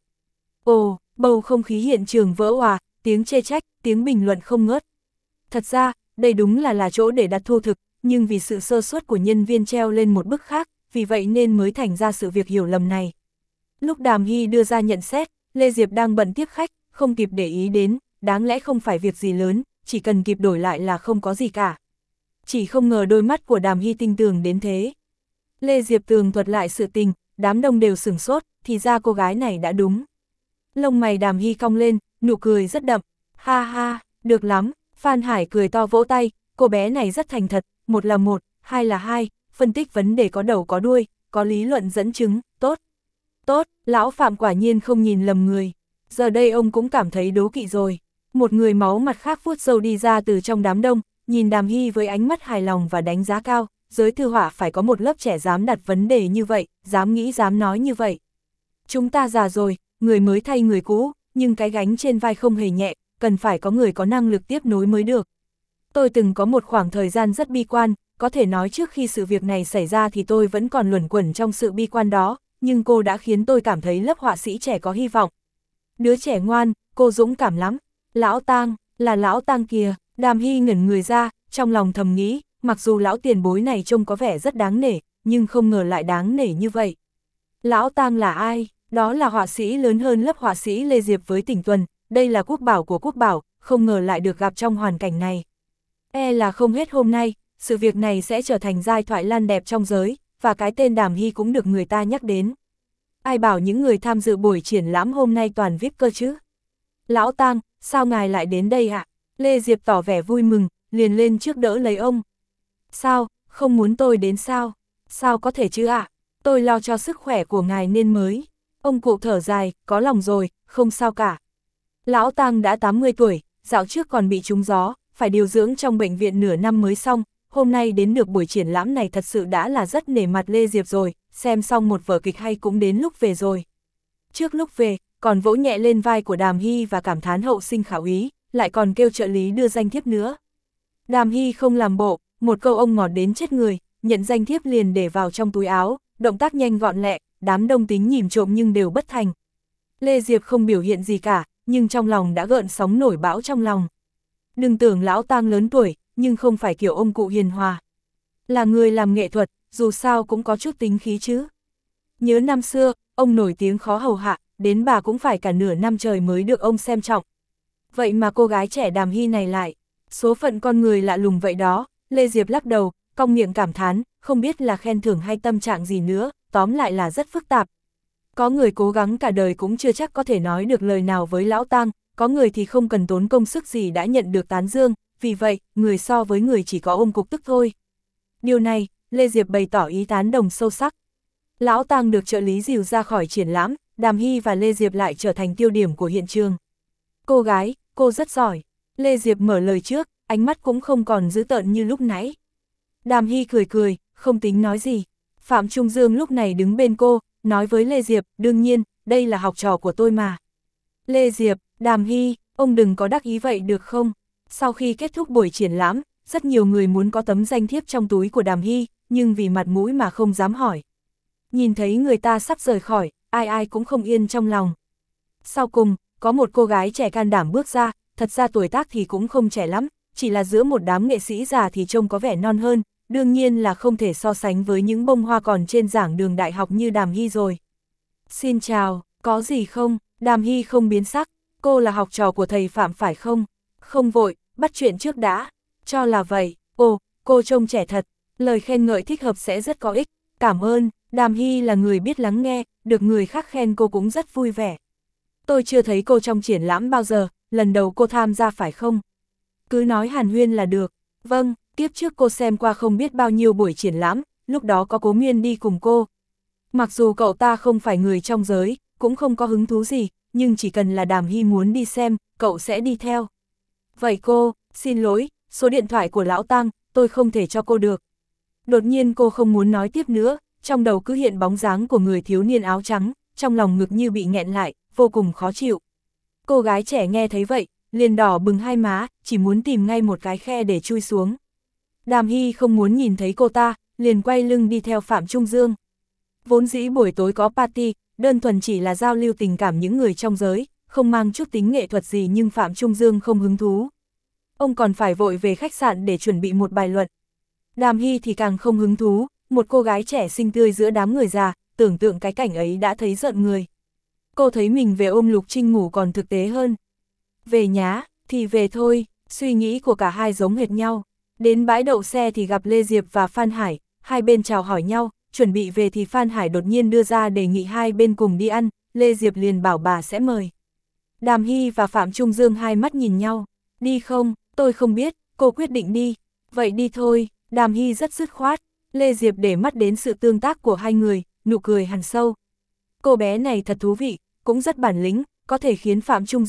Ồ, bầu không khí hiện trường vỡ òa, tiếng chê trách, tiếng bình luận không ngớt. Thật ra, đây đúng là là chỗ để đặt thu thực, nhưng vì sự sơ suất của nhân viên treo lên một bức khác, vì vậy nên mới thành ra sự việc hiểu lầm này. Lúc Đàm Hy đưa ra nhận xét, Lê Diệp đang bận tiếp khách, không kịp để ý đến, đáng lẽ không phải việc gì lớn, chỉ cần kịp đổi lại là không có gì cả. Chỉ không ngờ đôi mắt của Đàm Hy tinh tường đến thế. Lê Diệp tường thuật lại sự tình, đám đông đều sửng sốt, thì ra cô gái này đã đúng. Lông mày Đàm Hy cong lên, nụ cười rất đậm, ha ha, được lắm, Phan Hải cười to vỗ tay, cô bé này rất thành thật, một là một, hai là hai, phân tích vấn đề có đầu có đuôi, có lý luận dẫn chứng, tốt. Tốt, lão Phạm quả nhiên không nhìn lầm người, giờ đây ông cũng cảm thấy đố kỵ rồi. Một người máu mặt khác vuốt râu đi ra từ trong đám đông, nhìn Đàm Hy với ánh mắt hài lòng và đánh giá cao, giới thư họa phải có một lớp trẻ dám đặt vấn đề như vậy, dám nghĩ dám nói như vậy. Chúng ta già rồi, người mới thay người cũ, nhưng cái gánh trên vai không hề nhẹ, cần phải có người có năng lực tiếp nối mới được. Tôi từng có một khoảng thời gian rất bi quan, có thể nói trước khi sự việc này xảy ra thì tôi vẫn còn luẩn quẩn trong sự bi quan đó, nhưng cô đã khiến tôi cảm thấy lớp họa sĩ trẻ có hy vọng. Đứa trẻ ngoan, cô dũng cảm lắm. Lão Tang, là lão Tang kìa. Đàm Hy ngẩn người ra, trong lòng thầm nghĩ, mặc dù lão tiền bối này trông có vẻ rất đáng nể, nhưng không ngờ lại đáng nể như vậy. Lão Tang là ai? Đó là họa sĩ lớn hơn lớp họa sĩ Lê Diệp với Tỉnh Tuần, đây là quốc bảo của quốc bảo, không ngờ lại được gặp trong hoàn cảnh này. E là không hết hôm nay, sự việc này sẽ trở thành giai thoại lan đẹp trong giới, và cái tên Đàm Hy cũng được người ta nhắc đến. Ai bảo những người tham dự buổi triển lãm hôm nay toàn vi ai pi cơ chứ? Lão Tang, sao ngài lại đến đây ạ? Lê Diệp tỏ vẻ vui mừng, liền lên trước đỡ lấy ông. Sao, không muốn tôi đến sao? Sao có thể chứ ạ? Tôi lo cho sức khỏe của ngài nên mới. Ông cụ thở dài, có lòng rồi, không sao cả. Lão Tang đã tám mươi tuổi, dạo trước còn bị trúng gió, phải điều dưỡng trong bệnh viện nửa năm mới xong, hôm nay đến được buổi triển lãm này thật sự đã là rất nể mặt Lê Diệp rồi, xem xong một vở kịch hay cũng đến lúc về rồi. Trước lúc về, còn vỗ nhẹ lên vai của Đàm Hy và cảm thán hậu sinh khảo ý, lại còn kêu trợ lý đưa danh thiếp nữa. Đàm Hy không làm bộ, một câu ông ngọt đến chết người, nhận danh thiếp liền để vào trong túi áo, động tác nhanh gọn lẹ, đám đông tính nhìn trộm nhưng đều bất thành. Lê Diệp không biểu hiện gì cả, nhưng trong lòng đã gợn sóng nổi bão trong lòng. Đừng tưởng lão Tang lớn tuổi, nhưng không phải kiểu ông cụ hiền hòa. Là người làm nghệ thuật, dù sao cũng có chút tính khí chứ. Nhớ năm xưa, ông nổi tiếng khó hầu hạ, đến bà cũng phải cả nửa năm trời mới được ông xem trọng. Vậy mà cô gái trẻ Đàm Hy này lại, số phận con người lạ lùng vậy đó. Lê Diệp lắc đầu, cong miệng cảm thán, không biết là khen thưởng hay tâm trạng gì nữa, tóm lại là rất phức tạp. Có người cố gắng cả đời cũng chưa chắc có thể nói được lời nào với lão Tang, có người thì không cần tốn công sức gì đã nhận được tán dương, vì vậy, người so với người chỉ có ôm cục tức thôi. Điều này, Lê Diệp bày tỏ ý tán đồng sâu sắc. Lão Tang được trợ lý dìu ra khỏi triển lãm, Đàm Hy và Lê Diệp lại trở thành tiêu điểm của hiện trường. Cô gái, cô rất giỏi. Lê Diệp mở lời trước, ánh mắt cũng không còn dữ tợn như lúc nãy. Đàm Hy cười cười, không tính nói gì. Phạm Trung Dương lúc này đứng bên cô, nói với Lê Diệp, đương nhiên, đây là học trò của tôi mà. Lê Diệp, Đàm Hy, ông đừng có đắc ý vậy được không? Sau khi kết thúc buổi triển lãm, rất nhiều người muốn có tấm danh thiếp trong túi của Đàm Hy, nhưng vì mặt mũi mà không dám hỏi. Nhìn thấy người ta sắp rời khỏi, ai ai cũng không yên trong lòng. Sau cùng, có một cô gái trẻ can đảm bước ra, thật ra tuổi tác thì cũng không trẻ lắm, chỉ là giữa một đám nghệ sĩ già thì trông có vẻ non hơn, đương nhiên là không thể so sánh với những bông hoa còn trên giảng đường đại học như Đàm Hy rồi. Xin chào, có gì không? Đàm Hy không biến sắc, cô là học trò của thầy Phạm phải không? Không vội, bắt chuyện trước đã. Cho là vậy, ồ, cô trông trẻ thật, lời khen ngợi thích hợp sẽ rất có ích, cảm ơn. Đàm Hy là người biết lắng nghe, được người khác khen cô cũng rất vui vẻ. Tôi chưa thấy cô trong triển lãm bao giờ, lần đầu cô tham gia phải không? Cứ nói hàn huyên là được. Vâng, tiếp trước cô xem qua không biết bao nhiêu buổi triển lãm, lúc đó có Cố Miên đi cùng cô. Mặc dù cậu ta không phải người trong giới, cũng không có hứng thú gì, nhưng chỉ cần là Đàm Hy muốn đi xem, cậu sẽ đi theo. Vậy cô, xin lỗi, số điện thoại của lão Tang, tôi không thể cho cô được. Đột nhiên cô không muốn nói tiếp nữa, trong đầu cứ hiện bóng dáng của người thiếu niên áo trắng, trong lòng ngực như bị nghẹn lại, vô cùng khó chịu. Cô gái trẻ nghe thấy vậy, liền đỏ bừng hai má, chỉ muốn tìm ngay một cái khe để chui xuống. Đàm Hy không muốn nhìn thấy cô ta, liền quay lưng đi theo Phạm Trung Dương. Vốn dĩ buổi tối có party, đơn thuần chỉ là giao lưu tình cảm những người trong giới, không mang chút tính nghệ thuật gì, nhưng Phạm Trung Dương không hứng thú. Ông còn phải vội về khách sạn để chuẩn bị một bài luận. Đàm Hy thì càng không hứng thú, một cô gái trẻ xinh tươi giữa đám người già, tưởng tượng cái cảnh ấy đã thấy rợn người. Cô thấy mình về ôm Lục Trinh ngủ còn thực tế hơn. Về nhá, thì về thôi, suy nghĩ của cả hai giống hệt nhau. Đến bãi đậu xe thì gặp Lê Diệp và Phan Hải, hai bên chào hỏi nhau, chuẩn bị về thì Phan Hải đột nhiên đưa ra đề nghị hai bên cùng đi ăn, Lê Diệp liền bảo bà sẽ mời. Đàm Hy và Phạm Trung Dương hai mắt nhìn nhau, đi không, tôi không biết, cô quyết định đi, vậy đi thôi. Đàm Hy rất dứt khoát, Lê Diệp để mắt đến sự tương tác của hai người, nụ cười hằn sâu. Cô bé này thật thú vị, cũng rất bản lĩnh, có thể khiến Phạm Trung Dương,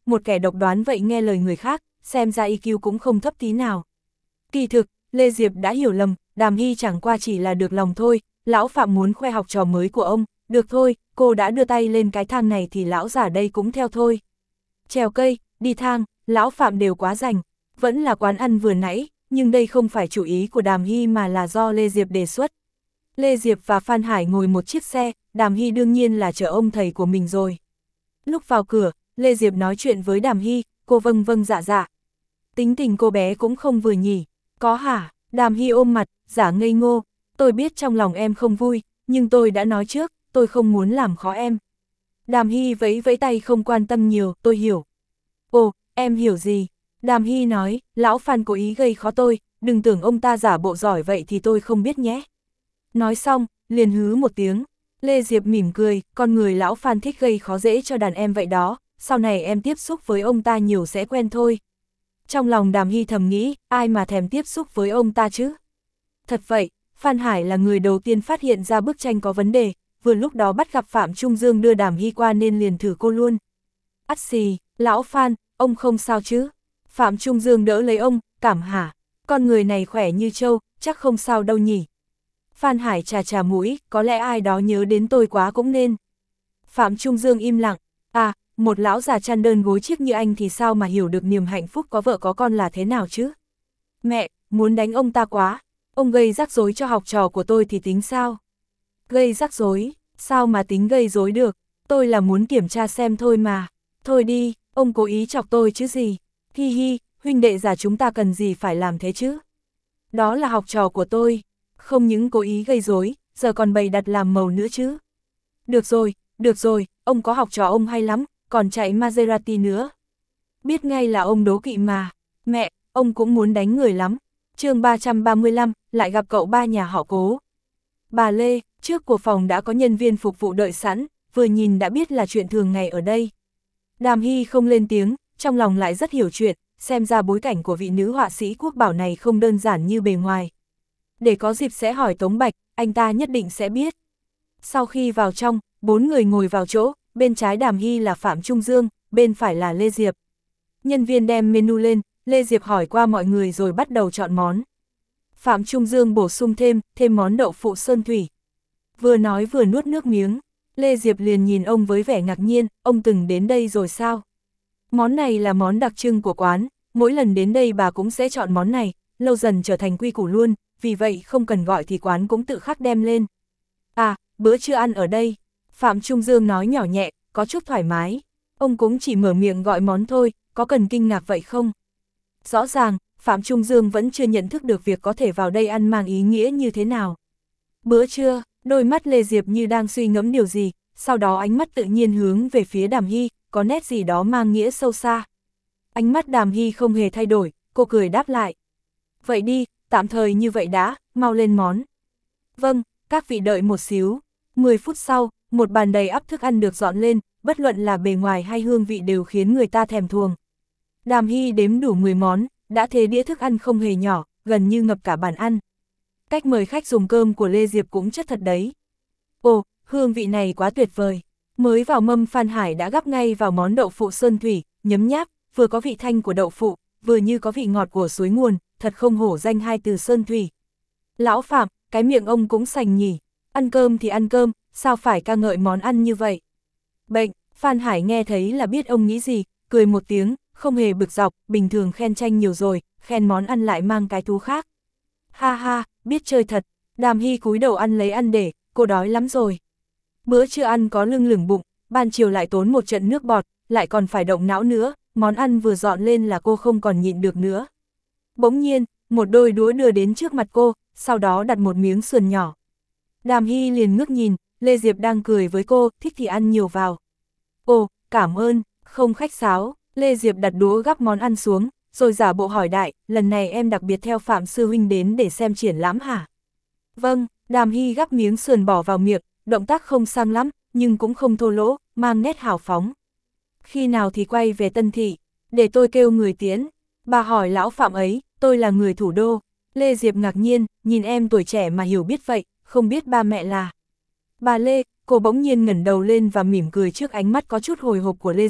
một kẻ độc đoán vậy nghe lời người khác, xem ra i kiu cũng không thấp tí nào. Kỳ thực, Lê Diệp đã hiểu lầm, Đàm Hy chẳng qua chỉ là được lòng thôi, lão Phạm muốn khoe học trò mới của ông, được thôi, cô đã đưa tay lên cái thang này thì lão giả đây cũng theo thôi. Trèo cây, đi thang, lão Phạm đều quá rành, vẫn là quán ăn vừa nãy, nhưng đây không phải chủ ý của Đàm Hy mà là do Lê Diệp đề xuất. Lê Diệp và Phan Hải ngồi một chiếc xe, Đàm Hy đương nhiên là chở ông thầy của mình rồi. Lúc vào cửa, Lê Diệp nói chuyện với Đàm Hy, cô vâng vâng dạ dạ. Tính tình cô bé cũng không vừa nhỉ, có hả? Đàm Hy ôm mặt, giả ngây ngô, tôi biết trong lòng em không vui, nhưng tôi đã nói trước, tôi không muốn làm khó em. Đàm Hy vẫy vẫy tay không quan tâm nhiều, tôi hiểu. Ồ, em hiểu gì? Đàm Hy nói, lão Phan cố ý gây khó tôi, đừng tưởng ông ta giả bộ giỏi vậy thì tôi không biết nhé. Nói xong, liền hứ một tiếng. Lê Diệp mỉm cười, con người lão Phan thích gây khó dễ cho đàn em vậy đó, sau này em tiếp xúc với ông ta nhiều sẽ quen thôi. Trong lòng Đàm Hy thầm nghĩ, ai mà thèm tiếp xúc với ông ta chứ? Thật vậy, Phan Hải là người đầu tiên phát hiện ra bức tranh có vấn đề, vừa lúc đó bắt gặp Phạm Trung Dương đưa Đàm Hy qua nên liền thử cô luôn. Ắt xì, lão Phan, ông không sao chứ? Phạm Trung Dương đỡ lấy ông, cảm hả? Con người này khỏe như trâu, chắc không sao đâu nhỉ? Phan Hải chà chà mũi, có lẽ ai đó nhớ đến tôi quá cũng nên. Phạm Trung Dương im lặng, à, một lão già chăn đơn gối chiếc như anh thì sao mà hiểu được niềm hạnh phúc có vợ có con là thế nào chứ? Mẹ, muốn đánh ông ta quá, ông gây rắc rối cho học trò của tôi thì tính sao? Gây rắc rối, sao mà tính gây rối được, tôi là muốn kiểm tra xem thôi mà. Thôi đi, ông cố ý chọc tôi chứ gì, hi hi, huynh đệ già chúng ta cần gì phải làm thế chứ? Đó là học trò của tôi, không những cố ý gây rối, giờ còn bày đặt làm màu nữa chứ. Được rồi, được rồi, ông có học trò ông hay lắm, còn chạy Maserati nữa. Biết ngay là ông đố kỵ mà, mẹ, ông cũng muốn đánh người lắm. Chương ba trăm ba mươi lăm, lại gặp cậu ba nhà họ Cố. Bà Lê, trước của phòng đã có nhân viên phục vụ đợi sẵn, vừa nhìn đã biết là chuyện thường ngày ở đây. Đàm Hy không lên tiếng, trong lòng lại rất hiểu chuyện, xem ra bối cảnh của vị nữ họa sĩ quốc bảo này không đơn giản như bề ngoài. Để có dịp sẽ hỏi Tống Bạch, anh ta nhất định sẽ biết. Sau khi vào trong, bốn người ngồi vào chỗ, bên trái Đàm Hy là Phạm Trung Dương, bên phải là Lê Diệp. Nhân viên đem menu lên, Lê Diệp hỏi qua mọi người rồi bắt đầu chọn món. Phạm Trung Dương bổ sung thêm, thêm món đậu phụ sơn thủy. Vừa nói vừa nuốt nước miếng, Lê Diệp liền nhìn ông với vẻ ngạc nhiên, ông từng đến đây rồi sao? Món này là món đặc trưng của quán, mỗi lần đến đây bà cũng sẽ chọn món này, lâu dần trở thành quy củ luôn, vì vậy không cần gọi thì quán cũng tự khắc đem lên. À, bữa trưa ăn ở đây, Phạm Trung Dương nói nhỏ nhẹ, có chút thoải mái, ông cũng chỉ mở miệng gọi món thôi, có cần kinh ngạc vậy không? Rõ ràng, Phạm Trung Dương vẫn chưa nhận thức được việc có thể vào đây ăn mang ý nghĩa như thế nào. Bữa trưa, đôi mắt Lê Diệp như đang suy ngẫm điều gì, sau đó ánh mắt tự nhiên hướng về phía Đàm Hy, có nét gì đó mang nghĩa sâu xa. Ánh mắt Đàm Hy không hề thay đổi, cô cười đáp lại. Vậy đi, tạm thời như vậy đã, mau lên món. Vâng, các vị đợi một xíu. mười phút sau, một bàn đầy ắp thức ăn được dọn lên, bất luận là bề ngoài hay hương vị đều khiến người ta thèm thuồng. Đàm Hy đếm đủ mười món, đã thế đĩa thức ăn không hề nhỏ, gần như ngập cả bàn ăn. Cách mời khách dùng cơm của Lê Diệp cũng chất thật đấy. Ồ, hương vị này quá tuyệt vời. Mới vào mâm Phan Hải đã gắp ngay vào món đậu phụ sơn thủy, nhấm nháp, vừa có vị thanh của đậu phụ, vừa như có vị ngọt của suối nguồn, thật không hổ danh hai từ sơn thủy. Lão Phạm, cái miệng ông cũng sành nhỉ, ăn cơm thì ăn cơm, sao phải ca ngợi món ăn như vậy? Bệnh, Phan Hải nghe thấy là biết ông nghĩ gì, cười một tiếng, không hề bực dọc, bình thường khen tranh nhiều rồi, khen món ăn lại mang cái thú khác. Ha ha, biết chơi thật, Đàm Hy cúi đầu ăn lấy ăn để, cô đói lắm rồi. Bữa trưa ăn có lưng lửng bụng, ban chiều lại tốn một trận nước bọt, lại còn phải động não nữa, món ăn vừa dọn lên là cô không còn nhịn được nữa. Bỗng nhiên, một đôi đũa đưa đến trước mặt cô, sau đó đặt một miếng sườn nhỏ. Đàm Hy liền ngước nhìn, Lê Diệp đang cười với cô, thích thì ăn nhiều vào. Ồ, cảm ơn, không khách sáo, Lê Diệp đặt đũa gắp món ăn xuống, rồi giả bộ hỏi đại, lần này em đặc biệt theo Phạm Sư Huynh đến để xem triển lãm hả? Vâng, Đàm Hy gắp miếng sườn bỏ vào miệng, động tác không sang lắm, nhưng cũng không thô lỗ, mang nét hào phóng. Khi nào thì quay về Tân Thị, để tôi kêu người tiến. Bà hỏi lão Phạm ấy, tôi là người thủ đô. Lê Diệp ngạc nhiên, nhìn em tuổi trẻ mà hiểu biết vậy, không biết ba mẹ là. Bà Lê, cô bỗng nhiên ngẩng đầu lên và mỉm cười trước ánh mắt có chút hồi hộp của Lê Diệp,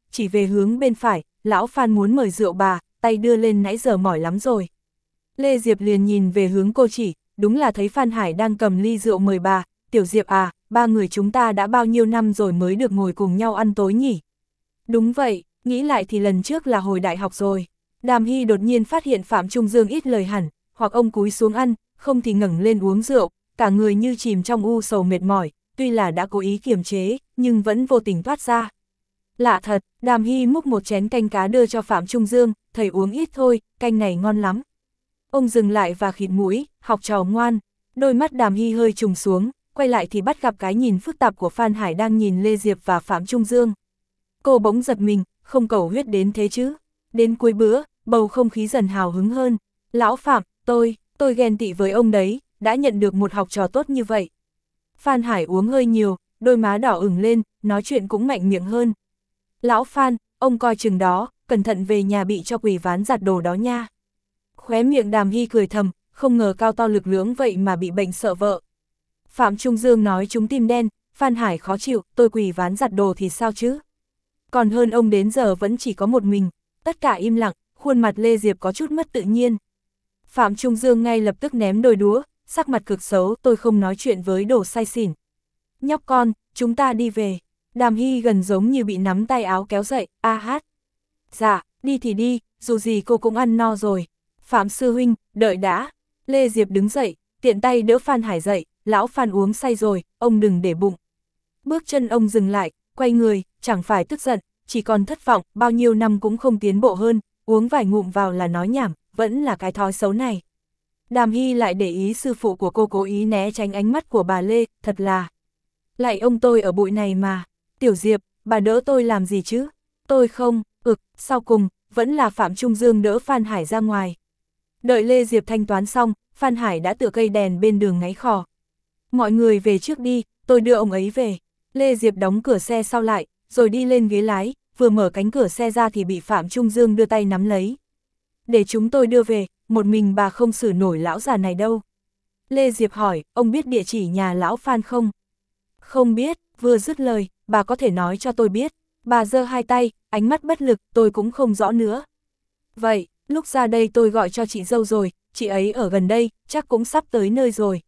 chỉ về hướng bên phải, lão Phan muốn mời rượu bà, tay đưa lên nãy giờ mỏi lắm rồi. Lê Diệp liền nhìn về hướng cô chỉ, đúng là thấy Phan Hải đang cầm ly rượu mời bà, Tiểu Diệp à, ba người chúng ta đã bao nhiêu năm rồi mới được ngồi cùng nhau ăn tối nhỉ? Đúng vậy, nghĩ lại thì lần trước là hồi đại học rồi. Đàm Hy đột nhiên phát hiện Phạm Trung Dương ít lời hẳn, hoặc ông cúi xuống ăn, không thì ngẩng lên uống rượu, cả người như chìm trong u sầu mệt mỏi, tuy là đã cố ý kiềm chế, nhưng vẫn vô tình thoát ra. Lạ thật, Đàm Hy múc một chén canh cá đưa cho Phạm Trung Dương, thầy uống ít thôi, canh này ngon lắm. Ông dừng lại và khịt mũi, học trò ngoan, đôi mắt Đàm Hy hơi trùng xuống, quay lại thì bắt gặp cái nhìn phức tạp của Phan Hải đang nhìn Lê Diệp và Phạm Trung Dương. Cô bỗng giật mình, không cầu huyết đến thế chứ. Đến cuối bữa, bầu không khí dần hào hứng hơn. Lão Phạm, tôi, tôi ghen tị với ông đấy, đã nhận được một học trò tốt như vậy. Phan Hải uống hơi nhiều, đôi má đỏ ửng lên, nói chuyện cũng mạnh miệng hơn. Lão Phan, ông coi chừng đó, cẩn thận về nhà bị cho quỷ ván giặt đồ đó nha. Khóe miệng Đàm Hy cười thầm, không ngờ cao to lực lưỡng vậy mà bị bệnh sợ vợ. Phạm Trung Dương nói chúng tim đen, Phan Hải khó chịu, tôi quỷ ván giặt đồ thì sao chứ? Còn hơn ông đến giờ vẫn chỉ có một mình, tất cả im lặng, khuôn mặt Lê Diệp có chút mất tự nhiên. Phạm Trung Dương ngay lập tức ném đôi đũa, sắc mặt cực xấu, tôi không nói chuyện với đồ say xỉn. Nhóc con, chúng ta đi về. Đàm Hy gần giống như bị nắm tay áo kéo dậy, a hát. Dạ, đi thì đi, dù gì cô cũng ăn no rồi. Phạm sư huynh, đợi đã. Lê Diệp đứng dậy, tiện tay đỡ Phan Hải dậy, lão Phan uống say rồi, ông đừng để bụng. Bước chân ông dừng lại, quay người, chẳng phải tức giận, chỉ còn thất vọng, bao nhiêu năm cũng không tiến bộ hơn, uống vài ngụm vào là nói nhảm, vẫn là cái thói xấu này. Đàm Hy lại để ý sư phụ của cô cố ý né tránh ánh mắt của bà Lê, thật là. Lại ông tôi ở bụi này mà, Tiểu Diệp, bà đỡ tôi làm gì chứ? Tôi không, ực, sau cùng, vẫn là Phạm Trung Dương đỡ Phan Hải ra ngoài. Đợi Lê Diệp thanh toán xong, Phan Hải đã tựa cây đèn bên đường ngáy khò. Mọi người về trước đi, tôi đưa ông ấy về. Lê Diệp đóng cửa xe sau lại, rồi đi lên ghế lái, vừa mở cánh cửa xe ra thì bị Phạm Trung Dương đưa tay nắm lấy. Để chúng tôi đưa về, một mình bà không xử nổi lão già này đâu. Lê Diệp hỏi, ông biết địa chỉ nhà lão Phan không? Không biết, vừa dứt lời, bà có thể nói cho tôi biết. Bà giơ hai tay, ánh mắt bất lực, tôi cũng không rõ nữa. Vậy, lúc ra đây tôi gọi cho chị dâu rồi, chị ấy ở gần đây, chắc cũng sắp tới nơi rồi.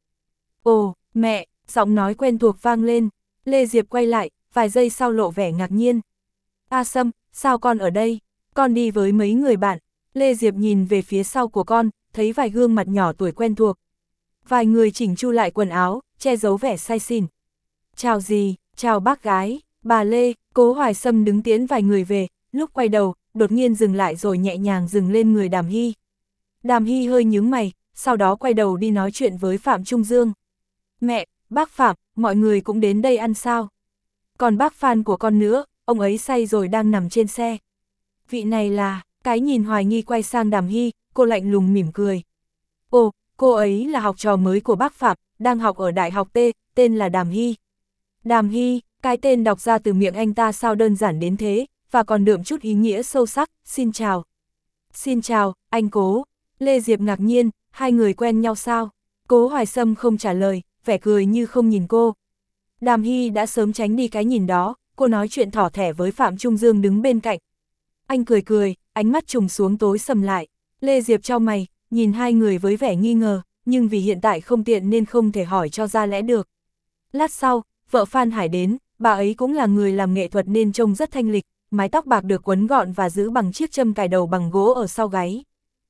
Ồ, mẹ, giọng nói quen thuộc vang lên. Lê Diệp quay lại, vài giây sau lộ vẻ ngạc nhiên. A Sâm, sao con ở đây? Con đi với mấy người bạn. Lê Diệp nhìn về phía sau của con, thấy vài gương mặt nhỏ tuổi quen thuộc. Vài người chỉnh chu lại quần áo, che giấu vẻ say xỉn. Chào gì, chào bác gái, bà Lê, Cố Hoài Sâm đứng tiễn vài người về, lúc quay đầu, đột nhiên dừng lại rồi nhẹ nhàng dừng lên người Đàm Hy. Đàm Hy hơi nhướng mày, sau đó quay đầu đi nói chuyện với Phạm Trung Dương. Mẹ, bác Phạm, mọi người cũng đến đây ăn sao? Còn bác Phan của con nữa, ông ấy say rồi đang nằm trên xe. Vị này là, cái nhìn hoài nghi quay sang Đàm Hy, cô lạnh lùng mỉm cười. Ồ, cô ấy là học trò mới của bác Phạm, đang học ở Đại học T, tên là Đàm Hy. Đàm Hy, cái tên đọc ra từ miệng anh ta sao đơn giản đến thế, và còn đượm chút ý nghĩa sâu sắc, xin chào. Xin chào, anh Cố. Lê Diệp ngạc nhiên, hai người quen nhau sao? Cố Hoài Sâm không trả lời, vẻ cười như không nhìn cô. Đàm Hy đã sớm tránh đi cái nhìn đó, cô nói chuyện thỏ thẻ với Phạm Trung Dương đứng bên cạnh. Anh cười cười, ánh mắt trùng xuống tối sầm lại. Lê Diệp chau mày, nhìn hai người với vẻ nghi ngờ, nhưng vì hiện tại không tiện nên không thể hỏi cho ra lẽ được. Lát sau, vợ Phan Hải đến, bà ấy cũng là người làm nghệ thuật nên trông rất thanh lịch, mái tóc bạc được quấn gọn và giữ bằng chiếc châm cài đầu bằng gỗ ở sau gáy.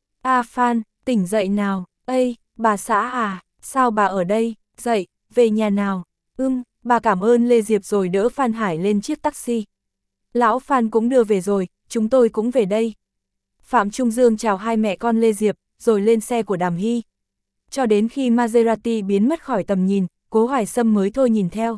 A Phan, tỉnh dậy nào, ây, bà xã à, sao bà ở đây, dậy, về nhà nào, ưm, bà cảm ơn Lê Diệp rồi đỡ Phan Hải lên chiếc taxi. Lão Phan cũng đưa về rồi, chúng tôi cũng về đây. Phạm Trung Dương chào hai mẹ con Lê Diệp, rồi lên xe của Đàm Hy. Cho đến khi Maserati biến mất khỏi tầm nhìn, Cố Hoài Sâm mới thôi nhìn theo.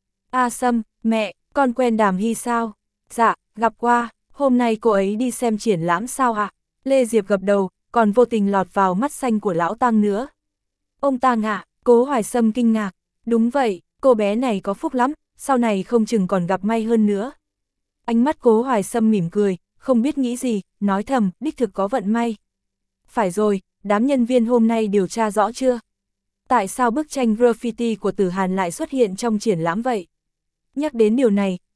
A Sâm, mẹ, con quen Đàm Hy sao? Dạ, gặp qua, hôm nay cô ấy đi xem triển lãm sao ạ? À? Lê Diệp gật đầu, còn vô tình lọt vào mắt xanh của lão Tăng nữa. Ông Tăng ạ, à? Cố Hoài Sâm kinh ngạc. Đúng vậy, cô bé này có phúc lắm, sau này không chừng còn gặp may hơn nữa. Ánh mắt Cố Hoài Sâm mỉm cười, không biết nghĩ gì, nói thầm, đích thực có vận may. Phải rồi, đám nhân viên hôm nay điều tra rõ chưa? Tại sao bức tranh graffiti của Tử Hàn lại xuất hiện trong triển lãm vậy? Nhắc đến điều này,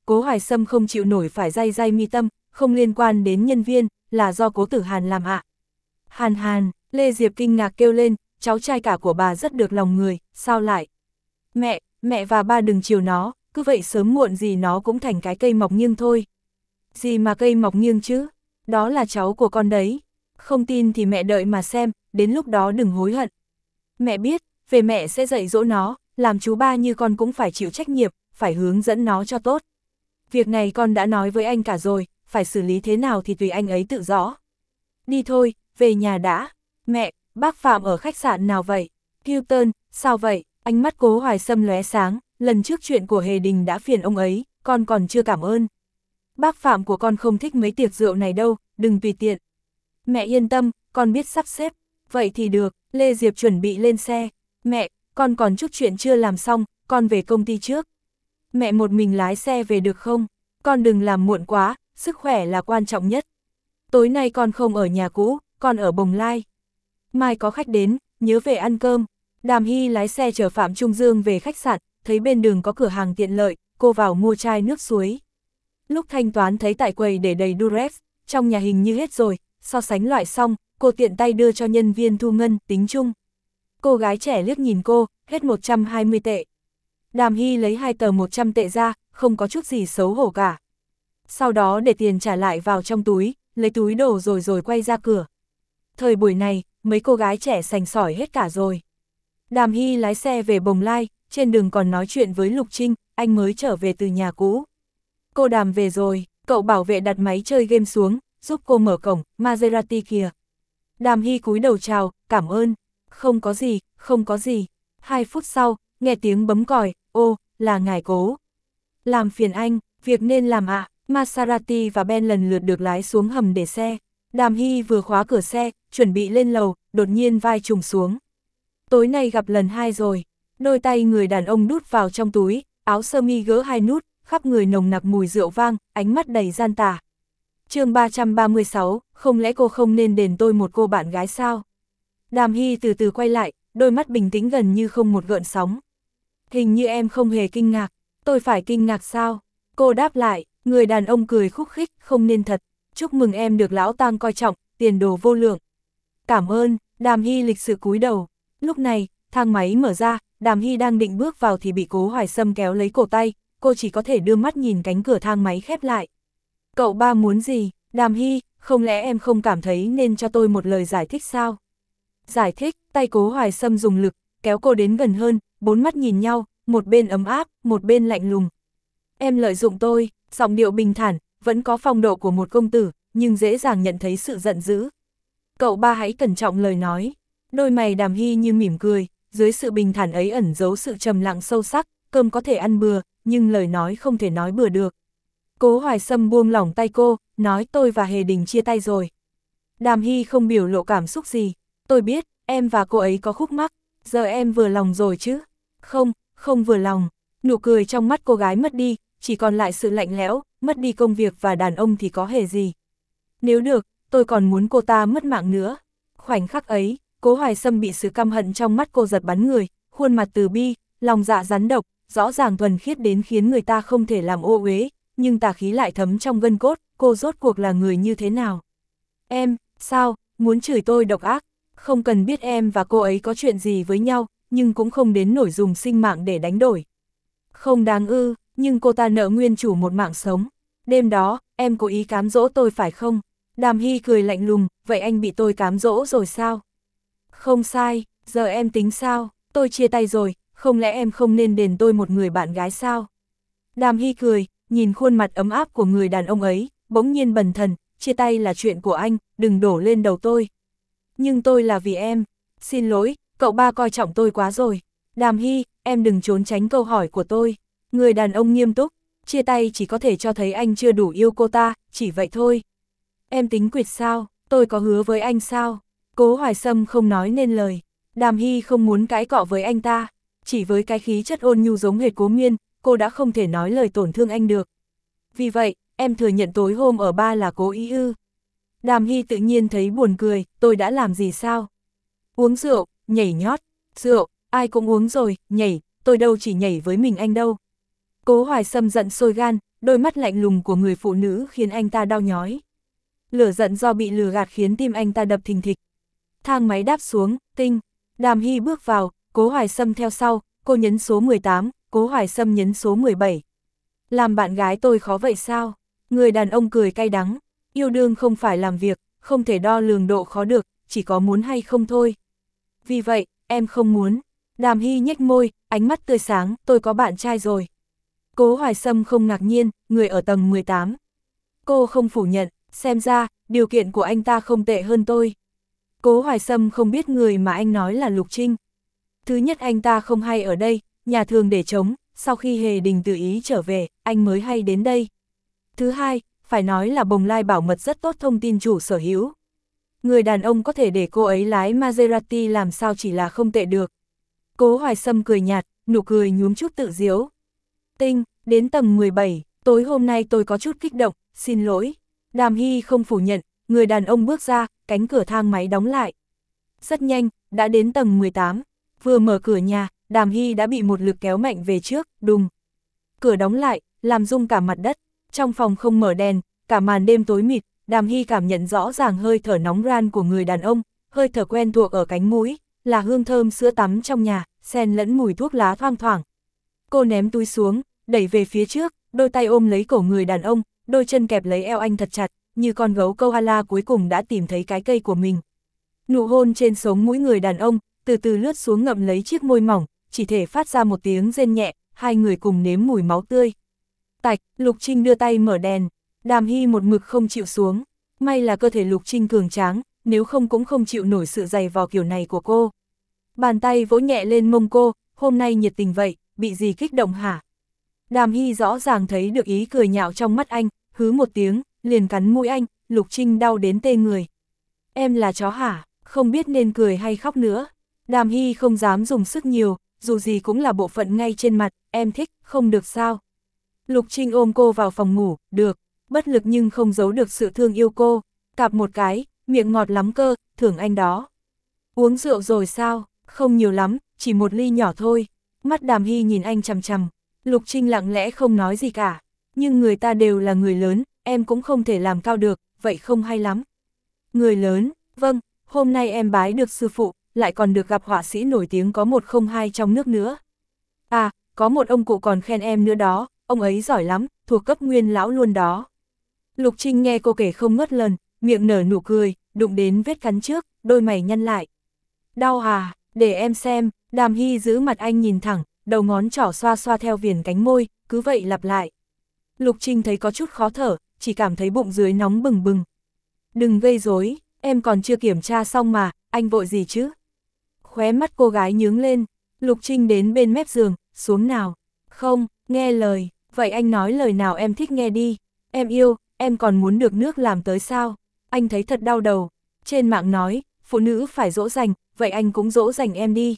Cố Hoài Sâm không chịu nổi phải day day mi tâm, không liên quan đến nhân viên, là do Cố Tử Hàn làm ạ. Hàn Hàn, Lê Diệp kinh ngạc kêu lên, cháu trai cả của bà rất được lòng người, sao lại? Mẹ, mẹ và ba đừng chiều nó, cứ vậy sớm muộn gì nó cũng thành cái cây mọc nghiêng thôi. Gì mà cây mọc nghiêng chứ? Đó là cháu của con đấy. Không tin thì mẹ đợi mà xem, đến lúc đó đừng hối hận. Mẹ biết, về mẹ sẽ dạy dỗ nó, làm chú ba như con cũng phải chịu trách nhiệm, phải hướng dẫn nó cho tốt. Việc này con đã nói với anh cả rồi, phải xử lý thế nào thì tùy anh ấy tự rõ. Đi thôi, về nhà đã. Mẹ, bác Phạm ở khách sạn nào vậy? Hilton, sao vậy? Ánh mắt Cố Hoài Sâm lóe sáng, lần trước chuyện của Hề Đình đã phiền ông ấy, con còn chưa cảm ơn. Bác Phạm của con không thích mấy tiệc rượu này đâu, đừng tùy tiện. Mẹ yên tâm, con biết sắp xếp. Vậy thì được, Lê Diệp chuẩn bị lên xe. Mẹ, con còn chút chuyện chưa làm xong, con về công ty trước. Mẹ một mình lái xe về được không? Con đừng làm muộn quá, sức khỏe là quan trọng nhất. Tối nay con không ở nhà cũ, con ở Bồng Lai. Mai có khách đến, nhớ về ăn cơm. Đàm Hy lái xe chở Phạm Trung Dương về khách sạn, thấy bên đường có cửa hàng tiện lợi, cô vào mua chai nước suối. Lúc thanh toán thấy tại quầy để đầy Durex, trong nhà hình như hết rồi, so sánh loại xong, cô tiện tay đưa cho nhân viên thu ngân, tính chung. Cô gái trẻ liếc nhìn cô, hết một trăm hai mươi tệ. Đàm Hy lấy hai tờ một trăm tệ ra, không có chút gì xấu hổ cả. Sau đó để tiền trả lại vào trong túi, lấy túi đồ rồi rồi quay ra cửa. Thời buổi này, mấy cô gái trẻ sành sỏi hết cả rồi. Đàm Hy lái xe về Bồng Lai, trên đường còn nói chuyện với Lục Trinh, anh mới trở về từ nhà cũ. Cô Đàm về rồi, cậu bảo vệ đặt máy chơi game xuống, giúp cô mở cổng, Maserati kìa. Đàm Hy cúi đầu chào, cảm ơn. Không có gì, không có gì. Hai phút sau, nghe tiếng bấm còi, ô, là ngài Cố. Làm phiền anh, việc nên làm ạ. À. Maserati và Ben lần lượt được lái xuống hầm để xe. Đàm Hy vừa khóa cửa xe, chuẩn bị lên lầu, đột nhiên vai trùng xuống. Tối nay gặp lần hai rồi. Đôi tay người đàn ông đút vào trong túi, áo sơ mi gỡ hai nút, khắp người nồng nặc mùi rượu vang, ánh mắt đầy gian tà. Chương ba trăm ba mươi sáu, không lẽ cô không nên đền tôi một cô bạn gái sao? Đàm Hy từ từ quay lại, đôi mắt bình tĩnh gần như không một gợn sóng. Hình như em không hề kinh ngạc, tôi phải kinh ngạc sao? Cô đáp lại, người đàn ông cười khúc khích, không nên thật. Chúc mừng em được lão tang coi trọng, tiền đồ vô lượng. Cảm ơn, Đàm Hy lịch sự cúi đầu. Lúc này, thang máy mở ra, Đàm Hy đang định bước vào thì bị Cố Hoài Sâm kéo lấy cổ tay, cô chỉ có thể đưa mắt nhìn cánh cửa thang máy khép lại. Cậu ba muốn gì? Đàm Hy, không lẽ em không cảm thấy nên cho tôi một lời giải thích sao? Giải thích, tay Cố Hoài Sâm dùng lực, kéo cô đến gần hơn, bốn mắt nhìn nhau, một bên ấm áp, một bên lạnh lùng. Em lợi dụng tôi, giọng điệu bình thản, vẫn có phong độ của một công tử, nhưng dễ dàng nhận thấy sự giận dữ. Cậu ba hãy cẩn trọng lời nói. Đôi mày Đàm Hy như mỉm cười, dưới sự bình thản ấy ẩn giấu sự trầm lặng sâu sắc, cơm có thể ăn bừa, nhưng lời nói không thể nói bừa được. Cố Hoài Sâm buông lỏng tay cô, nói tôi và Hề Đình chia tay rồi. Đàm Hy không biểu lộ cảm xúc gì. Tôi biết, em và cô ấy có khúc mắc, giờ em vừa lòng rồi chứ? Không, không vừa lòng. Nụ cười trong mắt cô gái mất đi, chỉ còn lại sự lạnh lẽo, mất đi công việc và đàn ông thì có hề gì. Nếu được, tôi còn muốn cô ta mất mạng nữa. Khoảnh khắc ấy, Cố Hoài Sâm bị sự căm hận trong mắt cô giật bắn người, khuôn mặt từ bi, lòng dạ rắn độc, rõ ràng thuần khiết đến khiến người ta không thể làm ô uế, nhưng tà khí lại thấm trong gân cốt, cô rốt cuộc là người như thế nào? Em, sao, muốn chửi tôi độc ác? Không cần biết em và cô ấy có chuyện gì với nhau, nhưng cũng không đến nổi dùng sinh mạng để đánh đổi. Không đáng ư, nhưng cô ta nợ nguyên chủ một mạng sống. Đêm đó, em cố ý cám dỗ tôi phải không? Đàm Hy cười lạnh lùng, vậy anh bị tôi cám dỗ rồi sao? Không sai, giờ em tính sao? Tôi chia tay rồi, không lẽ em không nên đền tôi một người bạn gái sao? Đàm Hy cười, nhìn khuôn mặt ấm áp của người đàn ông ấy, bỗng nhiên bần thần, chia tay là chuyện của anh, đừng đổ lên đầu tôi. Nhưng tôi là vì em. Xin lỗi, cậu ba coi trọng tôi quá rồi. Đàm Hy, em đừng trốn tránh câu hỏi của tôi. Người đàn ông nghiêm túc, chia tay chỉ có thể cho thấy anh chưa đủ yêu cô ta, chỉ vậy thôi. Em tính quỵt sao, tôi có hứa với anh sao? Cố Hoài Sâm không nói nên lời. Đàm Hy không muốn cãi cọ với anh ta, chỉ với cái khí chất ôn nhu giống hệt Cố Miên, cô đã không thể nói lời tổn thương anh được. Vì vậy, em thừa nhận tối hôm ở ba là cố ý ư? Đàm Hy tự nhiên thấy buồn cười, tôi đã làm gì sao? Uống rượu, nhảy nhót, rượu, ai cũng uống rồi, nhảy, tôi đâu chỉ nhảy với mình anh đâu. Cố Hoài Sâm giận sôi gan, đôi mắt lạnh lùng của người phụ nữ khiến anh ta đau nhói. Lửa giận do bị lừa gạt khiến tim anh ta đập thình thịch. Thang máy đáp xuống, tinh. Đàm Hy bước vào, Cố Hoài Sâm theo sau, cô nhấn số mười tám, Cố Hoài Sâm nhấn số mười bảy. Làm bạn gái tôi khó vậy sao? Người đàn ông cười cay đắng. Yêu đương không phải làm việc, không thể đo lường độ khó được, chỉ có muốn hay không thôi. Vì vậy, em không muốn. Đàm Hy nhếch môi, ánh mắt tươi sáng, tôi có bạn trai rồi. Cố Hoài Sâm không ngạc nhiên, người ở tầng mười tám. Cô không phủ nhận, xem ra, điều kiện của anh ta không tệ hơn tôi. Cố Hoài Sâm không biết người mà anh nói là Lục Trinh. Thứ nhất, anh ta không hay ở đây, nhà thường để trống, sau khi Hề Đình tự ý trở về, anh mới hay đến đây. Thứ hai, phải nói là Bồng Lai bảo mật rất tốt thông tin chủ sở hữu. Người đàn ông có thể để cô ấy lái Maserati làm sao chỉ là không tệ được. Cố Hoài Sâm cười nhạt, nụ cười nhuốm chút tự diễu. Tinh, đến tầng mười bảy, tối hôm nay tôi có chút kích động, xin lỗi. Đàm Hy không phủ nhận, người đàn ông bước ra, cánh cửa thang máy đóng lại. Rất nhanh, đã đến tầng mười tám, vừa mở cửa nhà, Đàm Hy đã bị một lực kéo mạnh về trước, đùng. Cửa đóng lại, làm rung cả mặt đất, trong phòng không mở đèn, cả màn đêm tối mịt, Đàm Hy cảm nhận rõ ràng hơi thở nóng ran của người đàn ông, hơi thở quen thuộc ở cánh mũi, là hương thơm sữa tắm trong nhà, xen lẫn mùi thuốc lá thoang thoảng. Cô ném túi xuống, đẩy về phía trước, đôi tay ôm lấy cổ người đàn ông, đôi chân kẹp lấy eo anh thật chặt, như con gấu koala cuối cùng đã tìm thấy cái cây của mình. Nụ hôn trên sống mũi người đàn ông, từ từ lướt xuống ngậm lấy chiếc môi mỏng, chỉ thể phát ra một tiếng rên nhẹ, hai người cùng nếm mùi máu tươi. Tạch, Lục Trinh đưa tay mở đèn, Đàm Hy một mực không chịu xuống, may là cơ thể Lục Trinh cường tráng, nếu không cũng không chịu nổi sự dày vò kiểu này của cô. Bàn tay vỗ nhẹ lên mông cô, hôm nay nhiệt tình vậy, bị gì kích động hả? Đàm Hy rõ ràng thấy được ý cười nhạo trong mắt anh, hứ một tiếng, liền cắn mũi anh, Lục Trinh đau đến tê người. Em là chó hả? Không biết nên cười hay khóc nữa. Đàm Hy không dám dùng sức nhiều, dù gì cũng là bộ phận ngay trên mặt, em thích, không được sao? Lục Trinh ôm cô vào phòng ngủ, được, bất lực nhưng không giấu được sự thương yêu cô, cạp một cái, miệng ngọt lắm cơ, thưởng anh đó. Uống rượu rồi sao? Không nhiều lắm, chỉ một ly nhỏ thôi. Mắt Đàm Hy nhìn anh chằm chằm, Lục Trinh lặng lẽ không nói gì cả, nhưng người ta đều là người lớn, em cũng không thể làm cao được, vậy không hay lắm. Người lớn, vâng, hôm nay em bái được sư phụ, lại còn được gặp họa sĩ nổi tiếng có một không hai trong nước nữa. À, có một ông cụ còn khen em nữa đó, ông ấy giỏi lắm, thuộc cấp nguyên lão luôn đó. Lục Trinh nghe cô kể không ngớt lần, miệng nở nụ cười, đụng đến vết cắn trước, đôi mày nhăn lại. Đau à, để em xem, Đàm Hy giữ mặt anh nhìn thẳng, đầu ngón trỏ xoa xoa theo viền cánh môi, cứ vậy lặp lại. Lục Trinh thấy có chút khó thở, chỉ cảm thấy bụng dưới nóng bừng bừng. Đừng gây rối, em còn chưa kiểm tra xong mà, anh vội gì chứ? Khóe mắt cô gái nhướng lên, Lục Trinh đến bên mép giường, xuống nào. Không, nghe lời, vậy anh nói lời nào em thích nghe đi. Em yêu, em còn muốn được nước làm tới sao? Anh thấy thật đau đầu. Trên mạng nói, phụ nữ phải dỗ dành, vậy anh cũng dỗ dành em đi.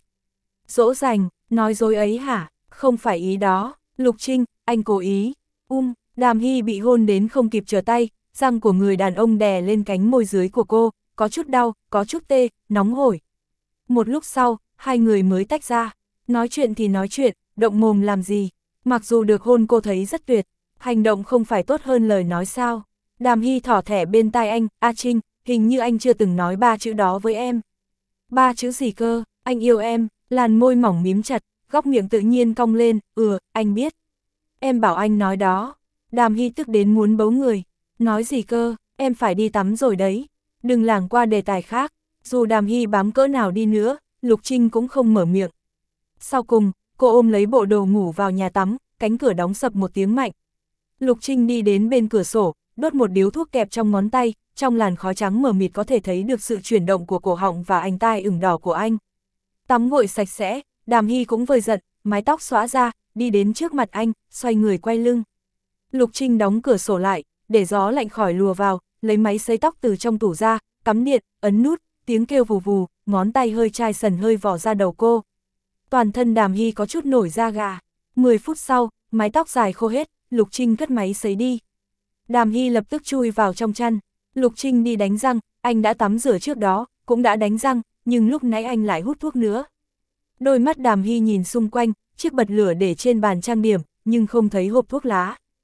Dỗ dành, nói dối ấy hả? Không phải ý đó. Lục Trinh, anh cố ý. Um, Đàm Hy bị hôn đến không kịp trở tay, răng của người đàn ông đè lên cánh môi dưới của cô, có chút đau, có chút tê, nóng hổi. Một lúc sau, hai người mới tách ra. Nói chuyện thì nói chuyện, động mồm làm gì? Mặc dù được hôn cô thấy rất tuyệt, hành động không phải tốt hơn lời nói sao? Đàm Hy thỏ thẻ bên tai anh, A Trinh, hình như anh chưa từng nói ba chữ đó với em. Ba chữ gì cơ? Anh yêu em, làn môi mỏng mím chặt, góc miệng tự nhiên cong lên, ừ, anh biết. Em bảo anh nói đó. Đàm Hy tức đến muốn bấu người. Nói gì cơ, em phải đi tắm rồi đấy. Đừng lảng qua đề tài khác. Dù Đàm Hy bám cỡ nào đi nữa, Lục Trinh cũng không mở miệng. Sau cùng, cô ôm lấy bộ đồ ngủ vào nhà tắm, cánh cửa đóng sập một tiếng mạnh. Lục Trinh đi đến bên cửa sổ, đốt một điếu thuốc kẹp trong ngón tay, trong làn khói trắng mờ mịt có thể thấy được sự chuyển động của cổ họng và ánh tai ửng đỏ của anh. Tắm gội sạch sẽ, Đàm Hy cũng vơi giận, mái tóc xõa ra, đi đến trước mặt anh, xoay người quay lưng. Lục Trinh đóng cửa sổ lại, để gió lạnh khỏi lùa vào, lấy máy sấy tóc từ trong tủ ra, cắm điện, ấn nút, tiếng kêu vù vù, ngón tay hơi chai sần hơi vỏ ra đầu cô. Toàn thân Đàm Hy có chút nổi da gà. mười phút sau, mái tóc dài khô hết, Lục Trinh cất máy sấy đi. Đàm Hy lập tức chui vào trong chăn. Lục Trinh đi đánh răng, anh đã tắm rửa trước đó, cũng đã đánh răng, nhưng lúc nãy anh lại hút thuốc nữa. Đôi mắt Đàm Hy nhìn xung quanh, chiếc bật lửa để trên bàn trang điểm, nhưng không thấy hộp thuốc lá.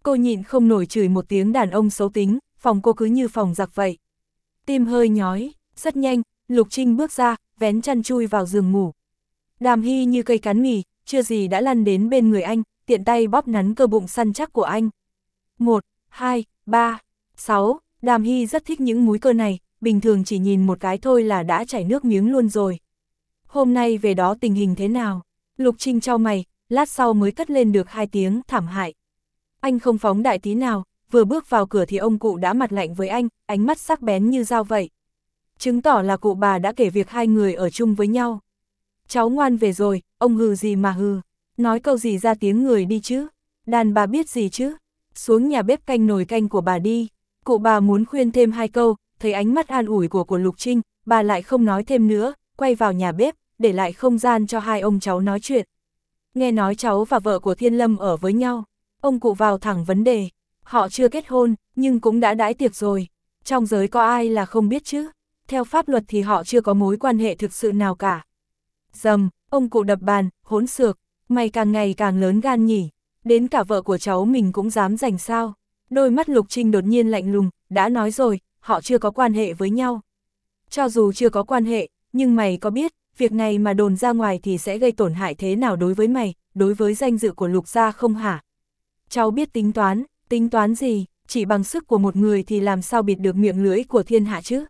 Cô nhịn không nổi chửi một tiếng đàn ông xấu tính, phòng cô cứ như phòng giặc vậy. Tim hơi nhói, rất nhanh, Lục Trinh bước ra, vén chăn chui vào giường ngủ. Đàm Hy như cây cán mì, chưa gì đã lăn đến bên người anh, tiện tay bóp nắn cơ bụng săn chắc của anh. Một, hai, ba, sáu, Đàm Hy rất thích những múi cơ này, bình thường chỉ nhìn một cái thôi là đã chảy nước miếng luôn rồi. Hôm nay về đó tình hình thế nào? Lục Trinh chau mày, lát sau mới cất lên được hai tiếng thảm hại. Anh không phóng đại tí nào, vừa bước vào cửa thì ông cụ đã mặt lạnh với anh, ánh mắt sắc bén như dao vậy. Chứng tỏ là cụ bà đã kể việc hai người ở chung với nhau. Cháu ngoan về rồi, ông hừ gì mà hừ, nói câu gì ra tiếng người đi chứ, đàn bà biết gì chứ, xuống nhà bếp canh nồi canh của bà đi. Cụ bà muốn khuyên thêm hai câu, thấy ánh mắt an ủi của của Lục Trinh, bà lại không nói thêm nữa, quay vào nhà bếp, để lại không gian cho hai ông cháu nói chuyện. Nghe nói cháu và vợ của Thiên Lâm ở với nhau, ông cụ vào thẳng vấn đề, họ chưa kết hôn, nhưng cũng đã đãi tiệc rồi, trong giới có ai là không biết chứ, theo pháp luật thì họ chưa có mối quan hệ thực sự nào cả. Dầm, ông cụ đập bàn, hỗn xược, mày càng ngày càng lớn gan nhỉ, đến cả vợ của cháu mình cũng dám giành sao. Đôi mắt Lục Trinh đột nhiên lạnh lùng, đã nói rồi, họ chưa có quan hệ với nhau. Cho dù chưa có quan hệ, nhưng mày có biết, việc này mà đồn ra ngoài thì sẽ gây tổn hại thế nào đối với mày, đối với danh dự của Lục gia không hả? Cháu biết tính toán, tính toán gì, chỉ bằng sức của một người thì làm sao bịt được miệng lưỡi của thiên hạ chứ?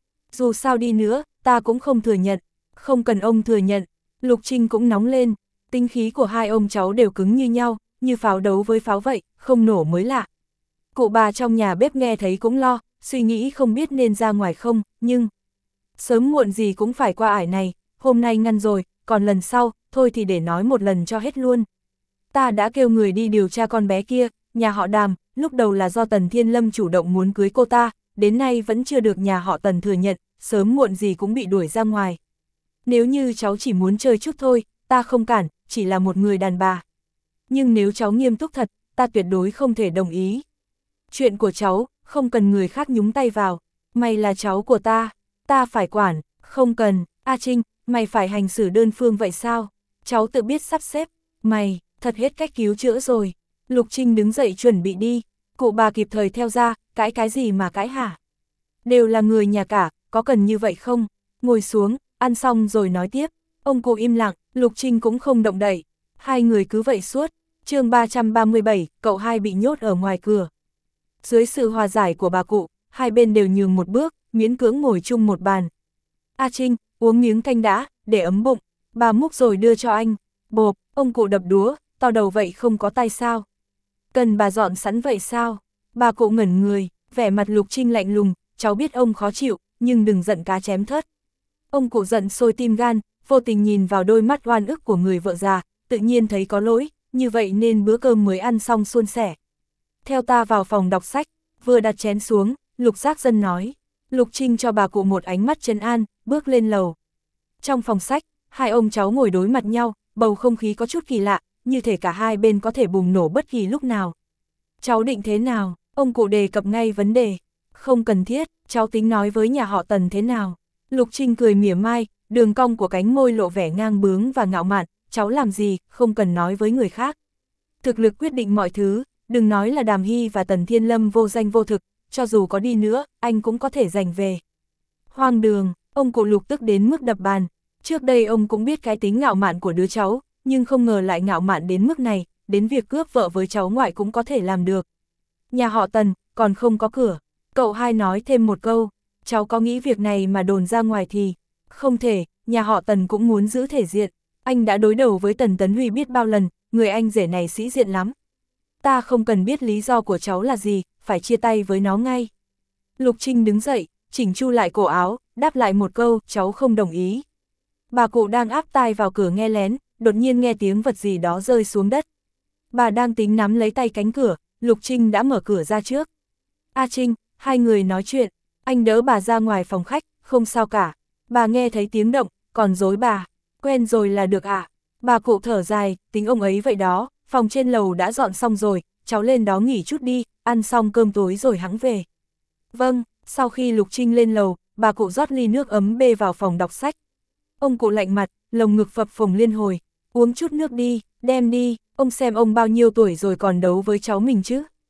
Dù sao đi nữa, ta cũng không thừa nhận, không cần ông thừa nhận. Lục Trinh cũng nóng lên, tính khí của hai ông cháu đều cứng như nhau, như pháo đấu với pháo vậy, không nổ mới lạ. Cụ bà trong nhà bếp nghe thấy cũng lo, suy nghĩ không biết nên ra ngoài không, nhưng sớm muộn gì cũng phải qua ải này, hôm nay ngăn rồi, còn lần sau, thôi thì để nói một lần cho hết luôn. Ta đã kêu người đi điều tra con bé kia, nhà họ Đàm, lúc đầu là do Tần Thiên Lâm chủ động muốn cưới cô ta, đến nay vẫn chưa được nhà họ Tần thừa nhận, sớm muộn gì cũng bị đuổi ra ngoài. Nếu như cháu chỉ muốn chơi chút thôi, ta không cản, chỉ là một người đàn bà. Nhưng nếu cháu nghiêm túc thật, ta tuyệt đối không thể đồng ý. Chuyện của cháu, không cần người khác nhúng tay vào, mày là cháu của ta, ta phải quản, không cần. A Trinh, mày phải hành xử đơn phương vậy sao? Cháu tự biết sắp xếp, mày, thật hết cách cứu chữa rồi. Lục Trinh đứng dậy chuẩn bị đi, cụ bà kịp thời theo ra, cãi cái gì mà cãi hả? Đều là người nhà cả, có cần như vậy không? Ngồi xuống, ăn xong rồi nói tiếp. Ông cụ im lặng, Lục Trinh cũng không động đậy. Hai người cứ vậy suốt. Chương ba trăm ba mươi bảy, cậu hai bị nhốt ở ngoài cửa. Dưới sự hòa giải của bà cụ, hai bên đều nhường một bước, miễn cưỡng ngồi chung một bàn. A Trinh, uống miếng canh đã, để ấm bụng. Bà múc rồi đưa cho anh. Bộp, ông cụ đập đũa, to đầu vậy không có tay sao? Cần bà dọn sẵn vậy sao? Bà cụ ngẩn người, vẻ mặt Lục Trinh lạnh lùng, cháu biết ông khó chịu, nhưng đừng giận cá chém thớt. Ông cụ giận sôi tim gan, vô tình nhìn vào đôi mắt oan ức của người vợ già, tự nhiên thấy có lỗi, như vậy nên bữa cơm mới ăn xong suôn sẻ. Theo ta vào phòng đọc sách, vừa đặt chén xuống, Lục Giác Dân nói. Lục Trinh cho bà cụ một ánh mắt trấn an, bước lên lầu. Trong phòng sách, hai ông cháu ngồi đối mặt nhau, bầu không khí có chút kỳ lạ, như thể cả hai bên có thể bùng nổ bất kỳ lúc nào. Cháu định thế nào? Ông cụ đề cập ngay vấn đề. Không cần thiết, cháu tính nói với nhà họ Tần thế nào? Lục Trinh cười mỉa mai, đường cong của cánh môi lộ vẻ ngang bướng và ngạo mạn, cháu làm gì, không cần nói với người khác. Thực lực quyết định mọi thứ, đừng nói là Đàm Hy và Tần Thiên Lâm vô danh vô thực, cho dù có đi nữa, anh cũng có thể giành về. Hoang đường, ông cụ Lục tức đến mức đập bàn. Trước đây ông cũng biết cái tính ngạo mạn của đứa cháu, nhưng không ngờ lại ngạo mạn đến mức này, đến việc cướp vợ với cháu ngoại cũng có thể làm được. Nhà họ Tần, còn không có cửa. Cậu hai nói thêm một câu, cháu có nghĩ việc này mà đồn ra ngoài thì không thể, nhà họ Tần cũng muốn giữ thể diện. Anh đã đối đầu với Tần Tấn Huy biết bao lần, người anh rể này sĩ diện lắm. Ta không cần biết lý do của cháu là gì, phải chia tay với nó ngay. Lục Trinh đứng dậy, chỉnh chu lại cổ áo, đáp lại một câu, cháu không đồng ý. Bà cụ đang áp tai vào cửa nghe lén, đột nhiên nghe tiếng vật gì đó rơi xuống đất. Bà đang tính nắm lấy tay cánh cửa, Lục Trinh đã mở cửa ra trước. A Trinh, hai người nói chuyện, anh đỡ bà ra ngoài phòng khách, không sao cả. Bà nghe thấy tiếng động, còn dối bà, quen rồi là được ạ. À? Bà cụ thở dài, tính ông ấy vậy đó, phòng trên lầu đã dọn xong rồi, cháu lên đó nghỉ chút đi, ăn xong cơm tối rồi hẵng về. Vâng, sau khi Lục Trinh lên lầu, bà cụ rót ly nước ấm bê vào phòng đọc sách. Ông cụ lạnh mặt, lồng ngực phập phồng liên hồi, uống chút nước đi, đem đi, ông xem ông bao nhiêu tuổi rồi còn đấu với cháu mình chứ.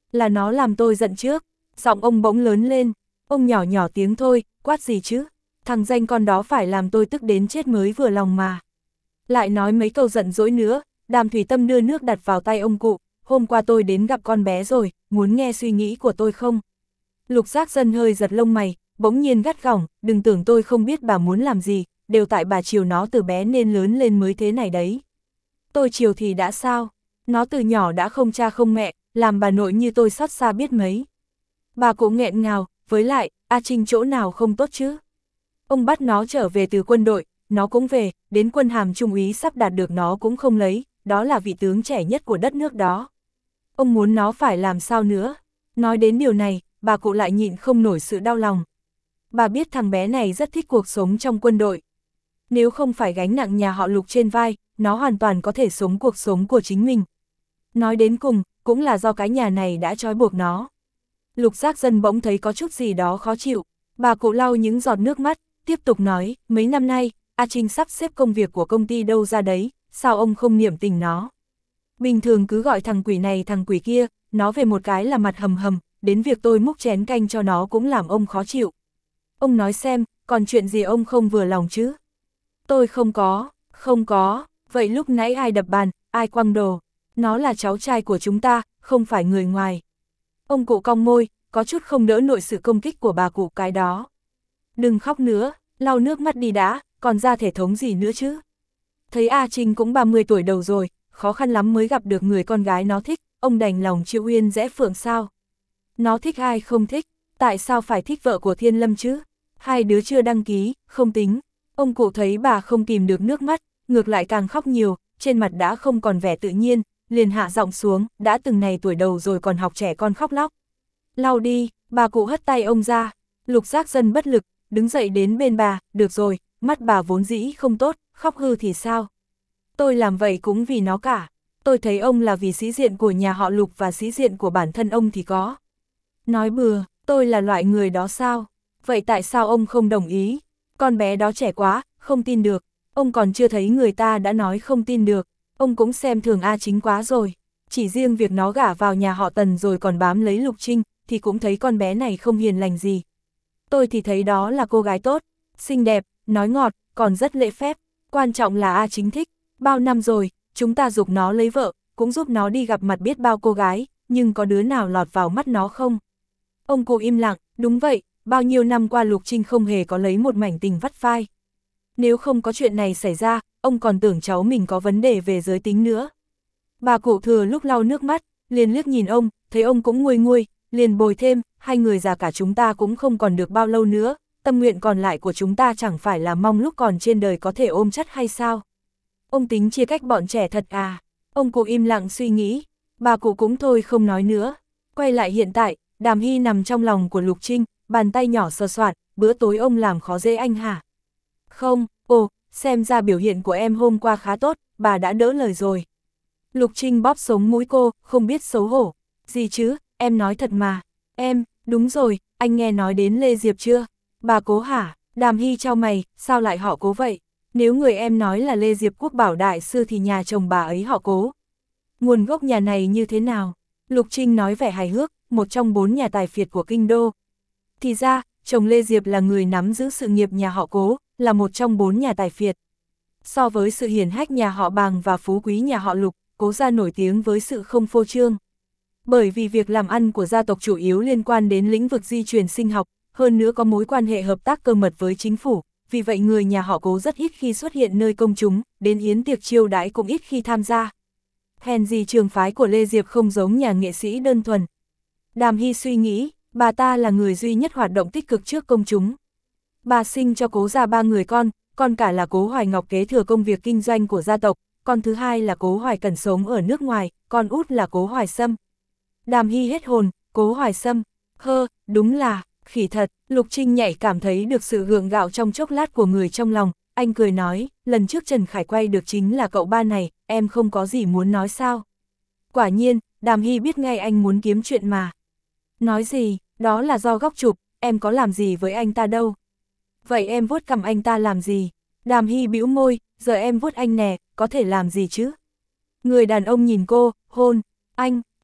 Là nó làm tôi giận trước. Giọng ông bỗng lớn lên. Ông nhỏ nhỏ tiếng thôi, quát gì chứ? Thằng danh con đó phải làm tôi tức đến chết mới vừa lòng mà. Lại nói mấy câu giận dỗi nữa, Đàm Thủy Tâm đưa nước đặt vào tay ông cụ. Hôm qua tôi đến gặp con bé rồi, muốn nghe suy nghĩ của tôi không? Lục Giác Dân hơi giật lông mày, bỗng nhiên gắt gỏng, đừng tưởng tôi không biết bà muốn làm gì, đều tại bà chiều nó từ bé nên lớn lên mới thế này đấy. Tôi chiều thì đã sao? Nó từ nhỏ đã không cha không mẹ, làm bà nội như tôi xót xa biết mấy. Bà cũng nghẹn ngào, với lại, A Trinh chỗ nào không tốt chứ? Ông bắt nó trở về từ quân đội, nó cũng về, đến quân hàm trung úy sắp đạt được nó cũng không lấy, đó là vị tướng trẻ nhất của đất nước đó. Ông muốn nó phải làm sao nữa? Nói đến điều này, bà cụ lại nhịn không nổi sự đau lòng. Bà biết thằng bé này rất thích cuộc sống trong quân đội. Nếu không phải gánh nặng nhà họ Lục trên vai, nó hoàn toàn có thể sống cuộc sống của chính mình. Nói đến cùng, cũng là do cái nhà này đã trói buộc nó. Lục Giác Dân bỗng thấy có chút gì đó khó chịu. Bà cụ lau những giọt nước mắt, tiếp tục nói, mấy năm nay, A Trinh sắp xếp công việc của công ty đâu ra đấy, sao ông không niệm tình nó? Bình thường cứ gọi thằng quỷ này thằng quỷ kia, nó về một cái là mặt hầm hầm, đến việc tôi múc chén canh cho nó cũng làm ông khó chịu. Ông nói xem, còn chuyện gì ông không vừa lòng chứ? Tôi không có, không có, vậy lúc nãy ai đập bàn, ai quăng đồ? Nó là cháu trai của chúng ta, không phải người ngoài. Ông cụ cong môi, có chút không đỡ nổi sự công kích của bà cụ cái đó. Đừng khóc nữa, lau nước mắt đi đã, còn ra thể thống gì nữa chứ? Thấy A Trinh cũng ba mươi tuổi đầu rồi, khó khăn lắm mới gặp được người con gái nó thích, ông đành lòng chịu uyên rẽ phượng sao? Nó thích ai không thích, tại sao phải thích vợ của Thiên Lâm chứ? Hai đứa chưa đăng ký, không tính. Ông cụ thấy bà không kìm được nước mắt, ngược lại càng khóc nhiều, trên mặt đã không còn vẻ tự nhiên, liền hạ giọng xuống, đã từng này tuổi đầu rồi còn học trẻ con khóc lóc. Lau đi, bà cụ hất tay ông ra. Lục Giác Dân bất lực, đứng dậy đến bên bà, được rồi, mắt bà vốn dĩ không tốt, khóc hư thì sao? Tôi làm vậy cũng vì nó cả. Tôi thấy ông là vì sĩ diện của nhà họ Lục và sĩ diện của bản thân ông thì có. Nói bừa, tôi là loại người đó sao? Vậy tại sao ông không đồng ý? Con bé đó trẻ quá, không tin được. Ông còn chưa thấy người ta đã nói không tin được. Ông cũng xem thường A Chính quá rồi. Chỉ riêng việc nó gả vào nhà họ Tần rồi còn bám lấy Lục Trinh, thì cũng thấy con bé này không hiền lành gì. Tôi thì thấy đó là cô gái tốt, xinh đẹp, nói ngọt, còn rất lễ phép. Quan trọng là A Chính thích. Bao năm rồi, chúng ta giục nó lấy vợ, cũng giúp nó đi gặp mặt biết bao cô gái, nhưng có đứa nào lọt vào mắt nó không? Ông cụ im lặng, đúng vậy, bao nhiêu năm qua Lục Trinh không hề có lấy một mảnh tình vắt vai. Nếu không có chuyện này xảy ra, ông còn tưởng cháu mình có vấn đề về giới tính nữa. Bà cụ thừa lúc lau nước mắt, liền liếc nhìn ông, thấy ông cũng nguôi nguôi, liền bồi thêm, hai người già cả chúng ta cũng không còn được bao lâu nữa, tâm nguyện còn lại của chúng ta chẳng phải là mong lúc còn trên đời có thể ôm chắt hay sao? Ông tính chia cách bọn trẻ thật à? Ông cụ im lặng suy nghĩ, bà cụ cũng thôi không nói nữa. Quay lại hiện tại, Đàm Hy nằm trong lòng của Lục Trinh, bàn tay nhỏ sờ soạt, bữa tối ông làm khó dễ anh hả? Không, ồ, xem ra biểu hiện của em hôm qua khá tốt, bà đã đỡ lời rồi. Lục Trinh bóp sống mũi cô, không biết xấu hổ. Gì chứ, em nói thật mà. Em, đúng rồi, anh nghe nói đến Lê Diệp chưa? Bà Cố hả? Đàm Hy chau mày, sao lại họ Cố vậy? Nếu người em nói là Lê Diệp Quốc Bảo đại sư thì nhà chồng bà ấy họ Cố. Nguồn gốc nhà này như thế nào? Lục Trinh nói vẻ hài hước, một trong bốn nhà tài phiệt của kinh đô. Thì ra, chồng Lê Diệp là người nắm giữ sự nghiệp nhà họ Cố, là một trong bốn nhà tài phiệt. So với sự hiển hách nhà họ Bàng và phú quý nhà họ Lục, Cố gia nổi tiếng với sự không phô trương. Bởi vì việc làm ăn của gia tộc chủ yếu liên quan đến lĩnh vực di truyền sinh học, hơn nữa có mối quan hệ hợp tác cơ mật với chính phủ, vì vậy người nhà họ Cố rất ít khi xuất hiện nơi công chúng, đến yến tiệc chiêu đãi cũng ít khi tham gia. Hèn gì trường phái của Lê Diệp không giống nhà nghệ sĩ đơn thuần. Đàm Hy suy nghĩ, bà ta là người duy nhất hoạt động tích cực trước công chúng. Bà sinh cho Cố gia ba người con, con cả là Cố Hoài Ngọc kế thừa công việc kinh doanh của gia tộc, con thứ hai là Cố Hoài Cẩn sống ở nước ngoài, con út là Cố Hoài Sâm. Đàm Hy hết hồn, Cố Hoài Sâm, hơ, đúng là, khỉ thật. Lục Trinh nhạy cảm thấy được sự gượng gạo trong chốc lát của người trong lòng, anh cười nói, lần trước Trần Khải quay được chính là cậu ba này, em không có gì muốn nói sao? Quả nhiên, Đàm Hy biết ngay anh muốn kiếm chuyện mà. Nói gì, đó là do góc chụp, em có làm gì với anh ta đâu. Vậy em vuốt cằm anh ta làm gì? Đàm Hy bĩu môi, giờ em vuốt anh nè, có thể làm gì chứ? Người đàn ông nhìn cô, hôn, anh, um,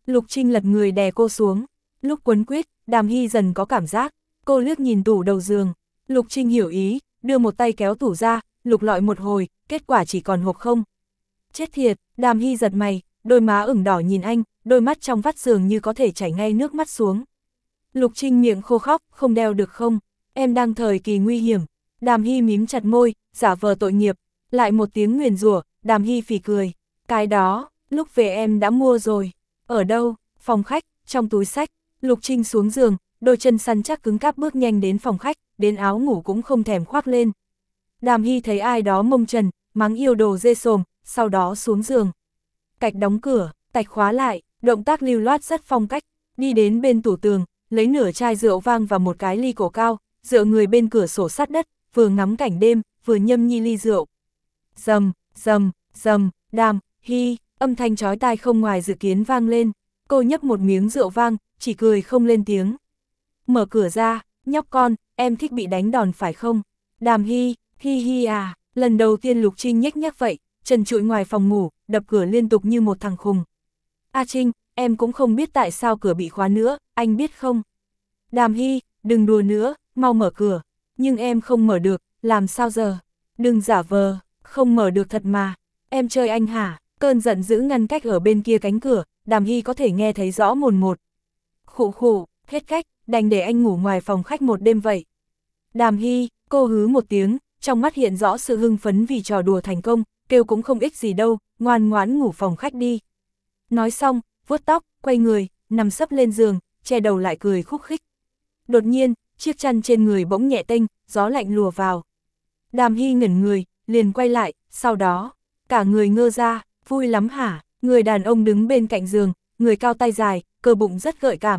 Lục Trinh lật người đè cô xuống. Lúc quấn quýt, Đàm Hy dần có cảm giác. Cô liếc nhìn tủ đầu giường. Lục Trinh hiểu ý, đưa một tay kéo tủ ra, lục lọi một hồi, kết quả chỉ còn hộp không. Chết thiệt, Đàm Hy giật mày, đôi má ửng đỏ nhìn anh, đôi mắt trong vắt giường như có thể chảy ngay nước mắt xuống. Lục Trinh miệng khô khóc, không đeo được không? Em đang thời kỳ nguy hiểm. Đàm Hy mím chặt môi, giả vờ tội nghiệp. Lại một tiếng nguyền rủa, Đàm Hy phì cười. Cái đó, lúc về em đã mua rồi. Ở đâu? Phòng khách, trong túi sách. Lục Trinh xuống giường, đôi chân săn chắc cứng cáp bước nhanh đến phòng khách, đến áo ngủ cũng không thèm khoác lên. Đàm Hy thấy ai đó mông trần, mắng yêu đồ dê sồm, sau đó xuống giường. Cạch đóng cửa, tạch khóa lại, động tác lưu loát rất phong cách, đi đến bên tủ tường, lấy nửa chai rượu vang và một cái ly cổ cao, dựa người bên cửa sổ sát đất, vừa ngắm cảnh đêm, vừa nhâm nhi ly rượu. Rầm, rầm, rầm, Đàm Hy, âm thanh chói tai không ngoài dự kiến vang lên, cô nhấp một miếng rượu vang, chỉ cười không lên tiếng. Mở cửa ra, nhóc con, em thích bị đánh đòn phải không? Đàm Hy, hi hi à, lần đầu tiên Lục Trinh nhếch nhác vậy, trần trụi ngoài phòng ngủ, đập cửa liên tục như một thằng khùng. A Trinh, em cũng không biết tại sao cửa bị khóa nữa, anh biết không? Đàm Hy, đừng đùa nữa, mau mở cửa. Nhưng em không mở được, làm sao giờ? Đừng giả vờ, không mở được thật mà. Em chơi anh hả? Cơn giận dữ ngăn cách ở bên kia cánh cửa, Đàm Hy có thể nghe thấy rõ mồn một. Khụ khụ, hết cách, đành để anh ngủ ngoài phòng khách một đêm vậy. Đàm Hy, cô hứ một tiếng, trong mắt hiện rõ sự hưng phấn vì trò đùa thành công, kêu cũng không ích gì đâu, ngoan ngoãn ngủ phòng khách đi. Nói xong, vuốt tóc, quay người, nằm sấp lên giường, che đầu lại cười khúc khích. Đột nhiên, chiếc chăn trên người bỗng nhẹ tênh, gió lạnh lùa vào. Đàm Hy ngẩn người, liền quay lại, sau đó, cả người ngơ ra, vui lắm hả? Người đàn ông đứng bên cạnh giường, người cao tay dài, cơ bụng rất gợi cảm.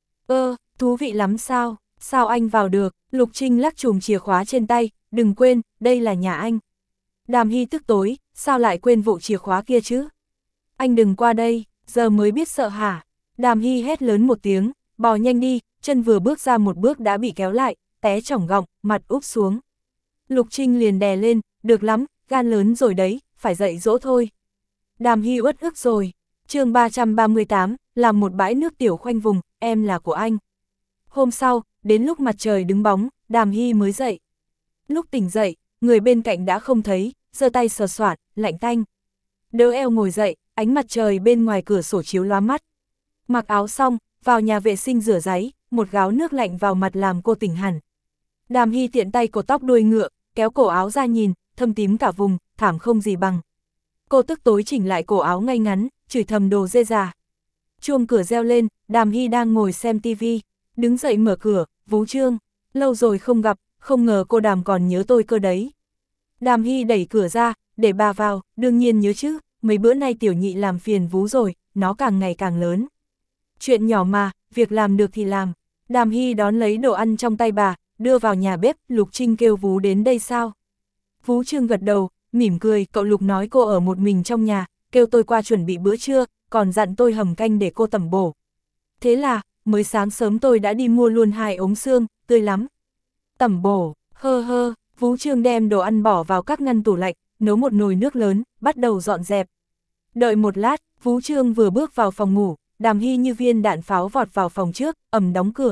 Ơ, thú vị lắm sao? Sao anh vào được? Lục Trinh lắc chùm chìa khóa trên tay, đừng quên, đây là nhà anh. Đàm Hy tức tối, sao lại quên vụ chìa khóa kia chứ? Anh đừng qua đây, giờ mới biết sợ hả? Đàm Hy hét lớn một tiếng, bò nhanh đi, chân vừa bước ra một bước đã bị kéo lại, té chỏng gọng, mặt úp xuống. Lục Trinh liền đè lên, được lắm, gan lớn rồi đấy, phải dạy dỗ thôi. Đàm Hy uất ức rồi. Chương ba trăm ba mươi tám, làm một bãi nước tiểu khoanh vùng, em là của anh. Hôm sau, đến lúc mặt trời đứng bóng, Đàm Hy mới dậy. Lúc tỉnh dậy, người bên cạnh đã không thấy, giơ tay sờ soạt, lạnh tanh. Đỡ eo ngồi dậy, ánh mặt trời bên ngoài cửa sổ chiếu lóa mắt. Mặc áo xong, vào nhà vệ sinh rửa ráy, một gáo nước lạnh vào mặt làm cô tỉnh hẳn. Đàm Hy tiện tay cột tóc đuôi ngựa, kéo cổ áo ra nhìn, thâm tím cả vùng, thảm không gì bằng. Cô tức tối chỉnh lại cổ áo ngay ngắn, chửi thầm đồ dê già. Chuông cửa reo lên, Đàm Hy đang ngồi xem tivi, đứng dậy mở cửa, Vú Trương, lâu rồi không gặp, không ngờ cô Đàm còn nhớ tôi cơ đấy. Đàm Hy đẩy cửa ra, để bà vào, đương nhiên nhớ chứ, mấy bữa nay tiểu nhị làm phiền Vú rồi, nó càng ngày càng lớn. Chuyện nhỏ mà, việc làm được thì làm. Đàm Hy đón lấy đồ ăn trong tay bà, đưa vào nhà bếp, Lục Trinh kêu Vú đến đây sao? Vú Trương gật đầu, mỉm cười, cậu Lục nói cô ở một mình trong nhà, kêu tôi qua chuẩn bị bữa trưa, còn dặn tôi hầm canh để cô tẩm bổ. Thế là, mới sáng sớm tôi đã đi mua luôn hai ống xương, tươi lắm. Tẩm bổ, hơ hơ, Vú Trương đem đồ ăn bỏ vào các ngăn tủ lạnh, nấu một nồi nước lớn, bắt đầu dọn dẹp. Đợi một lát, Vú Trương vừa bước vào phòng ngủ, Đàm Hy như viên đạn pháo vọt vào phòng trước, ầm đóng cửa.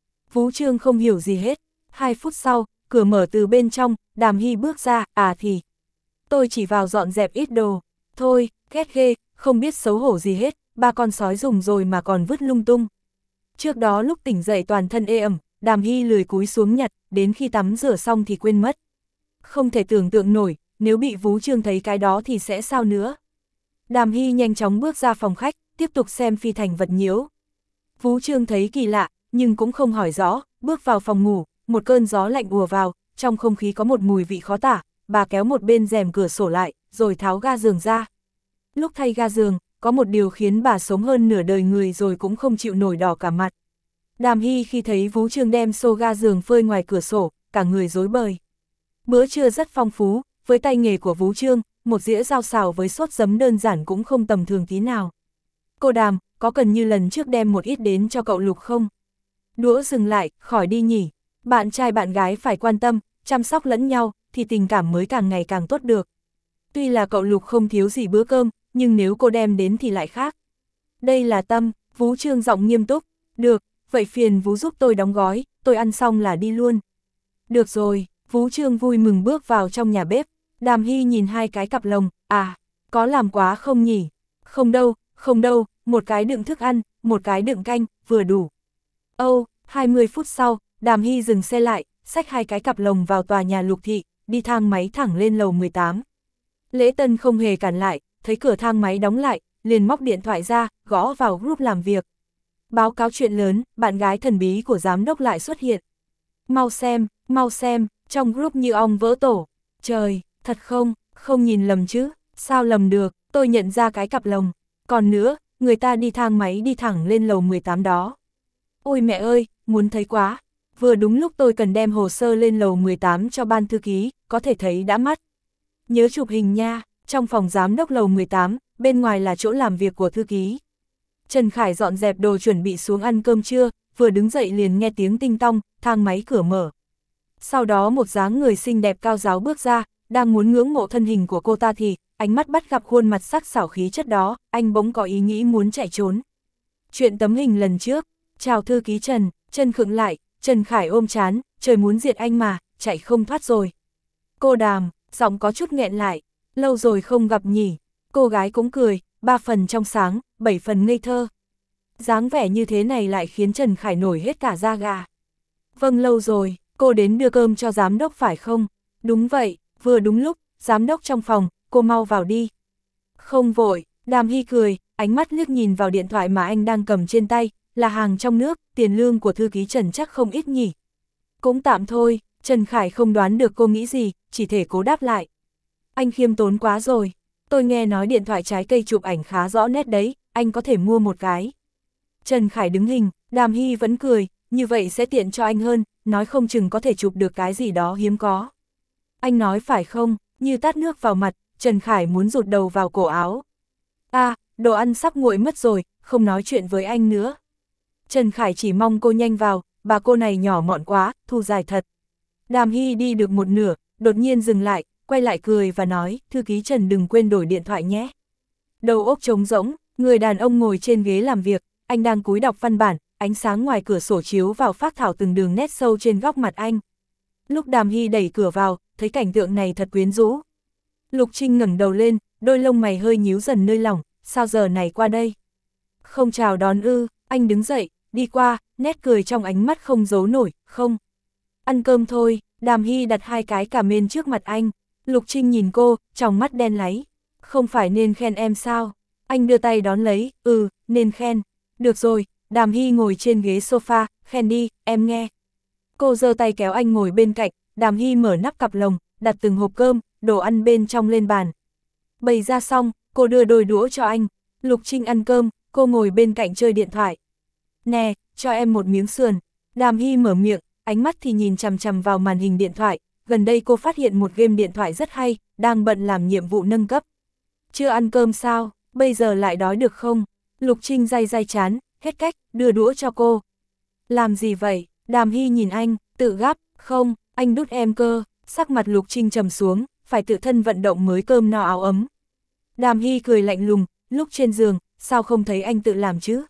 Vú Trương không hiểu gì hết. Hai phút sau, cửa mở từ bên trong, Đàm Hy bước ra, à thì. Tôi chỉ vào dọn dẹp ít đồ. Thôi, ghét ghê, không biết xấu hổ gì hết, ba con sói dùng rồi mà còn vứt lung tung. Trước đó lúc tỉnh dậy toàn thân ê ẩm, Đàm Hy lười cúi xuống nhặt, đến khi tắm rửa xong thì quên mất. Không thể tưởng tượng nổi, nếu bị Vú Trương thấy cái đó thì sẽ sao nữa. Đàm Hy nhanh chóng bước ra phòng khách, tiếp tục xem Phi Thành vật nhiễu. Vú Trương thấy kỳ lạ, nhưng cũng không hỏi rõ, bước vào phòng ngủ, một cơn gió lạnh ùa vào, trong không khí có một mùi vị khó tả, bà kéo một bên rèm cửa sổ lại, rồi tháo ga giường ra. Lúc thay ga giường, có một điều khiến bà sống hơn nửa đời người rồi cũng không chịu nổi đỏ cả mặt. Đàm Hy khi thấy Vú Trương đem xô ga giường phơi ngoài cửa sổ, cả người rối bời. Bữa trưa rất phong phú, với tay nghề của Vú Trương, một dĩa rau xào với sốt giấm đơn giản cũng không tầm thường tí nào. Cô Đàm, có cần như lần trước đem một ít đến cho cậu Lục không? Đũa dừng lại, khỏi đi nhỉ. Bạn trai bạn gái phải quan tâm, chăm sóc lẫn nhau, thì tình cảm mới càng ngày càng tốt được. Tuy là cậu Lục không thiếu gì bữa cơm, nhưng nếu cô đem đến thì lại khác. Đây là Tâm, Vú Trương giọng nghiêm túc. Được, vậy phiền Vú giúp tôi đóng gói, tôi ăn xong là đi luôn. Được rồi, Vú Trương vui mừng bước vào trong nhà bếp. Đàm Hy nhìn hai cái cặp lồng, à, có làm quá không nhỉ? Không đâu, không đâu, một cái đựng thức ăn, một cái đựng canh, vừa đủ. Âu, hai mươi phút sau, Đàm Hy dừng xe lại, xách hai cái cặp lồng vào tòa nhà Lục Thị, đi thang máy thẳng lên lầu mười tám. Lễ Tân không hề cản lại, thấy cửa thang máy đóng lại, liền móc điện thoại ra, gõ vào group làm việc. Báo cáo chuyện lớn, bạn gái thần bí của giám đốc lại xuất hiện. Mau xem, mau xem, trong group như ong vỡ tổ. Trời, thật không, không nhìn lầm chứ, sao lầm được, tôi nhận ra cái cặp lồng. Còn nữa, người ta đi thang máy đi thẳng lên lầu mười tám đó. Ôi mẹ ơi, muốn thấy quá. Vừa đúng lúc tôi cần đem hồ sơ lên lầu mười tám cho ban thư ký, có thể thấy đã mắt. Nhớ chụp hình nha, trong phòng giám đốc lầu mười tám, bên ngoài là chỗ làm việc của thư ký. Trần Khải dọn dẹp đồ chuẩn bị xuống ăn cơm trưa, vừa đứng dậy liền nghe tiếng tinh tong, thang máy cửa mở. Sau đó một dáng người xinh đẹp cao ráo bước ra, đang muốn ngưỡng mộ thân hình của cô ta thì, ánh mắt bắt gặp khuôn mặt sắc sảo khí chất đó, anh bỗng có ý nghĩ muốn chạy trốn. Chuyện tấm hình lần trước, chào thư ký Trần, Trần khựng lại, Trần Khải ôm chán, trời muốn diệt anh mà, chạy không thoát rồi. Cô Đàm, giọng có chút nghẹn lại, lâu rồi không gặp nhỉ, cô gái cũng cười, ba phần trong sáng, bảy phần ngây thơ. Dáng vẻ như thế này lại khiến Trần Khải nổi hết cả da gà. Vâng lâu rồi, cô đến đưa cơm cho giám đốc phải không? Đúng vậy, vừa đúng lúc, giám đốc trong phòng, cô mau vào đi. Không vội, Đàm Hy cười, ánh mắt liếc nhìn vào điện thoại mà anh đang cầm trên tay, là hàng trong nước, tiền lương của thư ký Trần chắc không ít nhỉ. Cũng tạm thôi, Trần Khải không đoán được cô nghĩ gì, chỉ thể cố đáp lại. Anh khiêm tốn quá rồi, tôi nghe nói điện thoại trái cây chụp ảnh khá rõ nét đấy, anh có thể mua một cái. Trần Khải đứng hình, Đàm Hy vẫn cười, như vậy sẽ tiện cho anh hơn, nói không chừng có thể chụp được cái gì đó hiếm có. Anh nói phải không, như tát nước vào mặt, Trần Khải muốn rụt đầu vào cổ áo. À, đồ ăn sắp nguội mất rồi, không nói chuyện với anh nữa. Trần Khải chỉ mong cô nhanh vào, bà cô này nhỏ mọn quá, thu dài thật. Đàm Hy đi được một nửa, đột nhiên dừng lại, quay lại cười và nói, thư ký Trần đừng quên đổi điện thoại nhé. Đầu óc trống rỗng, người đàn ông ngồi trên ghế làm việc, anh đang cúi đọc văn bản, ánh sáng ngoài cửa sổ chiếu vào phác thảo từng đường nét sâu trên góc mặt anh. Lúc Đàm Hy đẩy cửa vào, thấy cảnh tượng này thật quyến rũ. Lục Trinh ngẩng đầu lên, đôi lông mày hơi nhíu dần nơi lỏng, sao giờ này qua đây? Không chào đón ư, anh đứng dậy, đi qua, nét cười trong ánh mắt không giấu nổi, không. Ăn cơm thôi, Đàm Hy đặt hai cái cà mên trước mặt anh. Lục Trinh nhìn cô, trong mắt đen láy. Không phải nên khen em sao? Anh đưa tay đón lấy, ừ, nên khen. Được rồi, Đàm Hy ngồi trên ghế sofa, khen đi, em nghe. Cô giơ tay kéo anh ngồi bên cạnh, Đàm Hy mở nắp cặp lồng, đặt từng hộp cơm, đồ ăn bên trong lên bàn. Bày ra xong, cô đưa đôi đũa cho anh. Lục Trinh ăn cơm, cô ngồi bên cạnh chơi điện thoại. Nè, cho em một miếng sườn. Đàm Hy mở miệng, ánh mắt thì nhìn chằm chằm vào màn hình điện thoại. Gần đây cô phát hiện một game điện thoại rất hay, đang bận làm nhiệm vụ nâng cấp. Chưa ăn cơm sao, bây giờ lại đói được không? Lục Trinh day day chán, hết cách, đưa đũa cho cô. Làm gì vậy? Đàm Hy nhìn anh, tự gắp, không, anh đút em cơ. Sắc mặt Lục Trinh trầm xuống, phải tự thân vận động mới cơm no áo ấm. Đàm Hy cười lạnh lùng, lúc trên giường, sao không thấy anh tự làm chứ?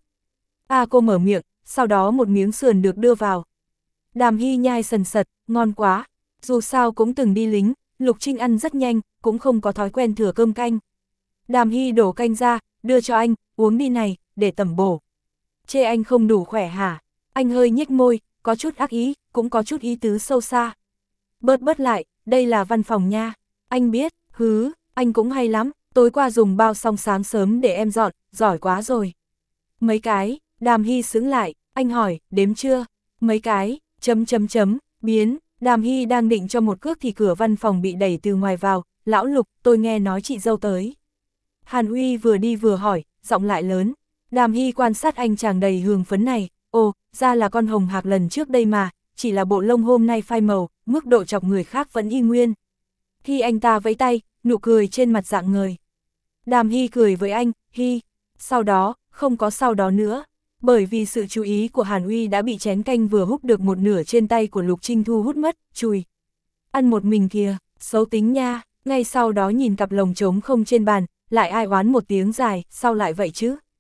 À cô mở miệng, sau đó một miếng sườn được đưa vào. Đàm Hy nhai sần sật, ngon quá. Dù sao cũng từng đi lính, Lục Trinh ăn rất nhanh, cũng không có thói quen thừa cơm canh. Đàm Hy đổ canh ra, đưa cho anh, uống đi này, để tẩm bổ. Chê anh không đủ khỏe hả? Anh hơi nhếch môi, có chút ác ý, cũng có chút ý tứ sâu xa. Bớt bớt lại, đây là văn phòng nha. Anh biết, hứ, anh cũng hay lắm, tối qua dùng bao xong sáng sớm để em dọn, giỏi quá rồi. Mấy cái, Đàm Hy sững lại, anh hỏi, đếm chưa? Mấy cái, chấm chấm chấm, biến. Đàm Hy đang định cho một cước thì cửa văn phòng bị đẩy từ ngoài vào, lão Lục, tôi nghe nói chị dâu tới. Hàn Uy vừa đi vừa hỏi, giọng lại lớn. Đàm Hy quan sát anh chàng đầy hương phấn này, ồ, ra là con hồng hạc lần trước đây mà, chỉ là bộ lông hôm nay phai màu, mức độ chọc người khác vẫn y nguyên. Khi anh ta vẫy tay, nụ cười trên mặt rạng ngời. Đàm Hy cười với anh, Hy, sau đó, không có sau đó nữa. Bởi vì sự chú ý của Hàn Uy đã bị chén canh vừa húp được một nửa trên tay của Lục Trinh thu hút mất, chùi. Ăn một mình kìa, xấu tính nha, ngay sau đó nhìn cặp lồng trống không trên bàn, lại ai oán một tiếng dài, sao lại vậy chứ?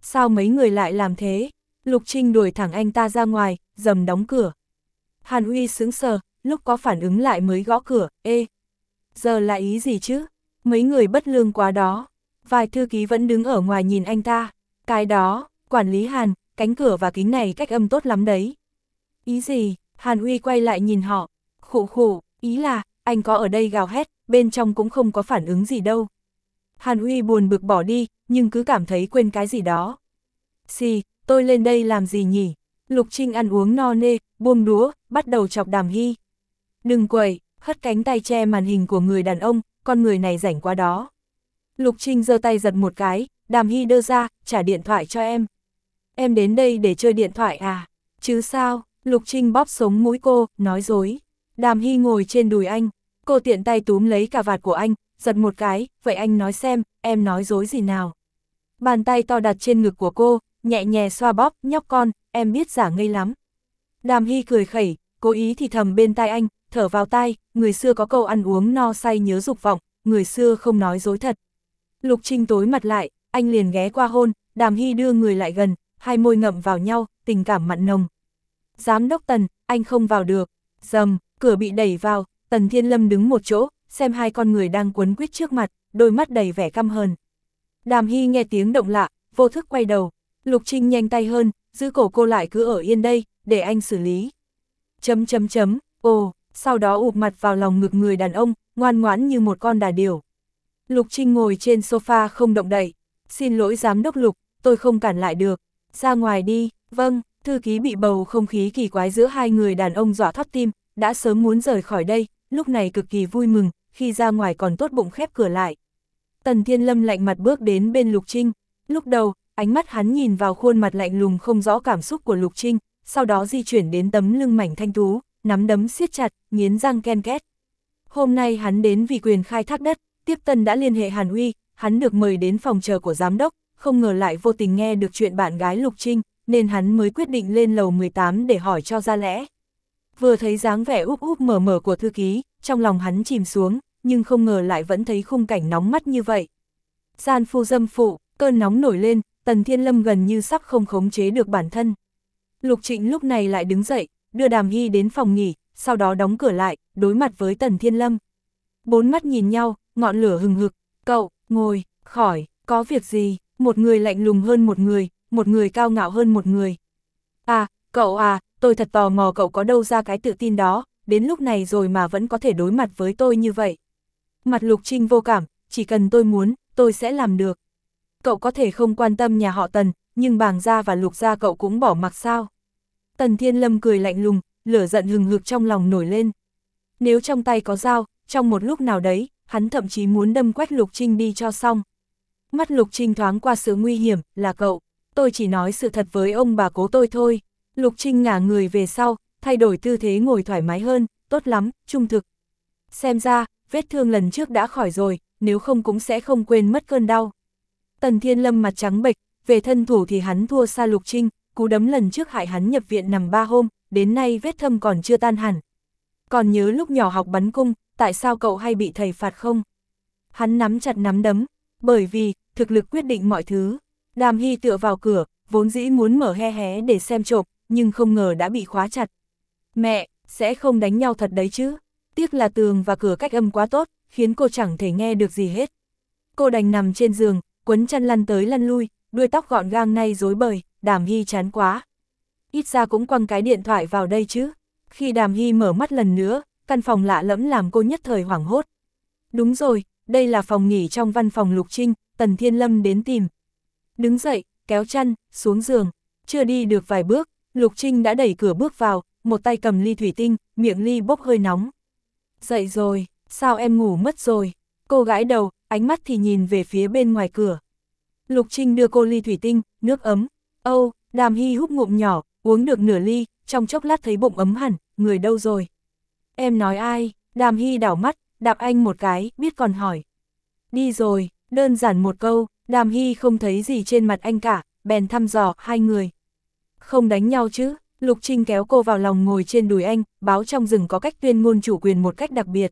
Sao mấy người lại làm thế? Lục Trinh đuổi thẳng anh ta ra ngoài, dầm đóng cửa. Hàn Uy sững sờ, lúc có phản ứng lại mới gõ cửa, ê, giờ là ý gì chứ? Mấy người bất lương quá đó. Vài thư ký vẫn đứng ở ngoài nhìn anh ta. Cái đó, quản lý Hàn, cánh cửa và kính này cách âm tốt lắm đấy. Ý gì? Hàn Uy quay lại nhìn họ. Khụ khụ, ý là, anh có ở đây gào hét, bên trong cũng không có phản ứng gì đâu. Hàn Uy buồn bực bỏ đi, nhưng cứ cảm thấy quên cái gì đó. Xì, tôi lên đây làm gì nhỉ? Lục Trinh ăn uống no nê, buông đũa, bắt đầu chọc Đàm Hy. Đừng quẩy, hất cánh tay che màn hình của người đàn ông, con người này rảnh quá đó. Lục Trinh giơ tay giật một cái, Đàm Hy đưa ra, trả điện thoại cho em. Em đến đây để chơi điện thoại à? Chứ sao? Lục Trinh bóp sống mũi cô, nói dối. Đàm Hy ngồi trên đùi anh, cô tiện tay túm lấy cà vạt của anh, giật một cái, vậy anh nói xem, em nói dối gì nào? Bàn tay to đặt trên ngực của cô, nhẹ nhẹ xoa bóp, nhóc con, em biết giả ngây lắm. Đàm Hy cười khẩy, cố ý thì thầm bên tai anh, thở vào tai, người xưa có câu ăn uống no say nhớ dục vọng, người xưa không nói dối thật. Lục Trinh tối mặt lại, anh liền ghé qua hôn, Đàm Hy đưa người lại gần, hai môi ngậm vào nhau, tình cảm mặn nồng. Giám đốc Tần, anh không vào được. Dầm, cửa bị đẩy vào, Tần Thiên Lâm đứng một chỗ, xem hai con người đang quấn quýt trước mặt, đôi mắt đầy vẻ căm hờn. Đàm Hy nghe tiếng động lạ, vô thức quay đầu. Lục Trinh nhanh tay hơn, giữ cổ cô lại cứ ở yên đây, để anh xử lý. Chấm chấm chấm, ồ, sau đó ụp mặt vào lòng ngực người đàn ông, ngoan ngoãn như một con đà điểu. Lục Trinh ngồi trên sofa không động đậy. Xin lỗi giám đốc Lục, tôi không cản lại được. Ra ngoài đi, vâng, thư ký bị bầu không khí kỳ quái giữa hai người đàn ông dọa thót tim, đã sớm muốn rời khỏi đây, lúc này cực kỳ vui mừng, khi ra ngoài còn tốt bụng khép cửa lại. Tần Thiên Lâm lạnh mặt bước đến bên Lục Trinh. Lúc đầu, ánh mắt hắn nhìn vào khuôn mặt lạnh lùng không rõ cảm xúc của Lục Trinh, sau đó di chuyển đến tấm lưng mảnh thanh tú, nắm đấm siết chặt, nghiến răng ken két. Hôm nay hắn đến vì quyền khai thác đất, Tiếp Tân đã liên hệ Hàn Uy, hắn được mời đến phòng chờ của giám đốc, không ngờ lại vô tình nghe được chuyện bạn gái Lục Trinh, nên hắn mới quyết định lên lầu mười tám để hỏi cho ra lẽ. Vừa thấy dáng vẻ úp úp mở mở của thư ký, trong lòng hắn chìm xuống, nhưng không ngờ lại vẫn thấy khung cảnh nóng mắt như vậy. Gian phu dâm phụ, cơn nóng nổi lên, Tần Thiên Lâm gần như sắp không khống chế được bản thân. Lục Trịnh lúc này lại đứng dậy, đưa Đàm Hy đến phòng nghỉ, sau đó đóng cửa lại, đối mặt với Tần Thiên Lâm. Bốn mắt nhìn nhau, ngọn lửa hừng hực, cậu, ngồi, khỏi, có việc gì, một người lạnh lùng hơn một người, một người cao ngạo hơn một người. À, cậu à, tôi thật tò mò cậu có đâu ra cái tự tin đó, đến lúc này rồi mà vẫn có thể đối mặt với tôi như vậy. Mặt Lục Trinh vô cảm, chỉ cần tôi muốn, tôi sẽ làm được. Cậu có thể không quan tâm nhà họ Tần, nhưng Bàng gia và Lục gia cậu cũng bỏ mặc sao? Tần Thiên Lâm cười lạnh lùng, lửa giận hừng hực trong lòng nổi lên. Nếu trong tay có dao, trong một lúc nào đấy, hắn thậm chí muốn đâm quách Lục Trinh đi cho xong. Mắt Lục Trinh thoáng qua sự nguy hiểm, là cậu, tôi chỉ nói sự thật với ông bà cố tôi thôi. Lục Trinh ngả người về sau, thay đổi tư thế ngồi thoải mái hơn, tốt lắm, trung thực. Xem ra, vết thương lần trước đã khỏi rồi, nếu không cũng sẽ không quên mất cơn đau. Tần Thiên Lâm mặt trắng bệch, về thân thủ thì hắn thua xa Lục Trinh, cú đấm lần trước hại hắn nhập viện nằm ba hôm, đến nay vết thâm còn chưa tan hẳn. Còn nhớ lúc nhỏ học bắn cung, tại sao cậu hay bị thầy phạt không? Hắn nắm chặt nắm đấm, bởi vì, thực lực quyết định mọi thứ. Đàm Hy tựa vào cửa, vốn dĩ muốn mở hé hé để xem trộm, nhưng không ngờ đã bị khóa chặt. Mẹ, sẽ không đánh nhau thật đấy chứ? Tiếc là tường và cửa cách âm quá tốt, khiến cô chẳng thể nghe được gì hết. Cô đành nằm trên giường, quấn chăn lăn tới lăn lui, đuôi tóc gọn gàng nay rối bời, Đàm Hy chán quá. Ít ra cũng quăng cái điện thoại vào đây chứ. Khi Đàm Hy mở mắt lần nữa, căn phòng lạ lẫm làm cô nhất thời hoảng hốt. Đúng rồi, đây là phòng nghỉ trong văn phòng Lục Trinh, Tần Thiên Lâm đến tìm. Đứng dậy, kéo chăn, xuống giường, chưa đi được vài bước, Lục Trinh đã đẩy cửa bước vào, một tay cầm ly thủy tinh, miệng ly bốc hơi nóng. Dậy rồi, sao em ngủ mất rồi? Cô gãi đầu, ánh mắt thì nhìn về phía bên ngoài cửa. Lục Trinh đưa cô ly thủy tinh, nước ấm. Âu, Đàm Hy húp ngụm nhỏ, uống được nửa ly, trong chốc lát thấy bụng ấm hẳn, người đâu rồi? Em nói ai? Đàm Hy đảo mắt, đạp anh một cái, biết còn hỏi. Đi rồi, đơn giản một câu, Đàm Hy không thấy gì trên mặt anh cả, bèn thăm dò, hai người. Không đánh nhau chứ? Lục Trinh kéo cô vào lòng ngồi trên đùi anh, báo trong rừng có cách tuyên ngôn chủ quyền một cách đặc biệt.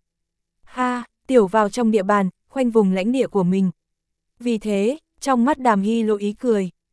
Ha, tiểu vào trong địa bàn, khoanh vùng lãnh địa của mình. Vì thế, trong mắt Đàm Hy lộ ý cười,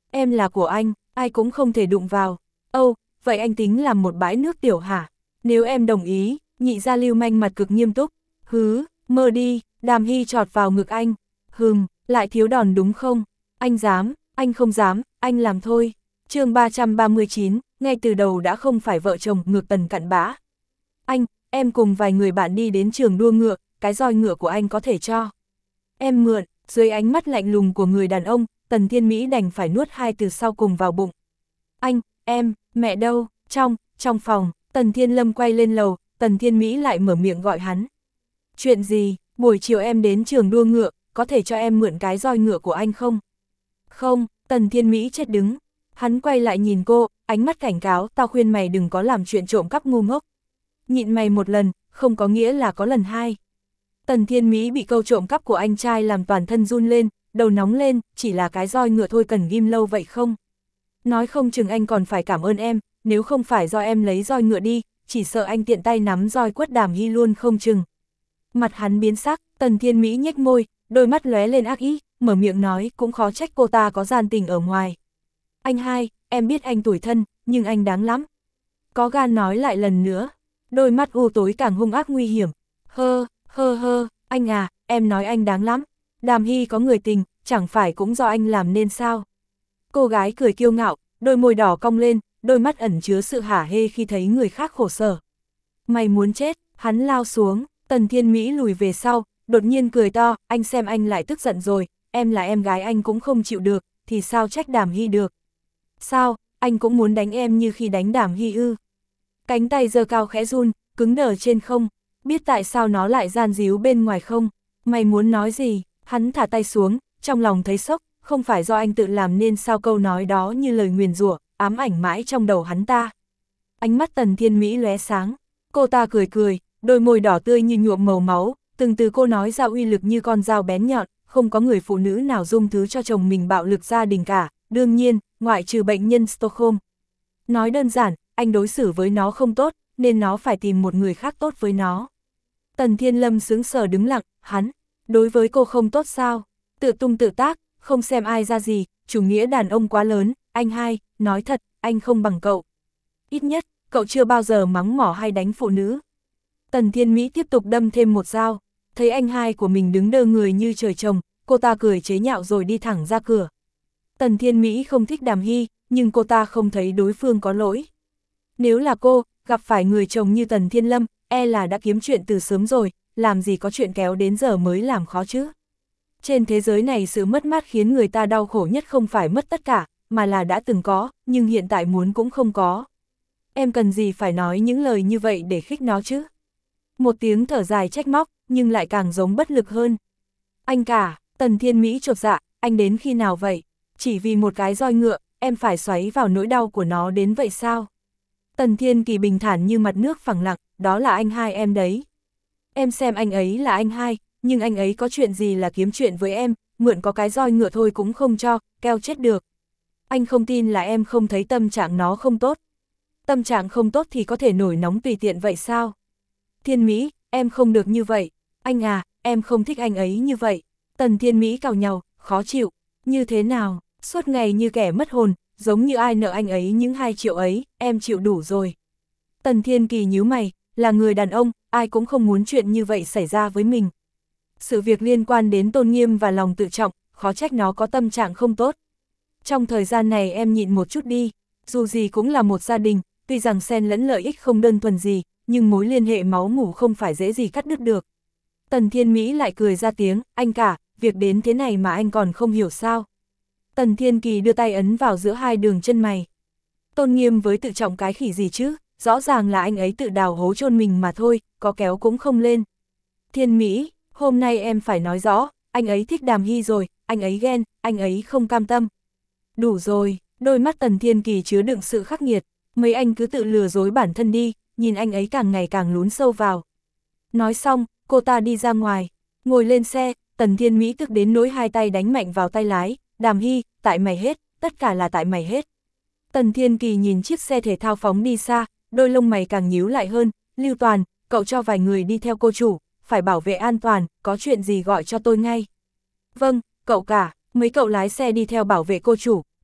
Em là của anh, ai cũng không thể đụng vào. Âu, vậy anh tính làm một bãi nước tiểu hả? Nếu em đồng ý, Nhị gia lưu manh mặt cực nghiêm túc. Hứ, mơ đi, Đàm Hy chọt vào ngực anh. Hừm, lại thiếu đòn đúng không? Anh dám, anh không dám, anh làm thôi. chương ba trăm ba mươi chín, ngay từ đầu đã không phải vợ chồng, ngược Tần cặn bã. Anh, em cùng vài người bạn đi đến trường đua ngựa, cái roi ngựa của anh có thể cho. Em mượn, dưới ánh mắt lạnh lùng của người đàn ông, Tần Thiên Mỹ đành phải nuốt hai từ sau cùng vào bụng. Anh, em, mẹ đâu, trong, trong phòng, Tần Thiên Lâm quay lên lầu, Tần Thiên Mỹ lại mở miệng gọi hắn. Chuyện gì, buổi chiều em đến trường đua ngựa, có thể cho em mượn cái roi ngựa của anh không? Không, Tần Thiên Mỹ chết đứng. Hắn quay lại nhìn cô, ánh mắt cảnh cáo, tao khuyên mày đừng có làm chuyện trộm cắp ngu ngốc. Nhịn mày một lần, không có nghĩa là có lần hai. Tần Thiên Mỹ bị câu trộm cắp của anh trai làm toàn thân run lên, đầu nóng lên, chỉ là cái roi ngựa thôi cần ghim lâu vậy không? Nói không chừng anh còn phải cảm ơn em, nếu không phải do em lấy roi ngựa đi, chỉ sợ anh tiện tay nắm roi quất Đàm Hy luôn không chừng. Mặt hắn biến sắc, Tần Thiên Mỹ nhếch môi, đôi mắt lóe lên ác ý, mở miệng nói cũng khó trách cô ta có gian tình ở ngoài. Anh hai, em biết anh tủi thân, nhưng anh đáng lắm. Có gan nói lại lần nữa, đôi mắt u tối càng hung ác nguy hiểm. Hơ, hơ hơ, anh à, em nói anh đáng lắm. Đàm Hy có người tình, chẳng phải cũng do anh làm nên sao? Cô gái cười kiêu ngạo, đôi môi đỏ cong lên, đôi mắt ẩn chứa sự hả hê khi thấy người khác khổ sở. Mày muốn chết, hắn lao xuống, Tần Thiên Mỹ lùi về sau, đột nhiên cười to, anh xem anh lại tức giận rồi, em là em gái anh cũng không chịu được, thì sao trách Đàm Hy được. Sao, anh cũng muốn đánh em như khi đánh Đàm Hy ư? Cánh tay giơ cao khẽ run, cứng đờ trên không, biết tại sao nó lại gian díu bên ngoài không? Mày muốn nói gì? Hắn thả tay xuống, trong lòng thấy sốc, không phải do anh tự làm nên sao câu nói đó như lời nguyền rủa, ám ảnh mãi trong đầu hắn ta. Ánh mắt Tần Thiên Mỹ lóe sáng, cô ta cười cười, đôi môi đỏ tươi như nhuộm màu máu, từng từ cô nói ra uy lực như con dao bén nhọn, không có người phụ nữ nào dung thứ cho chồng mình bạo lực gia đình cả, đương nhiên, ngoại trừ bệnh nhân Stockholm. Nói đơn giản, anh đối xử với nó không tốt, nên nó phải tìm một người khác tốt với nó. Tần Thiên Lâm sững sờ đứng lặng, hắn, đối với cô không tốt sao? Tự tung tự tác, không xem ai ra gì, chủ nghĩa đàn ông quá lớn, anh hai, nói thật, anh không bằng cậu. Ít nhất, cậu chưa bao giờ mắng mỏ hay đánh phụ nữ. Tần Thiên Mỹ tiếp tục đâm thêm một dao, thấy anh hai của mình đứng đơ người như trời trồng, cô ta cười chế nhạo rồi đi thẳng ra cửa. Tần Thiên Mỹ không thích Đàm Hy, nhưng cô ta không thấy đối phương có lỗi. Nếu là cô, gặp phải người chồng như Tần Thiên Lâm, e là đã kiếm chuyện từ sớm rồi, làm gì có chuyện kéo đến giờ mới làm khó chứ. Trên thế giới này sự mất mát khiến người ta đau khổ nhất không phải mất tất cả, mà là đã từng có, nhưng hiện tại muốn cũng không có. Em cần gì phải nói những lời như vậy để khích nó chứ? Một tiếng thở dài trách móc, nhưng lại càng giống bất lực hơn. Anh cả, Tần Thiên Mỹ chột dạ, anh đến khi nào vậy? Chỉ vì một cái roi ngựa, em phải xoáy vào nỗi đau của nó đến vậy sao? Tần Thiên Kỳ bình thản như mặt nước phẳng lặng, đó là anh hai em đấy. Em xem anh ấy là anh hai, nhưng anh ấy có chuyện gì là kiếm chuyện với em, mượn có cái roi ngựa thôi cũng không cho, keo chết được. Anh không tin là em không thấy tâm trạng nó không tốt. Tâm trạng không tốt thì có thể nổi nóng tùy tiện vậy sao? Thiên Mỹ, em không được như vậy. Anh à, em không thích anh ấy như vậy. Tần Thiên Mỹ cào nhàu, khó chịu. Như thế nào, suốt ngày như kẻ mất hồn, giống như ai nợ anh ấy những hai triệu ấy, em chịu đủ rồi. Tần Thiên Kỳ nhíu mày, là người đàn ông, ai cũng không muốn chuyện như vậy xảy ra với mình. Sự việc liên quan đến tôn nghiêm và lòng tự trọng, khó trách nó có tâm trạng không tốt. Trong thời gian này em nhịn một chút đi, dù gì cũng là một gia đình, tuy rằng xen lẫn lợi ích không đơn thuần gì, nhưng mối liên hệ máu mủ không phải dễ gì cắt đứt được. Tần Thiên Mỹ lại cười ra tiếng, anh cả, việc đến thế này mà anh còn không hiểu sao. Tần Thiên Kỳ đưa tay ấn vào giữa hai đường chân mày. Tôn nghiêm với tự trọng cái khỉ gì chứ, rõ ràng là anh ấy tự đào hố chôn mình mà thôi, có kéo cũng không lên. Thiên Mỹ, hôm nay em phải nói rõ, anh ấy thích Đàm Hy rồi, anh ấy ghen, anh ấy không cam tâm. Đủ rồi, đôi mắt Tần Thiên Kỳ chứa đựng sự khắc nghiệt, mấy anh cứ tự lừa dối bản thân đi, nhìn anh ấy càng ngày càng lún sâu vào. Nói xong, cô ta đi ra ngoài, ngồi lên xe, Tần Thiên Mỹ tức đến nỗi hai tay đánh mạnh vào tay lái, Đàm Hy, tại mày hết, tất cả là tại mày hết. Tần Thiên Kỳ nhìn chiếc xe thể thao phóng đi xa, đôi lông mày càng nhíu lại hơn, Lưu Toàn, cậu cho vài người đi theo cô chủ, phải bảo vệ an toàn, có chuyện gì gọi cho tôi ngay. Vâng, cậu cả, mấy cậu lái xe đi theo bảo vệ cô chủ,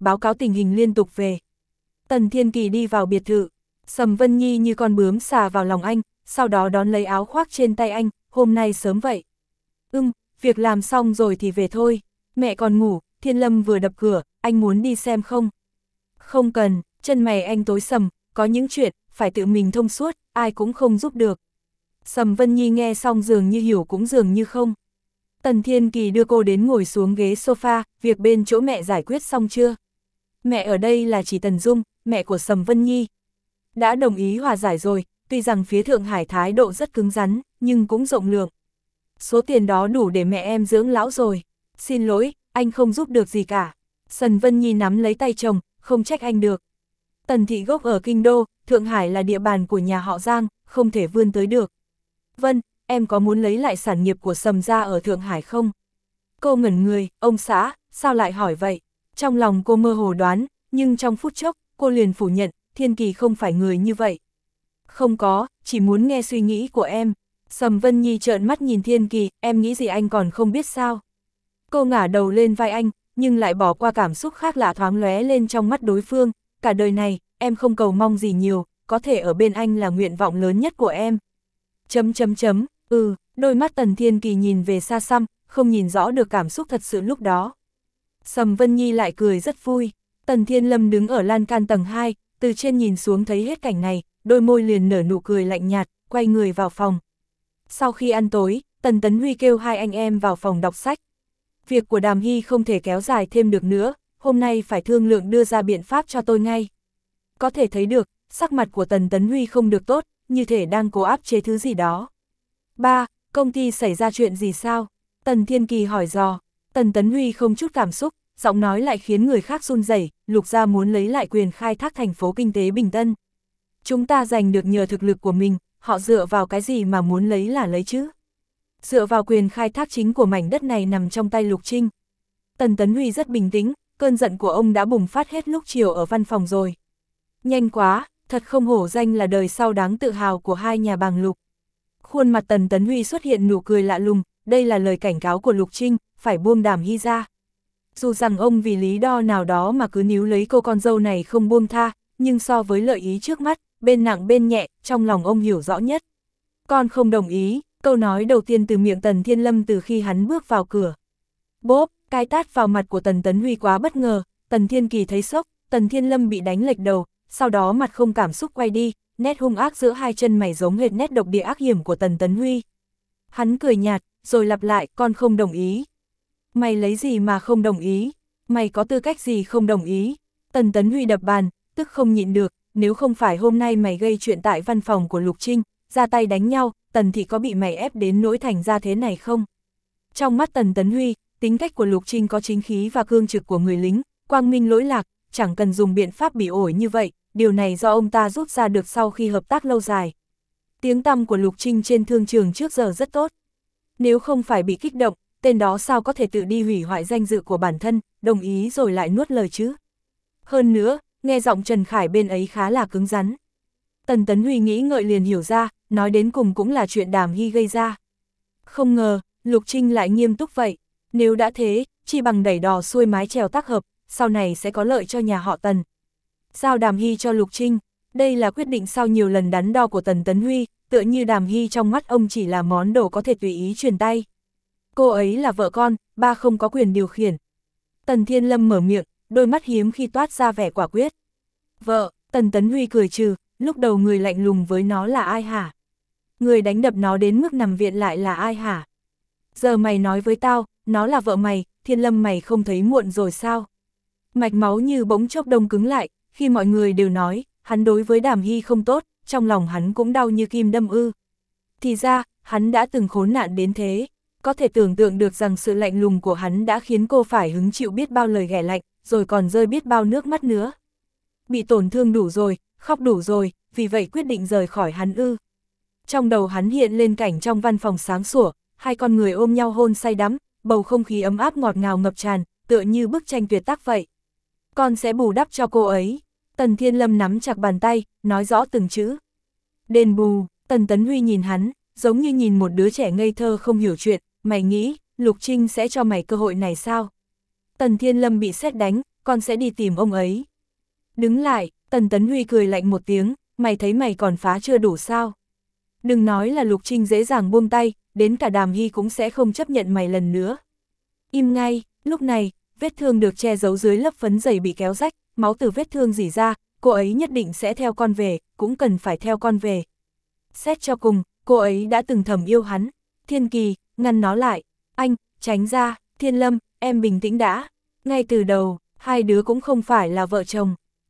báo cáo tình hình liên tục về. Tần Thiên Kỳ đi vào biệt thự, Sầm Vân Nhi như con bướm xà vào lòng anh, sau đó đón lấy áo khoác trên tay anh, hôm nay sớm vậy. Ừm, việc làm xong rồi thì về thôi, mẹ còn ngủ, Thiên Lâm vừa đập cửa, anh muốn đi xem không? Không cần, chân mày anh tối sầm, có những chuyện, phải tự mình thông suốt, ai cũng không giúp được. Sầm Vân Nhi nghe xong dường như hiểu cũng dường như không. Tần Thiên Kỳ đưa cô đến ngồi xuống ghế sofa, việc bên chỗ mẹ giải quyết xong chưa? Mẹ ở đây là chỉ Tần Dung, mẹ của Sầm Vân Nhi. Đã đồng ý hòa giải rồi, tuy rằng phía Thượng Hải thái độ rất cứng rắn, nhưng cũng rộng lượng. Số tiền đó đủ để mẹ em dưỡng lão rồi. Xin lỗi, anh không giúp được gì cả. Sầm Vân Nhi nắm lấy tay chồng, không trách anh được. Tần thị gốc ở Kinh Đô, Thượng Hải là địa bàn của nhà họ Giang, không thể vươn tới được. Vân, em có muốn lấy lại sản nghiệp của Sầm gia ở Thượng Hải không? Cô ngẩn người, ông xã, sao lại hỏi vậy? Trong lòng cô mơ hồ đoán, nhưng trong phút chốc, cô liền phủ nhận, Thiên Kỳ không phải người như vậy. Không có, chỉ muốn nghe suy nghĩ của em. Sầm Vân Nhi trợn mắt nhìn Thiên Kỳ, em nghĩ gì anh còn không biết sao? Cô ngả đầu lên vai anh, nhưng lại bỏ qua cảm xúc khác lạ thoáng lóe lên trong mắt đối phương. Cả đời này, em không cầu mong gì nhiều, có thể ở bên anh là nguyện vọng lớn nhất của em. Chấm chấm chấm, ừ, đôi mắt Tần Thiên Kỳ nhìn về xa xăm, không nhìn rõ được cảm xúc thật sự lúc đó. Sầm Vân Nhi lại cười rất vui. Tần Thiên Lâm đứng ở lan can tầng hai, từ trên nhìn xuống thấy hết cảnh này, đôi môi liền nở nụ cười lạnh nhạt, quay người vào phòng. Sau khi ăn tối, Tần Tấn Huy kêu hai anh em vào phòng đọc sách. Việc của Đàm Hy không thể kéo dài thêm được nữa, hôm nay phải thương lượng đưa ra biện pháp cho tôi ngay. Có thể thấy được, sắc mặt của Tần Tấn Huy không được tốt, như thể đang cố áp chế thứ gì đó. Ba, công ty xảy ra chuyện gì sao? Tần Thiên Kỳ hỏi dò. Tần Tấn Huy không chút cảm xúc, giọng nói lại khiến người khác run rẩy. Lục gia muốn lấy lại quyền khai thác thành phố kinh tế Bình Tân. Chúng ta giành được nhờ thực lực của mình, họ dựa vào cái gì mà muốn lấy là lấy chứ? Dựa vào quyền khai thác chính của mảnh đất này nằm trong tay Lục Trinh. Tần Tấn Huy rất bình tĩnh, cơn giận của ông đã bùng phát hết lúc chiều ở văn phòng rồi. Nhanh quá, thật không hổ danh là đời sau đáng tự hào của hai nhà bàng Lục. Khuôn mặt Tần Tấn Huy xuất hiện nụ cười lạ lùng, đây là lời cảnh cáo của Lục Trinh, phải buông Đàm Hy ra. Dù rằng ông vì lý do nào đó mà cứ níu lấy cô con dâu này không buông tha, nhưng so với lợi ý trước mắt, bên nặng bên nhẹ, trong lòng ông hiểu rõ nhất. Con không đồng ý, câu nói đầu tiên từ miệng Tần Thiên Lâm từ khi hắn bước vào cửa. Bốp, cái tát vào mặt của Tần Tấn Huy quá bất ngờ, Tần Thiên Kỳ thấy sốc, Tần Thiên Lâm bị đánh lệch đầu, sau đó mặt không cảm xúc quay đi, nét hung ác giữa hai chân mày giống hệt nét độc địa ác hiểm của Tần Tấn Huy. Hắn cười nhạt, rồi lặp lại, con không đồng ý. Mày lấy gì mà không đồng ý? Mày có tư cách gì không đồng ý? Tần Tấn Huy đập bàn, tức không nhịn được, nếu không phải hôm nay mày gây chuyện tại văn phòng của Lục Trinh, ra tay đánh nhau, Tần thị có bị mày ép đến nỗi thành ra thế này không? Trong mắt Tần Tấn Huy, tính cách của Lục Trinh có chính khí và cương trực của người lính, quang minh lỗi lạc, chẳng cần dùng biện pháp bỉ ổi như vậy, điều này do ông ta rút ra được sau khi hợp tác lâu dài. Tiếng tăm của Lục Trinh trên thương trường trước giờ rất tốt. Nếu không phải bị kích động, tên đó sao có thể tự đi hủy hoại danh dự của bản thân, đồng ý rồi lại nuốt lời chứ? Hơn nữa, nghe giọng Trần Khải bên ấy khá là cứng rắn. Tần Tấn Huy nghĩ ngợi liền hiểu ra, nói đến cùng cũng là chuyện Đàm Hy gây ra. Không ngờ, Lục Trinh lại nghiêm túc vậy. Nếu đã thế, chỉ bằng đẩy đò xuôi mái chèo tác hợp, sau này sẽ có lợi cho nhà họ Tần. Giao Đàm Hy cho Lục Trinh, đây là quyết định sau nhiều lần đắn đo của Tần Tấn Huy, tựa như Đàm Hy trong mắt ông chỉ là món đồ có thể tùy ý truyền tay. Cô ấy là vợ con, ba không có quyền điều khiển. Tần Thiên Lâm mở miệng, đôi mắt hiếm khi toát ra vẻ quả quyết. Vợ, Tần Tấn Huy cười trừ, lúc đầu người lạnh lùng với nó là ai hả? Người đánh đập nó đến mức nằm viện lại là ai hả? Giờ mày nói với tao, nó là vợ mày, Thiên Lâm mày không thấy muộn rồi sao? Mạch máu như bỗng chốc đông cứng lại, khi mọi người đều nói, hắn đối với Đàm Hy không tốt, trong lòng hắn cũng đau như kim đâm ư. Thì ra, hắn đã từng khốn nạn đến thế, có thể tưởng tượng được rằng sự lạnh lùng của hắn đã khiến cô phải hứng chịu biết bao lời ghẻ lạnh, rồi còn rơi biết bao nước mắt nữa. Bị tổn thương đủ rồi, khóc đủ rồi, vì vậy quyết định rời khỏi hắn ư. Trong đầu hắn hiện lên cảnh trong văn phòng sáng sủa, hai con người ôm nhau hôn say đắm, bầu không khí ấm áp ngọt ngào ngập tràn, tựa như bức tranh tuyệt tác vậy. Con sẽ bù đắp cho cô ấy. Tần Thiên Lâm nắm chặt bàn tay, nói rõ từng chữ. Đền bù, Tần Tấn Huy nhìn hắn, giống như nhìn một đứa trẻ ngây thơ không hiểu chuyện, mày nghĩ, Lục Trinh sẽ cho mày cơ hội này sao? Tần Thiên Lâm bị sét đánh, con sẽ đi tìm ông ấy. Đứng lại, Tần Tấn Huy cười lạnh một tiếng, mày thấy mày còn phá chưa đủ sao? Đừng nói là Lục Trinh dễ dàng buông tay, đến cả Đàm Hy cũng sẽ không chấp nhận mày lần nữa. Im ngay, lúc này, vết thương được che giấu dưới lớp phấn dày bị kéo rách, máu từ vết thương rỉ ra, cô ấy nhất định sẽ theo con về, cũng cần phải theo con về. Xét cho cùng, cô ấy đã từng thầm yêu hắn. Thiên Kỳ, ngăn nó lại. Anh, tránh ra. Thiên Lâm, em bình tĩnh đã. Ngay từ đầu, hai đứa cũng không phải là vợ chồng.